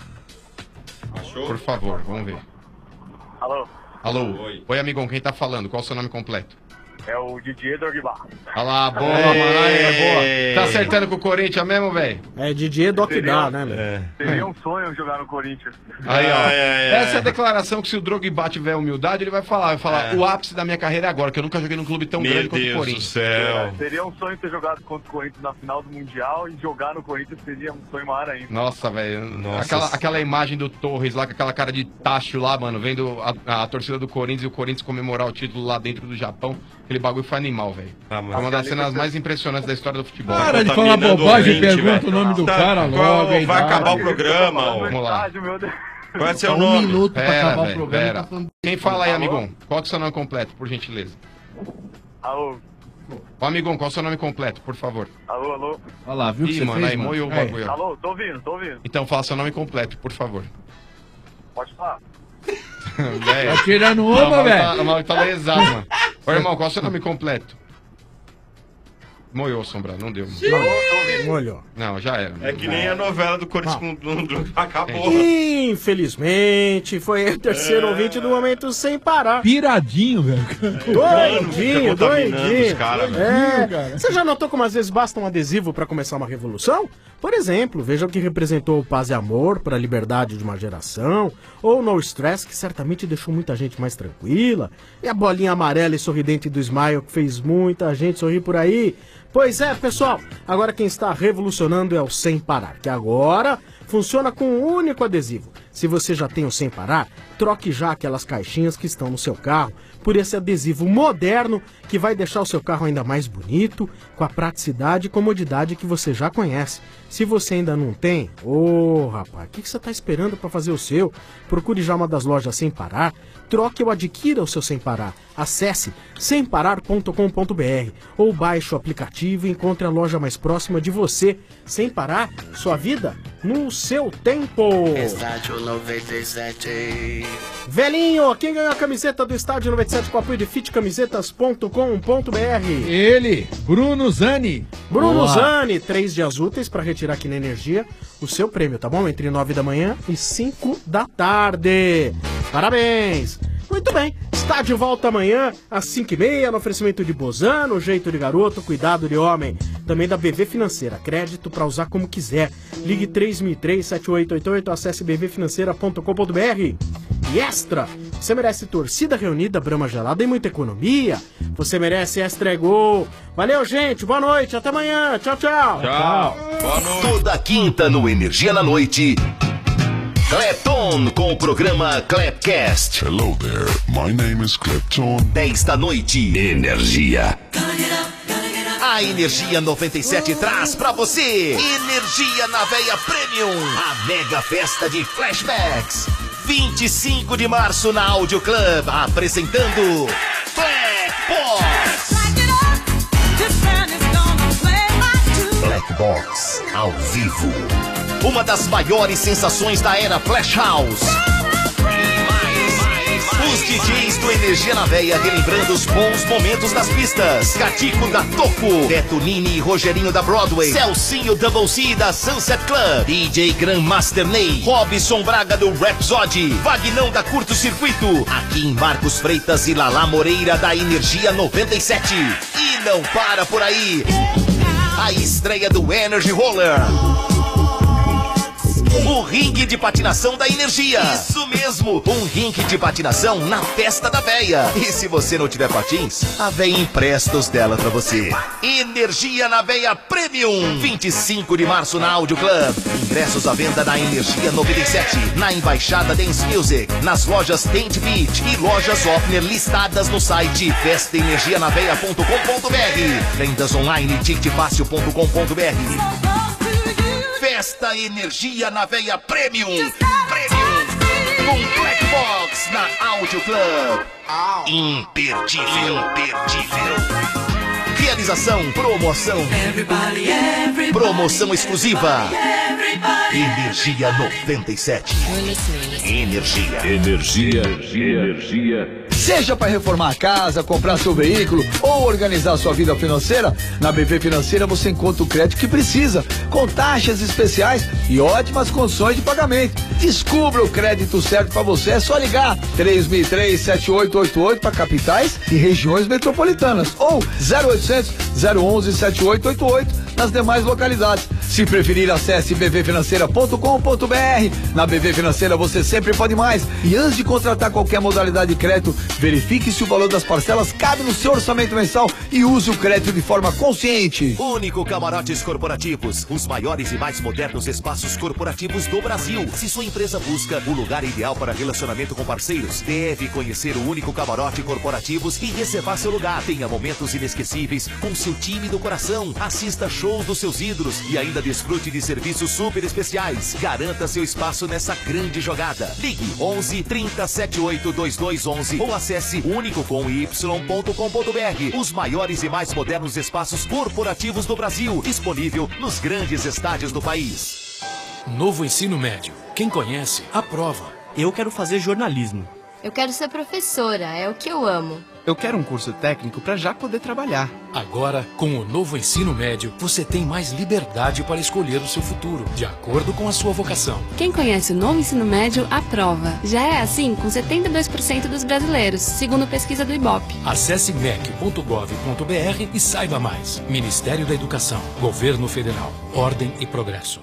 Speaker 13: Por favor, vamos ver.
Speaker 5: Alô?
Speaker 13: Alô? Oi, amigão, quem tá falando? Qual o seu nome completo?
Speaker 5: É o Didier Drogba.
Speaker 13: Olha lá, boa, mano. Aí, boa. Tá acertando com o Corinthians mesmo, velho?
Speaker 11: É Didier Doc dá, né, velho?
Speaker 5: Seria um sonho jogar no Corinthians.
Speaker 13: Aí, ó. Essa é a declaração que se o Drogba tiver humildade, ele vai falar. O ápice da minha carreira é agora, que eu nunca joguei num clube tão grande quanto o Corinthians.
Speaker 22: céu.
Speaker 5: Seria um sonho ter jogado contra o Corinthians na final do Mundial e jogar no Corinthians seria um sonho maior ainda.
Speaker 13: Nossa, velho. Aquela imagem do Torres lá, com aquela cara de tacho lá, mano, vendo a torcida do Corinthians e o Corinthians comemorar o título lá dentro do Japão. Aquele bagulho foi animal, velho. Foi uma das cenas mais impressionantes da história do futebol.
Speaker 15: Para de falar bobagem e pergunta o nome do cara logo. a
Speaker 22: Vai
Speaker 15: idade.
Speaker 22: acabar o programa, ó.
Speaker 13: Vamos lá.
Speaker 22: Qual é seu
Speaker 14: Um
Speaker 22: nome?
Speaker 14: minuto pra
Speaker 13: Pera,
Speaker 14: acabar o
Speaker 13: velho,
Speaker 14: programa.
Speaker 13: pera.
Speaker 14: Tá falando...
Speaker 13: Quem fala aí, amigão? Qual que é o seu nome completo, por gentileza?
Speaker 5: Alô?
Speaker 13: Ô, amigão, qual é o seu nome completo, por favor?
Speaker 5: Alô?
Speaker 14: Olha lá, viu o que
Speaker 13: Ih,
Speaker 14: você
Speaker 13: mano,
Speaker 14: fez,
Speaker 13: aí
Speaker 14: mano?
Speaker 13: moiou o bagulho. ó.
Speaker 5: Alô? Tô ouvindo.
Speaker 13: Então fala seu nome completo, por favor.
Speaker 5: Pode falar.
Speaker 13: Velho.
Speaker 15: Tá tirando
Speaker 13: O
Speaker 15: uma,
Speaker 13: maluco
Speaker 15: velho.
Speaker 13: o maluco tá lesado, mano. Ô, irmão, qual é o seu nome completo? Moiou, Sombra, não deu.
Speaker 11: Molhou.
Speaker 13: Não, já era.
Speaker 22: É que nem a novela do Corinthians com acabou.
Speaker 11: Infelizmente, foi o terceiro ouvinte do Momento Sem Parar.
Speaker 15: Piradinho, velho.
Speaker 11: Doidinho, doidinho.
Speaker 22: Cara,
Speaker 11: É. Você já notou como às vezes basta um adesivo para começar uma revolução? Por exemplo, veja o que representou o Paz e Amor para a liberdade de uma geração, ou No Stress, que certamente deixou muita gente mais tranquila, e a bolinha amarela e sorridente do Smile, que fez muita gente sorrir por aí. Pois é, pessoal, agora quem está revolucionando é o Sem Parar, que agora funciona com um único adesivo. Se você já tem o Sem Parar, troque já aquelas caixinhas que estão no seu carro por esse adesivo moderno que vai deixar o seu carro ainda mais bonito, com a praticidade e comodidade que você já conhece. Se você ainda não tem, rapaz, o que você está esperando para fazer o seu? Procure já uma das lojas Sem Parar, troque ou adquira o seu Sem Parar. Acesse semparar.com.br ou baixe o aplicativo e encontre a loja mais próxima de você. Sem Parar, sua vida no seu tempo.
Speaker 6: Estádio 97.
Speaker 11: Velhinho, quem ganhou a camiseta do Estádio 97 com apoio de fitcamisetas.com.br?
Speaker 15: Ele, Bruno Zani.
Speaker 11: Bruno
Speaker 15: Boa.
Speaker 11: Zani, 3 dias úteis para retirar aqui na Energia o seu prêmio, tá bom? Entre 9 da manhã e 5 da tarde. Parabéns! Muito bem, está de volta amanhã às 5h30 no oferecimento de Bozano, Jeito de Garoto, Cuidado de Homem. Também da BV Financeira, crédito para usar como quiser. Ligue 3003-7888, acesse bvfinanceira.com.br. E Extra, você merece torcida reunida, Brahma gelada e muita economia. Você merece Extra é Gol. Valeu, gente, boa noite, até amanhã, tchau, tchau.
Speaker 22: Tchau. Boa noite.
Speaker 1: Toda quinta no Energia na Noite. Clapton com o programa Clapcast.
Speaker 7: Hello there, my name is Clapton.
Speaker 1: 10 da noite. Energia. A Energia 97 traz pra você Energia na Veia Premium, a mega festa de flashbacks. 25 de março na Audio Club, apresentando Black Box. Black Box ao vivo. uma das maiores sensações da era Flash House. Os DJs do Energia na Veia relembrando os bons momentos das pistas. Catico da Toco, Beto Nini e Rogerinho da Broadway, Celcinho Double C da Sunset Club, DJ Grandmaster Ney, Robson Braga do Rhapsody, Vagnão da Curto Circuito, aqui em Marcos Freitas e Lala Moreira da Energia 97. E não para por aí, a estreia do Energy Roller, o ringue de patinação da Energia. Isso mesmo, um ringue de patinação na festa da véia. E se você não tiver patins, a véia empresta os dela pra você. Energia na Veia Premium, 25 de março na Audio Club. Ingressos à venda na Energia 97, na Embaixada Dance Music, nas lojas Tent Beach e lojas Offner listadas no site festaenergianaveia.com.br. Vendas online ticketfácil.com.br. Festa Energia na Veia Premium. Com Black Box na Audio Club. Imperdível. Realização, promoção. Promoção exclusiva. Energia 97. Energia.
Speaker 8: Seja para reformar a casa, comprar seu veículo ou organizar sua vida financeira, na BV Financeira você encontra o crédito que precisa, com taxas especiais e ótimas condições de pagamento. Descubra o crédito certo para você, é só ligar 3003-7888 para capitais e regiões metropolitanas ou 0800 011 7888 nas demais localidades. Se preferir, acesse bvfinanceira.com.br. Na BV Financeira você sempre pode mais. E antes de contratar qualquer modalidade de crédito, verifique se o valor das parcelas cabe no seu orçamento mensal e use o crédito de forma consciente.
Speaker 1: Único Camarotes Corporativos, os maiores e mais modernos espaços corporativos do Brasil. Se sua empresa busca o lugar ideal para relacionamento com parceiros, deve conhecer o Único Camarote Corporativos e reservar seu lugar. Tenha momentos inesquecíveis com seu time do coração. Assista shows dos seus ídolos e ainda desfrute de serviços super especiais. Garanta seu espaço nessa grande jogada. Ligue 11 30 78 2211 ou acesse unicocomy.com.br. Os maiores e mais modernos espaços corporativos do Brasil, disponível nos grandes estádios do país.
Speaker 3: Novo ensino médio. Quem conhece, aprova.
Speaker 4: Eu quero fazer jornalismo.
Speaker 23: Eu quero ser professora, é o que eu amo.
Speaker 4: Eu quero um curso técnico para já poder trabalhar.
Speaker 3: Agora, com o novo ensino médio, você tem mais liberdade para escolher o seu futuro, de acordo com a sua vocação.
Speaker 24: Quem conhece o novo ensino médio, aprova. Já é assim com 72% dos brasileiros, segundo pesquisa do Ibope.
Speaker 3: Acesse mec.gov.br e saiba mais. Ministério da Educação, Governo Federal, Ordem e Progresso.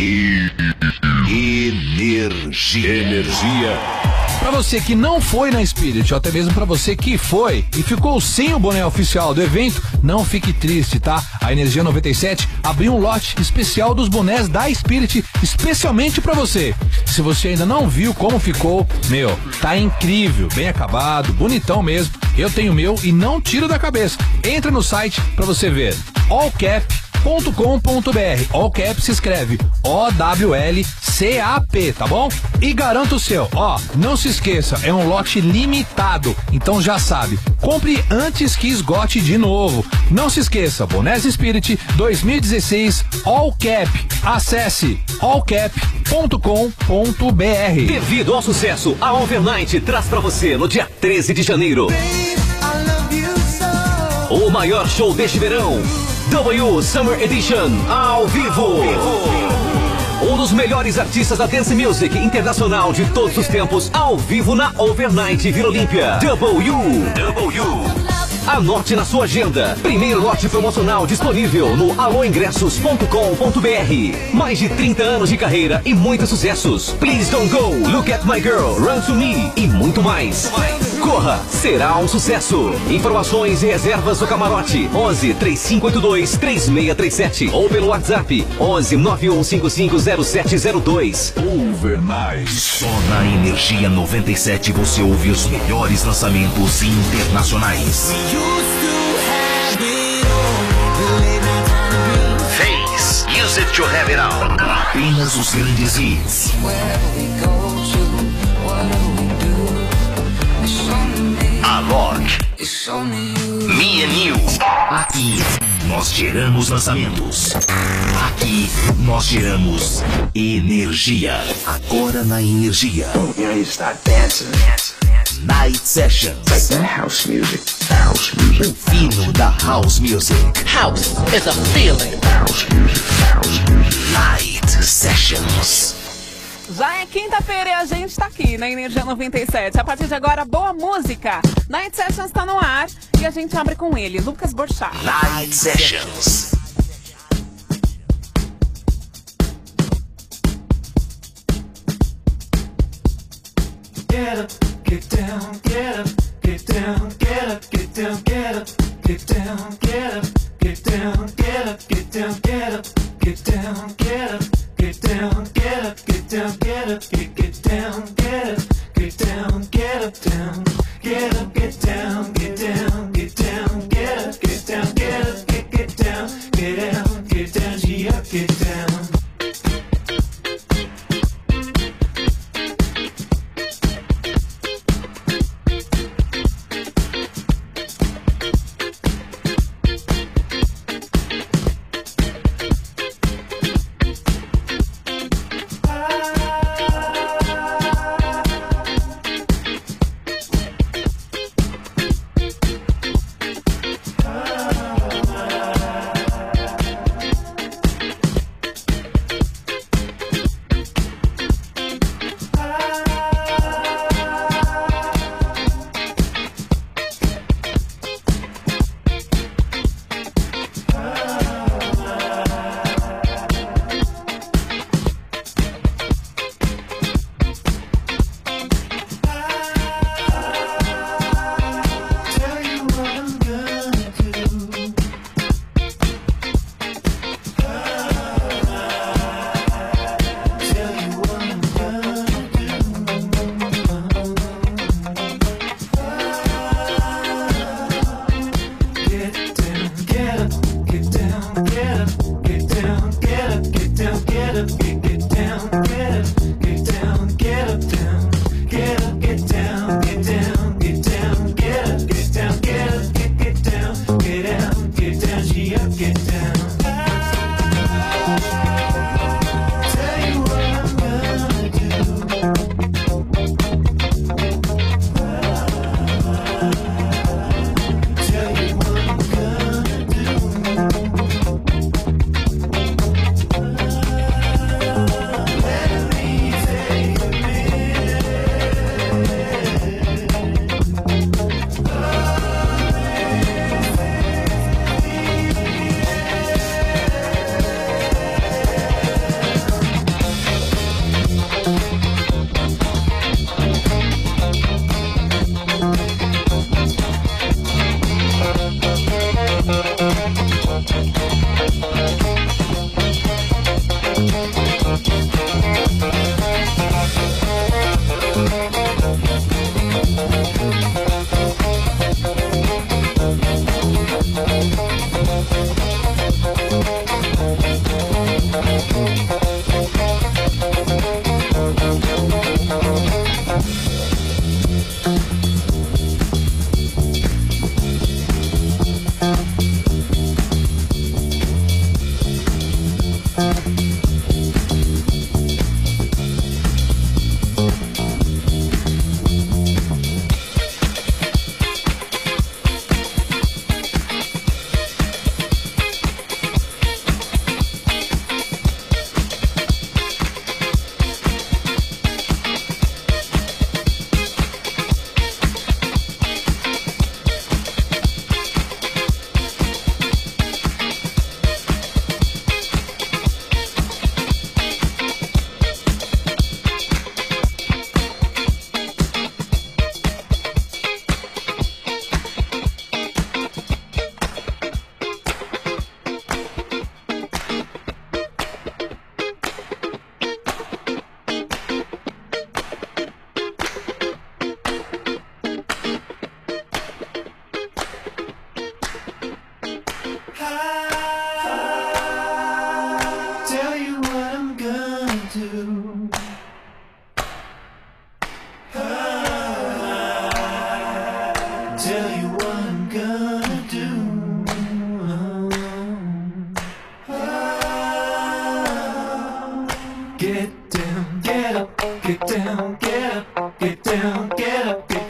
Speaker 1: Energia.
Speaker 25: Para você que não foi na Spirit, ou até mesmo para você que foi e ficou sem o boné oficial do evento, não fique triste, tá? A Energia 97 abriu um lote especial dos bonés da Spirit, especialmente para você. Se você ainda não viu como ficou, tá incrível, bem acabado, bonitão mesmo. Eu tenho o meu e não tiro da cabeça. Entra no site para você ver. allcap.com.br. Allcap se escreve OWLCAP, tá bom? E garanta o seu. Não se esqueça, é um lote limitado, então já sabe, compre antes que esgote de novo. Não se esqueça, Bonés Spirit 2016 Allcap. Acesse allcap.com.br.
Speaker 1: Devido ao sucesso, a Overnight traz pra você no dia 13 de janeiro o maior show deste verão, W Summer Edition ao vivo. Um dos melhores artistas da dance music internacional de todos os tempos, ao vivo na Overnight Vila Olímpia. W. Anote na sua agenda. Primeiro lote promocional disponível no aloingressos.com.br. Mais de 30 anos de carreira e muitos sucessos. Please Don't Go, Look at My Girl, Run to Me e muito mais. Corra, será um sucesso. Informações e reservas do camarote 11 3582 3637 ou pelo WhatsApp 11 91550702. Overnight. Só na Energia 97 você ouve os melhores lançamentos internacionais. Face, Use It to Have It All. Apenas os grandes hits. Alok, Me and You, aqui nós geramos lançamentos. Aqui nós geramos energia. Agora na Energia. Night Sessions.
Speaker 6: House music. House music.
Speaker 1: O fino da House Music.
Speaker 6: House is a feeling.
Speaker 1: House music. House music. Night Sessions.
Speaker 12: Já é quinta-feira e a gente tá aqui na Energia 97. A partir de agora, boa música. Night Sessions tá no ar e a gente abre com ele, Lucas Borchardt.
Speaker 1: Night Sessions.
Speaker 17: Get up, get down, get up, get down, get up, get down, get up, get down, get up, get down, get up, get down, get up, get down, get up, get down, get up, get down, get up, get down, get up, get down, get up, down, get up, get down, get down, get down, get up, get down, get up, get down, get down, get down, G up, get down.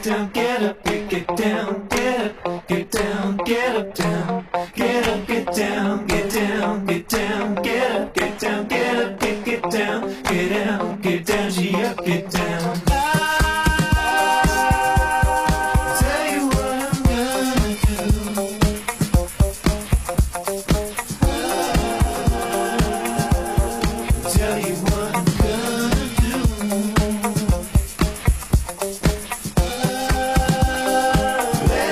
Speaker 17: down, get up, get down, get up, get down, get up, down, get up, get down, get down, get down, get up, get down, get up, get down, get down, get down, she up, get down. Let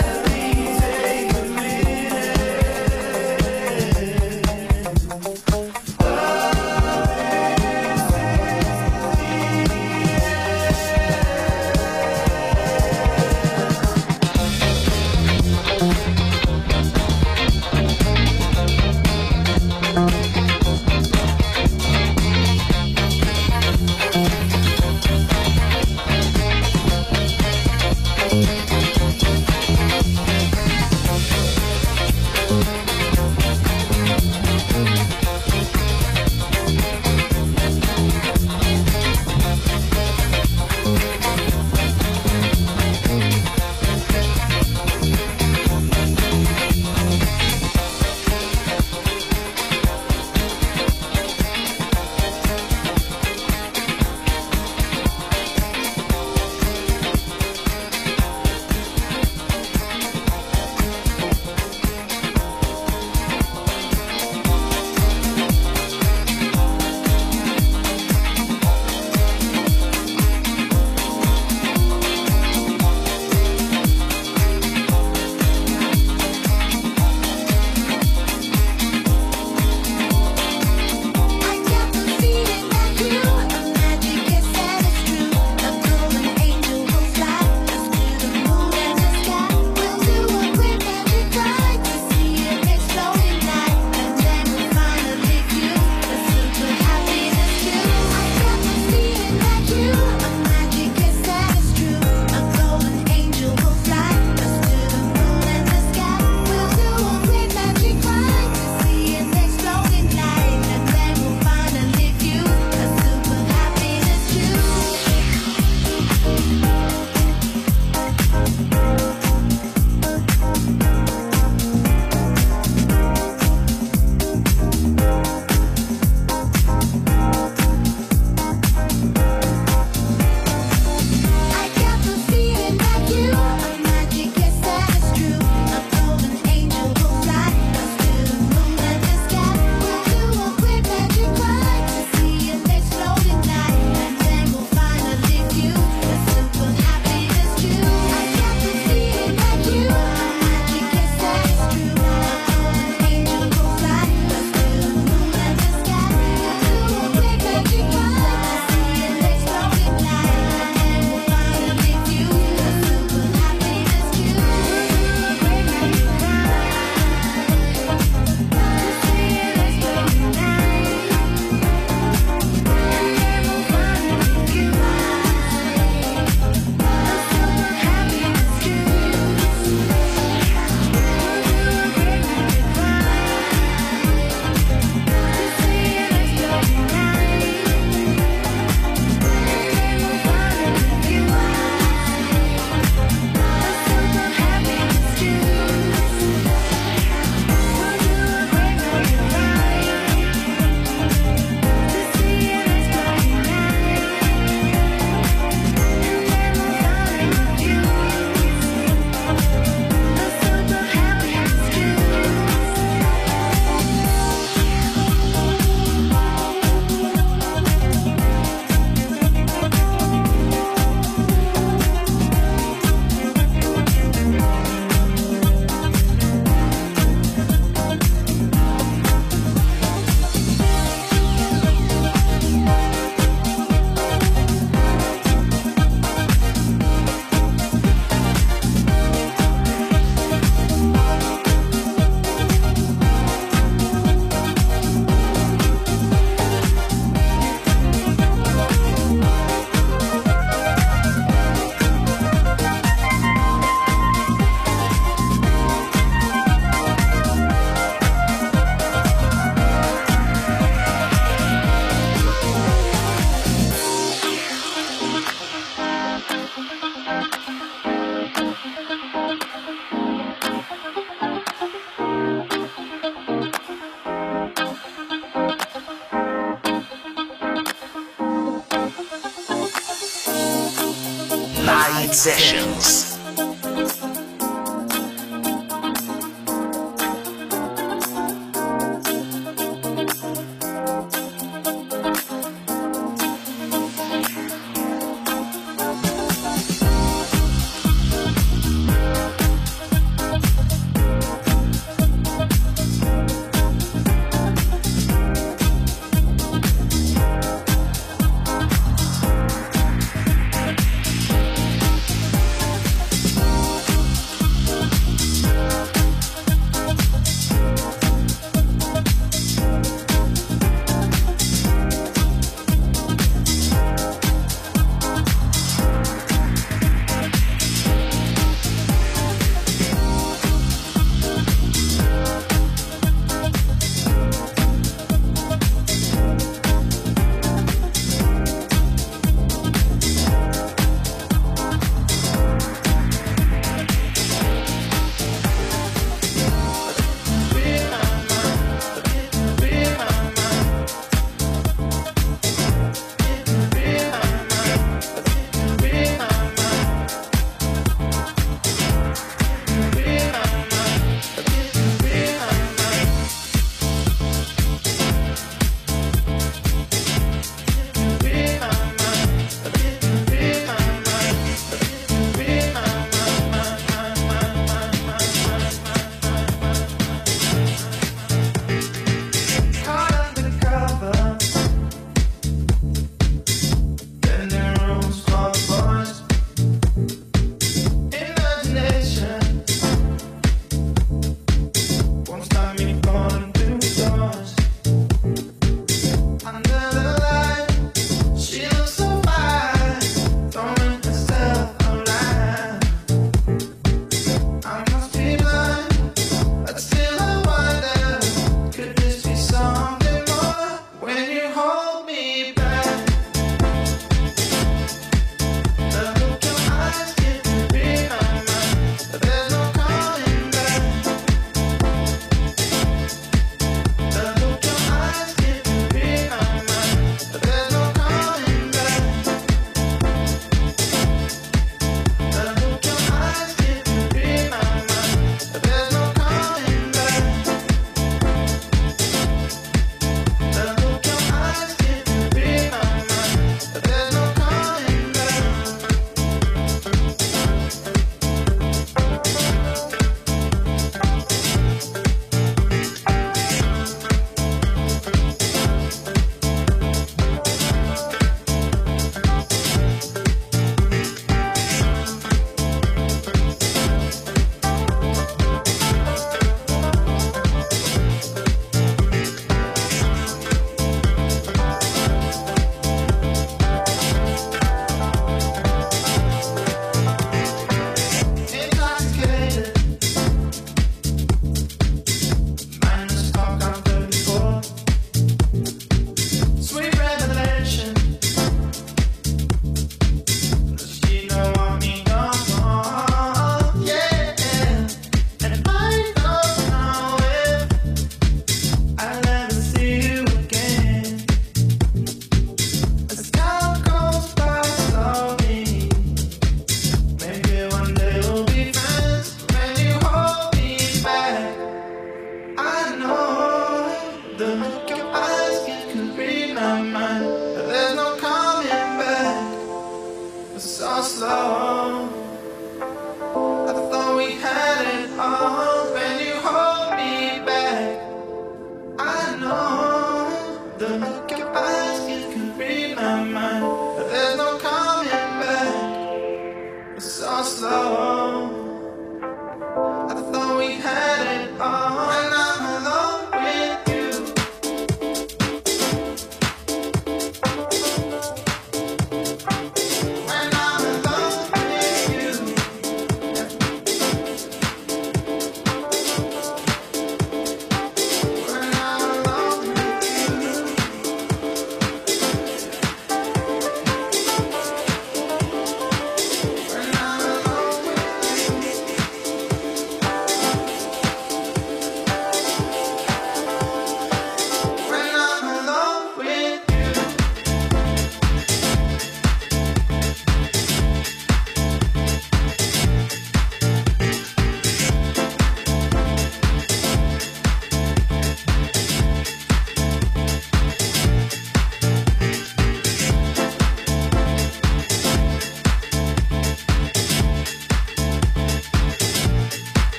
Speaker 1: Night Sessions.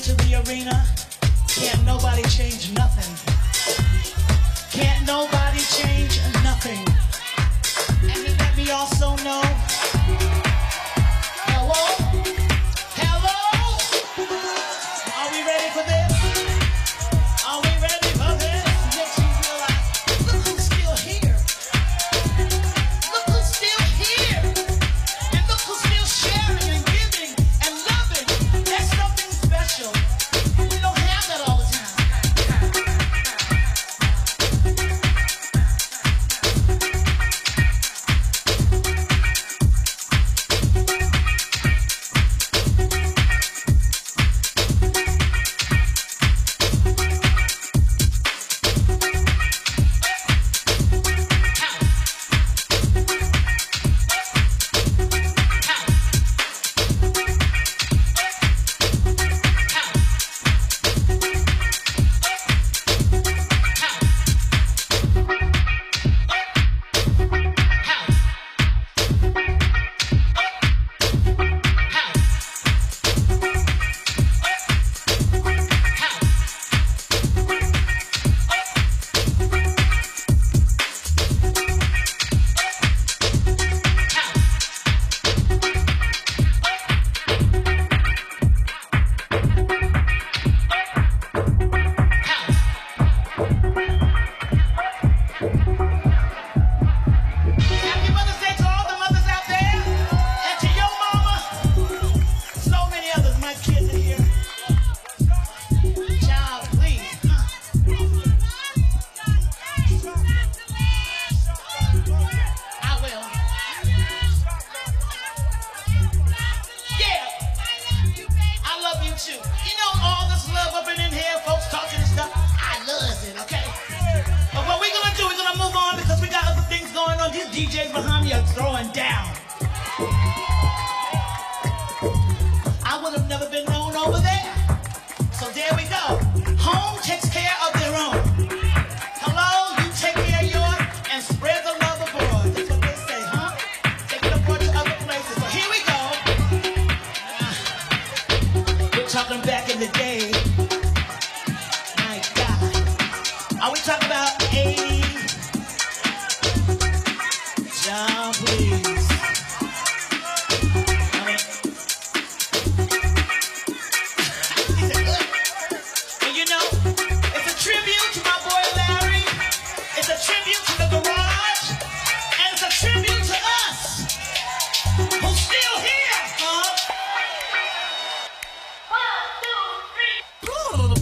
Speaker 17: to the arena. Can't nobody change nothing. Can't nobody change nothing. And then let me also know. Hello? Are we ready for this? Are we ready for this? Makes you realize, look who's still here. Look who's still here. And look who's still sharing and giving and loving. That's something special. We don't have that all the time. DJs behind me are throwing down. I would have never been known over there. So there we go. Home takes care of their own. Hello, you take care of yours and spread the love abroad. That's what they say, huh? Take it abroad to other places. So here we go. We're talking back in the day. My God. Are we talking about 80s? John, please. And you know, it's a tribute to my boy Larry. It's a tribute to the garage. And it's a tribute to us. Who's still here, huh? 1, 2, 3.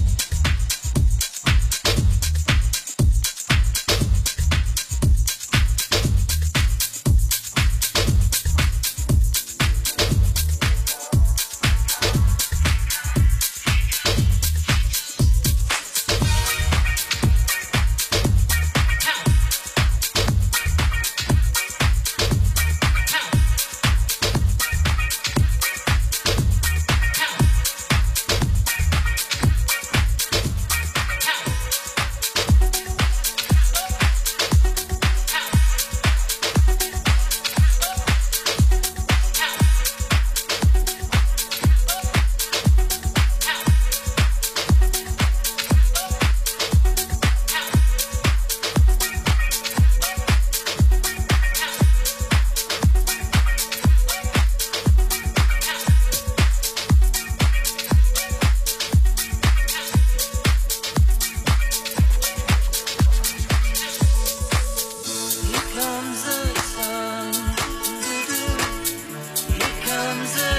Speaker 17: Here comes the